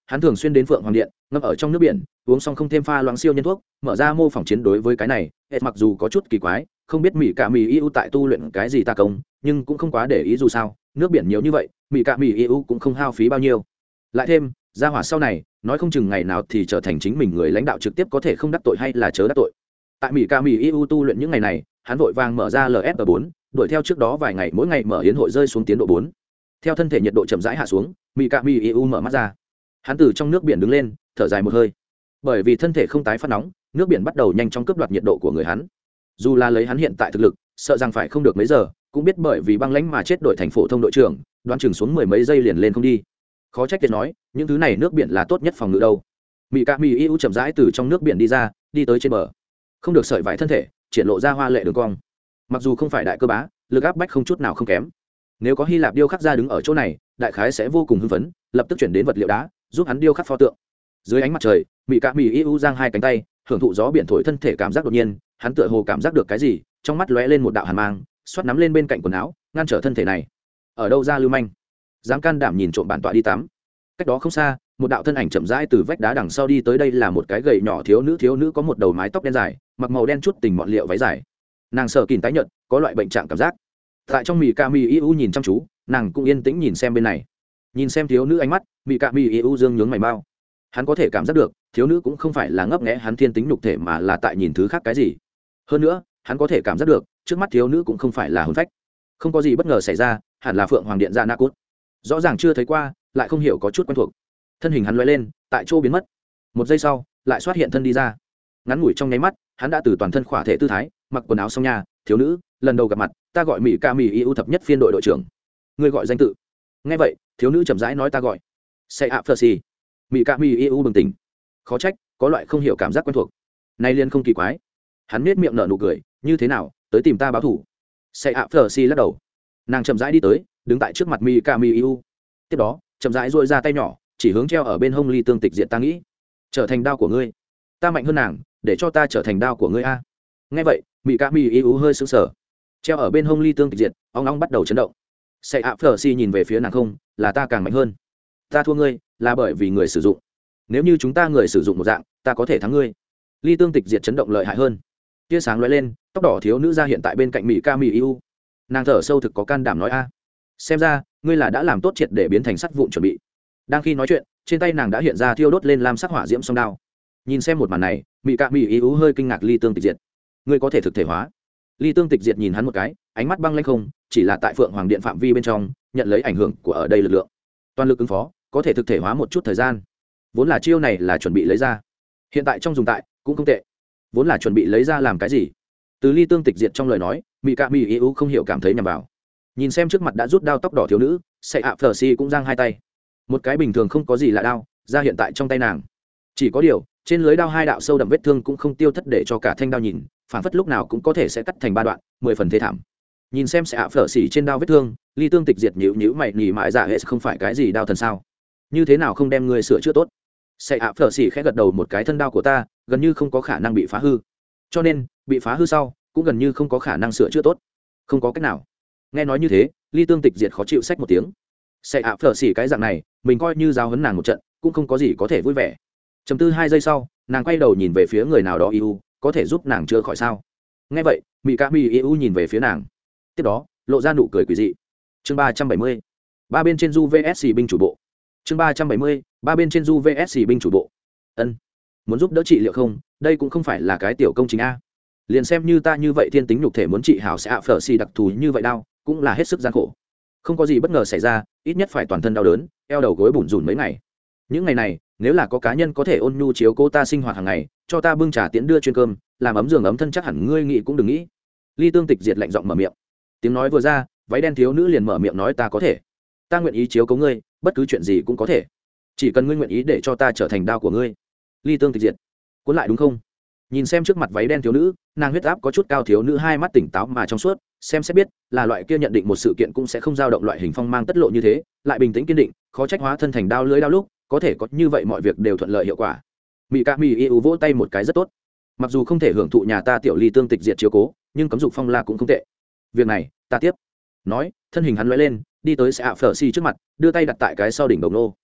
hắn thường xuyên đến phượng hoàng điện ngâm ở trong nước biển uống xong không thêm pha loãng siêu nhân thuốc mở ra mô phỏng chiến đối với cái này hết mặc dù có chút kỳ quái không biết mỹ cạ mỹ yêu tại tu luyện cái gì ta công nhưng cũng không quá để ý dù sao nước biển nhiều như vậy mỹ cạ mỹ yêu cũng không hao phí bao nhiêu lại thêm gia hỏa sau này nói không chừng ngày nào thì trở thành chính mình người lãnh đạo trực tiếp có thể không đắc tội hay là chớ đắc tội tại mỹ cạ mỹ yêu tu luyện những ngày này hắn vội vàng mở ra lf 4 đuổi theo trước đó vài ngày mỗi ngày mở hiến hội rơi xuống tiến độ 4. Theo thân thể nhiệt độ chậm rãi hạ xuống mỹ cạ mỹ yêu mở mắt ra hắn từ trong nước biển đứng lên thở dài một hơi bởi vì thân thể không tái phát nóng nước biển bắt đầu nhanh chóng cướp đoạt nhiệt độ của người hắn dù là lấy hắn hiện tại thực lực sợ rằng phải không được mấy giờ cũng biết bởi vì băng lãnh mà chết đội thành phổ thông đội trưởng đoán chừng xuống 10 mấy giây liền lên không đi khó trách kiệt nói những thứ này nước biển là tốt nhất phòng ngự đâu mỹ cạ mỹ yêu chậm rãi từ trong nước biển đi ra đi tới trên bờ không được sợi vải thân thể triển lộ ra hoa lệ đường cong mặc dù không phải đại cơ bá lực áp bách không chút nào không kém nếu có hy lạp điêu khắc ra đứng ở chỗ này đại khái sẽ vô cùng hưng phấn lập tức chuyển đến vật liệu đá giúp hắn điêu khắc pho tượng dưới ánh mặt trời mỹ cạ mỹ yêu giang hai cánh tay hưởng thụ gió biển thổi thân thể cảm giác đột nhiên hắn tựa hồ cảm giác được cái gì trong mắt lóe lên một đạo hàn mang xoát nắm lên bên cạnh quần áo ngăn trở thân thể này ở đâu ra lưu manh dám can đảm nhìn trộm bản tọa đi tắm cách đó không xa một đạo thân ảnh chậm rãi từ vách đá đằng sau đi tới đây là một cái gầy nhỏ thiếu nữ có một đầu mái tóc đen dài mặc màu đen chút tình mọn liệu váy dài nàng sợ kìn tái nhợt có loại bệnh trạng cảm giác tại trong mỹ ca mỹ yêu nhìn chăm chú nàng cũng yên tĩnh nhìn xem bên này nhìn xem thiếu nữ ánh mắt mỹ ca mỹ yêu dương nhướng mày mau hắn có thể cảm giác được thiếu nữ cũng không phải là ngấp nghẽ hắn thiên tính nhục thể mà là tại nhìn thứ khác cái gì hơn nữa hắn có thể cảm giác được trước mắt thiếu nữ cũng không phải là hồn phách không có gì bất ngờ xảy ra hẳn là phượng hoàng điện ra na cút rõ ràng chưa thấy qua lại không hiểu có chút quen thuộc thân hình hắn loay lên tại chỗ biến mất một giây sau lại xuất hiện thân đi ra ngắn ngủi trong nháy mắt hắn đã từ toàn thân khỏa thể tư thái mặc quần áo xong nhà thiếu nữ lần đầu gặp mặt ta gọi mỹ ca mỹ yêu thập nhất phiên đội đội trưởng ngươi gọi danh tự nghe vậy thiếu nữ chậm rãi nói ta gọi say ạ phơ xì mỹ ca mỹ yêu bừng tỉnh khó trách có loại không hiểu cảm giác quen thuộc nay liên không kỳ quái hắn nết miệng nở nụ cười như thế nào tới tìm ta báo thủ say ạ phơ xì lắc đầu nàng chậm rãi đi tới đứng tại trước mặt mỹ ca mỹ yêu tiếp đó chậm rãi dội ra tay nhỏ chỉ hướng treo ở bên hông ly tương tịch diện ta nghĩ trở thành đao của ngươi ta mạnh hơn nàng để cho ta trở thành đao của ngươi a nghe vậy mỹ ca mỹ yêu hơi sững sờ treo ở bên hông ly tương tịch diệt ong ong bắt đầu chấn động say ạ phờ si nhìn về phía nàng không là ta càng mạnh hơn ta thua ngươi là bởi vì người sử dụng nếu như chúng ta người sử dụng một dạng ta có thể thắng ngươi ly tương tịch diệt chấn động lợi hại hơn tia sáng lóe lên tóc đỏ thiếu nữ ra hiện tại bên cạnh mỹ ca mỹ yêu nàng thở sâu thực có can đảm nói a xem ra ngươi là đã làm tốt triệt để biến thành sắt vụn chuẩn bị đang khi nói chuyện trên tay nàng đã hiện ra thiêu đốt lên lam sắc hỏa diễm song đao nhìn xem một màn này mỹ ca mỹ yêu hơi kinh ngạc ly tương tịch diệt ngươi có thể thực thể hóa ly tương tịch diệt nhìn hắn một cái ánh mắt băng lanh không chỉ là tại phượng hoàng điện phạm vi bên trong nhận lấy ảnh hưởng của ở đây lực lượng toàn lực ứng phó có thể thực thể hóa một chút thời gian vốn là chiêu này là chuẩn bị lấy ra hiện tại trong dùng tại cũng không tệ vốn là chuẩn bị lấy ra làm cái gì từ ly tương tịch diệt trong lời nói mỹ ca mỹ yêu không hiểu cảm thấy nhầm vào nhìn xem trước mặt đã rút đao tóc đỏ thiếu nữ say ạ phờ si cũng giang hai tay một cái bình thường không có gì là đao ra hiện tại trong tay nàng chỉ có điều trên lưới đao hai đạo sâu đậm vết thương cũng không tiêu thất để cho cả thanh đao nhìn phản phất lúc nào cũng có thể sẽ cắt thành ba đoạn 10 phần thê thảm nhìn xem sẽ ạ phở xỉ trên đao vết thương ly tương tịch diệt nhữ mày nhỉ mại dạ hệ không phải cái gì đao thần sao như thế nào không đem người sửa chữa tốt sẽ ạ phở xỉ khẽ gật đầu một cái thân đao của ta gần như không có khả năng bị phá hư cho nên bị phá hư sau cũng gần như không có khả năng sửa chữa tốt không có cách nào nghe nói như thế ly tương tịch diệt khó chịu sách một tiếng sẽ ạ phở xỉ cái dạng này mình coi như giáo huấn nàng một trận cũng không có gì có thể vui vẻ chấm tư 2 giây sau nàng quay đầu nhìn về phía người nào đó yêu có thể giúp nàng chữa khỏi sao nghe vậy mỹ ca mỹ yêu nhìn về phía nàng tiếp đó lộ ra nụ cười quỷ dị chương 370 ba bên trên du vsc binh chủ bộ chương 370 ba bên trên du vsc binh chủ bộ ân muốn giúp đỡ chị liệu không đây cũng không phải là cái tiểu công trình a liền xem như ta như vậy thiên tính nhục thể muốn trị hảo sẽ ạ phở xì đặc thù như vậy đau cũng là hết sức gian khổ không có gì bất ngờ xảy ra ít nhất phải toàn thân đau đớn eo đầu gối bủn rủn mấy ngày những ngày này nếu là có cá nhân có thể ôn nhu chiếu cô ta sinh hoạt hàng ngày cho ta bưng trà tiễn đưa chuyên cơm làm ấm giường ấm thân chắc hẳn ngươi nghĩ cũng đừng nghĩ ly tương tịch diệt lạnh giọng mở miệng tiếng nói vừa ra váy đen thiếu nữ liền mở miệng nói ta có thể ta nguyện ý chiếu cố ngươi bất cứ chuyện gì cũng có thể chỉ cần ngươi nguyện ý để cho ta trở thành đao của ngươi ly tương tịch diệt cuốn lại đúng không nhìn xem trước mặt váy đen thiếu nữ nàng huyết áp có chút cao thiếu nữ hai mắt tỉnh táo mà trong suốt xem sẽ biết là loại kia nhận định một sự kiện cũng sẽ không dao động loại hình phong mang tất lộ như thế lại bình tĩnh kiên định khó trách hóa thân thành đao lưới đao lúc có thể có như vậy mọi việc đều thuận lợi hiệu quả mỹ ca mỹ yêu vỗ tay một cái rất tốt mặc dù không thể hưởng thụ nhà ta tiểu ly tương tịch diệt chiếu cố nhưng cấm dục phong la cũng không tệ việc này ta tiếp nói thân hình hắn lóe lên đi tới sẽ ạ phở xì trước mặt đưa tay đặt tại cái sau đỉnh bồng nô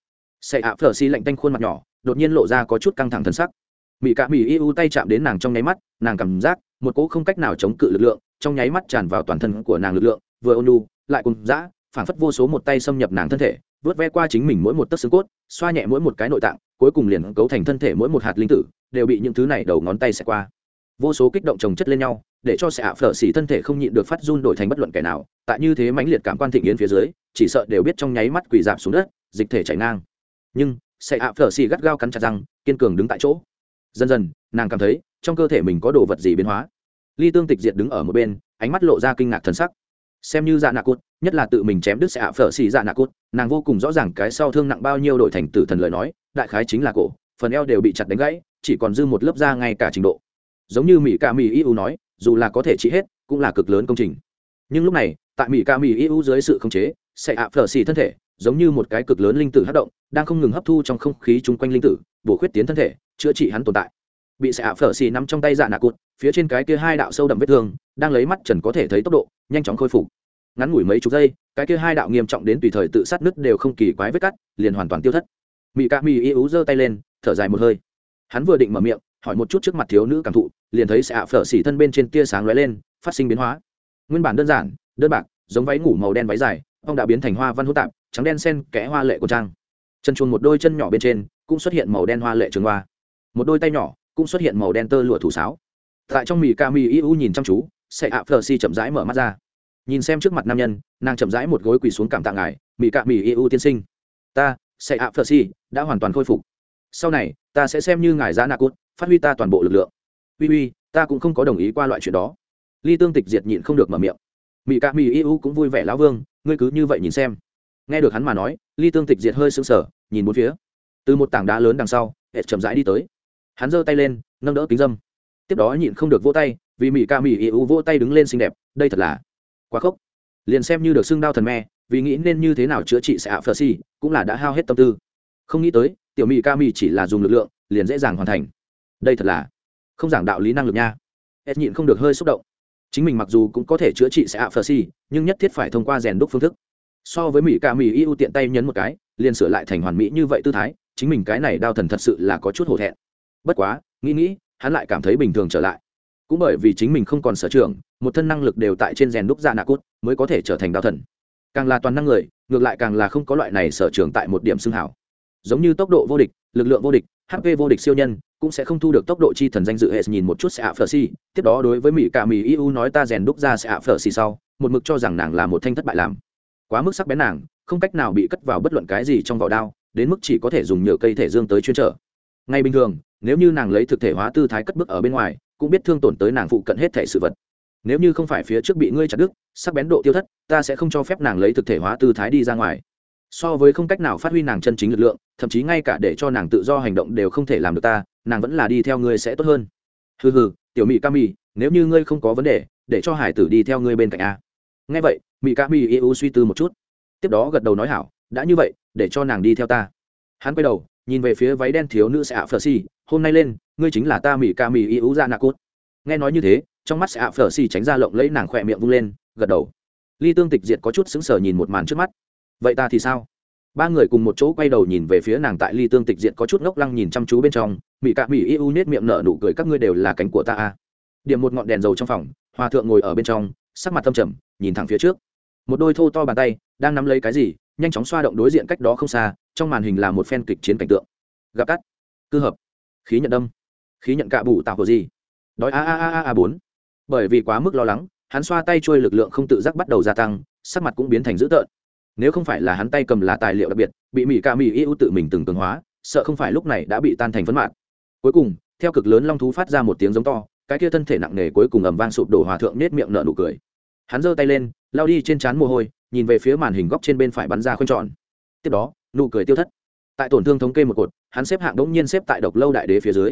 Sệ ạ phở xì lạnh tanh khuôn mặt nhỏ đột nhiên lộ ra có chút căng thẳng thân sắc. Mỹ cạ mỹ yêu tay chạm đến nàng trong nháy mắt, nàng cảm giác một cỗ không cách nào chống cự lực lượng trong nháy mắt tràn vào toàn thân của nàng, lực lượng vừa ôn nhu lại cùng dã, phảng phất vô số một tay xâm nhập nàng thân thể, vớt ve qua chính mình mỗi một tấc xương cốt, xoa nhẹ mỗi một cái nội tạng, cuối cùng liền cấu thành thân thể mỗi một hạt linh tử đều bị những thứ này đầu ngón tay xẹt qua. Vô số kích động chồng chất lên nhau, để cho Sệ ạ phở xì thân thể không nhịn được phát run đổi thành bất luận kẻ nào, tại như thế mãnh liệt cảm quan thịnh yến phía dưới, chỉ sợ đều biết trong nháy mắt quỳ dạp xuống đất, dịch thể chảy ngang. Nhưng Sệ ạ phở xì gắt gao cắn chặt răng, kiên cường đứng tại chỗ. Dần dần nàng cảm thấy trong cơ thể mình có đồ vật gì biến hóa. Ly Tương Tịch Diệt đứng ở một bên, ánh mắt lộ ra kinh ngạc thần sắc. Xem như dạ nạ cốt, nhất là tự mình chém đứt Sệ ạ phở xì dạ nạ cốt, nàng vô cùng rõ ràng cái sau thương nặng bao nhiêu đổi thành tử thần lời nói, đại khái chính là cổ, phần eo đều bị chặt đánh gãy, chỉ còn dư một lớp da ngay cả trình độ. Giống như mỹ ca mỹ iu nói, dù là có thể trị hết cũng là cực lớn công trình. Nhưng lúc này tại mỹ ca mỹ iu dưới sự khống chế, Sệ ạ phở xì thân thể giống như một cái cực lớn linh tử hấp động, đang không ngừng hấp thu trong không khí chung quanh linh tử, bổ khuyết tiến thân thể, chữa trị hắn tồn tại. Bị Sệ ạ phở xì nắm trong tay dạ nạ cụt, phía trên cái kia hai đạo sâu đậm vết thương đang lấy mắt trần có thể thấy tốc độ nhanh chóng khôi phục. Ngắn ngủi mấy chục giây, cái kia hai đạo nghiêm trọng đến tùy thời tự sát nứt đều không kỳ quái vết cắt liền hoàn toàn tiêu thất. Mỹ ca mỹ iu giơ tay lên, thở dài một hơi. Hắn vừa định mở miệng hỏi một chút trước mặt thiếu nữ cảm thụ, liền thấy Sệ ạ phở xì thân bên trên tia sáng lóe lên, phát sinh biến hóa. Nguyên bản đơn giản đơn bạc giống váy ngủ màu đen váy dài, ông đã biến thành hoa văn hỗn tạp, trắng đen xen kẽ hoa lệ của trang. Chân chuồn một đôi chân nhỏ bên trên cũng xuất hiện màu đen hoa lệ trường hoa, một đôi tay nhỏ cũng xuất hiện màu đen tơ lụa thủ sáo. Tại trong mỹ ca mỹ iu nhìn chăm chú, Sệ ạ phở xì chậm rãi mở mắt ra, nhìn xem trước mặt nam nhân, nàng chậm rãi một gối quỳ xuống cảm tạ ngài, mỹ ca mỹ iu tiên sinh. Ta Sệ ạ phở xì đã hoàn toàn khôi phục, sau này ta sẽ xem như ngài giá nạ cốt, phát huy ta toàn bộ lực lượng. Uy, ta cũng không có đồng ý qua loại chuyện đó. Ly Tương Tịch Diệt nhịn không được mở miệng. Mỹ ca mỹ iu cũng vui vẻ, lão vương ngươi cứ như vậy nhìn xem. Nghe được hắn mà nói, Ly Tương Tịch Diệt hơi sững sờ, nhìn bốn phía. Từ một tảng đá lớn đằng sau hệt chậm rãi đi tới, hắn giơ tay lên nâng đỡ kính dâm, tiếp đó nhịn không được vỗ tay, vì mỹ ca mỹ iu vỗ tay đứng lên xinh đẹp, đây thật là quá khốc. Liền xem như được xưng đao thần me, vì nghĩ nên như thế nào chữa trị Sệ ạ phở xì cũng là đã hao hết tâm tư. Không nghĩ tới tiểu mỹ ca mỹ chỉ là dùng lực lượng liền dễ dàng hoàn thành, đây thật là không giảng đạo lý năng lực nha. Ed nhịn không được hơi xúc động, chính mình mặc dù cũng có thể chữa trị Sệ ạ phở xì, nhưng nhất thiết phải thông qua rèn đúc phương thức. So với mỹ ca mỹ iu tiện tay nhấn một cái liền sửa lại thành hoàn mỹ như vậy tư thái, chính mình cái này đao thần thật sự là có chút hổ thẹn. Bất quá nghĩ hắn lại cảm thấy bình thường trở lại, cũng bởi vì chính mình không còn sở trường, một thân năng lực đều tại trên rèn đúc dạ nạ cốt mới có thể trở thành đao thần. Càng là toàn năng người ngược lại càng là không có loại này sở trường tại một điểm xưng hảo. Giống như tốc độ vô địch, lực lượng vô địch, hp vô địch siêu nhân cũng sẽ không thu được tốc độ chi thần danh dự. Hệ nhìn một chút Sệ ạ phở xì, tiếp đó đối với mỹ ca mỹ iu nói, ta rèn đúc ra Sệ ạ phở xì sau một mực cho rằng nàng là một thanh thất bại làm, quá mức sắc bén, nàng không cách nào bị cất vào bất luận cái gì trong vỏ đao, đến mức chỉ có thể dùng nhựa cây thể dương tới chuyên trở. Ngay bình thường nếu như nàng lấy thực thể hóa tư thái cất bước ở bên ngoài, cũng biết thương tổn tới nàng phụ cận hết thể sự vật. Nếu như không phải phía trước bị ngươi chặt đứt, sắc bén độ tiêu thất, ta sẽ không cho phép nàng lấy thực thể hóa tư thái đi ra ngoài. So với không cách nào phát huy nàng chân chính lực lượng, thậm chí ngay cả để cho nàng tự do hành động đều không thể làm được ta, nàng vẫn là đi theo ngươi sẽ tốt hơn. Hừ, tiểu mỹ ca mỹ, nếu như ngươi không có vấn đề, để cho hải tử đi theo ngươi bên cạnh a. Nghe vậy mỹ ca mỹ yêu suy tư một chút, tiếp đó gật đầu nói hảo, đã như vậy để cho nàng đi theo ta. Hắn quay đầu nhìn về phía váy đen thiếu nữ Sệ ạ phở xì, hôm nay lên ngươi chính là ta mỹ ca mỹ yêu ra nạ cốt. Nghe nói như thế, trong mắt Sệ ạ phở xì tránh ra lộng lấy, nàng khỏe miệng vung lên gật đầu. Ly Tương Tịch Diệt có chút sững sờ nhìn một màn trước mắt. Vậy ta thì sao? Ba người cùng một chỗ quay đầu nhìn về phía nàng, tại Ly Tương Tịch Diệt có chút ngốc lăng nhìn chăm chú bên trong, mỹ ca mỹ iu nết miệng nở nụ cười, các ngươi đều là cánh của ta a. Điểm một ngọn đèn dầu trong phòng, hòa thượng ngồi ở bên trong, sắc mặt tâm trầm nhìn thẳng phía trước, một đôi thô to bàn tay đang nắm lấy cái gì nhanh chóng xoa động đối diện cách đó không xa, trong màn hình là một phen kịch chiến cảnh tượng. Gặp cắt, cư hợp, khí nhận đâm, khí nhận cạ bù tạo của gì, đói a 4. Bởi vì quá mức lo lắng, hắn xoa tay trôi lực lượng không tự giác bắt đầu gia tăng, sắc mặt cũng biến thành dữ tợn. Nếu không phải là hắn tay cầm là tài liệu đặc biệt, bị mỹ ca mỹ iu tự mình từng cường hóa, sợ không phải lúc này đã bị tan thành phấn mạt. Cuối cùng theo cực lớn long thú phát ra một tiếng giống to, cái kia thân thể nặng nề cuối cùng ầm vang sụp đổ, hòa thượng nết miệng nở nụ cười. Hắn giơ tay lên lao đi trên trán mồ hôi, nhìn về phía màn hình góc trên bên phải bắn ra khoanh tròn, tiếp đó nụ cười tiêu thất. Tại tổn thương thống kê một cột, hắn xếp hạng đống nhiên xếp tại độc lâu đại đế phía dưới.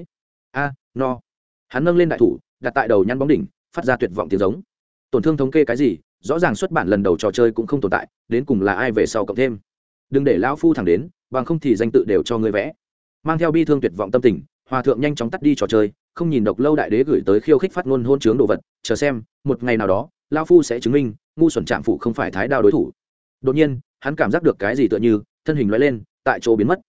No. Hắn nâng lên đại thủ đặt tại đầu nhăn bóng đỉnh, phát ra tuyệt vọng tiếng giống. Tổn thương thống kê cái gì, rõ ràng xuất bản lần đầu trò chơi cũng không tồn tại, đến cùng là ai về sau cộng thêm. Đừng để lão phu thẳng đến, bằng không thì danh tự đều cho ngươi vẽ. Mang theo bi thương tuyệt vọng tâm tình, hòa thượng nhanh chóng tắt đi trò chơi, không nhìn độc lâu đại đế gửi tới khiêu khích phát ngôn hôn chướng đồ vật, chờ xem một ngày nào đó lão phu sẽ chứng minh ngu xuẩn trạm phụ không phải thái đao đối thủ. Đột nhiên hắn cảm giác được cái gì tựa như thân hình lóe lên tại chỗ biến mất.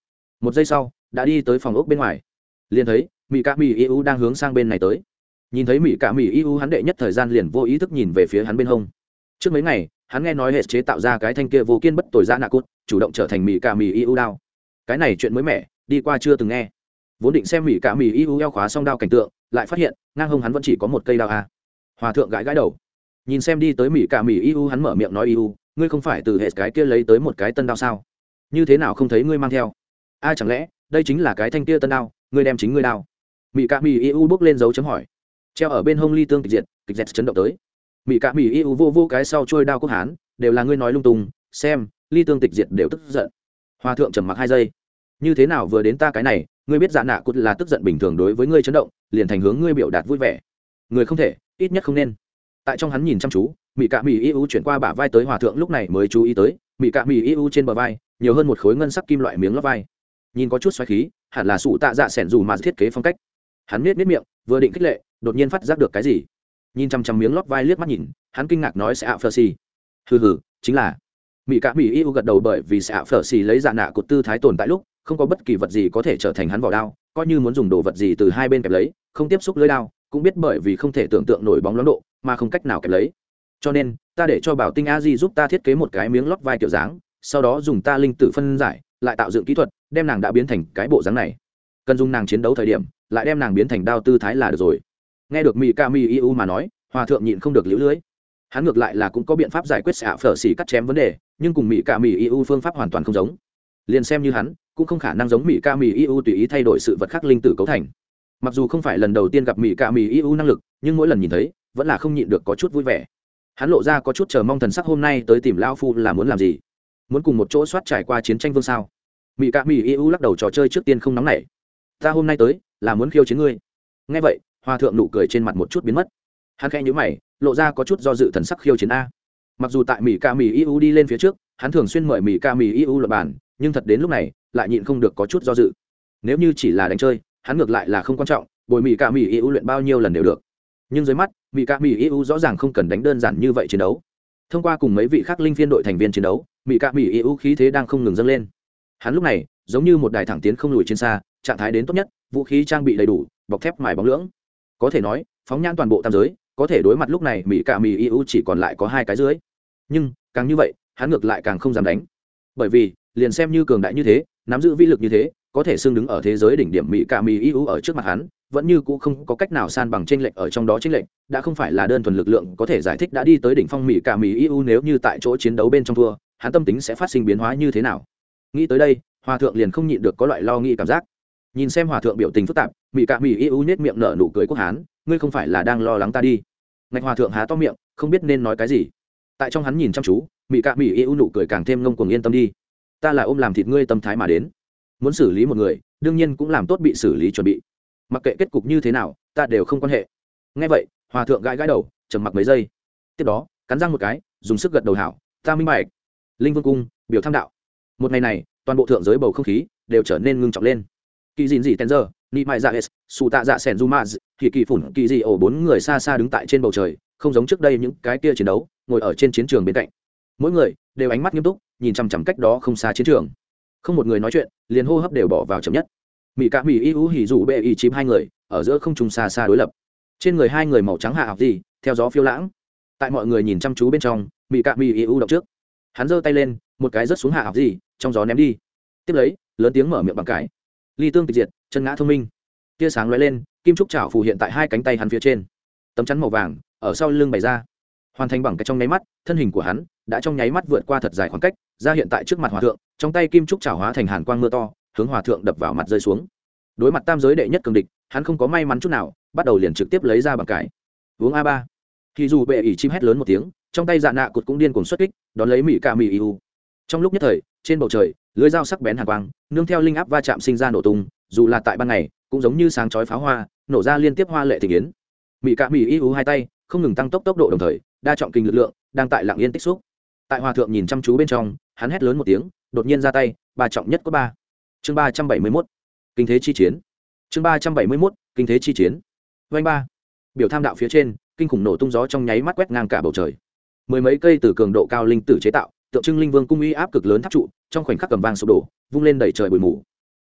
một giây sau đã đi tới phòng ốc bên ngoài, liền thấy mỹ cạ mỹ yêu đang hướng sang bên này tới. Nhìn thấy mỹ cạ mỹ yêu, hắn đệ nhất thời gian liền vô ý thức nhìn về phía hắn bên hông. Trước mấy ngày hắn nghe nói hệ chế tạo ra cái thanh kia vô kiên bất tồi ra nạ cốt, chủ động trở thành mỹ cạ mỹ yêu đao. Cái này chuyện mới mẻ, đi qua chưa từng nghe. Vốn định xem mỹ cạ mỹ yêu eo khóa xong đao cảnh tượng, lại phát hiện ngang hông hắn vẫn chỉ có một cây đao a. Hòa thượng gãi gãi đầu, nhìn xem đi tới mỹ cạ mỹ yêu, hắn mở miệng nói yêu, ngươi không phải từ hệ cái kia lấy tới một cái tân đao sao? Như thế nào không thấy ngươi mang theo? A chẳng lẽ đây chính là cái thanh kia tân đao, ngươi đem chính ngươi đao? Mỹ cạ mỹ yêu bước lên dấu chấm hỏi, treo ở bên hông ly tương kịch diệt chấn động tới. Mỹ cạ mỹ yêu vô cái sau trôi đao quốc hán, đều là ngươi nói lung tung, xem ly tương tịch diệt đều tức giận. Hòa thượng trầm mặc 2 giây, như thế nào vừa đến ta cái này, ngươi biết dạ nạ cút là tức giận bình thường đối với ngươi chấn động, liền thành hướng ngươi biểu đạt vui vẻ. Người không thể, ít nhất không nên. Tại trong hắn nhìn chăm chú, mỹ cạ mỹ yêu chuyển qua bả vai tới hòa thượng lúc này mới chú ý tới, mỹ cạ mỹ yêu trên bờ vai nhiều hơn một khối ngân sắc kim loại miếng lót vai, nhìn có chút xoáy khí, hẳn là sụ tạ dạ sẻn dù mà thiết kế phong cách. Hắn nết miệng, vừa định khích lệ, đột nhiên phát giác được cái gì, nhìn chăm chăm miếng lót vai liếc mắt nhìn, hắn kinh ngạc nói sẽ ạ phở xì. Hừ, chính là. Mỹ cạ mỹ yêu gật đầu, bởi vì sẽ ạ phở xì lấy dạ nạ cột tư thái tồn tại lúc không có bất kỳ vật gì có thể trở thành hắn vỏ đao, coi như muốn dùng đồ vật gì từ hai bên kẹp lấy, không tiếp xúc lưỡi đao, cũng biết bởi vì không thể tưởng tượng nổi bóng loáng độ mà không cách nào kẹp lấy. Cho nên ta để cho bảo tinh a di giúp ta thiết kế một cái miếng lót vai kiểu dáng, sau đó dùng ta linh tử phân giải lại tạo dựng kỹ thuật, đem nàng đã biến thành cái bộ dáng này. Cần dùng nàng chiến đấu thời điểm lại đem nàng biến thành đao tư thái là được rồi. Nghe được mỹ ca mỹ yêu mà nói, hòa thượng nhịn không được liễu lưỡi. Hắn ngược lại là cũng có biện pháp giải quyết xạ phở xỉ cắt chém vấn đề, nhưng cùng mỹ ca mỹ yêu phương pháp hoàn toàn không giống. Liền xem như hắn cũng không khả năng giống mỹ ca mỹ yêu tùy ý thay đổi sự vật khác linh tử cấu thành. Mặc dù không phải lần đầu tiên gặp mỹ ca mỹ yêu năng lực, nhưng mỗi lần nhìn thấy vẫn là không nhịn được có chút vui vẻ. Hắn lộ ra có chút chờ mong thần sắc, hôm nay tới tìm lão phu là muốn làm gì? Muốn cùng một chỗ soát trải qua chiến tranh vương sao? Mỹ ca mỹ yêu lắc đầu, trò chơi trước tiên không nóng nảy. Ta hôm nay tới là muốn khiêu chiến ngươi. Nghe vậy hòa thượng nụ cười trên mặt một chút biến mất. Hắn khẽ nhíu mày, lộ ra có chút do dự thần sắc. Khiêu chiến a? Mặc dù tại mỹ ca mỹ yêu đi lên phía trước hắn thường xuyên mời mỹ ca mỹ yêu luận bàn, nhưng thật đến lúc này lại nhịn không được có chút do dự. Nếu như chỉ là đánh chơi, hắn ngược lại là không quan trọng, bồi mỹ ca mỹ yêu luyện bao nhiêu lần đều được. Nhưng dưới mắt mỹ ca mỹ yêu rõ ràng không cần đánh đơn giản như vậy chiến đấu. Thông qua cùng mấy vị khác linh phiên đội thành viên chiến đấu, mỹ ca mỹ yêu khí thế đang không ngừng dâng lên. Hắn lúc này giống như một đài thẳng tiến không lùi trên xa, trạng thái đến tốt nhất, vũ khí trang bị đầy đủ, bọc thép mài bóng lưỡng, có thể nói phóng nhãn toàn bộ tam giới có thể đối mặt lúc này mỹ ca mỹ yêu chỉ còn lại có 2 cái dưới. Nhưng càng như vậy hắn ngược lại càng không dám đánh, bởi vì liền xem như cường đại như thế, nắm giữ vĩ lực như thế, có thể xưng đứng ở thế giới đỉnh điểm mỹ ca mỹ yêu ở trước mặt hắn vẫn như cũ không có cách nào san bằng chênh lệch. Ở trong đó chênh lệch đã không phải là đơn thuần lực lượng có thể giải thích, đã đi tới đỉnh phong mỹ ca mỹ yêu nếu như tại chỗ chiến đấu bên trong thua, hắn tâm tính sẽ phát sinh biến hóa như thế nào? Nghĩ tới đây hòa thượng liền không nhịn được có loại lo nghĩ cảm giác. Nhìn xem hòa thượng biểu tình phức tạp, mỹ ca mỹ yêu nhếch miệng nở nụ cười quốc hán, ngươi không phải là đang lo lắng ta đi? Ngạch hòa thượng há to miệng không biết nên nói cái gì. Tại trong hắn nhìn chăm chú, mỹ ca mỹ yêu nụ cười càng thêm ngông cuồng. Yên tâm đi, ta là ôm làm thịt ngươi tâm thái mà đến. Muốn xử lý một người đương nhiên cũng làm tốt bị xử lý chuẩn bị, mặc kệ kết cục như thế nào ta đều không quan hệ. Nghe vậy hòa thượng gãi gãi đầu, trầm mặc mấy giây, tiếp đó cắn răng một cái, dùng sức gật đầu hảo, ta minh bạch. Linh vương cung biểu tham đạo. Một ngày này toàn bộ thượng giới bầu không khí đều trở nên ngưng trọng lên. Kỳ dìn dị tenzer ni mai dạ s su tạ dạ sẻn zuma thì kỳ phủn kỳ dị ổ 4 người xa xa đứng tại trên bầu trời, không giống trước đây những cái kia chiến đấu ngồi ở trên chiến trường bên cạnh. Mỗi người đều ánh mắt nghiêm túc nhìn chằm chằm cách đó không xa chiến trường, không một người nói chuyện, liền hô hấp đều bỏ vào chậm nhất. Mỹ cả mỹ yêu hỉ rủ bệ ý chìm 2 người ở giữa không trung xa xa đối lập, trên người 2 người màu trắng hạ học gì theo gió phiêu lãng. Tại mọi người nhìn chăm chú bên trong, mỹ cả mỹ yêu động trước, hắn giơ tay lên, một cái rớt xuống hạ học gì trong gió ném đi, tiếp lấy lớn tiếng mở miệng bằng cái ly tương tịch diệt chân ngã thông minh. Tia sáng lóe lên, kim trúc chảo phù hiện tại 2 cánh tay hắn phía trên, tấm chắn màu vàng ở sau lưng bày ra, hoàn thành bằng cái trong nháy mắt, thân hình của hắn đã trong nháy mắt vượt qua thật dài khoảng cách, ra hiện tại trước mặt hòa thượng, trong tay kim trúc chảo hóa thành hàn quang mưa to, hướng hòa thượng đập vào mặt rơi xuống. Đối mặt tam giới đệ nhất cường địch, hắn không có may mắn chút nào, bắt đầu liền trực tiếp lấy ra bằng cái uống A3. Thì dù bệ ỉ chim hét lớn một tiếng, trong tay dạ nạ cột cũng điên cuồng xuất kích, đón lấy mỹ ca mỹ yêu. Trong lúc nhất thời trên bầu trời lưới dao sắc bén hàn quang nương theo linh áp va chạm sinh ra nổ tung, dù là tại ban ngày cũng giống như sáng chói pháo hoa, nổ ra liên tiếp hoa lệ thị kiến. Mỹ ca mỹ yêu 2 tay không ngừng tăng tốc độ, đồng thời đa trọng kinh lực lượng đang tại lặng yên tích xúc. Tại hòa thượng nhìn chăm chú bên trong, hắn hét lớn một tiếng, đột nhiên ra tay, ba trọng nhất có 3. Chương 371, kinh thế chi chiến. Chương 371, kinh thế chi chiến. Vành 3. Biểu tham đạo phía trên, kinh khủng nổ tung gió trong nháy mắt quét ngang cả bầu trời. 10 mấy cây từ cường độ cao linh tử chế tạo, tượng trưng linh vương cung uy áp cực lớn tháp trụ, trong khoảnh khắc cầm vang sụp đổ, vung lên đẩy trời bụi mù.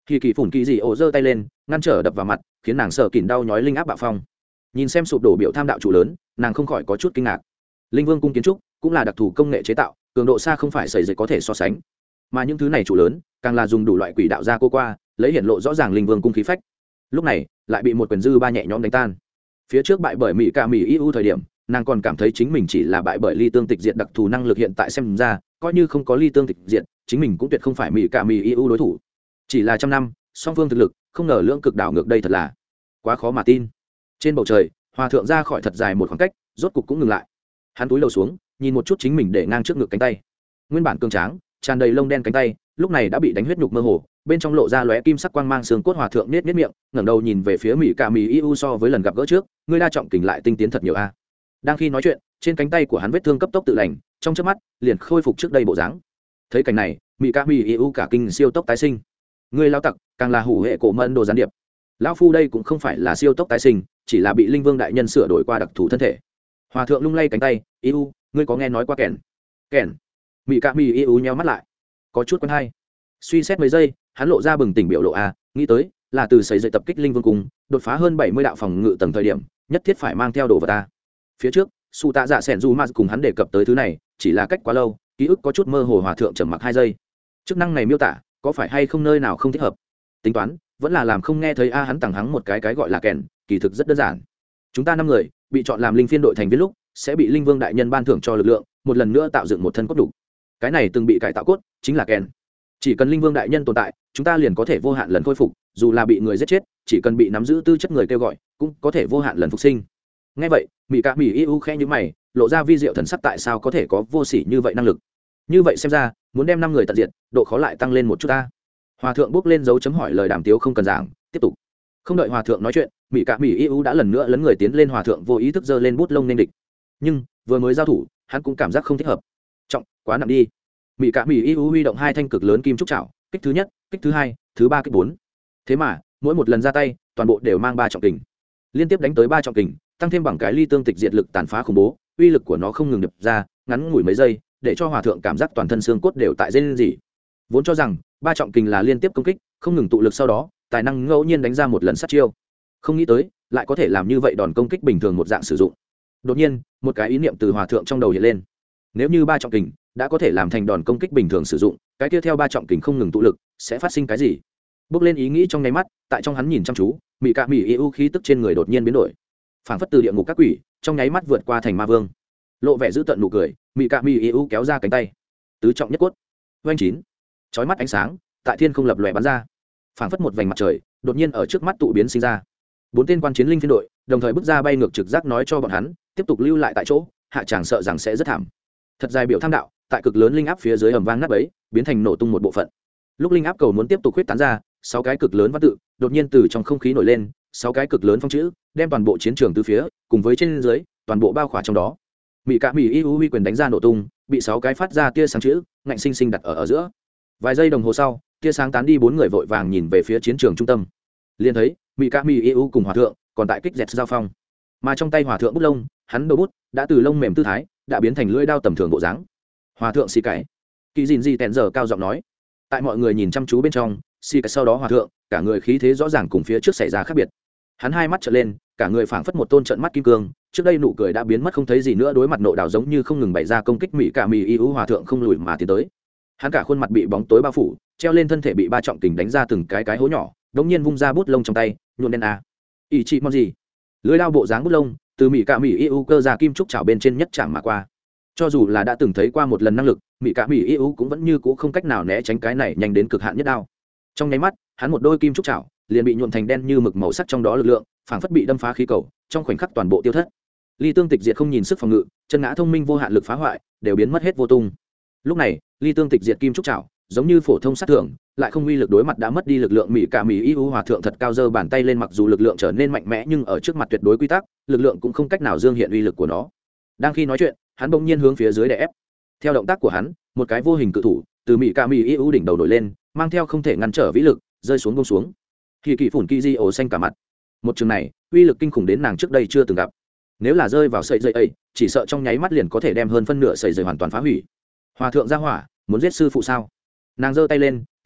Kỳ kỳ phủn kỳ dị ổ giơ tay lên ngăn trở đập vào mặt, khiến nàng sợ kỉn đau nhói linh áp bạo phong. Nhìn xem sụp đổ biểu tham đạo chủ lớn, nàng không khỏi có chút kinh ngạc. Linh vương cung kiến trúc cũng là đặc thù công nghệ chế tạo, cường độ xa không phải sẩy dậy có thể so sánh, mà những thứ này chủ lớn càng là dùng đủ loại quỷ đạo gia cô qua, lấy hiển lộ rõ ràng linh vương cung khí phách. Lúc này lại bị một quyền dư ba nhẹ nhõm đánh tan. Phía trước bại bởi mỹ ca mỹ ưu thời điểm, nàng còn cảm thấy chính mình chỉ là bại bởi ly tương tịch diệt đặc thù năng lực, hiện tại xem ra coi như không có ly tương tịch diệt, chính mình cũng tuyệt không phải mỹ ca mỹ ưu đối thủ. Chỉ là trăm năm song phương thực lực không ngờ lưỡng cực đảo ngược, đây thật là quá khó mà tin. Trên bầu trời hòa thượng ra khỏi thật dài một khoảng cách, rốt cục cũng ngừng lại. Hắn túi đầu xuống nhìn một chút chính mình để ngang trước ngực cánh tay, nguyên bản cường tráng tràn đầy lông đen cánh tay lúc này đã bị đánh huyết nhục mơ hồ, bên trong lộ ra lóe kim sắc quang mang, xương cốt. Hòa thượng nết nết miệng ngẩng đầu nhìn về phía mỹ ca mỹ ưu, so với lần gặp gỡ trước ngươi đa trọng kình lại tinh tiến thật nhiều a. Đang khi nói chuyện, trên cánh tay của hắn vết thương cấp tốc tự lành, trong chớp mắt liền khôi phục trước đây bộ dáng. Thấy cảnh này, mỹ ca mỹ ưu cả kinh siêu tốc tái sinh. Ngươi lao tặc càng là hủ hệ cổ mân đồ gián điệp. Lão phu đây cũng không phải là siêu tốc tái sinh, chỉ là bị linh vương đại nhân sửa đổi qua đặc thù thân thể. Hòa thượng lung lay cánh tay, ưu ngươi có nghe nói qua kẻn? Kẻn? Mỹ ca mỹ ưu nheo mắt lại, có chút quen hay. Suy xét mấy giây, hắn lộ ra bừng tỉnh biểu lộ a, nghĩ tới là từ xây dậy tập kích linh vương cung, đột phá hơn 70 đạo phòng ngự tầng thời điểm, nhất thiết phải mang theo đồ vật ta. Phía trước su tạ dạ sẻn dù ma cùng hắn đề cập tới thứ này, chỉ là cách quá lâu, ký ức có chút mơ hồ. Hòa thượng trầm mặc 2 giây, chức năng này miêu tả có phải hay không nơi nào không thích hợp, tính toán vẫn là làm không nghe thấy a. Hắn tặng hắn một cái gọi là kèn, kỳ thực rất đơn giản. Chúng ta 5 người bị chọn làm linh phiên đội thành viên lúc, sẽ bị linh vương đại nhân ban thưởng cho lực lượng, một lần nữa tạo dựng một thân cốt đủ. Cái này từng bị cải tạo cốt chính là kèn. Chỉ cần linh vương đại nhân tồn tại, chúng ta liền có thể vô hạn lần khôi phục, dù là bị người giết chết, chỉ cần bị nắm giữ tư chất người kêu gọi, cũng có thể vô hạn lần phục sinh. Nghe vậy, mỹ ca mỹ ưu khẽ nhíu mày, lộ ra vi diệu thần sắc, tại sao có thể có vô sỉ như vậy năng lực? Như vậy xem ra, muốn đem 5 người tận diệt, độ khó lại tăng lên một chút ta. Hòa thượng bước lên dấu chấm hỏi, lời đàm tiếu không cần giảng, tiếp tục. Không đợi hòa thượng nói chuyện, mỹ ca mỹ ưu đã lần nữa lấn người tiến lên. Hòa thượng vô ý thức giơ lên bút lông nên địch, nhưng vừa mới giao thủ, hắn cũng cảm giác không thích hợp. Trọng quá nặng đi. Mỹ cả mỹ ưu huy động 2 thanh cực lớn kim trúc chảo, kích thứ nhất, kích thứ hai, thứ ba, kích 4. Thế mà mỗi một lần ra tay, toàn bộ đều mang 3 trọng kình, liên tiếp đánh tới 3 trọng kình, tăng thêm bằng cái ly tương tịch diệt lực tàn phá khủng bố, uy lực của nó không ngừng đập ra, ngắn ngủi mấy giây, để cho hòa thượng cảm giác toàn thân xương cốt đều tại rên rỉ. Vốn cho rằng 3 trọng kình là liên tiếp công kích, không ngừng tụ lực, sau đó tài năng ngẫu nhiên đánh ra một lần sát chiêu, không nghĩ tới lại có thể làm như vậy, đòn công kích bình thường một dạng sử dụng. Đột nhiên một cái ý niệm từ hòa thượng trong đầu hiện lên, nếu như 3 trọng kình đã có thể làm thành đòn công kích bình thường sử dụng, cái tiếp theo 3 trọng kình không ngừng tụ lực sẽ phát sinh cái gì? Bước lên ý nghĩ trong nháy mắt, tại trong hắn nhìn chăm chú, mỹ cạ mỹ ưu khí tức trên người đột nhiên biến đổi, phảng phất từ địa ngục các quỷ trong nháy mắt vượt qua thành ma vương. Lộ vẻ giữ tận nụ cười, mỹ cạ mỹ ưu kéo ra cánh tay, tứ trọng nhất cốt oanh chín, chói mắt ánh sáng tại thiên không lập lòe bắn ra, phảng phất một vành mặt trời đột nhiên ở trước mắt tụ biến sinh ra. 4 tên quan chiến linh phiên đội đồng thời bước ra bay ngược trực giác nói cho bọn hắn tiếp tục lưu lại tại chỗ, hạ tràng sợ rằng sẽ rất thảm. Thật dài biểu tham đạo tại cực lớn linh áp phía dưới ầm vang nát bấy, biến thành nổ tung một bộ phận. Lúc linh áp cầu muốn tiếp tục huyết tán ra, 6 cái cực lớn văn tự đột nhiên từ trong không khí nổi lên, 6 cái cực lớn phong chữ đem toàn bộ chiến trường từ phía cùng với trên dưới toàn bộ bao khỏa trong đó. Mỹ cạ mỹ ưu huy quyền đánh ra nổ tung, bị 6 cái phát ra tia sáng chữ ngạnh sinh sinh đặt ở giữa. Vài giây đồng hồ sau, tia sáng tán đi, 4 người vội vàng nhìn về phía chiến trường trung tâm, liền thấy mỹ cạ mỹ ưu cùng hòa thượng còn tại kích dẹt giao phong, mà trong tay hòa thượng bút lông, hắn đầu bút đã từ lông mềm tư thái đã biến thành lưỡi đao tầm thường bộ dáng. Hòa thượng xì cải kỳ dìn gì tèn giờ cao giọng nói, tại mọi người nhìn chăm chú bên trong, xì cải sau đó hòa thượng cả người khí thế rõ ràng cùng phía trước xảy ra khác biệt. Hắn hai mắt trợn lên, cả người phảng phất một tôn trận mắt kim cương, trước đây nụ cười đã biến mất không thấy gì nữa, đối mặt nộ đào giống như không ngừng bày ra công kích. Mỹ cả mỹ ưu hòa thượng không lùi mà tiến tới, hắn cả khuôn mặt bị bóng tối bao phủ, treo lên thân thể bị 3 trọng kình đánh ra từng cái hố nhỏ, đống nhiên vung ra bút lông trong tay, nhuộm đen a ý chị mong gì lưới lao bộ dáng bút lông từ mỹ cả mỹ ưu cơ ra kim trúc chảo bên trên nhất chạm mà qua. Cho dù là đã từng thấy qua một lần năng lực, mỹ cả mỹ ưu cũng vẫn như cũ không cách nào né tránh cái này nhanh đến cực hạn nhất đao. Trong nháy mắt, hắn một đôi kim trúc chảo liền bị nhuộm thành đen như mực, màu sắc trong đó lực lượng phảng phất bị đâm phá khí cầu, trong khoảnh khắc toàn bộ tiêu thất. Ly tương tịch diệt không nhìn sức phòng ngự, chân ngã thông minh vô hạn lực phá hoại đều biến mất hết vô tung. Lúc này ly tương tịch diệt kim trúc chảo giống như phổ thông sát thượng, lại không uy lực, đối mặt đã mất đi lực lượng mỹ cả mỹ ưu hòa thượng thật cao giơ bàn tay lên, mặc dù lực lượng trở nên mạnh mẽ nhưng ở trước mặt tuyệt đối quy tắc, lực lượng cũng không cách nào dương hiện uy lực của nó. Đang khi nói chuyện, hắn bỗng nhiên hướng phía dưới đè ép. Theo động tác của hắn, một cái vô hình cự thủ từ mỹ cả mỹ ưu đỉnh đầu nổi lên, mang theo không thể ngăn trở vĩ lực, rơi xuống buông xuống. Kỳ kỳ phủn kỳ di ổ xanh cả mặt. Một trường này uy lực kinh khủng đến nàng trước đây chưa từng gặp, nếu là rơi vào sợi dây ấy, chỉ sợ trong nháy mắt liền có thể đem hơn phân nửa sợi dây hoàn toàn phá hủy. Hòa thượng ra hỏa muốn giết sư phụ sao? Nàng giơ tay lên,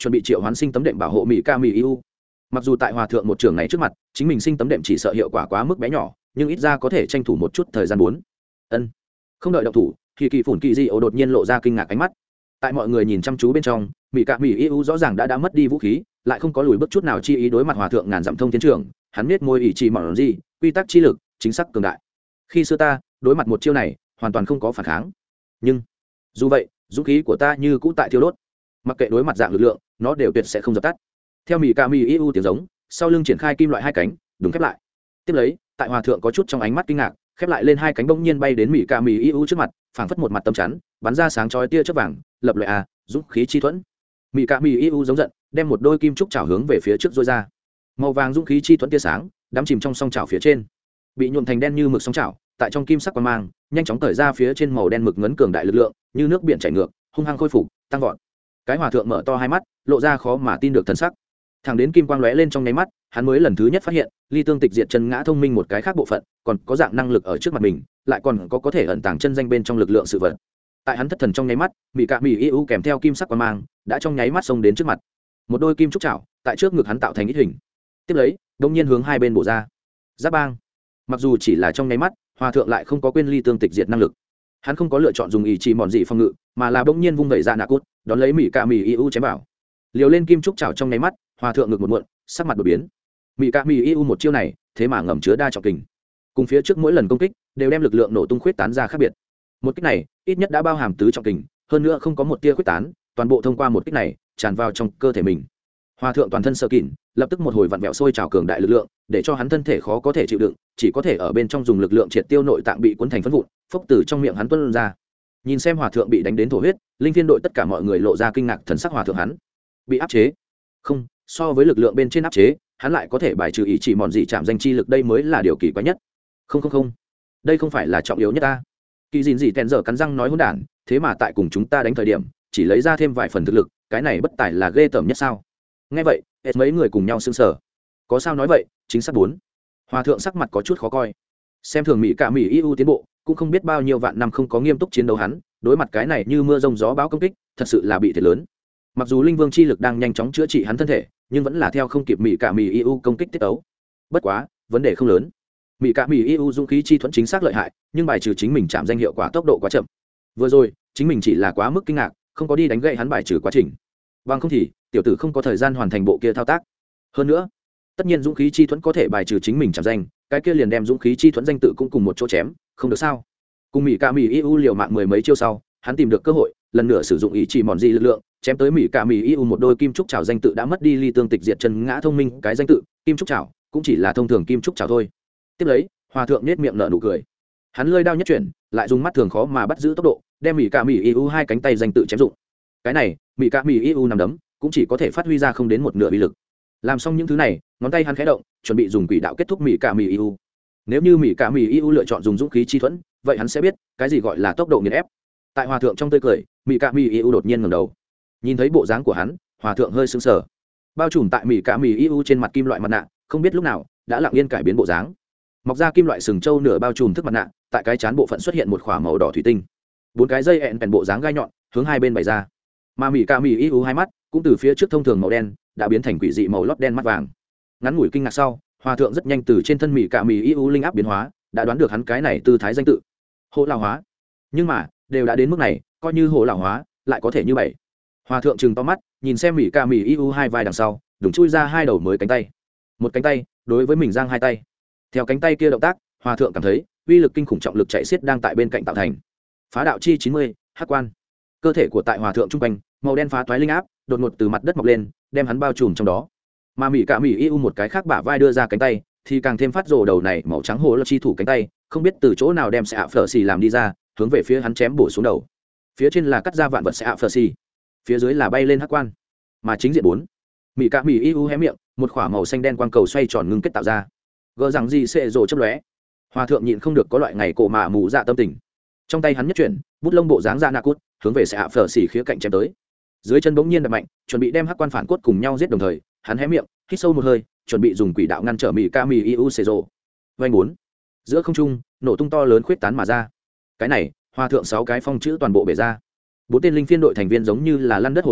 chuẩn bị triệu hoán sinh tấm đệm bảo hộ mỹ ca mỹ eu. Mặc dù tại hòa thượng một trường này trước mặt chính mình sinh tấm đệm chỉ sợ hiệu quả quá mức bé nhỏ, nhưng ít ra có thể tranh thủ một chút thời gian. Không đợi động thủ thì kỳ phủn kỳ di ổ đột nhiên lộ ra kinh ngạc ánh mắt. Tại mọi người nhìn chăm chú bên trong, mỹ ca mỹ eu rõ ràng đã mất đi vũ khí, lại không có lùi bước chút nào chi ý đối mặt hòa thượng ngàn dặm thông tiến trường. Hắn biết môi ý chỉ mỏng gì quy tắc chi lực chính xác cường đại. Khi xưa ta đối mặt một chiêu này hoàn toàn không có phản kháng, nhưng dù vậy dũng khí của ta như cũ tại thiêu đốt. Mặc kệ đối mặt dạng lực lượng, nó đều tuyệt sẽ không dập tắt. Theo mỹ ca mỹ eu tiếng giống, sau lưng triển khai kim loại hai cánh đúng khép lại. Tiếp lấy tại hòa thượng có chút trong ánh mắt kinh ngạc, khép lại lên hai cánh bỗng nhiên bay đến mỹ ca mỹ eu trước mặt, phảng phất một mặt tấm chắn bắn ra sáng chói tia chớp vàng, lập loại dũng khí chi thuẫn. Mỹ ca mỹ eu giống giận, đem một đôi kim trúc chảo hướng về phía trước dôi ra. Màu vàng dũng khí chi thuẫn tia sáng đắm chìm trong song chảo phía trên, bị nhuộm thành đen như mực song chảo, tại trong kim sắc quang mang nhanh chóng tởi ra phía trên màu đen mực ngấn cường đại lực lượng, như nước biển chảy ngược, hung hăng khôi phục tăng vọt. Cái hòa thượng mở to hai mắt, lộ ra khó mà tin được thần sắc. Thẳng đến kim quang lóe lên trong nháy mắt, hắn mới lần thứ nhất phát hiện ly tương tịch diệt chân ngã thông minh một cái khác bộ phận còn có dạng năng lực ở trước mặt mình, lại còn có thể ẩn tàng chân danh bên trong lực lượng sự vật. Tại hắn thất thần trong nháy mắt, mỹ cạ mỹ eu kèm theo kim sắc quang mang đã trong nháy mắt xông đến trước mặt. Một đôi kim trúc chảo tại trước ngực hắn tạo thành ít hình, tiếp lấy đông nhiên hướng hai bên bổ ra. Giáp bang. Mặc dù chỉ là trong nháy mắt, hòa thượng lại không có quên ly tương tịch diệt năng lực. Hắn không có lựa chọn dùng ý chỉ mòn dị phòng ngự, mà là bỗng nhiên vung vẩy ra nạ cốt, đón lấy mỹ cạ mỹ eu chém vào. Liều lên kim trúc chảo trong nháy mắt, hòa thượng ngực một muộn, sắc mặt đột biến. Mỹ cạ mỹ eu một chiêu này thế mà ngầm chứa đa trọng kình, cùng phía trước mỗi lần công kích đều đem lực lượng nổ tung khuyết tán ra khác biệt. Một kích này ít nhất đã bao hàm tứ trọng kình, hơn nữa không có một tia khuyết tán, toàn bộ thông qua một kích này tràn vào trong cơ thể mình. Hòa thượng toàn thân sơ kỉn, lập tức một hồi vặn vẹo sôi trào cường đại lực lượng, để cho hắn thân thể khó có thể chịu đựng, chỉ có thể ở bên trong dùng lực lượng triệt tiêu nội tạng bị cuốn thành phấn vụn, phốc từ trong miệng hắn tuôn ra. Nhìn xem hòa thượng bị đánh đến thổ huyết, linh viên đội tất cả mọi người lộ ra kinh ngạc thần sắc. Hòa thượng hắn bị áp chế? Không, so với lực lượng bên trên áp chế, hắn lại có thể bài trừ ý chỉ mòn dị chạm danh chi lực, đây mới là điều kỳ quái nhất. Không, đây không phải là trọng yếu nhất ta. Kỳ dìn dị tèn dở cắn răng nói hỗn đản, thế mà tại cùng chúng ta đánh thời điểm chỉ lấy ra thêm vài phần thực lực, cái này bất tài là ghê tởm nhất sao? Nghe vậy hết mấy người cùng nhau sững sờ. Có sao nói vậy? Chính xác bốn. Hòa thượng sắc mặt có chút khó coi. Xem thường mỹ cả mỹ eu tiến bộ, cũng không biết bao nhiêu vạn năm không có nghiêm túc chiến đấu hắn, đối mặt cái này như mưa rông gió bão công kích, thật sự là bị thiệt lớn. Mặc dù linh vương chi lực đang nhanh chóng chữa trị hắn thân thể, nhưng vẫn là theo không kịp mỹ cả mỹ eu công kích tiết ấu. Bất quá vấn đề không lớn. Mỹ cả mỹ eu dũng khí chi thuẫn chính xác lợi hại, nhưng bài trừ chính mình chạm danh hiệu quả tốc độ quá chậm. Vừa rồi chính mình chỉ là quá mức kinh ngạc, không có đi đánh gậy hắn bài trừ quá trình. Bằng không thì tiểu tử không có thời gian hoàn thành bộ kia thao tác. Hơn nữa tất nhiên dũng khí chi thuẫn có thể bài trừ chính mình chạm danh, cái kia liền đem dũng khí chi thuẫn danh tự cũng cùng một chỗ chém, không được sao? Cùng mỹ cả mỹ eu liều mạng mười mấy chiêu sau, hắn tìm được cơ hội lần nữa sử dụng ý chỉ mòn dị lực lượng, chém tới mỹ cả mỹ eu một đôi kim trúc chảo danh tự đã mất đi ly tương tịch diệt chân ngã thông minh cái danh tự, kim trúc chảo cũng chỉ là thông thường kim trúc chảo thôi. Tiếp lấy hòa thượng nết miệng nở nụ cười, hắn lơi đao nhất chuyển, lại dùng mắt thường khó mà bắt giữ tốc độ, đem mỹ cả mỹ eu hai cánh tay danh tự chém dụng. Cái này mỹ cả mỹ eu nằm đấm cũng chỉ có thể phát huy ra không đến một nửa uy lực. Làm xong những thứ này, ngón tay hắn khẽ động, chuẩn bị dùng quỷ đạo kết thúc mỹ cả mỹ eu. Nếu như mỹ cả mỹ eu lựa chọn dùng dũng khí chi thuẫn, vậy hắn sẽ biết cái gì gọi là tốc độ nghiền ép. Tại hòa thượng trong tươi cười, mỹ cả mỹ eu đột nhiên ngẩng đầu, nhìn thấy bộ dáng của hắn, hòa thượng hơi sững sờ. Bao trùm tại mỹ cả mỹ eu trên mặt kim loại mặt nạ, không biết lúc nào đã lặng yên cải biến bộ dáng, mọc ra kim loại sừng trâu nửa bao trùm thức mặt nạ, tại cái chán bộ phận xuất hiện một khỏa màu đỏ thủy tinh, 4 cái dây ẹn bèn bộ dáng gai nhọn hướng hai bên bày ra, mà mỹ cả mỹ eu hai mắt cũng từ phía trước thông thường màu đen đã biến thành quỷ dị màu lót đen mắt vàng. Ngắn ngủi kinh ngạc sau, hòa thượng rất nhanh từ trên thân mỹ cả mỹ eu linh áp biến hóa, đã đoán được hắn cái này tư thái danh tự hộ lão hóa. Nhưng mà đều đã đến mức này, coi như hộ lão hóa lại có thể như vậy? Hòa thượng trừng to mắt nhìn xem mỹ cả mỹ eu hai vai đằng sau đùng chui ra hai đầu mới cánh tay, một cánh tay đối với mình giang hai tay. Theo cánh tay kia động tác, hòa thượng cảm thấy uy lực kinh khủng trọng lực chạy xiết đang tại bên cạnh tạo thành. Phá đạo chi 90, hắc quan. Cơ thể của tại hòa thượng trung quanh màu đen phá toái linh áp đột ngột từ mặt đất mọc lên, đem hắn bao trùm trong đó. Mà mỹ cả mỹ eu một cái khác bả vai đưa ra cánh tay, thì càng thêm phát rồ đầu này màu trắng hồ lô chi thủ cánh tay, không biết từ chỗ nào đem xạ phở xì làm đi ra, hướng về phía hắn chém bổ xuống đầu. Phía trên là cắt ra vạn vật xạ phở xì, phía dưới là bay lên hắc quan. Mà chính diện 4, mỹ cả mỹ eu hé miệng, một khỏa màu xanh đen quang cầu xoay tròn ngưng kết tạo ra. Gỡ rằng gì sẽ rồ chớp lóe. Hòa thượng nhịn không được có loại ngày cổ mạ mù dạ tâm tình. Trong tay hắn nhất chuyển, bút lông bộ dáng ra nạ cốt, hướng về xạ phở xì khía cạnh chém tới. Dưới chân bỗng nhiên đập mạnh, chuẩn bị đem hắc quan phản cốt cùng nhau giết, đồng thời hắn hé miệng hít sâu một hơi, chuẩn bị dùng quỷ đạo ngăn trở mỹ ca mỹ eu xê rồ. Vành 4, giữa không trung nổ tung to lớn khuyết tán mà ra. Cái này hòa thượng 6 cái phong chữ toàn bộ bể ra. 4 tên linh phiên đội thành viên giống như là lăn đất hồ lô,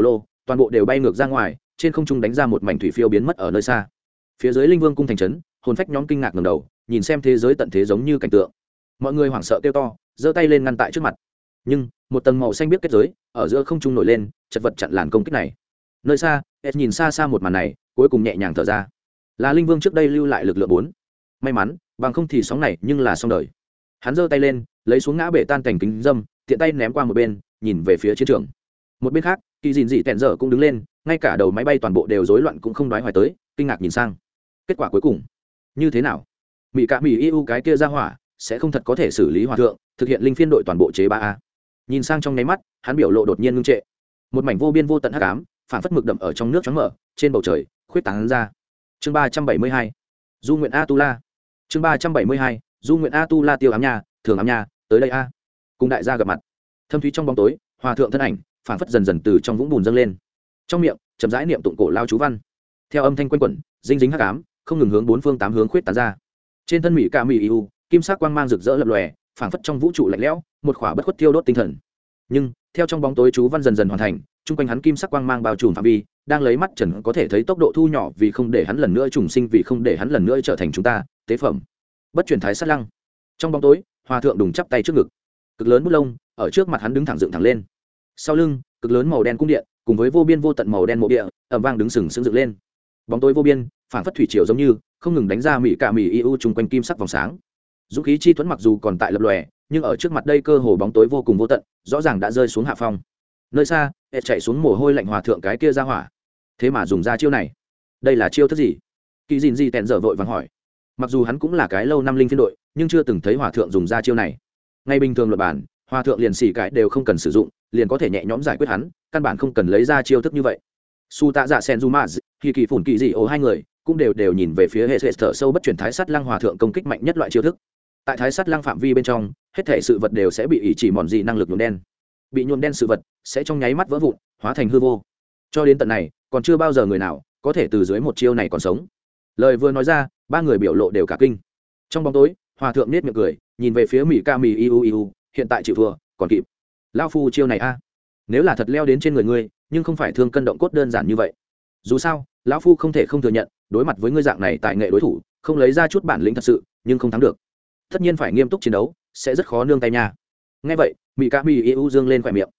toàn bộ đều bay ngược ra ngoài, trên không trung đánh ra một mảnh thủy phiêu biến mất ở nơi xa. Phía dưới linh vương cung thành trấn, hồn phách nhóm kinh ngạc ngẩng đầu nhìn xem thế giới tận thế giống như cảnh tượng. Mọi người hoảng sợ kêu to, giơ tay lên ngăn tại trước mặt. Nhưng một tầng màu xanh biếc kết giới ở giữa không trung nổi lên, chật vật chặn làn công kích này. Nơi xa Ed nhìn xa xa một màn này, cuối cùng nhẹ nhàng thở ra. Là linh vương trước đây lưu lại lực lượng 4. May mắn, bằng không thì sóng này nhưng là xong đời. Hắn giơ tay lên, lấy xuống ngã bể tan cảnh kính dâm, tiện tay ném qua một bên, nhìn về phía chiến trường. Một bên khác, Kỳ Dìn Dị Tẹn Dở cũng đứng lên, ngay cả đầu máy bay toàn bộ đều rối loạn cũng không đoái hoài tới, kinh ngạc nhìn sang. Kết quả cuối cùng như thế nào? Mỹ cả Mỹ yêu cái kia ra hỏa sẽ không thật có thể xử lý hòa thượng, thực hiện linh phiên đội toàn bộ chế 3A. Nhìn sang trong nháy mắt, hắn biểu lộ đột nhiên ngưng trệ. Một mảnh vô biên vô tận hắc ám, phản phất mực đậm ở trong nước choáng mở, trên bầu trời khuyết tán ra. Chương 372. Du nguyện A Tu La. Chương 372. Du nguyện A Tu La tiêu ám nha, thường ám nha, tới đây a. Cùng đại gia gặp mặt. Thâm thúy trong bóng tối, hòa thượng thân ảnh phản phất dần dần từ trong vũng bùn dâng lên. Trong miệng chậm rãi niệm tụng cổ lao chú văn. Theo âm thanh quanh quẩn, dinh dính hắc ám không ngừng hướng bốn phương tám hướng khuyết tán ra. Trên thân Mỹ Ca Mỹ yêu, kim sắc quang mang rực rỡ lập lòe, phản phất trong vũ trụ lạnh lẽo, một khỏa bất khuất thiêu đốt tinh thần. Nhưng theo trong bóng tối chú văn dần dần hoàn thành, chung quanh hắn kim sắc quang mang bao trùm phạm vi, đang lấy mắt trần có thể thấy tốc độ thu nhỏ, vì không để hắn lần nữa trùng sinh, vì không để hắn lần nữa trở thành chúng ta tế phẩm. Bất chuyển thái sát lăng. Trong bóng tối, hòa thượng đùng chắp tay trước ngực, cực lớn bút lông ở trước mặt hắn đứng thẳng dựng thẳng lên. Sau lưng, cực lớn màu đen cung điện cùng với vô biên vô tận màu đen mộ địa ầm vang đứng sừng sững dựng lên. Bóng tối vô biên, phản phất thủy triều giống như không ngừng đánh ra Mỹ cả Mỹ yêu chung quanh kim sắc vòng sáng. Dũng khí chi thuẫn mặc dù còn tại lập lòe, nhưng ở trước mặt đây cơ hồ bóng tối vô cùng vô tận, rõ ràng đã rơi xuống hạ phong. Nơi xa Ed chạy xuống mồ hôi lạnh, hòa thượng cái kia ra hỏa thế mà dùng ra chiêu này, đây là chiêu thức gì? Kỳ Dìn Dị Tẹn Dở vội vàng hỏi. Mặc dù hắn cũng là cái lâu năm linh phiên đội, nhưng chưa từng thấy hòa thượng dùng ra chiêu này. Ngay bình thường luật bản, hòa thượng liền xỉ cái đều không cần sử dụng, liền có thể nhẹ nhõm giải quyết hắn, căn bản không cần lấy ra chiêu thức như vậy. Su Tạ Dạ Sen Juma, khi kỳ phủn kỳ dị ố hai người cũng đều nhìn về phía hệ thở sâu bất chuyển thái sắt lăng hòa thượng công kích mạnh nhất loại chiêu thức. Tại thái sắt lăng phạm vi bên trong, hết thể sự vật đều sẽ bị ỷ chỉ mòn dị năng lực nhuộm đen. Bị nhuộm đen sự vật sẽ trong nháy mắt vỡ vụn, hóa thành hư vô. Cho đến tận này, còn chưa bao giờ người nào có thể từ dưới một chiêu này còn sống. Lời vừa nói ra, ba người biểu lộ đều cả kinh. Trong bóng tối, hòa thượng nết miệng cười, nhìn về phía Mỹ Ca Mỹ iu, hiện tại chịu thua còn kịp. Lao phu chiêu này a, nếu là thật leo đến trên người ngươi, nhưng không phải thương cân động cốt đơn giản như vậy. Dù sao, lão phu không thể không thừa nhận, đối mặt với ngươi dạng này tại nghệ đối thủ, không lấy ra chút bản lĩnh thật sự, nhưng không thắng được. Tất nhiên phải nghiêm túc chiến đấu, sẽ rất khó nương tay nha. Nghe vậy, Mỹ Ca Mỹ iu dương lên khóe miệng.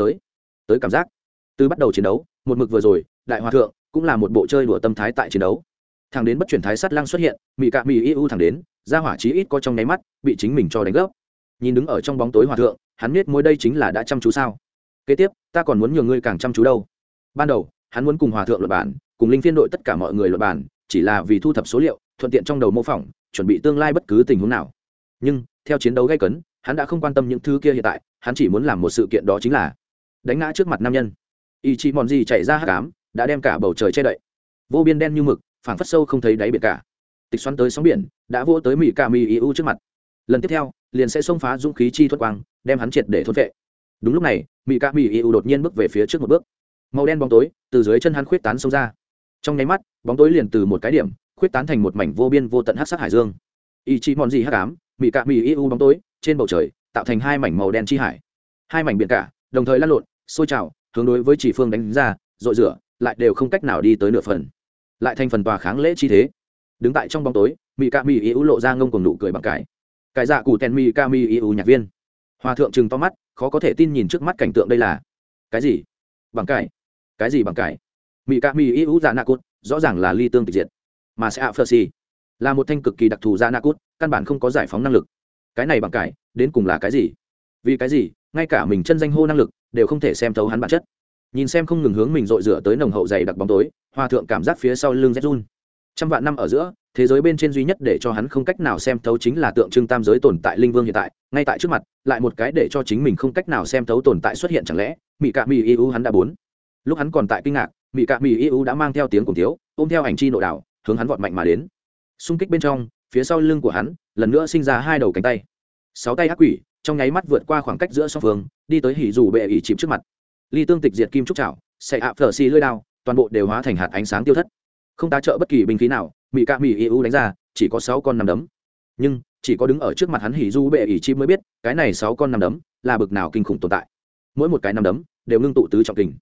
Tới cảm giác. Từ bắt đầu chiến đấu, một mực vừa rồi, đại hòa thượng cũng là một bộ chơi đùa tâm thái tại chiến đấu. Thẳng đến bất chuyển thái sắt lăng xuất hiện, Mỹ Ca Mỹ iu thẳng đến, ra hỏa chí ít có trong nháy mắt bị chính mình cho đánh gấp. Nhìn đứng ở trong bóng tối hòa thượng, hắn biết mối đây chính là đã chăm chú sao? Kế tiếp, ta còn muốn nhường ngươi càng chăm chú đâu. Ban đầu, hắn muốn cùng hòa thượng luận bản, cùng linh phiên đội tất cả mọi người luận bản, chỉ là vì thu thập số liệu, thuận tiện trong đầu mô phỏng, chuẩn bị tương lai bất cứ tình huống nào. Nhưng, theo chiến đấu gay cấn, hắn đã không quan tâm những thứ kia hiện tại, hắn chỉ muốn làm một sự kiện, đó chính là đánh ngã trước mặt nam nhân. Ý chí mòn gì chạy ra hắc ám, đã đem cả bầu trời che đậy. Vô biên đen như mực, phảng phất sâu không thấy đáy biển cả. Tịch xoắn tới sóng biển, đã vô tới Mỹ Ca Mỹ iu trước mặt. Lần tiếp theo, liền sẽ xông phá dũng khí chi thuật quang, đem hắn triệt để thôn vệ. Đúng lúc này, Mỹ Ca Mỹ iu đột nhiên bước về phía trước một bước. Màu đen bóng tối từ dưới chân hắn khuyết tán xông ra. Trong nháy mắt, bóng tối liền từ một cái điểm khuyết tán thành một mảnh vô biên vô tận hắc sắc hải dương. Ý chí mòn gì hắc ám, Mỹ Ca Mỹ iu bóng tối, trên bầu trời tạo thành hai mảnh màu đen chi hải. Hai mảnh biển cả, đồng thời lăn lộn, sôi trào, hướng đối với chỉ phương đánh ra, rọi rửa, lại đều không cách nào đi tới nửa phần. Lại thành phần tòa kháng lễ chi thế. Đứng tại trong bóng tối, Mỹ Ca Mỹ iu lộ ra ngông cuồng nụ cười bằng cái dạ cụ tèn Mỹ Ca Mỹ iu nhạc viên. Hòa thượng trừng to mắt, khó có thể tin nhìn trước mắt cảnh tượng, đây là cái gì? Bằng cái gì bằng cái? Mỹ Ca Mỹ iu dạ nạ cốt, rõ ràng là ly tương tịch diệt, mà sẽ phơ si là một thanh cực kỳ đặc thù dạ nạ cốt, căn bản không có giải phóng năng lực. Cái này bằng cái đến cùng là cái gì? Vì cái gì ngay cả mình chân danh hô năng lực đều không thể xem thấu hắn bản chất? Nhìn xem không ngừng hướng mình dội rửa tới nồng hậu dày đặc bóng tối, hòa thượng cảm giác phía sau lưng rét run. Trăm vạn năm ở giữa, thế giới bên trên duy nhất để cho hắn không cách nào xem thấu chính là tượng trưng tam giới tồn tại linh vương hiện tại, ngay tại trước mặt, lại một cái để cho chính mình không cách nào xem thấu tồn tại xuất hiện, chẳng lẽ Mỹ Ca Mỹ iu hắn đã bốn. Lúc hắn còn tại kinh ngạc, Mỹ Ca Mỹ iu đã mang theo tiếng cùng thiếu, ôm theo ảnh chi nội đảo, hướng hắn vọt mạnh mà đến. Xung kích bên trong, phía sau lưng của hắn lần nữa sinh ra hai đầu cánh tay, sáu tay ác quỷ trong nháy mắt vượt qua khoảng cách giữa song phương, đi tới hỉ dù bệ ỉ chìm trước mặt. Ly tương tịch diệt kim trúc trảo, sẽ ạ phở xì lưỡi đao, toàn bộ đều hóa thành hạt ánh sáng tiêu thất. Không tá trợ bất kỳ binh khí nào, Mỹ Ca Mỹ iu đánh ra chỉ có 6 con nắm đấm. Nhưng chỉ có đứng ở trước mặt hắn hỉ du bệ ỉ chim mới biết, cái này 6 con nắm đấm là bực nào kinh khủng tồn tại. Mỗi một cái nắm đấm đều ngưng tụ tứ trọng kình.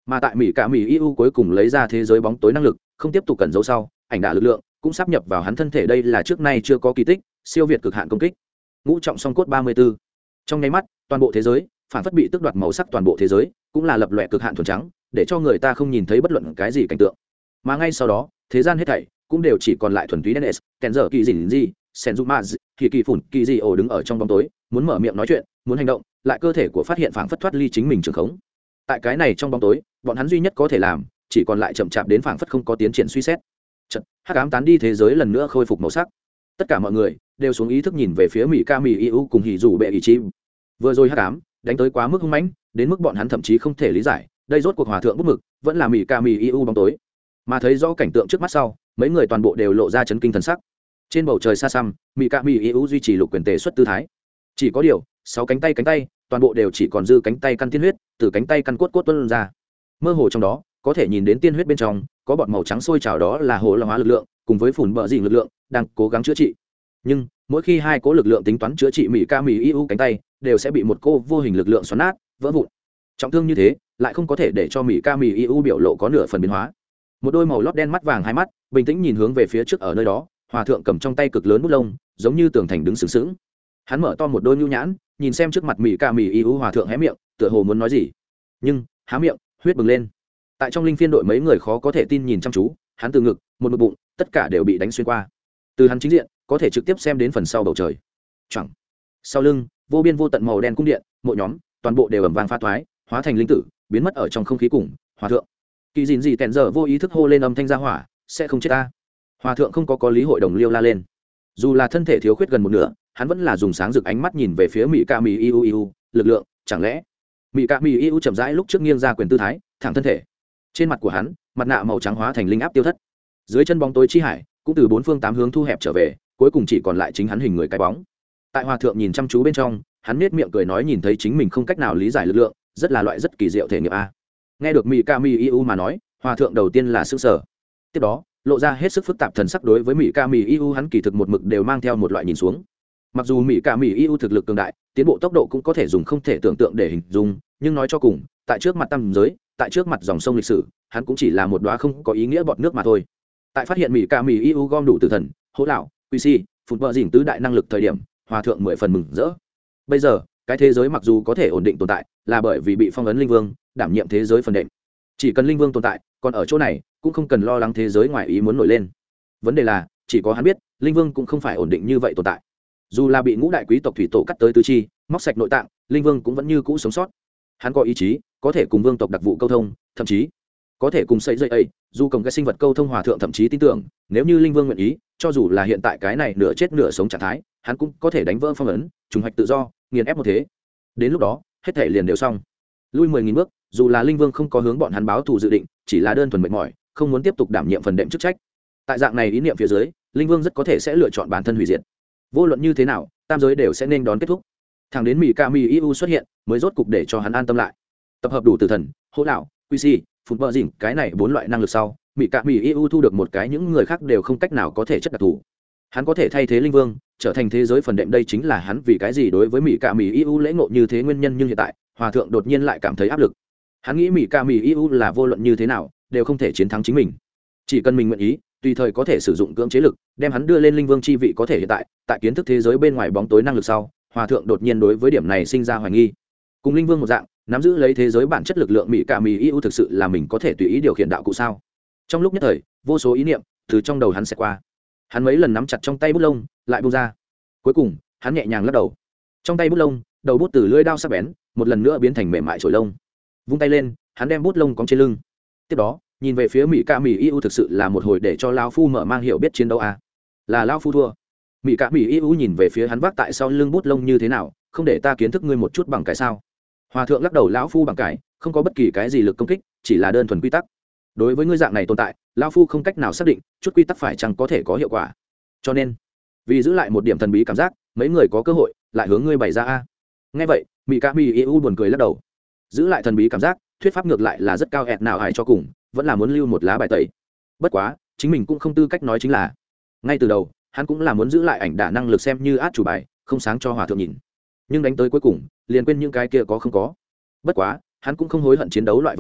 Mà tại mỹ cả mỹ eu cuối cùng lấy ra thế giới bóng tối năng lực, không tiếp tục cẩn giấu sau, ảnh đả lực lượng cũng sắp nhập vào hắn thân thể, đây là trước nay chưa có kỳ tích, siêu việt cực hạn công kích. Ngũ trọng song cốt 34. Trong nháy mắt, toàn bộ thế giới phản phất bị tước đoạt màu sắc, toàn bộ thế giới cũng là lập lòe cực hạn thuần trắng, để cho người ta không nhìn thấy bất luận cái gì cảnh tượng. Mà ngay sau đó, thế gian hết thảy cũng đều chỉ còn lại thuần túy đen, kèn dở kỳ dỉn gì, Senzuma, kỳ phủn, kỳ gì ổ đứng ở trong bóng tối, muốn mở miệng nói chuyện, muốn hành động, lại cơ thể của phát hiện phảng phất thoát ly chính mình trường khống. Tại cái này trong bóng tối, bọn hắn duy nhất có thể làm, chỉ còn lại chậm chạp đến phảng phất không có tiến triển suy xét. Chợt, hắc ám tán đi, thế giới lần nữa khôi phục màu sắc. Tất cả mọi người đều xuống ý thức nhìn về phía mỹ ca mỹ eu cùng hỉ dù bệ ý chí. Vừa rồi hắc ám đánh tới quá mức hung mãnh, đến mức bọn hắn thậm chí không thể lý giải, đây rốt cuộc hòa thượng bút mực, vẫn là mỹ ca mỹ eu bóng tối. Mà thấy rõ cảnh tượng trước mắt sau, mấy người toàn bộ đều lộ ra chấn kinh thần sắc. Trên bầu trời xa xăm, mỹ ca mỹ eu duy trì lục quyền tề xuất tư thái. Chỉ có điều, 6 cánh tay toàn bộ đều chỉ còn dư cánh tay căn tiên huyết, từ cánh tay căn cốt tuôn ra. Mơ hồ trong đó, có thể nhìn đến tiên huyết bên trong, có bọt màu trắng sôi trào, đó là hồ long hóa lực lượng, cùng với phủn bờ dìn lực lượng đang cố gắng chữa trị. Nhưng mỗi khi hai cố lực lượng tính toán chữa trị mỹ ca mỹ eu cánh tay, đều sẽ bị một cô vô hình lực lượng xoắn nát, vỡ vụn. Trọng thương như thế, lại không có thể để cho mỹ ca mỹ eu biểu lộ có nửa phần biến hóa. Một đôi màu lót đen mắt vàng hai mắt, bình tĩnh nhìn hướng về phía trước, ở nơi đó, hòa thượng cầm trong tay cực lớn bút lông, giống như tường thành đứng sừng sững. Hắn mở to một đôi nhu nhãn, nhìn xem trước mặt mỹ ca mỹ eu, hòa thượng hé miệng, tựa hồ muốn nói gì, nhưng há miệng, huyết bừng lên. Tại trong linh phiên đội, mấy người khó có thể tin nhìn chăm chú, hắn từ ngực, một bụng, tất cả đều bị đánh xuyên qua. Từ hắn chính diện, có thể trực tiếp xem đến phần sau bầu trời. Chẳng. Sau lưng, vô biên vô tận màu đen cung điện, mỗi nhóm, toàn bộ đều ầm vang phá thoái, hóa thành linh tử, biến mất ở trong không khí cùng. Hòa thượng, kỳ dìn gì tèn giờ vô ý thức hô lên âm thanh ra hỏa, sẽ không chết ta. Hòa thượng không có lý hội đồng liêu la lên. Dù là thân thể thiếu khuyết gần một nửa, hắn vẫn là dùng sáng rực ánh mắt nhìn về phía mỹ ca mỹ eu, lực lượng, chẳng lẽ mỹ ca mỹ eu chậm rãi lúc trước nghiêng ra quyền tư thái, thẳng thân thể. Trên mặt của hắn, mặt nạ màu trắng hóa thành linh áp tiêu thất. Dưới chân bóng tối chi hải cũng từ bốn phương tám hướng thu hẹp trở về, cuối cùng chỉ còn lại chính hắn hình người cái bóng. Tại hòa thượng nhìn chăm chú bên trong, hắn nết miệng cười nói, nhìn thấy chính mình không cách nào lý giải lực lượng, rất là loại rất kỳ diệu thể nghiệm a. Nghe được mỹ ca mỹ eu mà nói, hòa thượng đầu tiên là sững sờ, tiếp đó lộ ra hết sức phức tạp thần sắc. Đối với mỹ ca mỹ eu, hắn kỳ thực một mực đều mang theo một loại nhìn xuống. Mặc dù mỹ ca mỹ eu thực lực cường đại, tiến bộ tốc độ cũng có thể dùng không thể tưởng tượng để hình dung, nhưng nói cho cùng, tại trước mặt tam giới, tại trước mặt dòng sông lịch sử, hắn cũng chỉ là một đóa không có ý nghĩa bọt nước mà thôi. Tại phát hiện mỹ ca mỹ eu gom đủ tử thần, hỗ lão, quy si, phụt bờ dỉnh tứ đại năng lực thời điểm, hòa thượng 10 phần mừng rỡ. Bây giờ cái thế giới mặc dù có thể ổn định tồn tại, là bởi vì bị phong ấn linh vương đảm nhiệm thế giới phần đệm. Chỉ cần linh vương tồn tại, còn ở chỗ này cũng không cần lo lắng thế giới ngoài ý muốn nổi lên. Vấn đề là chỉ có hắn biết, linh vương cũng không phải ổn định như vậy tồn tại. Dù là bị ngũ đại quý tộc thủy tổ cắt tới tứ chi, móc sạch nội tạng, linh vương cũng vẫn như cũ sống sót. Hắn có ý chí, có thể cùng vương tộc đặc vụ câu thông, thậm chí có thể cùng sấy dây ấy dù cùng cái sinh vật câu thông. Hòa thượng thậm chí tin tưởng, nếu như linh vương nguyện ý, cho dù là hiện tại cái này nửa chết nửa sống trạng thái, hắn cũng có thể đánh vỡ phong ấn, trùng hoạch tự do, nghiền ép một thế. Đến lúc đó hết thể liền đều xong. Lui 10.000 bước, dù là linh vương không có hướng bọn hắn báo thù dự định, chỉ là đơn thuần mệt mỏi, không muốn tiếp tục đảm nhiệm phần đệm chức trách, tại dạng này ý niệm phía dưới, linh vương rất có thể sẽ lựa chọn bản thân hủy diệt. Vô luận như thế nào, tam giới đều sẽ nên đón kết thúc. Thẳng đến mỹ ca mỹ eu xuất hiện, mới rốt cục để cho hắn an tâm lại. Tập hợp đủ tử thần, hỗ đạo, quy si, phụt bờ dỉnh, cái này 4 loại năng lực sau, mỹ ca mỹ eu thu được một cái những người khác đều không cách nào có thể chất đặc thù. Hắn có thể thay thế linh vương, trở thành thế giới phần đệm. Đây chính là hắn vì cái gì đối với mỹ ca mỹ eu lễ ngộ như thế nguyên nhân. Nhưng hiện tại, hòa thượng đột nhiên lại cảm thấy áp lực. Hắn nghĩ mỹ ca mỹ eu là vô luận như thế nào đều không thể chiến thắng chính mình. Chỉ cần mình nguyện ý, tùy thời có thể sử dụng cưỡng chế lực, đem hắn đưa lên linh vương chi vị. có thể hiện tại kiến thức thế giới bên ngoài bóng tối năng lực sau, hòa thượng đột nhiên đối với điểm này sinh ra hoài nghi. Cùng linh vương một dạng, nắm giữ lấy thế giới bản chất lực lượng, mỹ ca mỹ eu thực sự là mình có thể tùy ý điều khiển đạo cụ sao? Trong lúc nhất thời, vô số ý niệm từ trong đầu hắn sẽ qua. Hắn mấy lần nắm chặt trong tay bút lông, lại buông ra. Cuối cùng, hắn nhẹ nhàng lắc đầu. Trong tay bút lông, đầu bút từ lưỡi dao sắc bén, một lần nữa biến thành mềm mại chổi lông. Vung tay lên, hắn đem bút lông cong trên lưng. Tiếp đó, nhìn về phía mỹ ca mỹ eu, thực sự là một hồi để cho lão phu mở mang hiểu biết chiến đấu à? Là lão phu thua. Mỹ ca mỹ eu nhìn về phía hắn, vác tại sau lưng bút lông như thế nào, không để ta kiến thức ngươi một chút bằng cái sao? Hòa thượng lắc đầu, lão phu bằng cái không có bất kỳ cái gì lực công kích, chỉ là đơn thuần quy tắc. Đối với ngươi dạng này tồn tại, lão phu không cách nào xác định chút quy tắc phải chăng có thể có hiệu quả. Cho nên, vì giữ lại một điểm thần bí cảm giác, mấy người có cơ hội lại hướng ngươi bày ra a. Nghe vậy, mỹ ca mỹ eu buồn cười lắc đầu. Giữ lại thần bí cảm giác, thuyết pháp ngược lại là rất cao ẹt nào hại cho cùng, vẫn là muốn lưu một lá bài tẩy. Bất quá, chính mình cũng không tư cách nói chính là. Ngay từ đầu, hắn cũng là muốn giữ lại ảnh đả năng lực xem như át chủ bài, không sáng cho hòa thượng nhìn. Nhưng đánh tới cuối cùng, liền quên những cái kia có không có. Bất quá, hắn cũng không hối hận chiến đấu loại vật này,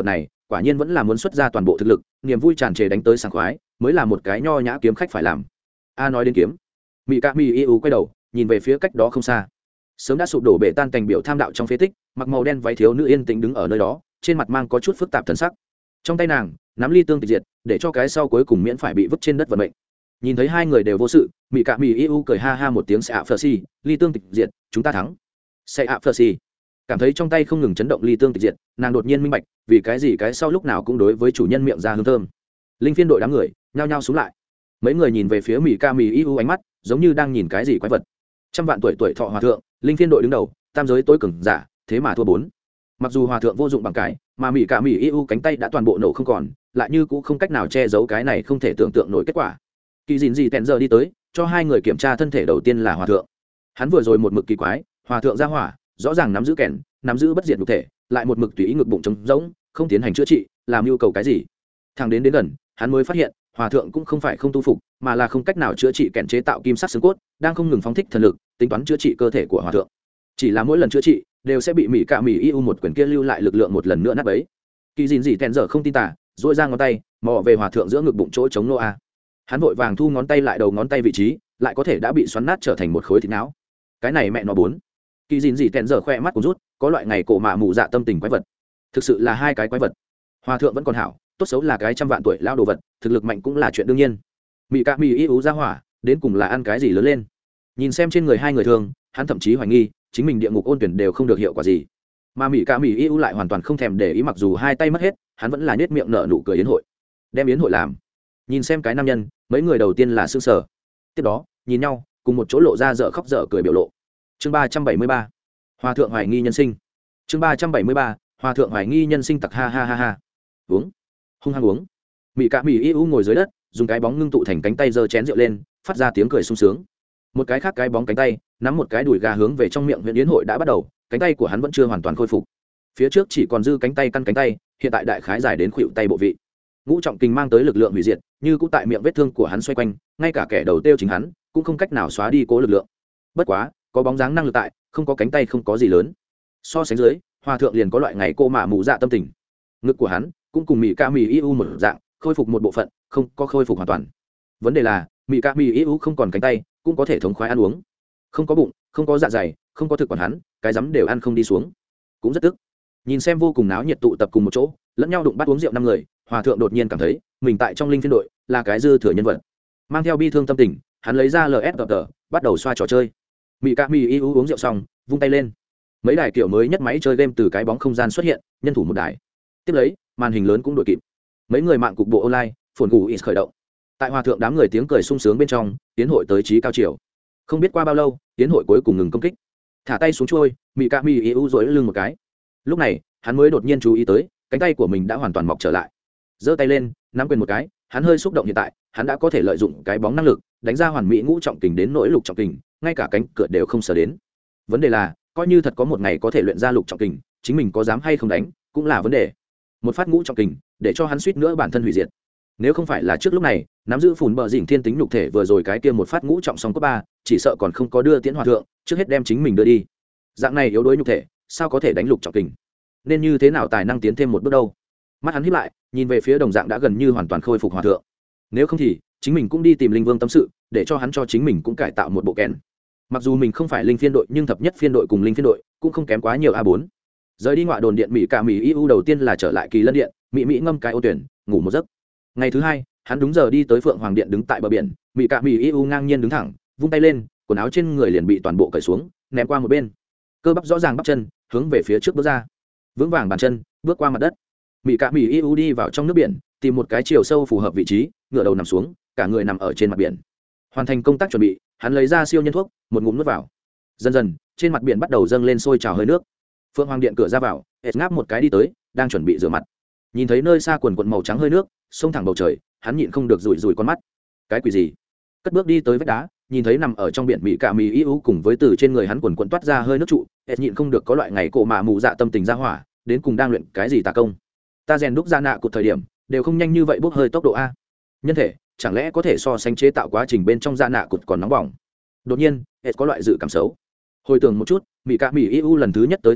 quả nhiên vẫn là muốn xuất ra toàn bộ thực lực, niềm vui tràn trề đánh tới sảng khoái mới là một cái nho nhã kiếm khách phải làm. A nói đến kiếm, mỹ ca mỹ yêu quay đầu nhìn về phía cách đó không xa, sớm đã sụp đổ bể tan cành biểu tham đạo trong phế tích, mặc màu đen váy thiếu nữ yên tĩnh đứng ở nơi đó, trên mặt mang có chút phức tạp thần sắc. Trong tay nàng nắm ly tương tịch diệt, để cho cái sau cuối cùng miễn phải bị vứt trên đất vận mệnh. Nhìn thấy hai người đều vô sự, mỹ cạ mỹ yêu cười ha ha một tiếng sẽ ạ phờ xì, ly tương tịch diệt, chúng ta thắng. Sẽ ạ phờ xì cảm thấy trong tay không ngừng chấn động ly tương tịch diệt, nàng đột nhiên minh bạch vì cái gì cái sau lúc nào cũng đối với chủ nhân miệng ra hương thơm. Linh phiên đội đám người nhao nhao xuống lại, mấy người nhìn về phía mỹ ca mỹ yêu ánh mắt giống như đang nhìn cái gì quái vật. Trăm vạn tuổi thọ hòa thượng, linh phiên đội đứng đầu, tam giới tối cường giả, thế mà thua 4. Mặc dù hòa thượng vô dụng bằng cái, mà mỹ cả mỹ yêu cánh tay đã toàn bộ nổ không còn, lại như cũng không cách nào che giấu cái này không thể tưởng tượng nổi kết quả. Kỳ dìn gì tèn giờ đi tới, cho hai người kiểm tra thân thể. Đầu tiên là hòa thượng, hắn vừa rồi một mực kỳ quái, hòa thượng ra hỏa rõ ràng nắm giữ kèn, nắm giữ bất diệt nhục thể, lại một mực tùy ý ngực bụng trống rỗng, không tiến hành chữa trị, làm yêu cầu cái gì. Thằng đến gần hắn mới phát hiện hòa thượng cũng không phải không tu phục, mà là không cách nào chữa trị kèn chế tạo kim sắc xương cốt, đang không ngừng phóng thích thần lực tính toán chữa trị cơ thể của hòa thượng. Chỉ là mỗi lần chữa trị đều sẽ bị mỹ cạ mỹ yêu một quyền kia lưu lại lực lượng một lần nữa nát bấy. Kỳ dìn gì tèn giờ không tin tả, dội ra ngón tay mò về hòa thượng giữa ngực bụng chỗ chống nô a. Hắn vội vàng thu ngón tay lại đầu ngón tay vị trí, lại có thể đã bị xoắn nát trở thành một khối thịt não. Cái này mẹ nó 4. Kỳ dìn gì tèn giờ khoe mắt cũng rút, có loại ngày cổ mạ mù dạ tâm tình quái vật. Thực sự là hai cái quái vật. Hòa thượng vẫn còn hảo, tốt xấu là cái trăm vạn tuổi lao đồ vật, thực lực mạnh cũng là chuyện đương nhiên. Mỹ cạ mỹ yêu ra hỏa đến cùng là ăn cái gì lớn lên. Nhìn xem trên người hai người thường, hắn thậm chí hoài nghi chính mình địa ngục ôn tuyển đều không được hiệu quả gì, mà mỹ ca mỹ yêu lại hoàn toàn không thèm để ý. Mặc dù hai tay mất hết, hắn vẫn là nhếch miệng nở nụ cười yến hội, đem yến hội làm. Nhìn xem cái nam nhân, mấy người đầu tiên là sững sờ, tiếp đó nhìn nhau cùng một chỗ lộ ra dở khóc dở cười biểu lộ. Chương 373, hòa thượng hoài nghi nhân sinh. Chương 373, hòa thượng hoài nghi nhân sinh. Tặc ha ha ha ha. Uống, hung hăng uống. Mỹ ca mỹ yêu ngồi dưới đất, dùng cái bóng ngưng tụ thành cánh tay giơ chén rượu lên, phát ra tiếng cười sung sướng. Một cái khác cái bóng cánh tay nắm một cái đùi gà hướng về trong miệng. Huyện yến hội đã bắt đầu, cánh tay của hắn vẫn chưa hoàn toàn khôi phục, phía trước chỉ còn dư cánh tay căn cánh tay, hiện tại đại khái dài đến khuỷu tay bộ vị. Ngũ trọng kình mang tới lực lượng hủy diệt như cũng tại miệng vết thương của hắn xoay quanh, ngay cả kẻ đầu tiêu chính hắn cũng không cách nào xóa đi cố lực lượng. Bất quá có bóng dáng năng lực tại, không có cánh tay không có gì lớn. So sánh dưới, hòa thượng liền có loại ngày cô mạ mù dạ tâm tình. Ngực của hắn cũng cùng mỹ ca mỹ yêu một dạng, khôi phục một bộ phận, không có khôi phục hoàn toàn. Vấn đề là mỹ ca mỹ yêu không còn cánh tay cũng có thể thống khoái ăn uống, không có bụng, không có dạ dày, không có thực quản, hắn cái rắm đều ăn không đi xuống, cũng rất tức. Nhìn xem vô cùng náo nhiệt tụ tập cùng một chỗ, lẫn nhau đụng bắt uống rượu 5 người, hòa thượng đột nhiên cảm thấy mình tại trong linh phiên đội là cái dư thừa nhân vật. Mang theo bi thương tâm tình, hắn lấy ra LSG bắt đầu xoa trò chơi. Mỹ ca mỹ yêu uống rượu xong vung tay lên, mấy đài kiểu mới nhất máy chơi game từ cái bóng không gian xuất hiện, nhân thủ một đài. Tiếp lấy màn hình lớn cũng đội kịp, mấy người mạng cục bộ online phồn gù is khởi động. Tại hòa thượng đám người tiếng cười sung sướng bên trong, tiến hội tới trí cao chiều. Không biết qua bao lâu, tiến hội cuối cùng ngừng công kích, thả tay xuống trôi. Mỹ ca mỹ yêu dối lưng một cái, lúc này hắn mới đột nhiên chú ý tới cánh tay của mình đã hoàn toàn mọc trở lại. Giơ tay lên nắm quyền một cái, hắn hơi xúc động. Hiện tại hắn đã có thể lợi dụng cái bóng năng lực đánh ra hoàn mỹ ngũ trọng kình đến nỗi lục trọng kình, ngay cả cánh cửa đều không sờ đến. Vấn đề là coi như thật có một ngày có thể luyện ra lục trọng kình, chính mình có dám hay không đánh cũng là vấn đề. Một phát ngũ trọng kình để cho hắn suýt nữa bản thân hủy diệt. Nếu không phải là trước lúc này nắm giữ phủn bờ dỉn thiên tính nhục thể, vừa rồi cái kia một phát ngũ trọng song cấp 3, chỉ sợ còn không có đưa tiễn hòa thượng, trước hết đem chính mình đưa đi. Dạng này yếu đuối nhục thể sao có thể đánh lục trọng kình, nên như thế nào tài năng tiến thêm một bước đâu. Mắt hắn híp lại, nhìn về phía đồng dạng đã gần như hoàn toàn khôi phục hòa thượng. Nếu không thì chính mình cũng đi tìm linh vương tâm sự, để cho hắn cho chính mình cũng cải tạo một bộ kèn. Mặc dù mình không phải linh phiên đội, nhưng thập nhất phiên đội cùng linh phiên đội cũng không kém quá nhiều. A4 rời đi ngoại đồn điện, mỹ cả mỹ yêu đầu tiên là trở lại Kỳ Lân điện, mỹ ngâm cái ô tuyển ngủ một giấc. Ngày thứ hai hắn đúng giờ đi tới Phượng Hoàng điện, đứng tại bờ biển. Mỹ cả mỹ yêu ngang nhiên đứng thẳng, vung tay lên, quần áo trên người liền bị toàn bộ cởi xuống, ném qua một bên. Cơ bắp rõ ràng bắp chân hướng về phía trước bước ra, vững vàng bàn chân bước qua mặt đất. Mỹ cả mỹ yêu đi vào trong nước biển, tìm một cái chiều sâu phù hợp vị trí, ngửa đầu nằm xuống, cả người nằm ở trên mặt biển. Hoàn thành công tác chuẩn bị, hắn lấy ra siêu nhân thuốc, một ngụm nuốt vào. Dần dần trên mặt biển bắt đầu dâng lên sôi trào hơi nước. Phượng Hoàng điện cửa ra vào, hệt ngáp một cái đi tới, đang chuẩn bị rửa mặt. Nhìn thấy nơi xa quần quần màu trắng hơi nước xông thẳng bầu trời, hắn nhịn không được rủi rủi con mắt. Cái quỷ gì? Cất bước đi tới vách đá, nhìn thấy nằm ở trong biển mỹ cả mỹ yêu cùng với từ trên người hắn quần quần toát ra hơi nước trụ, hệt nhịn không được có loại ngày cổ mạ mù dạ tâm tình ra hỏa, đến cùng đang luyện cái gì tà công. Ta rèn đúc ra nạ cụt thời điểm đều không nhanh như vậy, bốc hơi tốc độ a. Nhân thể chẳng lẽ có thể so sánh chế tạo quá trình bên trong da nạ cụt còn nóng bỏng. Đột nhiên hệt có loại dự cảm xấu. Hồi tưởng một chút, mỹ cả mỹ yêu lần thứ nhất tới thời điểm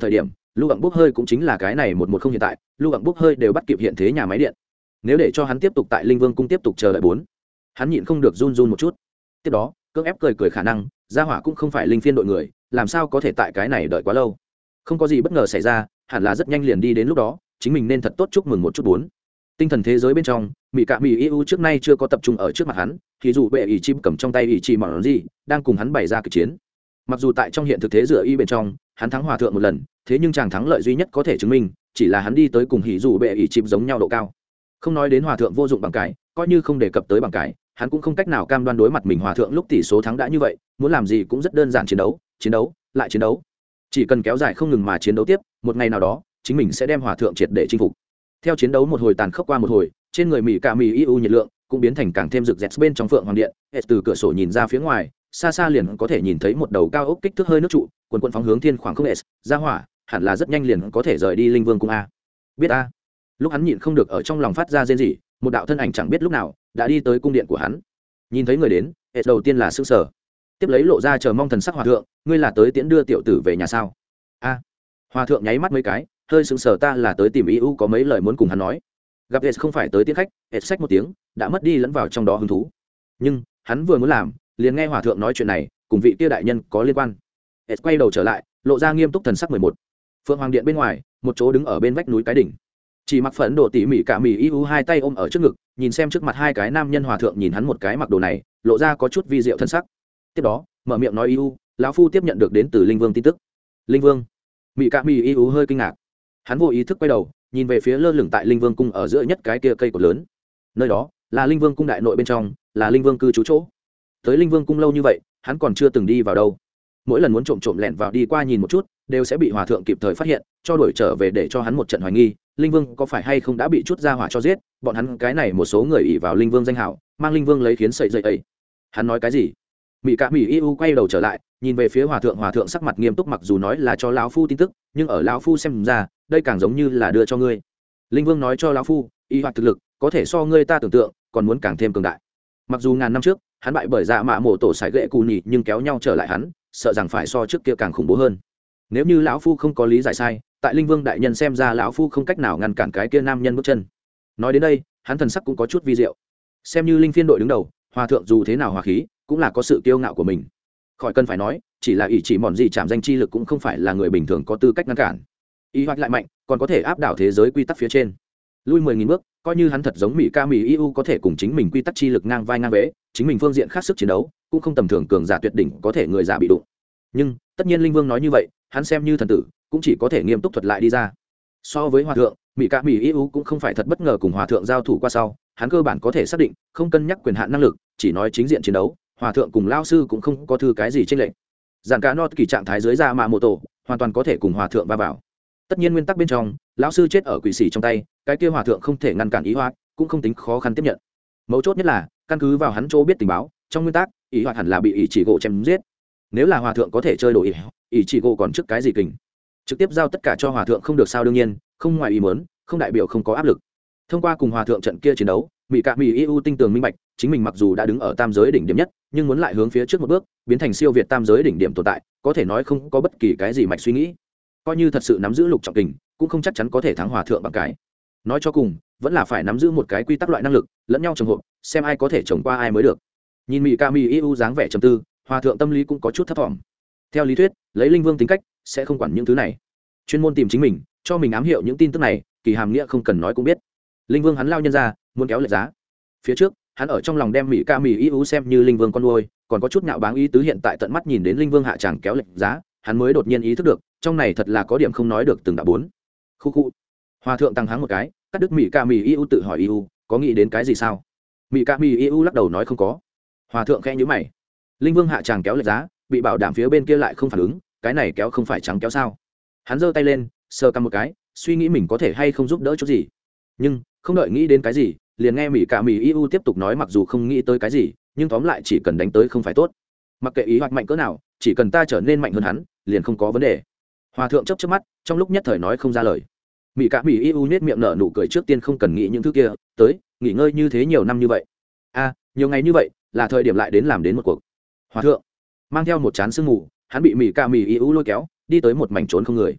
lưu ặng bốc hơi cũng chính là cái này một không hiện tại lưu ặng bốc hơi đều bắt kịp hiện thế nhà máy điện. Nếu để cho hắn tiếp tục tại linh vương cung tiếp tục chờ đợi bốn, hắn nhịn không được run run một chút. Tiếp đó cưỡng ép cười cười khả năng gia hỏa cũng không phải linh phiên đội người, làm sao có thể tại cái này đợi quá lâu. Không có gì bất ngờ xảy ra, hẳn là rất nhanh liền đi đến lúc đó, chính mình nên thật tốt chúc mừng một chút bốn. Tinh thần thế giới bên trong, mỹ cạ mỹ yêu trước nay chưa có tập trung ở trước mặt hắn, thì dù bệ ỷ chim cầm trong tay ỷ chỉ mỏng gì đang cùng hắn bày ra kịch chiến. Mặc dù tại trong hiện thực thế giữa y bên trong hắn thắng hòa thượng một lần, thế nhưng chàng thắng lợi duy nhất có thể chứng minh chỉ là hắn đi tới cùng hỉ dù bệ ỷ chim giống nhau độ cao. Không nói đến hòa thượng vô dụng bằng cái, coi như không đề cập tới bằng cái, hắn cũng không cách nào cam đoan đối mặt mình hòa thượng lúc tỷ số thắng đã như vậy, muốn làm gì cũng rất đơn giản, chiến đấu chiến đấu lại chiến đấu, chỉ cần kéo dài không ngừng mà chiến đấu tiếp, một ngày nào đó chính mình sẽ đem hòa thượng triệt để chinh phục. Theo chiến đấu một hồi tàn khốc qua một hồi, trên người mỹ cả mỹ iu nhiệt lượng cũng biến thành càng thêm rực rỡ. Bên trong phượng hoàng điện, từ cửa sổ nhìn ra phía ngoài, xa xa liền có thể nhìn thấy một đầu cao ốc kích thước hơi nước trụ quần quân phóng hướng thiên khoảng không ra hỏa, hẳn là rất nhanh liền có thể rời đi linh vương cung a. Biết a. Lúc hắn nhịn không được ở trong lòng phát ra rên rỉ, một đạo thân ảnh chẳng biết lúc nào đã đi tới cung điện của hắn. Nhìn thấy người đến, đầu tiên là sững sờ, tiếp lấy lộ ra chờ mong thần sắc. Hòa thượng, ngươi là tới tiễn đưa tiểu tử về nhà sao? A. Hòa thượng nháy mắt mấy cái, hơi sững sờ, ta là tới tìm iu, có mấy lời muốn cùng hắn nói. Gặp không phải tới tiễn khách, xách một tiếng đã mất đi lẫn vào trong đó hứng thú. Nhưng hắn vừa muốn làm, liền nghe hòa thượng nói chuyện này cùng vị kia đại nhân có liên quan. Quay đầu trở lại, lộ ra nghiêm túc thần sắc. 11. Phượng Hoàng điện bên ngoài, một chỗ đứng ở bên vách núi cái đỉnh, chỉ mặc phấn đồ tỉ mỉ cả mỉ iu hai tay ôm ở trước ngực, nhìn xem trước mặt hai cái nam nhân. Hòa thượng nhìn hắn một cái mặc đồ này, lộ ra có chút vi diệu thân sắc. Tiếp đó mở miệng nói, iu, lão phu tiếp nhận được đến từ linh vương tin tức. Linh vương? Mỉ cả mỉ iu hơi kinh ngạc, hắn vô ý thức quay đầu nhìn về phía lơ lửng tại linh vương cung ở giữa nhất cái kia cây cột lớn. Nơi đó là linh vương cung đại nội bên trong, là linh vương cư trú chỗ. Tới linh vương cung lâu như vậy, hắn còn chưa từng đi vào đâu. Mỗi lần muốn trộm trộm lẻn vào đi qua nhìn một chút, đều sẽ bị hòa thượng kịp thời phát hiện, cho đuổi trở về để cho hắn một trận hoài nghi linh vương có phải hay không đã bị chút ra hỏa cho giết. Bọn hắn cái này một số người ỷ vào linh vương danh hảo, mang linh vương lấy khiến sậy dậy ấy. Hắn nói cái gì? Mị cả mỉ iu quay đầu trở lại, nhìn về phía hòa thượng. Hòa thượng sắc mặt nghiêm túc, mặc dù nói là cho lão phu tin tức, nhưng ở lão phu xem ra đây càng giống như là đưa cho ngươi. Linh vương nói cho lão phu, y hoạt thực lực có thể so ngươi ta tưởng tượng còn muốn càng thêm cường đại. Mặc dù ngàn năm trước hắn bại bởi dạ mạ mổ tổ sải gậy cù nhì, nhưng kéo nhau trở lại hắn, sợ rằng phải so trước kia càng khủng bố hơn. Nếu như lão phu không có lý giải sai, tại linh vương đại nhân xem ra lão phu không cách nào ngăn cản cái kia nam nhân bước chân. Nói đến đây, hắn thần sắc cũng có chút vi diệu. Xem như linh phiên đội đứng đầu, hòa thượng dù thế nào hòa khí cũng là có sự kiêu ngạo của mình. Khỏi cần phải nói, chỉ là ỷ chỉ mòn gì chạm danh chi lực cũng không phải là người bình thường có tư cách ngăn cản. Y hoạt lại mạnh, còn có thể áp đảo thế giới quy tắc phía trên. Lui 10.000 bước, coi như hắn thật giống mỹ ca mỹ iu có thể cùng chính mình quy tắc chi lực ngang vai ngang vế, chính mình phương diện khác sức chiến đấu cũng không tầm thường cường giả tuyệt đỉnh có thể người giả bị đụng. Nhưng tất nhiên linh vương nói như vậy, hắn xem như thần tử cũng chỉ có thể nghiêm túc thuật lại đi ra. So với hòa thượng, mỹ ca mỹ iu cũng không phải thật bất ngờ cùng hòa thượng giao thủ qua sau, hắn cơ bản có thể xác định, không cân nhắc quyền hạn năng lực, chỉ nói chính diện chiến đấu, hòa thượng cùng lao sư cũng không có thư cái gì chênh lệch. Giản cả nọt kỳ trạng thái dưới ra mạ mô tổ hoàn toàn có thể cùng hòa thượng va vào. Tất nhiên nguyên tắc bên trong, lão sư chết ở quỷ sĩ trong tay, cái kia hòa thượng không thể ngăn cản ý hoạt, cũng không tính khó khăn tiếp nhận. Mấu chốt nhất là căn cứ vào hắn chỗ biết tình báo, trong nguyên tắc ý hoạt hẳn là bị ý chỉ gỗ chém giết. Nếu là hòa thượng có thể chơi đồ ý chỉ gỗ còn trước cái gì kình, trực tiếp giao tất cả cho hòa thượng không được sao? Đương nhiên không ngoài ý muốn, không đại biểu không có áp lực. Thông qua cùng hòa thượng trận kia chiến đấu, mỹ cạ mỹ iu tinh tường minh bạch, chính mình mặc dù đã đứng ở tam giới đỉnh điểm nhất, nhưng muốn lại hướng phía trước một bước, biến thành siêu việt tam giới đỉnh điểm tồn tại, có thể nói không có bất kỳ cái gì mạch suy nghĩ. Coi như thật sự nắm giữ lục trọng kình, cũng không chắc chắn có thể thắng hòa thượng bằng cái. Nói cho cùng, vẫn là phải nắm giữ một cái quy tắc loại năng lực, lẫn nhau trồng hộp, xem ai có thể trồng qua ai mới được. Nhìn mỹ ca mỹ iu dáng vẻ trầm tư, hòa thượng tâm lý cũng có chút thấp thỏm. Theo lý thuyết, lấy linh vương tính cách, sẽ không quản những thứ này, chuyên môn tìm chính mình, cho mình ám hiệu những tin tức này, kỳ hàm nghĩa không cần nói cũng biết. Linh vương hắn lao nhân ra, muốn kéo lệch giá. Phía trước, hắn ở trong lòng đem mỹ ca mỹ iu xem như linh vương con nuôi, còn có chút nhạo báng ý tứ. Hiện tại tận mắt nhìn đến linh vương hạ tràng kéo lệch giá, hắn mới đột nhiên ý thức được, trong này thật là có điểm không nói được từng đã bốn. Khu khu. Hòa thượng tăng háng một cái, cắt đứt mỹ ca mỹ iu, tự hỏi iu có nghĩ đến cái gì sao? Mỹ ca mỹ iu lắc đầu nói không có. Hòa thượng khẽ nhíu mày. Linh vương hạ tràng kéo lệch giá, bị bảo đảm phía bên kia lại không phản ứng, cái này kéo không phải trắng kéo sao? Hắn giơ tay lên, sờ cằm một cái, suy nghĩ mình có thể hay không giúp đỡ chút gì. Nhưng không đợi nghĩ đến cái gì, liền nghe mỹ cả mỹ iu tiếp tục nói, mặc dù không nghĩ tới cái gì, nhưng tóm lại chỉ cần đánh tới không phải tốt. Mặc kệ ý hoạch mạnh cỡ nào, chỉ cần ta trở nên mạnh hơn hắn, liền không có vấn đề. Hòa thượng chớp chớp mắt, trong lúc nhất thời nói không ra lời. Mỹ cả mỹ iu nhếch miệng nở nụ cười, trước tiên không cần nghĩ những thứ kia, tới nghỉ ngơi như thế nhiều năm như vậy, nhiều ngày như vậy, là thời điểm lại đến làm đến một cuộc. Hòa thượng mang theo một chán sương mù, hắn bị mỹ cả mỹ iu lôi kéo đi tới một mảnh trốn không người.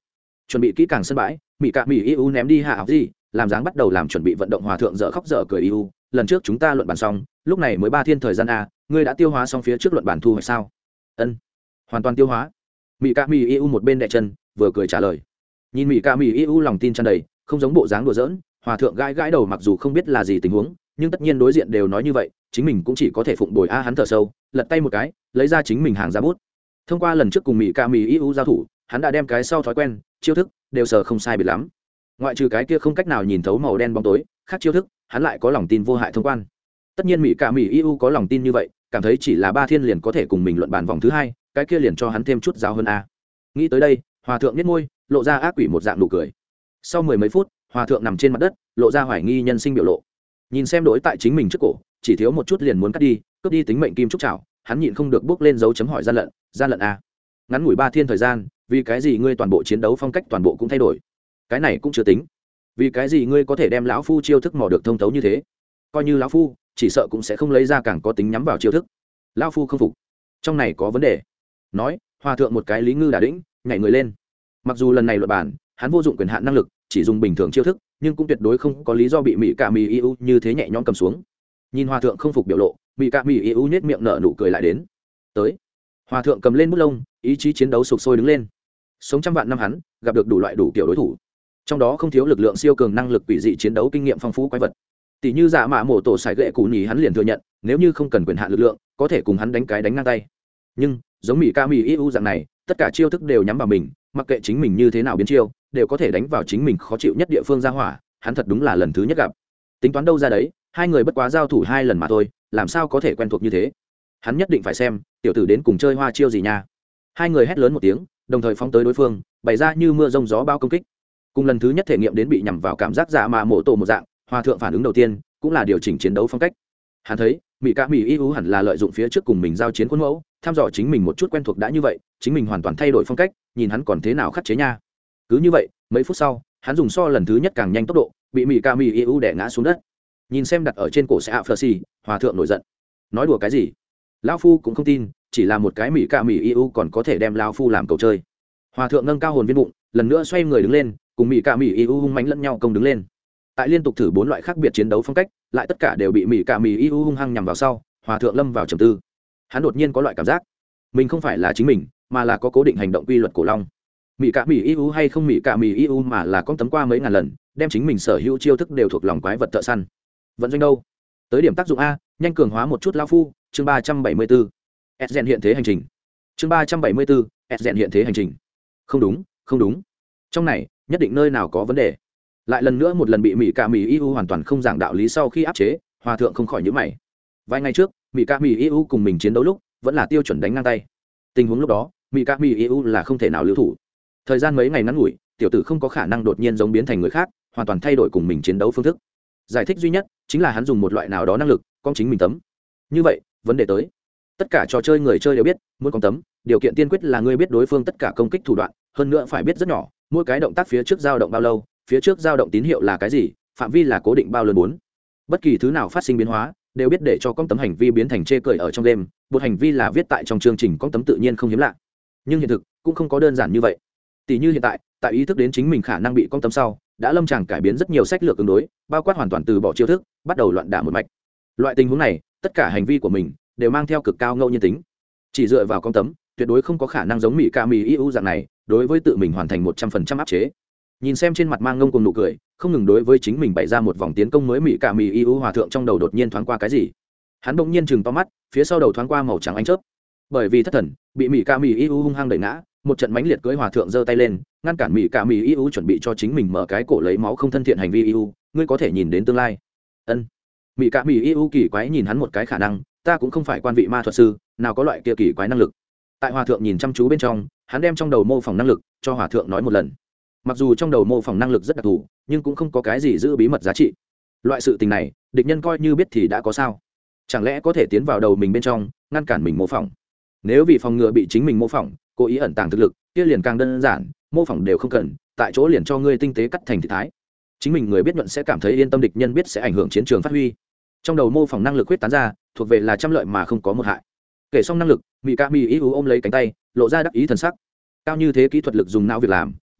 chuẩn bị kỹ càng sân bãi, mỹ cạ mỹ eu ném đi hạ áo gì, làm dáng bắt đầu làm chuẩn bị vận động. Hòa thượng dở khóc dở cười eu, lần trước chúng ta luận bàn xong, lúc này mới 3 thiên thời gian a, ngươi đã tiêu hóa xong phía trước luận bàn thu hoạch sao? Ân, hoàn toàn tiêu hóa. Mỹ cạ mỹ eu một bên đè chân, vừa cười trả lời. Nhìn mỹ cạ mỹ eu lòng tin tràn đầy, không giống bộ dáng đùa giỡn. Hòa thượng gãi gãi đầu, mặc dù không biết là gì tình huống, nhưng tất nhiên đối diện đều nói như vậy, chính mình cũng chỉ có thể phụng bồi. Hắn thở sâu, lật tay một cái, lấy ra chính mình hàng ra bút. Thông qua lần trước cùng mỹ cạ mỹ eu giao thủ, hắn đã đem cái sau thói quen, chiêu thức đều sờ không sai biệt lắm. Ngoại trừ cái kia không cách nào nhìn thấu màu đen bóng tối, khác chiêu thức, hắn lại có lòng tin vô hại thông quan. Tất nhiên mỹ cạ mỹ eu có lòng tin như vậy, cảm thấy chỉ là 3 thiên liền có thể cùng mình luận bàn vòng thứ 2, cái kia liền cho hắn thêm chút giáo hơn a. Nghĩ tới đây, hòa thượng nhếch môi, lộ ra ác quỷ một dạng nụ cười. Sau 10 mấy phút, hòa thượng nằm trên mặt đất, lộ ra hoài nghi nhân sinh biểu lộ. Nhìn xem đối tại chính mình trước cổ, chỉ thiếu một chút liền muốn cắt đi, cướp đi tính mệnh kim trúc trảo, hắn nhịn không được bước lên dấu chấm hỏi gian lận a. Ngắn ngủi 3 thiên thời gian, vì cái gì ngươi toàn bộ chiến đấu phong cách toàn bộ cũng thay đổi? Cái này cũng chưa tính, vì cái gì ngươi có thể đem lão phu chiêu thức mò được thông thấu như thế? Coi như lão phu, chỉ sợ cũng sẽ không lấy ra càng có tính nhắm vào chiêu thức. Lão phu không phục, trong này có vấn đề. Nói, hòa thượng một cái lý ngư đả đĩnh, nhảy người lên. Mặc dù lần này luận bản, hắn vô dụng quyền hạn năng lực, chỉ dùng bình thường chiêu thức, nhưng cũng tuyệt đối không có lý do bị mỹ cạ mỹ eu như thế nhẹ nhõm cầm xuống. Nhìn hòa thượng không phục biểu lộ, mỹ cạ mỹ eu nhếch miệng nở nụ cười lại đến. Tới, hòa thượng cầm lên bút lông, ý chí chiến đấu sục sôi đứng lên. Sống trăm vạn năm hắn, gặp được đủ loại đủ kiểu đối thủ, trong đó không thiếu lực lượng siêu cường, năng lực quỷ dị, chiến đấu kinh nghiệm phong phú quái vật. Tỷ như Dạ Mạ Mổ Tổ Sải Gệ Cú Nhì, hắn liền thừa nhận, nếu như không cần quyền hạn lực lượng, có thể cùng hắn đánh ngang tay. Nhưng, giống mỹ ca mỹ eu dạng này, tất cả chiêu thức đều nhắm vào mình, mặc kệ chính mình như thế nào biến chiêu, đều có thể đánh vào chính mình khó chịu nhất địa phương ra hỏa, hắn thật đúng là lần thứ nhất gặp. Tính toán đâu ra đấy, hai người bất quá giao thủ 2 lần mà thôi, làm sao có thể quen thuộc như thế? Hắn nhất định phải xem, tiểu tử đến cùng chơi hoa chiêu gì nha. Hai người hét lớn một tiếng, đồng thời phóng tới đối phương, bày ra như mưa rông gió bao công kích. Cùng lần thứ nhất thể nghiệm đến bị nhằm vào cảm giác Dạ Mạ Mổ Tổ một dạng, hòa thượng phản ứng đầu tiên cũng là điều chỉnh chiến đấu phong cách. Hắn thấy mỹ ca mỹ eu hẳn là lợi dụng phía trước cùng mình giao chiến khuôn mẫu, thăm dò chính mình một chút quen thuộc, đã như vậy chính mình hoàn toàn thay đổi phong cách, nhìn hắn còn thế nào khắc chế nha. Cứ như vậy mấy phút sau, hắn dùng so lần thứ nhất càng nhanh tốc độ, bị mỹ ca mỹ eu đè ngã xuống đất. Nhìn xem đặt ở trên cổ xe ạ phờ xì, hòa thượng nổi giận, nói đùa cái gì? Lão phu cũng không tin, chỉ là một cái mỹ ca mỹ eu còn có thể đem lão phu làm cầu chơi. Hòa thượng nâng cao hồn viên bụng, lần nữa xoay người đứng lên, cùng mỹ ca mỹ eu hung mãnh lẫn nhau công đứng lên. Tại liên tục thử 4 loại khác biệt chiến đấu phong cách, lại tất cả đều bị mỹ ca mỹ eu hung hăng nhằm vào sau, hòa thượng lâm vào trầm tư. Hắn đột nhiên có loại cảm giác, mình không phải là chính mình, mà là có cố định hành động quy luật cổ long. Mỹ ca mỹ eu hay không mỹ ca mỹ eu, mà là con tấm qua mấy ngàn lần, đem chính mình sở hữu chiêu thức đều thuộc lòng quái vật thợ săn. Vận doanh đâu? Tới điểm tác dụng a, nhanh cường hóa một chút lão phu. Chương 374. Sgen hiện thế hành trình. Chương 374. Sgen hiện thế hành trình. Không đúng, không đúng. Trong này, nhất định nơi nào có vấn đề. Lại lần nữa một lần bị mỹ ca mỹ eu hoàn toàn không giảng đạo lý sau khi áp chế, hòa thượng không khỏi nhíu mày. Vài ngày trước, mỹ ca mỹ eu cùng mình chiến đấu lúc, vẫn là tiêu chuẩn đánh ngang tay. Tình huống lúc đó, mỹ ca mỹ eu là không thể nào lưu thủ. Thời gian mấy ngày ngắn ngủi, tiểu tử không có khả năng đột nhiên giống biến thành người khác, hoàn toàn thay đổi cùng mình chiến đấu phương thức. Giải thích duy nhất chính là hắn dùng một loại nào đó năng lực con chính mình tấm. Như vậy, vấn đề tới, tất cả trò chơi người chơi đều biết, muốn con tấm, điều kiện tiên quyết là ngươi biết đối phương tất cả công kích thủ đoạn, hơn nữa phải biết rất nhỏ, mỗi cái động tác phía trước dao động bao lâu, phía trước dao động tín hiệu là cái gì, phạm vi là cố định bao lớn. 4. Bất kỳ thứ nào phát sinh biến hóa, đều biết để cho con tấm hành vi biến thành chê cười ở trong game. Một hành vi là viết tại trong chương trình con tấm tự nhiên không hiếm lạ, nhưng hiện thực cũng không có đơn giản như vậy. Tỷ như hiện tại, tại ý thức đến chính mình khả năng bị con tấm sau, đã lâm tràng cải biến rất nhiều sách lược ứng đối, bao quát hoàn toàn từ bỏ chiêu thức, bắt đầu loạn đả một mạch. Loại tình huống này, tất cả hành vi của mình đều mang theo cực cao ngẫu nhiên tính. Chỉ dựa vào con tấm, tuyệt đối không có khả năng giống mỹ ca mỹ eu dạng này, đối với tự mình hoàn thành 100% áp chế. Nhìn xem trên mặt mang ngông cùng nụ cười, không ngừng đối với chính mình bày ra một vòng tiến công mới mỹ ca mỹ eu, hòa thượng trong đầu đột nhiên thoáng qua cái gì. Hắn bỗng nhiên chừng to mắt, phía sau đầu thoáng qua màu trắng ánh chớp. Bởi vì thất thần, bị mỹ ca mỹ eu hung hăng đẩy ngã, một trận mãnh liệt cưỡi, hòa thượng giơ tay lên, ngăn cản mỹ ca mỹ eu chuẩn bị cho chính mình mở cái cổ lấy máu không thân thiện hành vi eu, ngươi có thể nhìn đến tương lai. Ân. Mỹ ca mỹ eu kỳ quái nhìn hắn một cái, khả năng, ta cũng không phải quan vị ma thuật sư, nào có loại kia kỳ quái năng lực. Tại hòa thượng nhìn chăm chú bên trong, hắn đem trong đầu mô phỏng năng lực cho hòa thượng nói một lần. Mặc dù trong đầu mô phỏng năng lực rất đặc thù, nhưng cũng không có cái gì giữ bí mật giá trị. Loại sự tình này, địch nhân coi như biết thì đã có sao? Chẳng lẽ có thể tiến vào đầu mình bên trong, ngăn cản mình mô phỏng? Nếu vì phòng ngừa bị chính mình mô phỏng, cố ý ẩn tàng thực lực, kia liền càng đơn giản, mô phỏng đều không cần, tại chỗ liền cho ngươi tinh tế cắt thành thị thái. Chính mình người biết nhuận sẽ cảm thấy yên tâm, địch nhân biết sẽ ảnh hưởng chiến trường phát huy. Trong đầu mô phỏng năng lực quyết tán ra, thuộc về là trăm lợi mà không có một hại. Kể xong năng lực, mỹ ca mỹ ôm lấy cánh tay, lộ ra đắc ý thần sắc. Cao như thế kỹ thuật lực dùng não việc làm,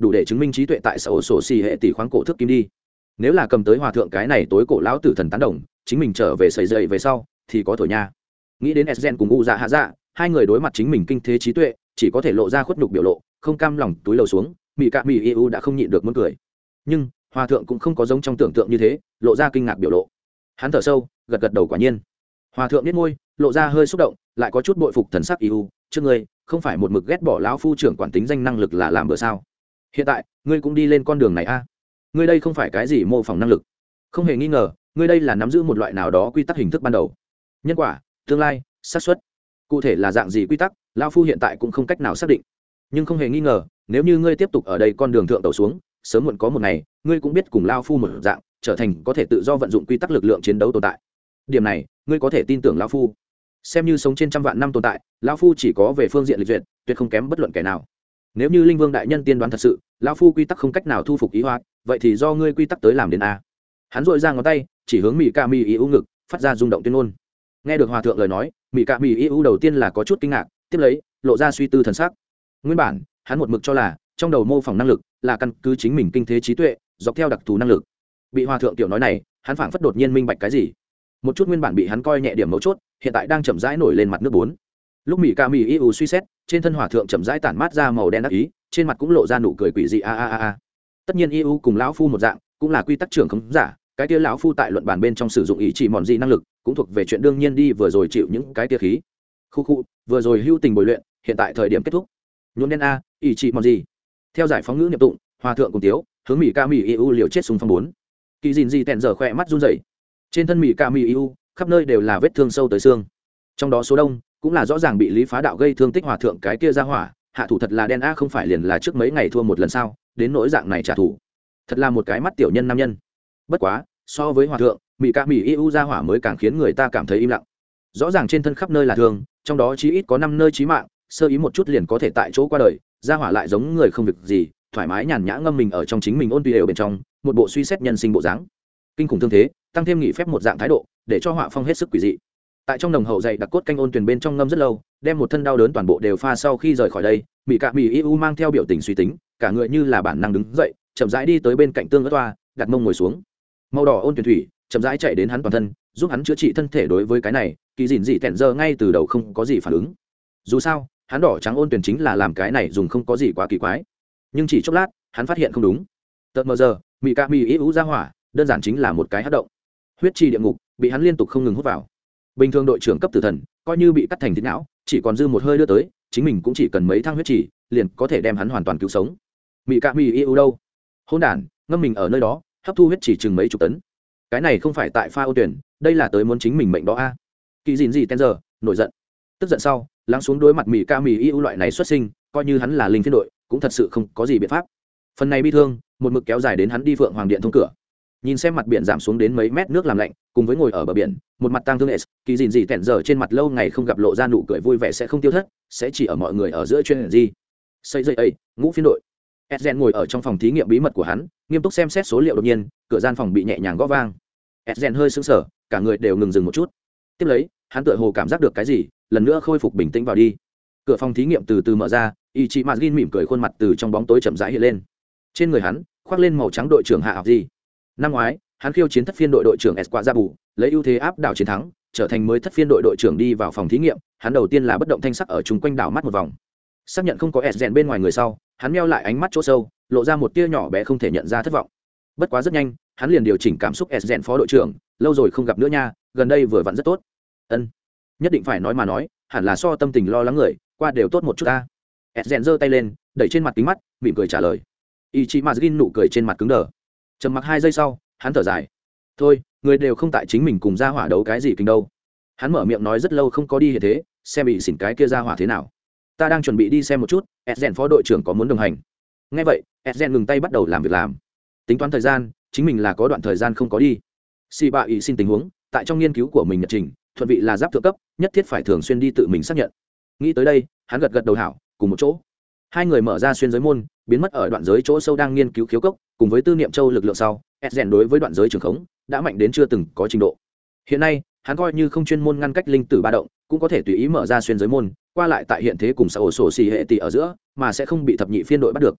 đủ để chứng minh trí tuệ tại xã hội sổ xì hệ tỷ khoáng cổ thước kim đi. Nếu là cầm tới hòa thượng cái này tối cổ lão tử thần tán đồng, chính mình trở về sẩy dậy về sau thì có thổi nha. Nghĩ đến Esgen cùng u dạ hạ dạ, hai người đối mặt chính mình kinh thế trí tuệ, chỉ có thể lộ ra khuất nhục biểu lộ, không cam lòng túi lầu xuống. Mỹ cạ mỹ yêu đã không nhịn được muốn cười, nhưng hòa thượng cũng không có giống trong tưởng tượng như thế, lộ ra kinh ngạc biểu lộ. Hắn thở sâu, gật gật đầu quả nhiên. Hòa thượng nhếch môi, lộ ra hơi xúc động, lại có chút bội phục thần sắc yêu. Trước ngươi không phải một mực ghét bỏ lão phu trưởng quản tính danh năng lực là làm bữa sao? Hiện tại ngươi cũng đi lên con đường này a? Ngươi đây không phải cái gì mô phỏng năng lực, không hề nghi ngờ, ngươi đây là nắm giữ một loại nào đó quy tắc hình thức ban đầu, nhân quả, tương lai, xác suất. Cụ thể là dạng gì quy tắc, lão phu hiện tại cũng không cách nào xác định. Nhưng không hề nghi ngờ, nếu như ngươi tiếp tục ở đây con đường thượng tàu xuống, sớm muộn có một ngày, ngươi cũng biết cùng lão phu một dạng, trở thành có thể tự do vận dụng quy tắc lực lượng chiến đấu tồn tại. Điểm này, ngươi có thể tin tưởng lão phu. Xem như sống trên trăm vạn năm tồn tại, lão phu chỉ có về phương diện lịch duyệt, tuyệt không kém bất luận kẻ nào. Nếu như linh vương đại nhân tiên đoán thật sự, lão phu quy tắc không cách nào thu phục ý hoạt, vậy thì do ngươi quy tắc tới làm đến a. Hắn dội ra ngón tay, chỉ hướng mỹ ca mỹ ý ngực, phát ra rung động tuyên ngôn. Nghe được hòa thượng lời nói, mỹ ca mỹ ý đầu tiên là có chút kinh ngạc, tiếp lấy lộ ra suy tư thần sắc. Nguyên bản hắn một mực cho là trong đầu mô phỏng năng lực là căn cứ chính mình kinh thế trí tuệ, dọc theo đặc thù năng lực. Bị hòa thượng tiểu nói này, hắn phảng phất đột nhiên minh bạch cái gì. Một chút nguyên bản bị hắn coi nhẹ điểm mấu chốt, hiện tại đang chậm rãi nổi lên mặt nước bốn. Lúc mỹ ca mỹ yêu suy xét, trên thân hòa thượng chậm rãi tản mát ra màu đen đắc ý, trên mặt cũng lộ ra nụ cười quỷ dị a. Tất nhiên yêu cùng lão phu một dạng, cũng là quy tắc trưởng không giả, cái kia lão phu tại luận bàn bên trong sử dụng ý chỉ mòn gì năng lực, cũng thuộc về chuyện đương nhiên đi, vừa rồi chịu những cái tia khí. Khu vừa rồi hưu tình bồi luyện, hiện tại thời điểm kết thúc. Nhuộm đen a, ý chỉ mòn gì. Theo giải phóng ngữ niệm tụng, hòa thượng cùng tiếu, hướng mỹ ca mỹ yêu liều chết súng phong bốn. Kỳ dìn gì tẹn giờ khỏe mắt run rẩy. Trên thân mỹ ca mỹ yêu, khắp nơi đều là vết thương sâu tới xương. Trong đó số đông cũng là rõ ràng bị lý phá đạo gây thương tích hòa thượng cái kia ra hỏa, hạ thủ thật là đen a, không phải liền là trước mấy ngày thua một lần sao, đến nỗi dạng này trả thù. Thật là một cái mắt tiểu nhân nam nhân. Bất quá, so với hòa thượng, mỹ ca mỹ yêu ra hỏa mới càng khiến người ta cảm thấy im lặng. Rõ ràng trên thân khắp nơi là thương, trong đó chí ít có 5 nơi chí mạng, sơ ý một chút liền có thể tại chỗ qua đời, ra hỏa lại giống người không việc gì, thoải mái nhàn nhã ngâm mình ở trong chính mình ôn tùy đều bên trong, một bộ suy xét nhân sinh bộ dáng. Kinh khủng thương thế, tăng thêm nghị phép một dạng thái độ, để cho họa phong hết sức quỷ dị. Tại trong nồng hậu dày đặc cốt canh ôn tuyển bên trong ngâm rất lâu, đem một thân đau đớn toàn bộ đều pha sau khi rời khỏi đây, mỹ cạ mỹ yêu mang theo biểu tình suy tính, cả người như là bản năng đứng dậy, chậm rãi đi tới bên cạnh tương ớt toa, đặt mông ngồi xuống. Màu đỏ ôn tuyển thủy chậm rãi chạy đến hắn toàn thân, giúp hắn chữa trị thân thể. Đối với cái này, kỳ dìn dị tẹn giờ ngay từ đầu không có gì phản ứng. Dù sao, hắn đỏ trắng ôn tuyển chính là làm cái này dùng không có gì quá kỳ quái. Nhưng chỉ chốc lát, hắn phát hiện không đúng. Tận mờ giờ, mỹ cạ mỹ yêu ra hỏa, đơn giản chính là một cái hất động. Huyết trì địa ngục bị hắn liên tục không ngừng hút vào. Bình thường đội trưởng cấp tử thần, coi như bị cắt thành thịt não, chỉ còn dư một hơi đưa tới, chính mình cũng chỉ cần mấy thang huyết trì, liền có thể đem hắn hoàn toàn cứu sống. Mỹ cạ mỹ yêu đâu? Hỗn đản, ngâm mình ở nơi đó, hấp thu huyết trì chừng mấy chục tấn. Cái này không phải tại pha ô tuyển, đây là tới muốn chính mình mệnh đó a. Kỳ dìn gì ten giờ, nổi giận. Tức giận sau, lắng xuống đối mặt mỹ ca mỹ yêu loại này xuất sinh, coi như hắn là linh phiên đội, cũng thật sự không có gì biện pháp. Phần này bi thương, một mực kéo dài đến hắn đi Phượng Hoàng Điện thông cửa. Nhìn xem mặt biển giảm xuống đến mấy mét nước làm lạnh, cùng với ngồi ở bờ biển, một mặt tang thương s, kỳ dìn gì tẹn giờ trên mặt lâu ngày không gặp lộ ra nụ cười vui vẻ sẽ không tiêu thất, sẽ chỉ ở mọi người ở giữa chuyên gì. Xây dây ấy, ngũ phiên đội. Esgen ngồi ở trong phòng thí nghiệm bí mật của hắn, nghiêm túc xem xét số liệu. Đột nhiên, cửa gian phòng bị nhẹ nhàng gõ vang. Esgen hơi sững sờ, cả người đều ngừng dừng một chút. Tiếp lấy, hắn tựa hồ cảm giác được cái gì, lần nữa khôi phục bình tĩnh vào đi. Cửa phòng thí nghiệm từ từ mở ra, Ichimazin mỉm cười, khuôn mặt từ trong bóng tối chậm rãi hiện lên. Trên người hắn khoác lên màu trắng đội trưởng hạ học gì. Năm ngoái, hắn khiêu chiến thất phiên đội đội trưởng Esquazabu, lấy ưu thế áp đảo chiến thắng, trở thành mới thất phiên đội đội trưởng. Đi vào phòng thí nghiệm, hắn đầu tiên là bất động thanh sắc ở chung quanh đảo mắt một vòng. Xác nhận không có Esgen bên ngoài người sau, hắn meo lại ánh mắt chỗ sâu, lộ ra một tia nhỏ bé không thể nhận ra thất vọng. Bất quá rất nhanh, hắn liền điều chỉnh cảm xúc. Esgen phó đội trưởng, lâu rồi không gặp nữa nha, gần đây vừa vặn rất tốt. Ân, nhất định phải nói mà nói, hẳn là so tâm tình lo lắng người qua đều tốt một chút ta. Esgen giơ tay lên, đẩy trên mặt kính mắt, mỉm cười trả lời. Ichimazin nụ cười trên mặt cứng đờ. Trầm mặc 2 giây sau, hắn thở dài. Thôi, người đều không tại, chính mình cùng ra hỏa đấu cái gì kinh đâu. Hắn mở miệng nói rất lâu không có đi hiện thế, xem bị xỉn cái kia ra hỏa thế nào. Ta đang chuẩn bị đi xem một chút, Esgen phó đội trưởng có muốn đồng hành. Nghe vậy, Esgen ngừng tay bắt đầu làm việc làm. Tính toán thời gian, chính mình là có đoạn thời gian không có đi. Si Ba ý xin tình huống, tại trong nghiên cứu của mình nhật trình, thuận vị là giáp thượng cấp, nhất thiết phải thường xuyên đi tự mình xác nhận. Nghĩ tới đây, hắn gật gật đầu hảo, cùng một chỗ. Hai người mở ra xuyên giới môn, biến mất ở đoạn giới chỗ sâu đang nghiên cứu khiếu cốc, cùng với tư niệm châu lực lượng sau, Esgen đối với đoạn giới trường khống đã mạnh đến chưa từng có trình độ. Hiện nay, hắn coi như không chuyên môn ngăn cách linh tử ba động, cũng có thể tùy ý mở ra xuyên giới môn, qua lại tại hiện thế cùng xã hội sổ xì hệ tỷ ở giữa, mà sẽ không bị thập nhị phiên đội bắt được.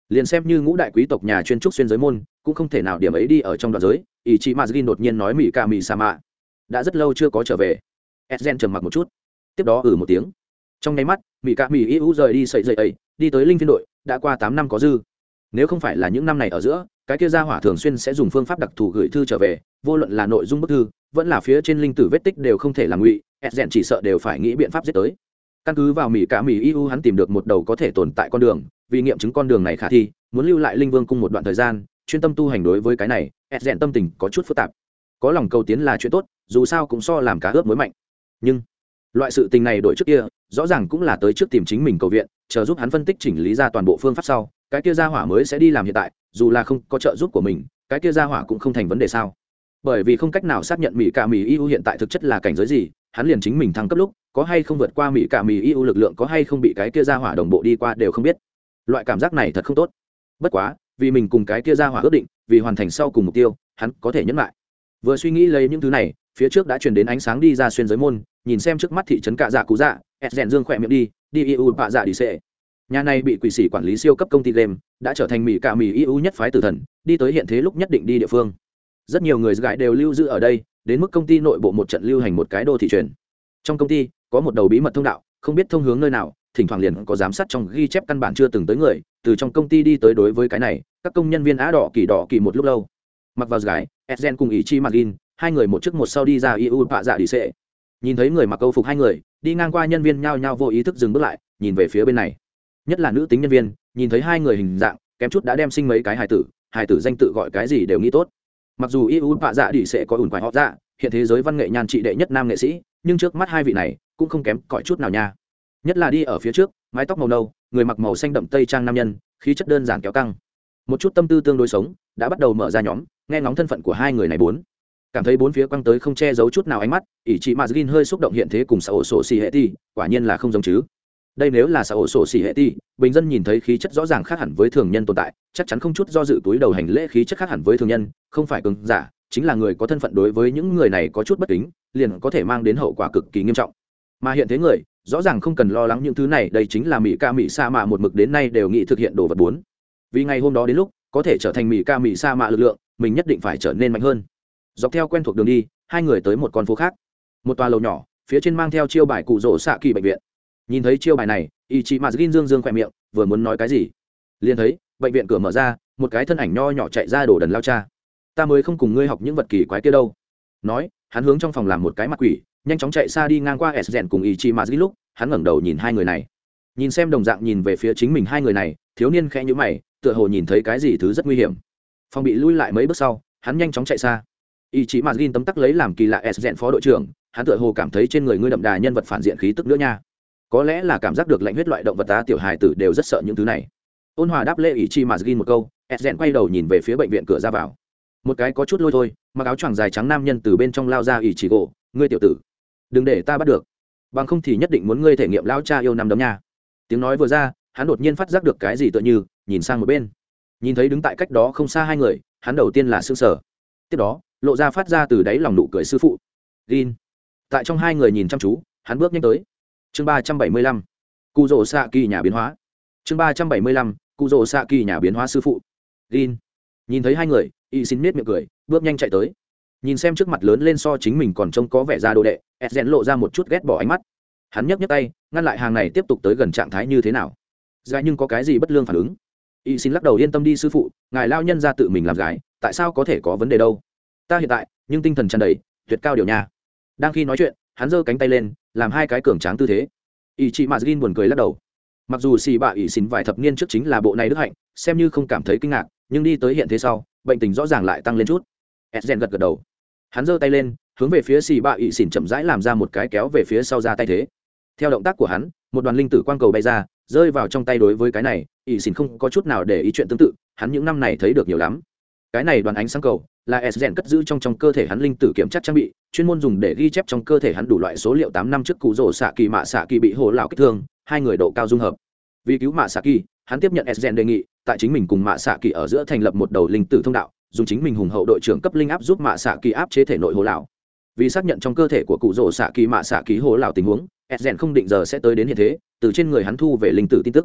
Liền xem như ngũ đại quý tộc nhà chuyên trúc xuyên giới môn cũng không thể nào điểm ấy đi ở trong đoạn giới. Ý chí Mazgin đột nhiên nói mỹ ca mỹ sa mạ đã rất lâu chưa có trở về. Esgen trầm mặc một chút, tiếp đó một tiếng. Trong nháy mắt mỹ ca mỹ iu rời đi sợi dây ấy, đi tới linh phiên đội. Đã qua 8 năm có dư. Nếu không phải là những năm này ở giữa, cái kia gia hỏa thường xuyên sẽ dùng phương pháp đặc thù gửi thư trở về, vô luận là nội dung bức thư vẫn là phía trên linh tử vết tích đều không thể làm ngụy. Esgen chỉ sợ đều phải nghĩ biện pháp giết tới. Căn cứ vào mỹ cả mỹ iu, hắn tìm được một đầu có thể tồn tại con đường, vì nghiệm chứng con đường này khả thi, muốn lưu lại linh vương cung một đoạn thời gian, chuyên tâm tu hành. Đối với cái này Esgen tâm tình có chút phức tạp. Có lòng cầu tiến là chuyện tốt, dù sao cũng so làm cá ướp muối mạnh, nhưng loại sự tình này đổi trước kia rõ ràng cũng là tới trước tìm chính mình cầu viện, chờ giúp hắn phân tích chỉnh lý ra toàn bộ phương pháp sau, cái kia gia hỏa mới sẽ đi làm hiện tại. Dù là không có trợ giúp của mình, cái kia gia hỏa cũng không thành vấn đề sao? Bởi vì không cách nào xác nhận mỹ cả mỹ iu hiện tại thực chất là cảnh giới gì, hắn liền chính mình thăng cấp lúc có hay không vượt qua mỹ cả mỹ iu lực lượng, có hay không bị cái kia gia hỏa đồng bộ đi qua đều không biết. Loại cảm giác này thật không tốt. Bất quá vì mình cùng cái kia gia hỏa ước định, vì hoàn thành sau cùng mục tiêu, hắn có thể nhẫn lại. Vừa suy nghĩ lấy những thứ này, phía trước đã truyền đến ánh sáng đi ra xuyên giới môn, nhìn xem trước mắt thị trấn cạ dạ cú dạ. Esgen dương khỏe miệng đi iu bạ dạ đi xệ. Nhà này bị quỷ sĩ quản lý siêu cấp công ty game, đã trở thành mỹ cả mỹ iu nhất phái tử thần, đi tới hiện thế lúc nhất định đi địa phương. Rất nhiều người gái đều lưu giữ ở đây, đến mức công ty nội bộ một trận lưu hành một cái đô thị truyền. Trong công ty có một đầu bí mật thông đạo, không biết thông hướng nơi nào, thỉnh thoảng liền có giám sát trong ghi chép căn bản chưa từng tới người từ trong công ty đi tới. Đối với cái này, các công nhân viên á đỏ kỳ một lúc lâu. Mặc vào gái, Esgen cùng ý chi Magin, hai người một trước một sau đi ra iu bạ dạ đi xệ. Nhìn thấy người mặc câu phục hai người đi ngang qua, nhân viên nhao nhao vô ý thức dừng bước lại, nhìn về phía bên này. Nhất là nữ tính nhân viên, nhìn thấy hai người hình dạng kém chút đã đem sinh mấy cái hài tử danh tự gọi cái gì đều nghĩ tốt. Mặc dù iu bạ dạ đi sẽ có ủn quái họ dạ, hiện thế giới văn nghệ nhan trị đệ nhất nam nghệ sĩ, nhưng trước mắt hai vị này cũng không kém cỏi chút nào nha. Nhất là đi ở phía trước, mái tóc màu nâu, người mặc màu xanh đậm tây trang nam nhân, khí chất đơn giản kéo căng, một chút tâm tư tương đối sống, đã bắt đầu mở ra nhóm, nghe ngóng thân phận của hai người này. Cảm thấy bốn phía quăng tới không che giấu chút nào ánh mắt, ỷ chị Mazgin hơi xúc động. Hiện thế cùng Sao Sổ Xỉ Hệ Ti, quả nhiên là không giống chứ. Đây nếu là Sao Sổ Xỉ Hệ Ti, bình dân nhìn thấy khí chất rõ ràng khác hẳn với thường nhân tồn tại, chắc chắn không chút do dự túi đầu hành lễ. Khí chất khác hẳn với thường nhân, không phải cường giả, chính là người có thân phận. Đối với những người này có chút bất kính, liền có thể mang đến hậu quả cực kỳ nghiêm trọng. Mà hiện thế người rõ ràng không cần lo lắng những thứ này, đây chính là mỹ ca mỹ sa mạ một mực đến nay đều nghĩ thực hiện đồ vật 4. Vì ngày hôm đó đến lúc có thể trở thành mỹ ca mỹ sa mạ lực lượng, mình nhất định phải trở nên mạnh hơn. Dọc theo quen thuộc đường đi, hai người tới một con phố khác, một tòa lầu nhỏ, phía trên mang theo chiêu bài cụ rỗ xạ kỳ bệnh viện. Nhìn thấy chiêu bài này, Ichi Mazgin dương khỏe miệng, vừa muốn nói cái gì, liền thấy bệnh viện cửa mở ra, một cái thân ảnh nho nhỏ chạy ra đổ đần lao cha. Ta mới không cùng ngươi học những vật kỳ quái kia đâu. Nói, hắn hướng trong phòng làm một cái mặt quỷ, nhanh chóng chạy xa. đi ngang qua Esgen cùng Ichi Mazgin lúc, hắn ngẩng đầu nhìn hai người này, nhìn xem đồng dạng nhìn về phía chính mình hai người này, thiếu niên khẽ nhíu mày, tựa hồ nhìn thấy cái gì thứ rất nguy hiểm. Phòng bị lui lại mấy bước sau, hắn nhanh chóng chạy xa. Ichi Mazgin tấm tắc lấy làm kỳ lạ Esgen phó đội trưởng, hắn tựa hồ cảm thấy trên người ngươi đậm đà nhân vật phản diện khí tức nữa nha. Có lẽ là cảm giác được lạnh huyết loại động vật, ta tiểu hài tử đều rất sợ những thứ này. Ôn hòa đáp lễ Ichi Mazgin một câu, Esgen quay đầu nhìn về phía bệnh viện cửa ra vào. Một cái có chút lôi thôi, mặc áo choàng dài trắng nam nhân từ bên trong lao ra. Ichigo, ngươi tiểu tử, đừng để ta bắt được, bằng không thì nhất định muốn ngươi thể nghiệm lão cha yêu năm đấm nha. Tiếng nói vừa ra, hắn đột nhiên phát giác được cái gì, tựa như nhìn sang một bên, nhìn thấy đứng tại cách đó không xa hai người, hắn đầu tiên là sững sờ, tiếp đó lộ ra phát ra từ đáy lòng nụ cười sư phụ. Gin. Tại trong hai người nhìn chăm chú, hắn bước nhanh tới. Chương 375. Cụ rỗ xạ kỳ nhà biến hóa. Chương 375. Cụ rỗ xạ kỳ nhà biến hóa sư phụ. Gin. Nhìn thấy hai người, y xin nết miệng cười, bước nhanh chạy tới. Nhìn xem trước mặt lớn lên so chính mình còn trông có vẻ ra đồ đệ, Esgen lộ ra một chút ghét bỏ ánh mắt. Hắn nhấc tay ngăn lại hàng này tiếp tục tới gần. Trạng thái như thế nào? Gái nhưng có cái gì bất lương phản ứng? Y xin lắc đầu, yên tâm đi sư phụ, ngài lao nhân ra tự mình làm gái, tại sao có thể có vấn đề đâu? Ta hiện tại nhưng tinh thần tràn đầy, tuyệt cao điều nha. Đang khi nói chuyện, hắn giơ cánh tay lên, làm hai cái cường tráng tư thế. Ichi Mazgin buồn cười lắc đầu. Mặc dù xì bạ ỷ xin vài thập niên trước chính là bộ này đức hạnh, xem như không cảm thấy kinh ngạc, nhưng đi tới hiện thế sau, bệnh tình rõ ràng lại tăng lên chút. Esgen gật gật đầu. Hắn giơ tay lên, hướng về phía xì bạ ỷ xin chậm rãi làm ra một cái kéo về phía sau ra tay thế. Theo động tác của hắn, một đoàn linh tử quang cầu bay ra, rơi vào trong tay. Đối với cái này, ỷ xin không có chút nào để ý chuyện tương tự, hắn những năm này thấy được nhiều lắm. Cái này đoàn ánh sáng cầu là Esgen cất giữ trong cơ thể hắn linh tử kiểm tra trang bị, chuyên môn dùng để ghi chép trong cơ thể hắn đủ loại số liệu. 8 năm trước cụ rỗ xạ kỳ mạ xạ kỳ bị hồ lão kích thương, hai người độ cao dung hợp. Vì cứu mạ xạ kỳ, hắn tiếp nhận Esgen đề nghị, tại chính mình cùng mạ xạ kỳ ở giữa thành lập một đầu linh tử thông đạo, dùng chính mình hùng hậu đội trưởng cấp linh áp giúp mạ xạ kỳ áp chế thể nội hồ lão. Vì xác nhận trong cơ thể của cụ rỗ xạ kỳ mạ xạ kỳ hồ lão tình huống, Esgen không định giờ sẽ tới đến hiện thế, từ trên người hắn thu về linh tử tin tức.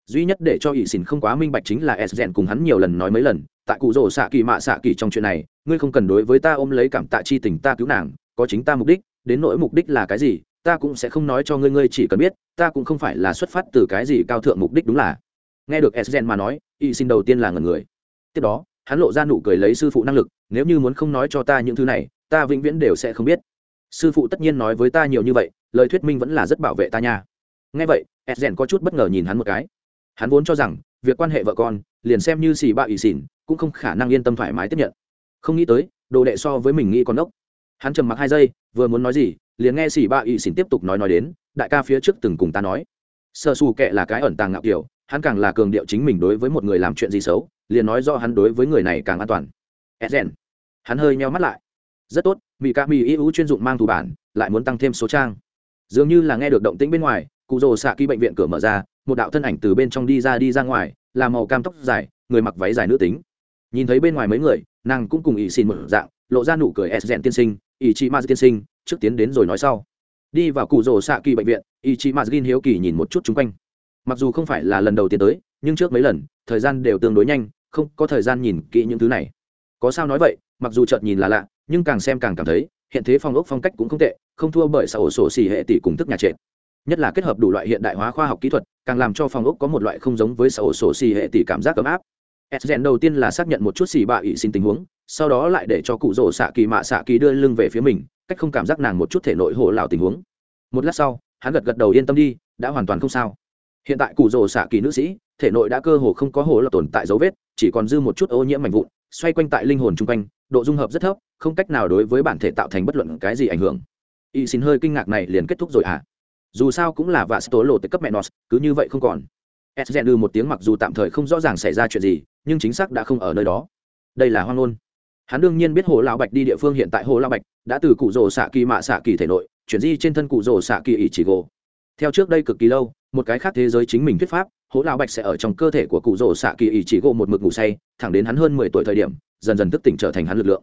duy nhất để cho ỷ xỉn không quá minh bạch chính là s cùng hắn nhiều lần nói mấy lần tại cụ rồ xạ kỳ mạ xạ kỳ trong chuyện này ngươi không cần đối với ta ôm lấy cảm tạ chi tình, ta cứu nàng có chính ta mục đích, đến nỗi mục đích là cái gì ta cũng sẽ không nói cho ngươi, ngươi chỉ cần biết ta cũng không phải là xuất phát từ cái gì cao thượng mục đích. Đúng là nghe được s mà nói, ỷ xỉn đầu tiên là ngẩn người, tiếp đó hắn lộ ra nụ cười, lấy sư phụ năng lực, nếu như muốn không nói cho ta những thứ này ta vĩnh viễn đều sẽ không biết. Sư phụ tất nhiên nói với ta nhiều như vậy, lời thuyết minh vẫn là rất bảo vệ ta nha. Nghe vậy s có chút bất ngờ nhìn hắn một cái. Hắn vốn cho rằng việc quan hệ vợ con liền xem như xì bạ ỷ xỉn cũng không khả năng yên tâm thoải mái tiếp nhận, không nghĩ tới đồ đệ so với mình nghĩ còn ốc. Hắn trầm mặc 2 giây, vừa muốn nói gì liền nghe xì bạ ỷ xỉn tiếp tục nói đến, đại ca phía trước từng cùng ta nói sơ xù kệ là cái ẩn tàng ngạo kiểu, hắn càng là cường điệu chính mình đối với một người làm chuyện gì xấu liền nói do hắn đối với người này càng an toàn. Ezen hắn hơi nheo mắt lại. Rất tốt, mỹ ca mỹ ưu chuyên dụng mang thủ bản lại muốn tăng thêm số trang. Dường như là nghe được động tĩnh bên ngoài, cụ rồ xạ kỳ bệnh viện cửa mở ra, một đạo thân ảnh từ bên trong đi ra ngoài, là màu cam tóc dài, người mặc váy dài nữ tính. Nhìn thấy bên ngoài mấy người, nàng cũng cùng ỷ xin một dạng, lộ ra nụ cười. S tiên sinh, Ichima tiên sinh, trước tiến đến rồi nói sau. Đi vào cụ rồ xạ kỳ bệnh viện, Ichima hiếu kỳ nhìn một chút xung quanh. Mặc dù không phải là lần đầu tiên tới, nhưng trước mấy lần thời gian đều tương đối nhanh, không có thời gian nhìn kỹ những thứ này. Có sao nói vậy, mặc dù chợt nhìn là lạ, nhưng càng xem càng cảm thấy hiện thế phong ốc phong cách cũng không tệ, không thua bởi xã ổ sổ xỉ hệ tỷ cùng thức nhà trệt. Nhất là kết hợp đủ loại hiện đại hóa khoa học kỹ thuật, càng làm cho phong ốc có một loại không giống với xã ổ sổ xỉ hệ tỷ cảm giác ấm áp. Sgen đầu tiên là xác nhận một chút xỉ bạ ỷ xin tình huống, sau đó lại để cho cụ rồ xạ kỳ mạ xạ kỳ đưa lưng về phía mình, cách không cảm giác nàng một chút thể nội hồ lào tình huống. Một lát sau hắn gật gật đầu, yên tâm đi, đã hoàn toàn không sao. Hiện tại cụ rồ xạ kỳ nữ sĩ thể nội đã cơ hồ không có hồ là tồn tại dấu vết, chỉ còn dư một chút ô nhiễm mảnh vụn xoay quanh tại linh hồn chung quanh, độ dung hợp rất thấp, không cách nào đối với bản thể tạo thành bất luận cái gì ảnh hưởng. Y xin hơi kinh ngạc, này liền kết thúc rồi à? Dù sao cũng là vạ tố lộ tới cấp mẹ nos, cứ như vậy không còn. Sgen một tiếng, mặc dù tạm thời không rõ ràng xảy ra chuyện gì, nhưng chính xác đã không ở nơi đó. Đây là hoang ngôn. Hắn đương nhiên biết hồ lão bạch đi địa phương, hiện tại hồ lão bạch đã từ cụ rồ xạ kỳ mạ xạ kỳ thể nội chuyển di trên thân cụ rồ xạ kỳ ỷ chỉ gỗ. Theo trước đây cực kỳ lâu, một cái khác thế giới chính mình thuyết pháp, hồ lão bạch sẽ ở trong cơ thể của cụ rồ xạ kỳ ỷ chỉ gỗ một mực ngủ say, thẳng đến hắn hơn 10 tuổi thời điểm dần dần thức tỉnh, trở thành hắn lực lượng.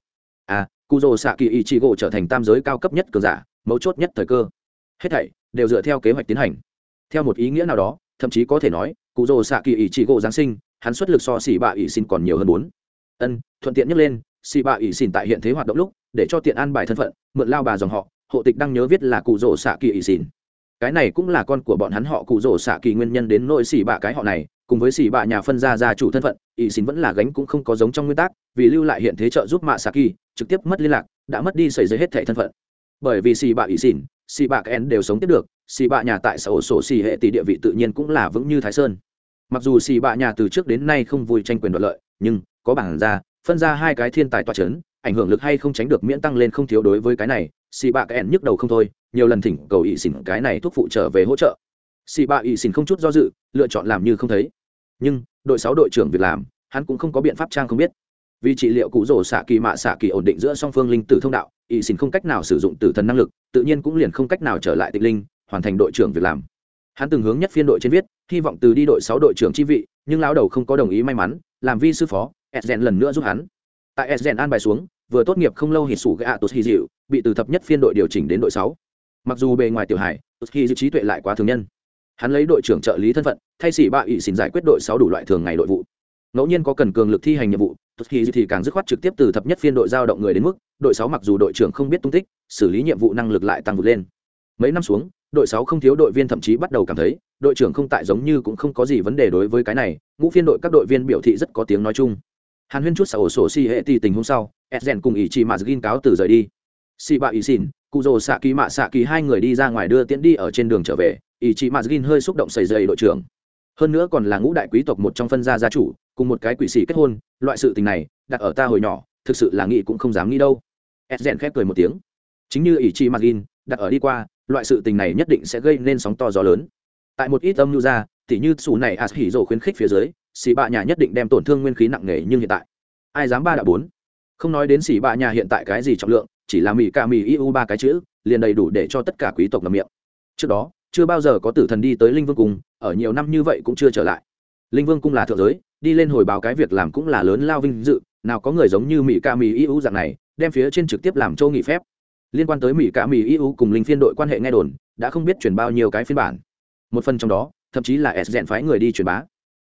Cụ rồ xạ kỳ ỷ chỉ gỗ trở thành tam giới cao cấp nhất cường giả, mấu chốt nhất thời cơ. Hết thảy đều dựa theo kế hoạch tiến hành. Theo một ý nghĩa nào đó, thậm chí có thể nói cụ rồ xạ kỳ ỷ chỉ gỗ giáng sinh, hắn xuất lực so xỉ bạ ỷ xin còn nhiều hơn 4. Thuận tiện nhắc lên, xỉ bạ ỷ xin tại hiện thế hoạt động lúc, để cho tiện an bài thân phận, mượn lao bà dòng họ, hộ tịch đăng nhớ viết là cụ rồ xạ kỳ ỷ xin. Cái này cũng là con của bọn hắn họ cụ rồ xạ kỳ nguyên nhân, đến nỗi xỉ bạ cái họ này cùng với xỉ bạ nhà phân ra gia chủ thân phận, ỷ xin vẫn là gánh cũng không có giống trong nguyên tắc, vì lưu lại hiện thế trợ giúp mạ xạ kỳ, trực tiếp mất liên lạc, đã mất đi sợi dây hết thảy thân phận. Bởi vì xỉ bạ ỷ xin, xỉ bạ cái đều sống tiếp được, xỉ bạ nhà tại xã hội sổ xỉ hệ tỷ địa vị tự nhiên cũng là vững như thái sơn. Mặc dù xỉ bạ nhà từ trước đến nay không vui tranh quyền đoạt lợi, nhưng có bảng ra phân ra hai cái thiên tài tọa chấn, ảnh hưởng lực hay không tránh được miễn tăng lên không thiếu. Đối với cái này, xỉ bạ cái nhức đầu không thôi, nhiều lần thỉnh cầu ỷ xỉn cái này thuốc phụ trở về hỗ trợ. Xỉ bạ ỷ xỉn không chút do dự lựa chọn làm như không thấy. Nhưng đội 6 đội trưởng việc làm, hắn cũng không có biện pháp trang không biết. Vì trị liệu cụ rồ xạ kỳ mạ xạ kỳ ổn định giữa song phương linh tử thông đạo, ỷ xỉn không cách nào sử dụng tử thần năng lực, tự nhiên cũng liền không cách nào trở lại tịch linh, hoàn thành đội trưởng việc làm. Hắn từng hướng nhất phiên đội trên viết, hy vọng từ đi đội 6 đội trưởng chi vị, nhưng lão đầu không có đồng ý, may mắn làm vi sư phó Esgen lần nữa giúp hắn. Tại Esgen an bài xuống, vừa tốt nghiệp không lâu hít sủ gạ tốt hy dịu bị từ thập nhất phiên đội điều chỉnh đến đội 6. Mặc dù bề ngoài tiểu hải, tốt hy dịu trí tuệ lại quá thường nhân. Hắn lấy đội trưởng trợ lý thân phận, thay sĩ bạ ỷ xỉn giải quyết đội 6 đủ loại thường ngày đội vụ. Ngẫu nhiên có cần cường lực thi hành nhiệm vụ, tốt hy dịu thì càng dứt khoát trực tiếp từ thập nhất phiên đội giao động người đến mức đội 6, mặc dù đội trưởng không biết tung tích, xử lý nhiệm vụ năng lực lại tăng vượt lên. Mấy năm xuống, đội 6 không thiếu đội viên thậm chí bắt đầu cảm thấy đội trưởng không tại giống như cũng không có gì vấn đề. Đối với cái này, ngũ phiên đội các đội viên biểu thị rất có tiếng nói chung. Hàn huyên chút xã ổ sổ si hệ tỷ tình hôm sau, Esgen cùng Ichima Jin cáo từ rời đi. Shiba Isin, Kuzo Saki Mạ Saki hai người đi ra ngoài đưa tiễn đi. Ở trên đường trở về, Ichima Jin hơi xúc động sẩy dậy đội trưởng. Hơn nữa còn là ngũ đại quý tộc một trong phân gia gia chủ, cùng một cái quỷ sĩ kết hôn, loại sự tình này đặt ở ta hồi nhỏ, thực sự là nghĩ cũng không dám nghĩ đâu. Esgen khép cười một tiếng. Chính như Ichima Jin đặt ở đi qua, loại sự tình này nhất định sẽ gây nên sóng to gió lớn. Tại một ít âm mưu ra, tỉ như sủ này Ashiro khuyến khích phía dưới, xỉ bạ nhà nhất định đem tổn thương nguyên khí nặng nề, nhưng hiện tại ai dám ba đã bốn. Không nói đến xỉ bạ nhà hiện tại cái gì trọng lượng, chỉ là mỹ ca mỹ iu ba cái chữ liền đầy đủ để cho tất cả quý tộc ngậm miệng. Trước đó chưa bao giờ có tử thần đi tới linh vương cung, ở nhiều năm như vậy cũng chưa trở lại. Linh vương cung là thượng giới, đi lên hồi báo cái việc làm cũng là lớn lao vinh dự, nào có người giống như mỹ ca mỹ iu dạng này đem phía trên trực tiếp làm châu nghỉ phép. Liên quan tới mỹ ca mỹ iu cùng linh phiên đội quan hệ nghe đồn đã không biết truyền bao nhiêu cái phiên bản, một phần trong đó thậm chí là Esgen phái người đi truyền bá.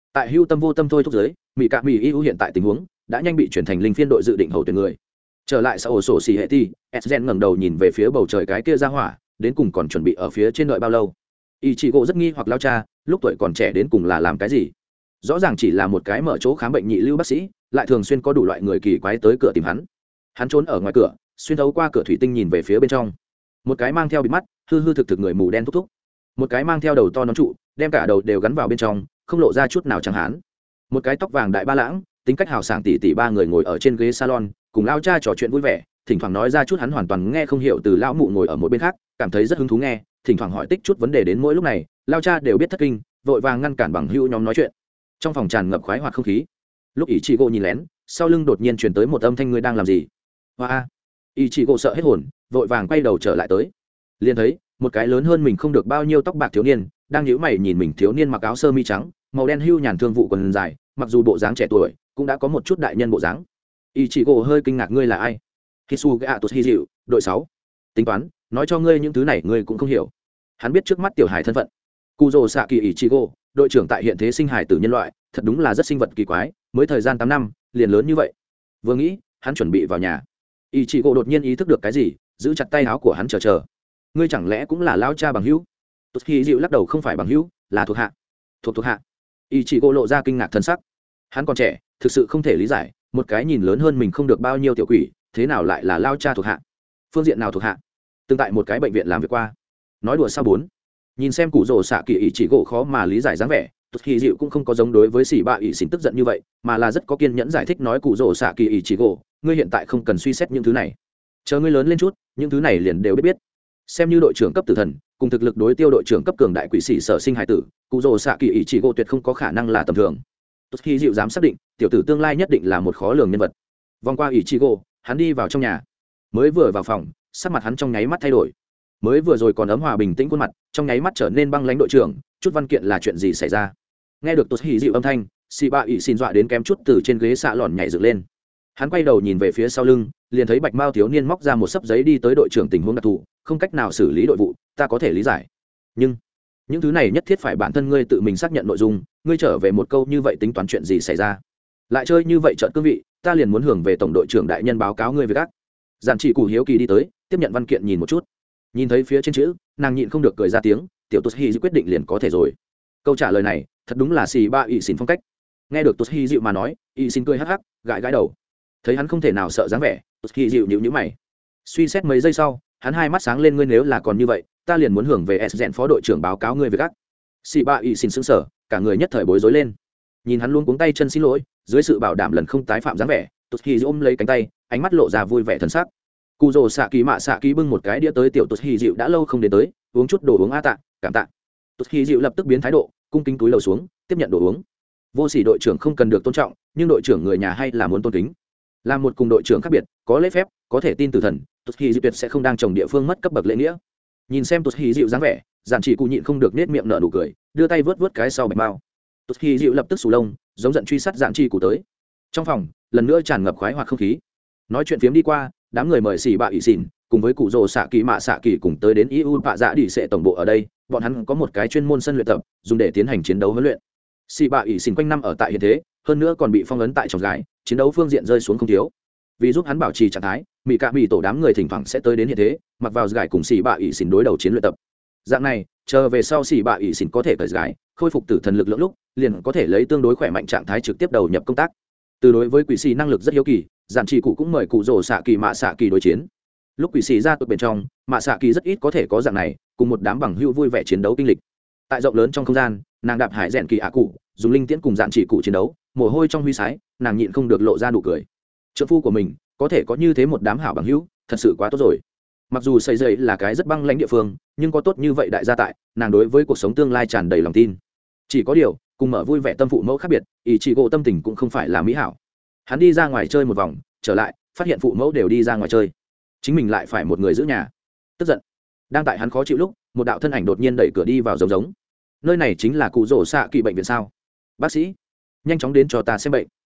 Tại hưu tâm vô tâm thôi thúc giới, mỹ cạ mỹ ưu hiện tại tình huống đã nhanh bị chuyển thành linh phiên đội dự định hậu tuyển người. Trở lại sau ổ sổ xì hệ ti, Sgen ngẩng đầu nhìn về phía bầu trời cái kia ra hỏa, đến cùng còn chuẩn bị ở phía trên đợi bao lâu. Y chỉ gỗ rất nghi hoặc lao cha, lúc tuổi còn trẻ đến cùng là làm cái gì? Rõ ràng chỉ là một cái mở chỗ khám bệnh nhị lưu bác sĩ, lại thường xuyên có đủ loại người kỳ quái tới cửa tìm hắn. Hắn trốn ở ngoài cửa, xuyên thấu qua cửa thủy tinh nhìn về phía bên trong. Một cái mang theo bịt mắt, hư hư thực thực người mù đen thúc thúc. Một cái mang theo đầu to nón trụ, đem cả đầu đều gắn vào bên trong, không lộ ra chút nào chẳng hán. Một cái tóc vàng đại ba lãng, tính cách hào sảng tỉ tỉ ba người ngồi ở trên ghế salon, cùng lao cha trò chuyện vui vẻ, thỉnh thoảng nói ra chút hắn hoàn toàn nghe không hiểu từ lão mụ ngồi ở một bên khác, cảm thấy rất hứng thú nghe, thỉnh thoảng hỏi tích chút vấn đề đến mỗi lúc này, lao cha đều biết thất kinh, vội vàng ngăn cản bằng hữu nhóm nói chuyện. Trong phòng tràn ngập khoái hoạt không khí. Lúc ý chị gỗ nhìn lén, sau lưng đột nhiên truyền tới một âm thanh: người đang làm gì? Hoa! Ý chị gỗ sợ hết hồn, vội vàng quay đầu trở lại tới, liền thấy một cái lớn hơn mình không được bao nhiêu tóc bạc thiếu niên đang nhíu mày nhìn mình. Thiếu niên mặc áo sơ mi trắng, màu đen hưu nhàn thương vụ quần dài, mặc dù bộ dáng trẻ tuổi cũng đã có một chút đại nhân bộ dáng. Ý chị gỗ hơi kinh ngạc: ngươi là ai? Hisuga Toshihiro, đội 6. Tính toán, nói cho ngươi những thứ này ngươi cũng không hiểu. Hắn biết trước mắt tiểu hải thân phận. Kuzo Saki Ichigo, đội trưởng tại hiện thế sinh hải tử nhân loại, thật đúng là rất sinh vật kỳ quái, mới thời gian 8 năm, liền lớn như vậy. Vừa nghĩ, hắn chuẩn bị vào nhà. Ichigo đột nhiên ý thức được cái gì, giữ chặt tay áo của hắn chờ. Ngươi chẳng lẽ cũng là lão cha bằng hữu? Toshihiro lắc đầu: không phải bằng hữu, là thuộc hạ. Thuộc hạ? Ichigo lộ ra kinh ngạc thân sắc. Hắn còn trẻ, thực sự không thể lý giải, một cái nhìn lớn hơn mình không được bao nhiêu tiểu quỷ, thế nào lại là lao cha thuộc hạ? Phương diện nào thuộc hạ? Từng tại một cái bệnh viện làm việc qua. Nói đùa sao bốn? Nhìn xem cụ rồ xạ kỳ ý chỉ gỗ khó mà lý giải dáng vẻ, tốt khi dịu cũng không có giống đối với xỉ bạ ý xỉn tức giận như vậy, mà là rất có kiên nhẫn giải thích nói: cụ rồ xạ kỳ ý chỉ gỗ, ngươi hiện tại không cần suy xét những thứ này, chờ ngươi lớn lên chút, những thứ này liền đều biết. Xem như đội trưởng cấp tử thần, cùng thực lực đối tiêu đội trưởng cấp cường đại quỷ sĩ sở sinh hải tử, cụ rồ xạ kỳ ý chỉ gỗ tuyệt không có khả năng là tầm thường. Tốt khi dịu dám xác định, tiểu tử tương lai nhất định là một khó lường nhân vật. Vòng qua ý chỉ gỗ, hắn đi vào trong nhà. Mới vừa vào phòng, sắc mặt hắn trong nháy mắt thay đổi. Mới vừa rồi còn ấm hòa bình tĩnh khuôn mặt, trong nháy mắt trở nên băng lãnh. đội trưởng, chút văn kiện là chuyện gì xảy ra? Nghe được tốt hỉ dịu âm thanh, xì bạ ỉ xin dọa đến kém chút từ trên ghế xạ lòn nhảy dựng lên. Hắn quay đầu nhìn về phía sau lưng, liền thấy bạch mao thiếu niên móc ra một sấp giấy đi tới: đội trưởng, tình huống đặc thù, không cách nào xử lý đội vụ, ta có thể lý giải, nhưng những thứ này nhất thiết phải bản thân ngươi tự mình xác nhận nội dung. Ngươi trở về một câu như vậy tính toán chuyện gì xảy ra? Lại chơi như vậy trợn cương vị, ta liền muốn hưởng về tổng đội trưởng đại nhân báo cáo ngươi về gác. Giản chỉ cụ hiếu kỳ đi tới, tiếp nhận văn kiện nhìn một chút, nhìn thấy phía trên chữ, nàng nhịn không được cười ra tiếng: tiểu tốt hy quyết định liền có thể rồi. Câu trả lời này thật đúng là xì ba ỵ xin phong cách. Nghe được tốt hy dịu mà nói, ỵ xin cười hắc hắc, gãi gãi đầu. Thấy hắn không thể nào sợ dáng vẻ, tốt hy dịu nhíu nhíu mày. Suy xét mấy giây sau, hắn hai mắt sáng lên: ngươi nếu là còn như vậy, ta liền muốn hưởng về Sgen phó đội trưởng báo cáo ngươi về gác. Xì ba ỵ xin sững sờ, cả người nhất thời bối rối lên. Nhìn hắn luôn cuống tay chân xin lỗi, dưới sự bảo đảm lần không tái phạm dáng vẻ, tốt hy ôm lấy cánh tay, ánh mắt lộ ra vui vẻ thần sắc. Cụ rồ xạ kỳ mạ xạ kỳ bưng một cái đĩa tới: tiểu tốt hy dịu đã lâu không đến tới, uống chút đồ uống. A tạ, cảm tạ. Tốt hy dịu lập tức biến thái độ, cung kính túi lầu xuống, tiếp nhận đồ uống. Vô sỉ đội trưởng không cần được tôn trọng, nhưng đội trưởng người nhà hay là muốn tôn kính. Là một cùng đội trưởng khác biệt, có lễ phép, có thể tin từ thần, tốt hy dịu tuyệt sẽ không đang trồng địa phương mất cấp bậc lễ nghĩa. Nhìn xem tốt hy dịu dáng vẻ, giản chỉ cụ nhịn không được nết miệng nở nụ cười, đưa tay vớt vớt cái sau bạch bao. Tốt hy dịu lập tức sù lông, giống giận truy sát giản chỉ cụ tới. Trong phòng lần nữa tràn ngập khoái hoạt không khí. Nói chuyện phiếm đi qua, đám người mời xì bạ ỵ xỉn cùng với cụ rồ xạ kỳ mạ xạ kỳ cùng tới đến iu bạ dạ đi sẽ tổng bộ ở đây. Bọn hắn có một cái chuyên môn sân luyện tập, dùng để tiến hành chiến đấu huấn luyện. Xì bạ ỵ xỉn quanh năm ở tại hiện thế, hơn nữa còn bị phong ấn tại trong gái, chiến đấu phương diện rơi xuống không thiếu. Vì giúp hắn bảo trì trạng thái, mỹ cạ mỹ tổ đám người thỉnh thoảng sẽ tới đến hiện thế, mặc vào gái cùng xì bạ ỵ xỉn đối đầu chiến luyện tập. Dạng này, chờ về sau xì bạ ỵ xỉn có thể cởi gái, khôi phục tử thần lực lượng lúc, liền có thể lấy tương đối khỏe mạnh trạng thái trực tiếp đầu nhập công tác. Từ đối với quỷ xì năng lực rất hiếu kỳ, giản chỉ cụ cũng mời cụ rồ xạ kỳ mạ xạ kỳ đối chiến. Lúc quỷ xì ra tụi bên trong, mạ xạ kỳ rất ít có thể có dạng này cùng một đám bằng hữu vui vẻ chiến đấu kinh lịch. Tại rộng lớn trong không gian, nàng đạp hải rèn kỳ ạ cụ, dùng linh tiễn cùng giản chỉ cụ chiến đấu, mồ hôi trong huy sái, nàng nhịn không được lộ ra nụ cười. Trợ phu của mình có thể có như thế một đám hảo bằng hữu, thật sự quá tốt rồi. Mặc dù xây dậy là cái rất băng lãnh địa phương, nhưng có tốt như vậy đại gia tại, nàng đối với cuộc sống tương lai tràn đầy lòng tin. Chỉ có điều, cùng mở vui vẻ tâm phụ mẫu khác biệt, ý chỉ gỗ tâm tình cũng không phải là mỹ hảo. Hắn đi ra ngoài chơi một vòng, trở lại phát hiện phụ mẫu đều đi ra ngoài chơi, chính mình lại phải một người giữ nhà, tức giận. Đang tại hắn khó chịu lúc, một đạo thân ảnh đột nhiên đẩy cửa đi vào, giống nơi này chính là cụ rồ xạ kỳ bệnh viện sao? Bác sĩ, nhanh chóng đến cho ta xem bệnh.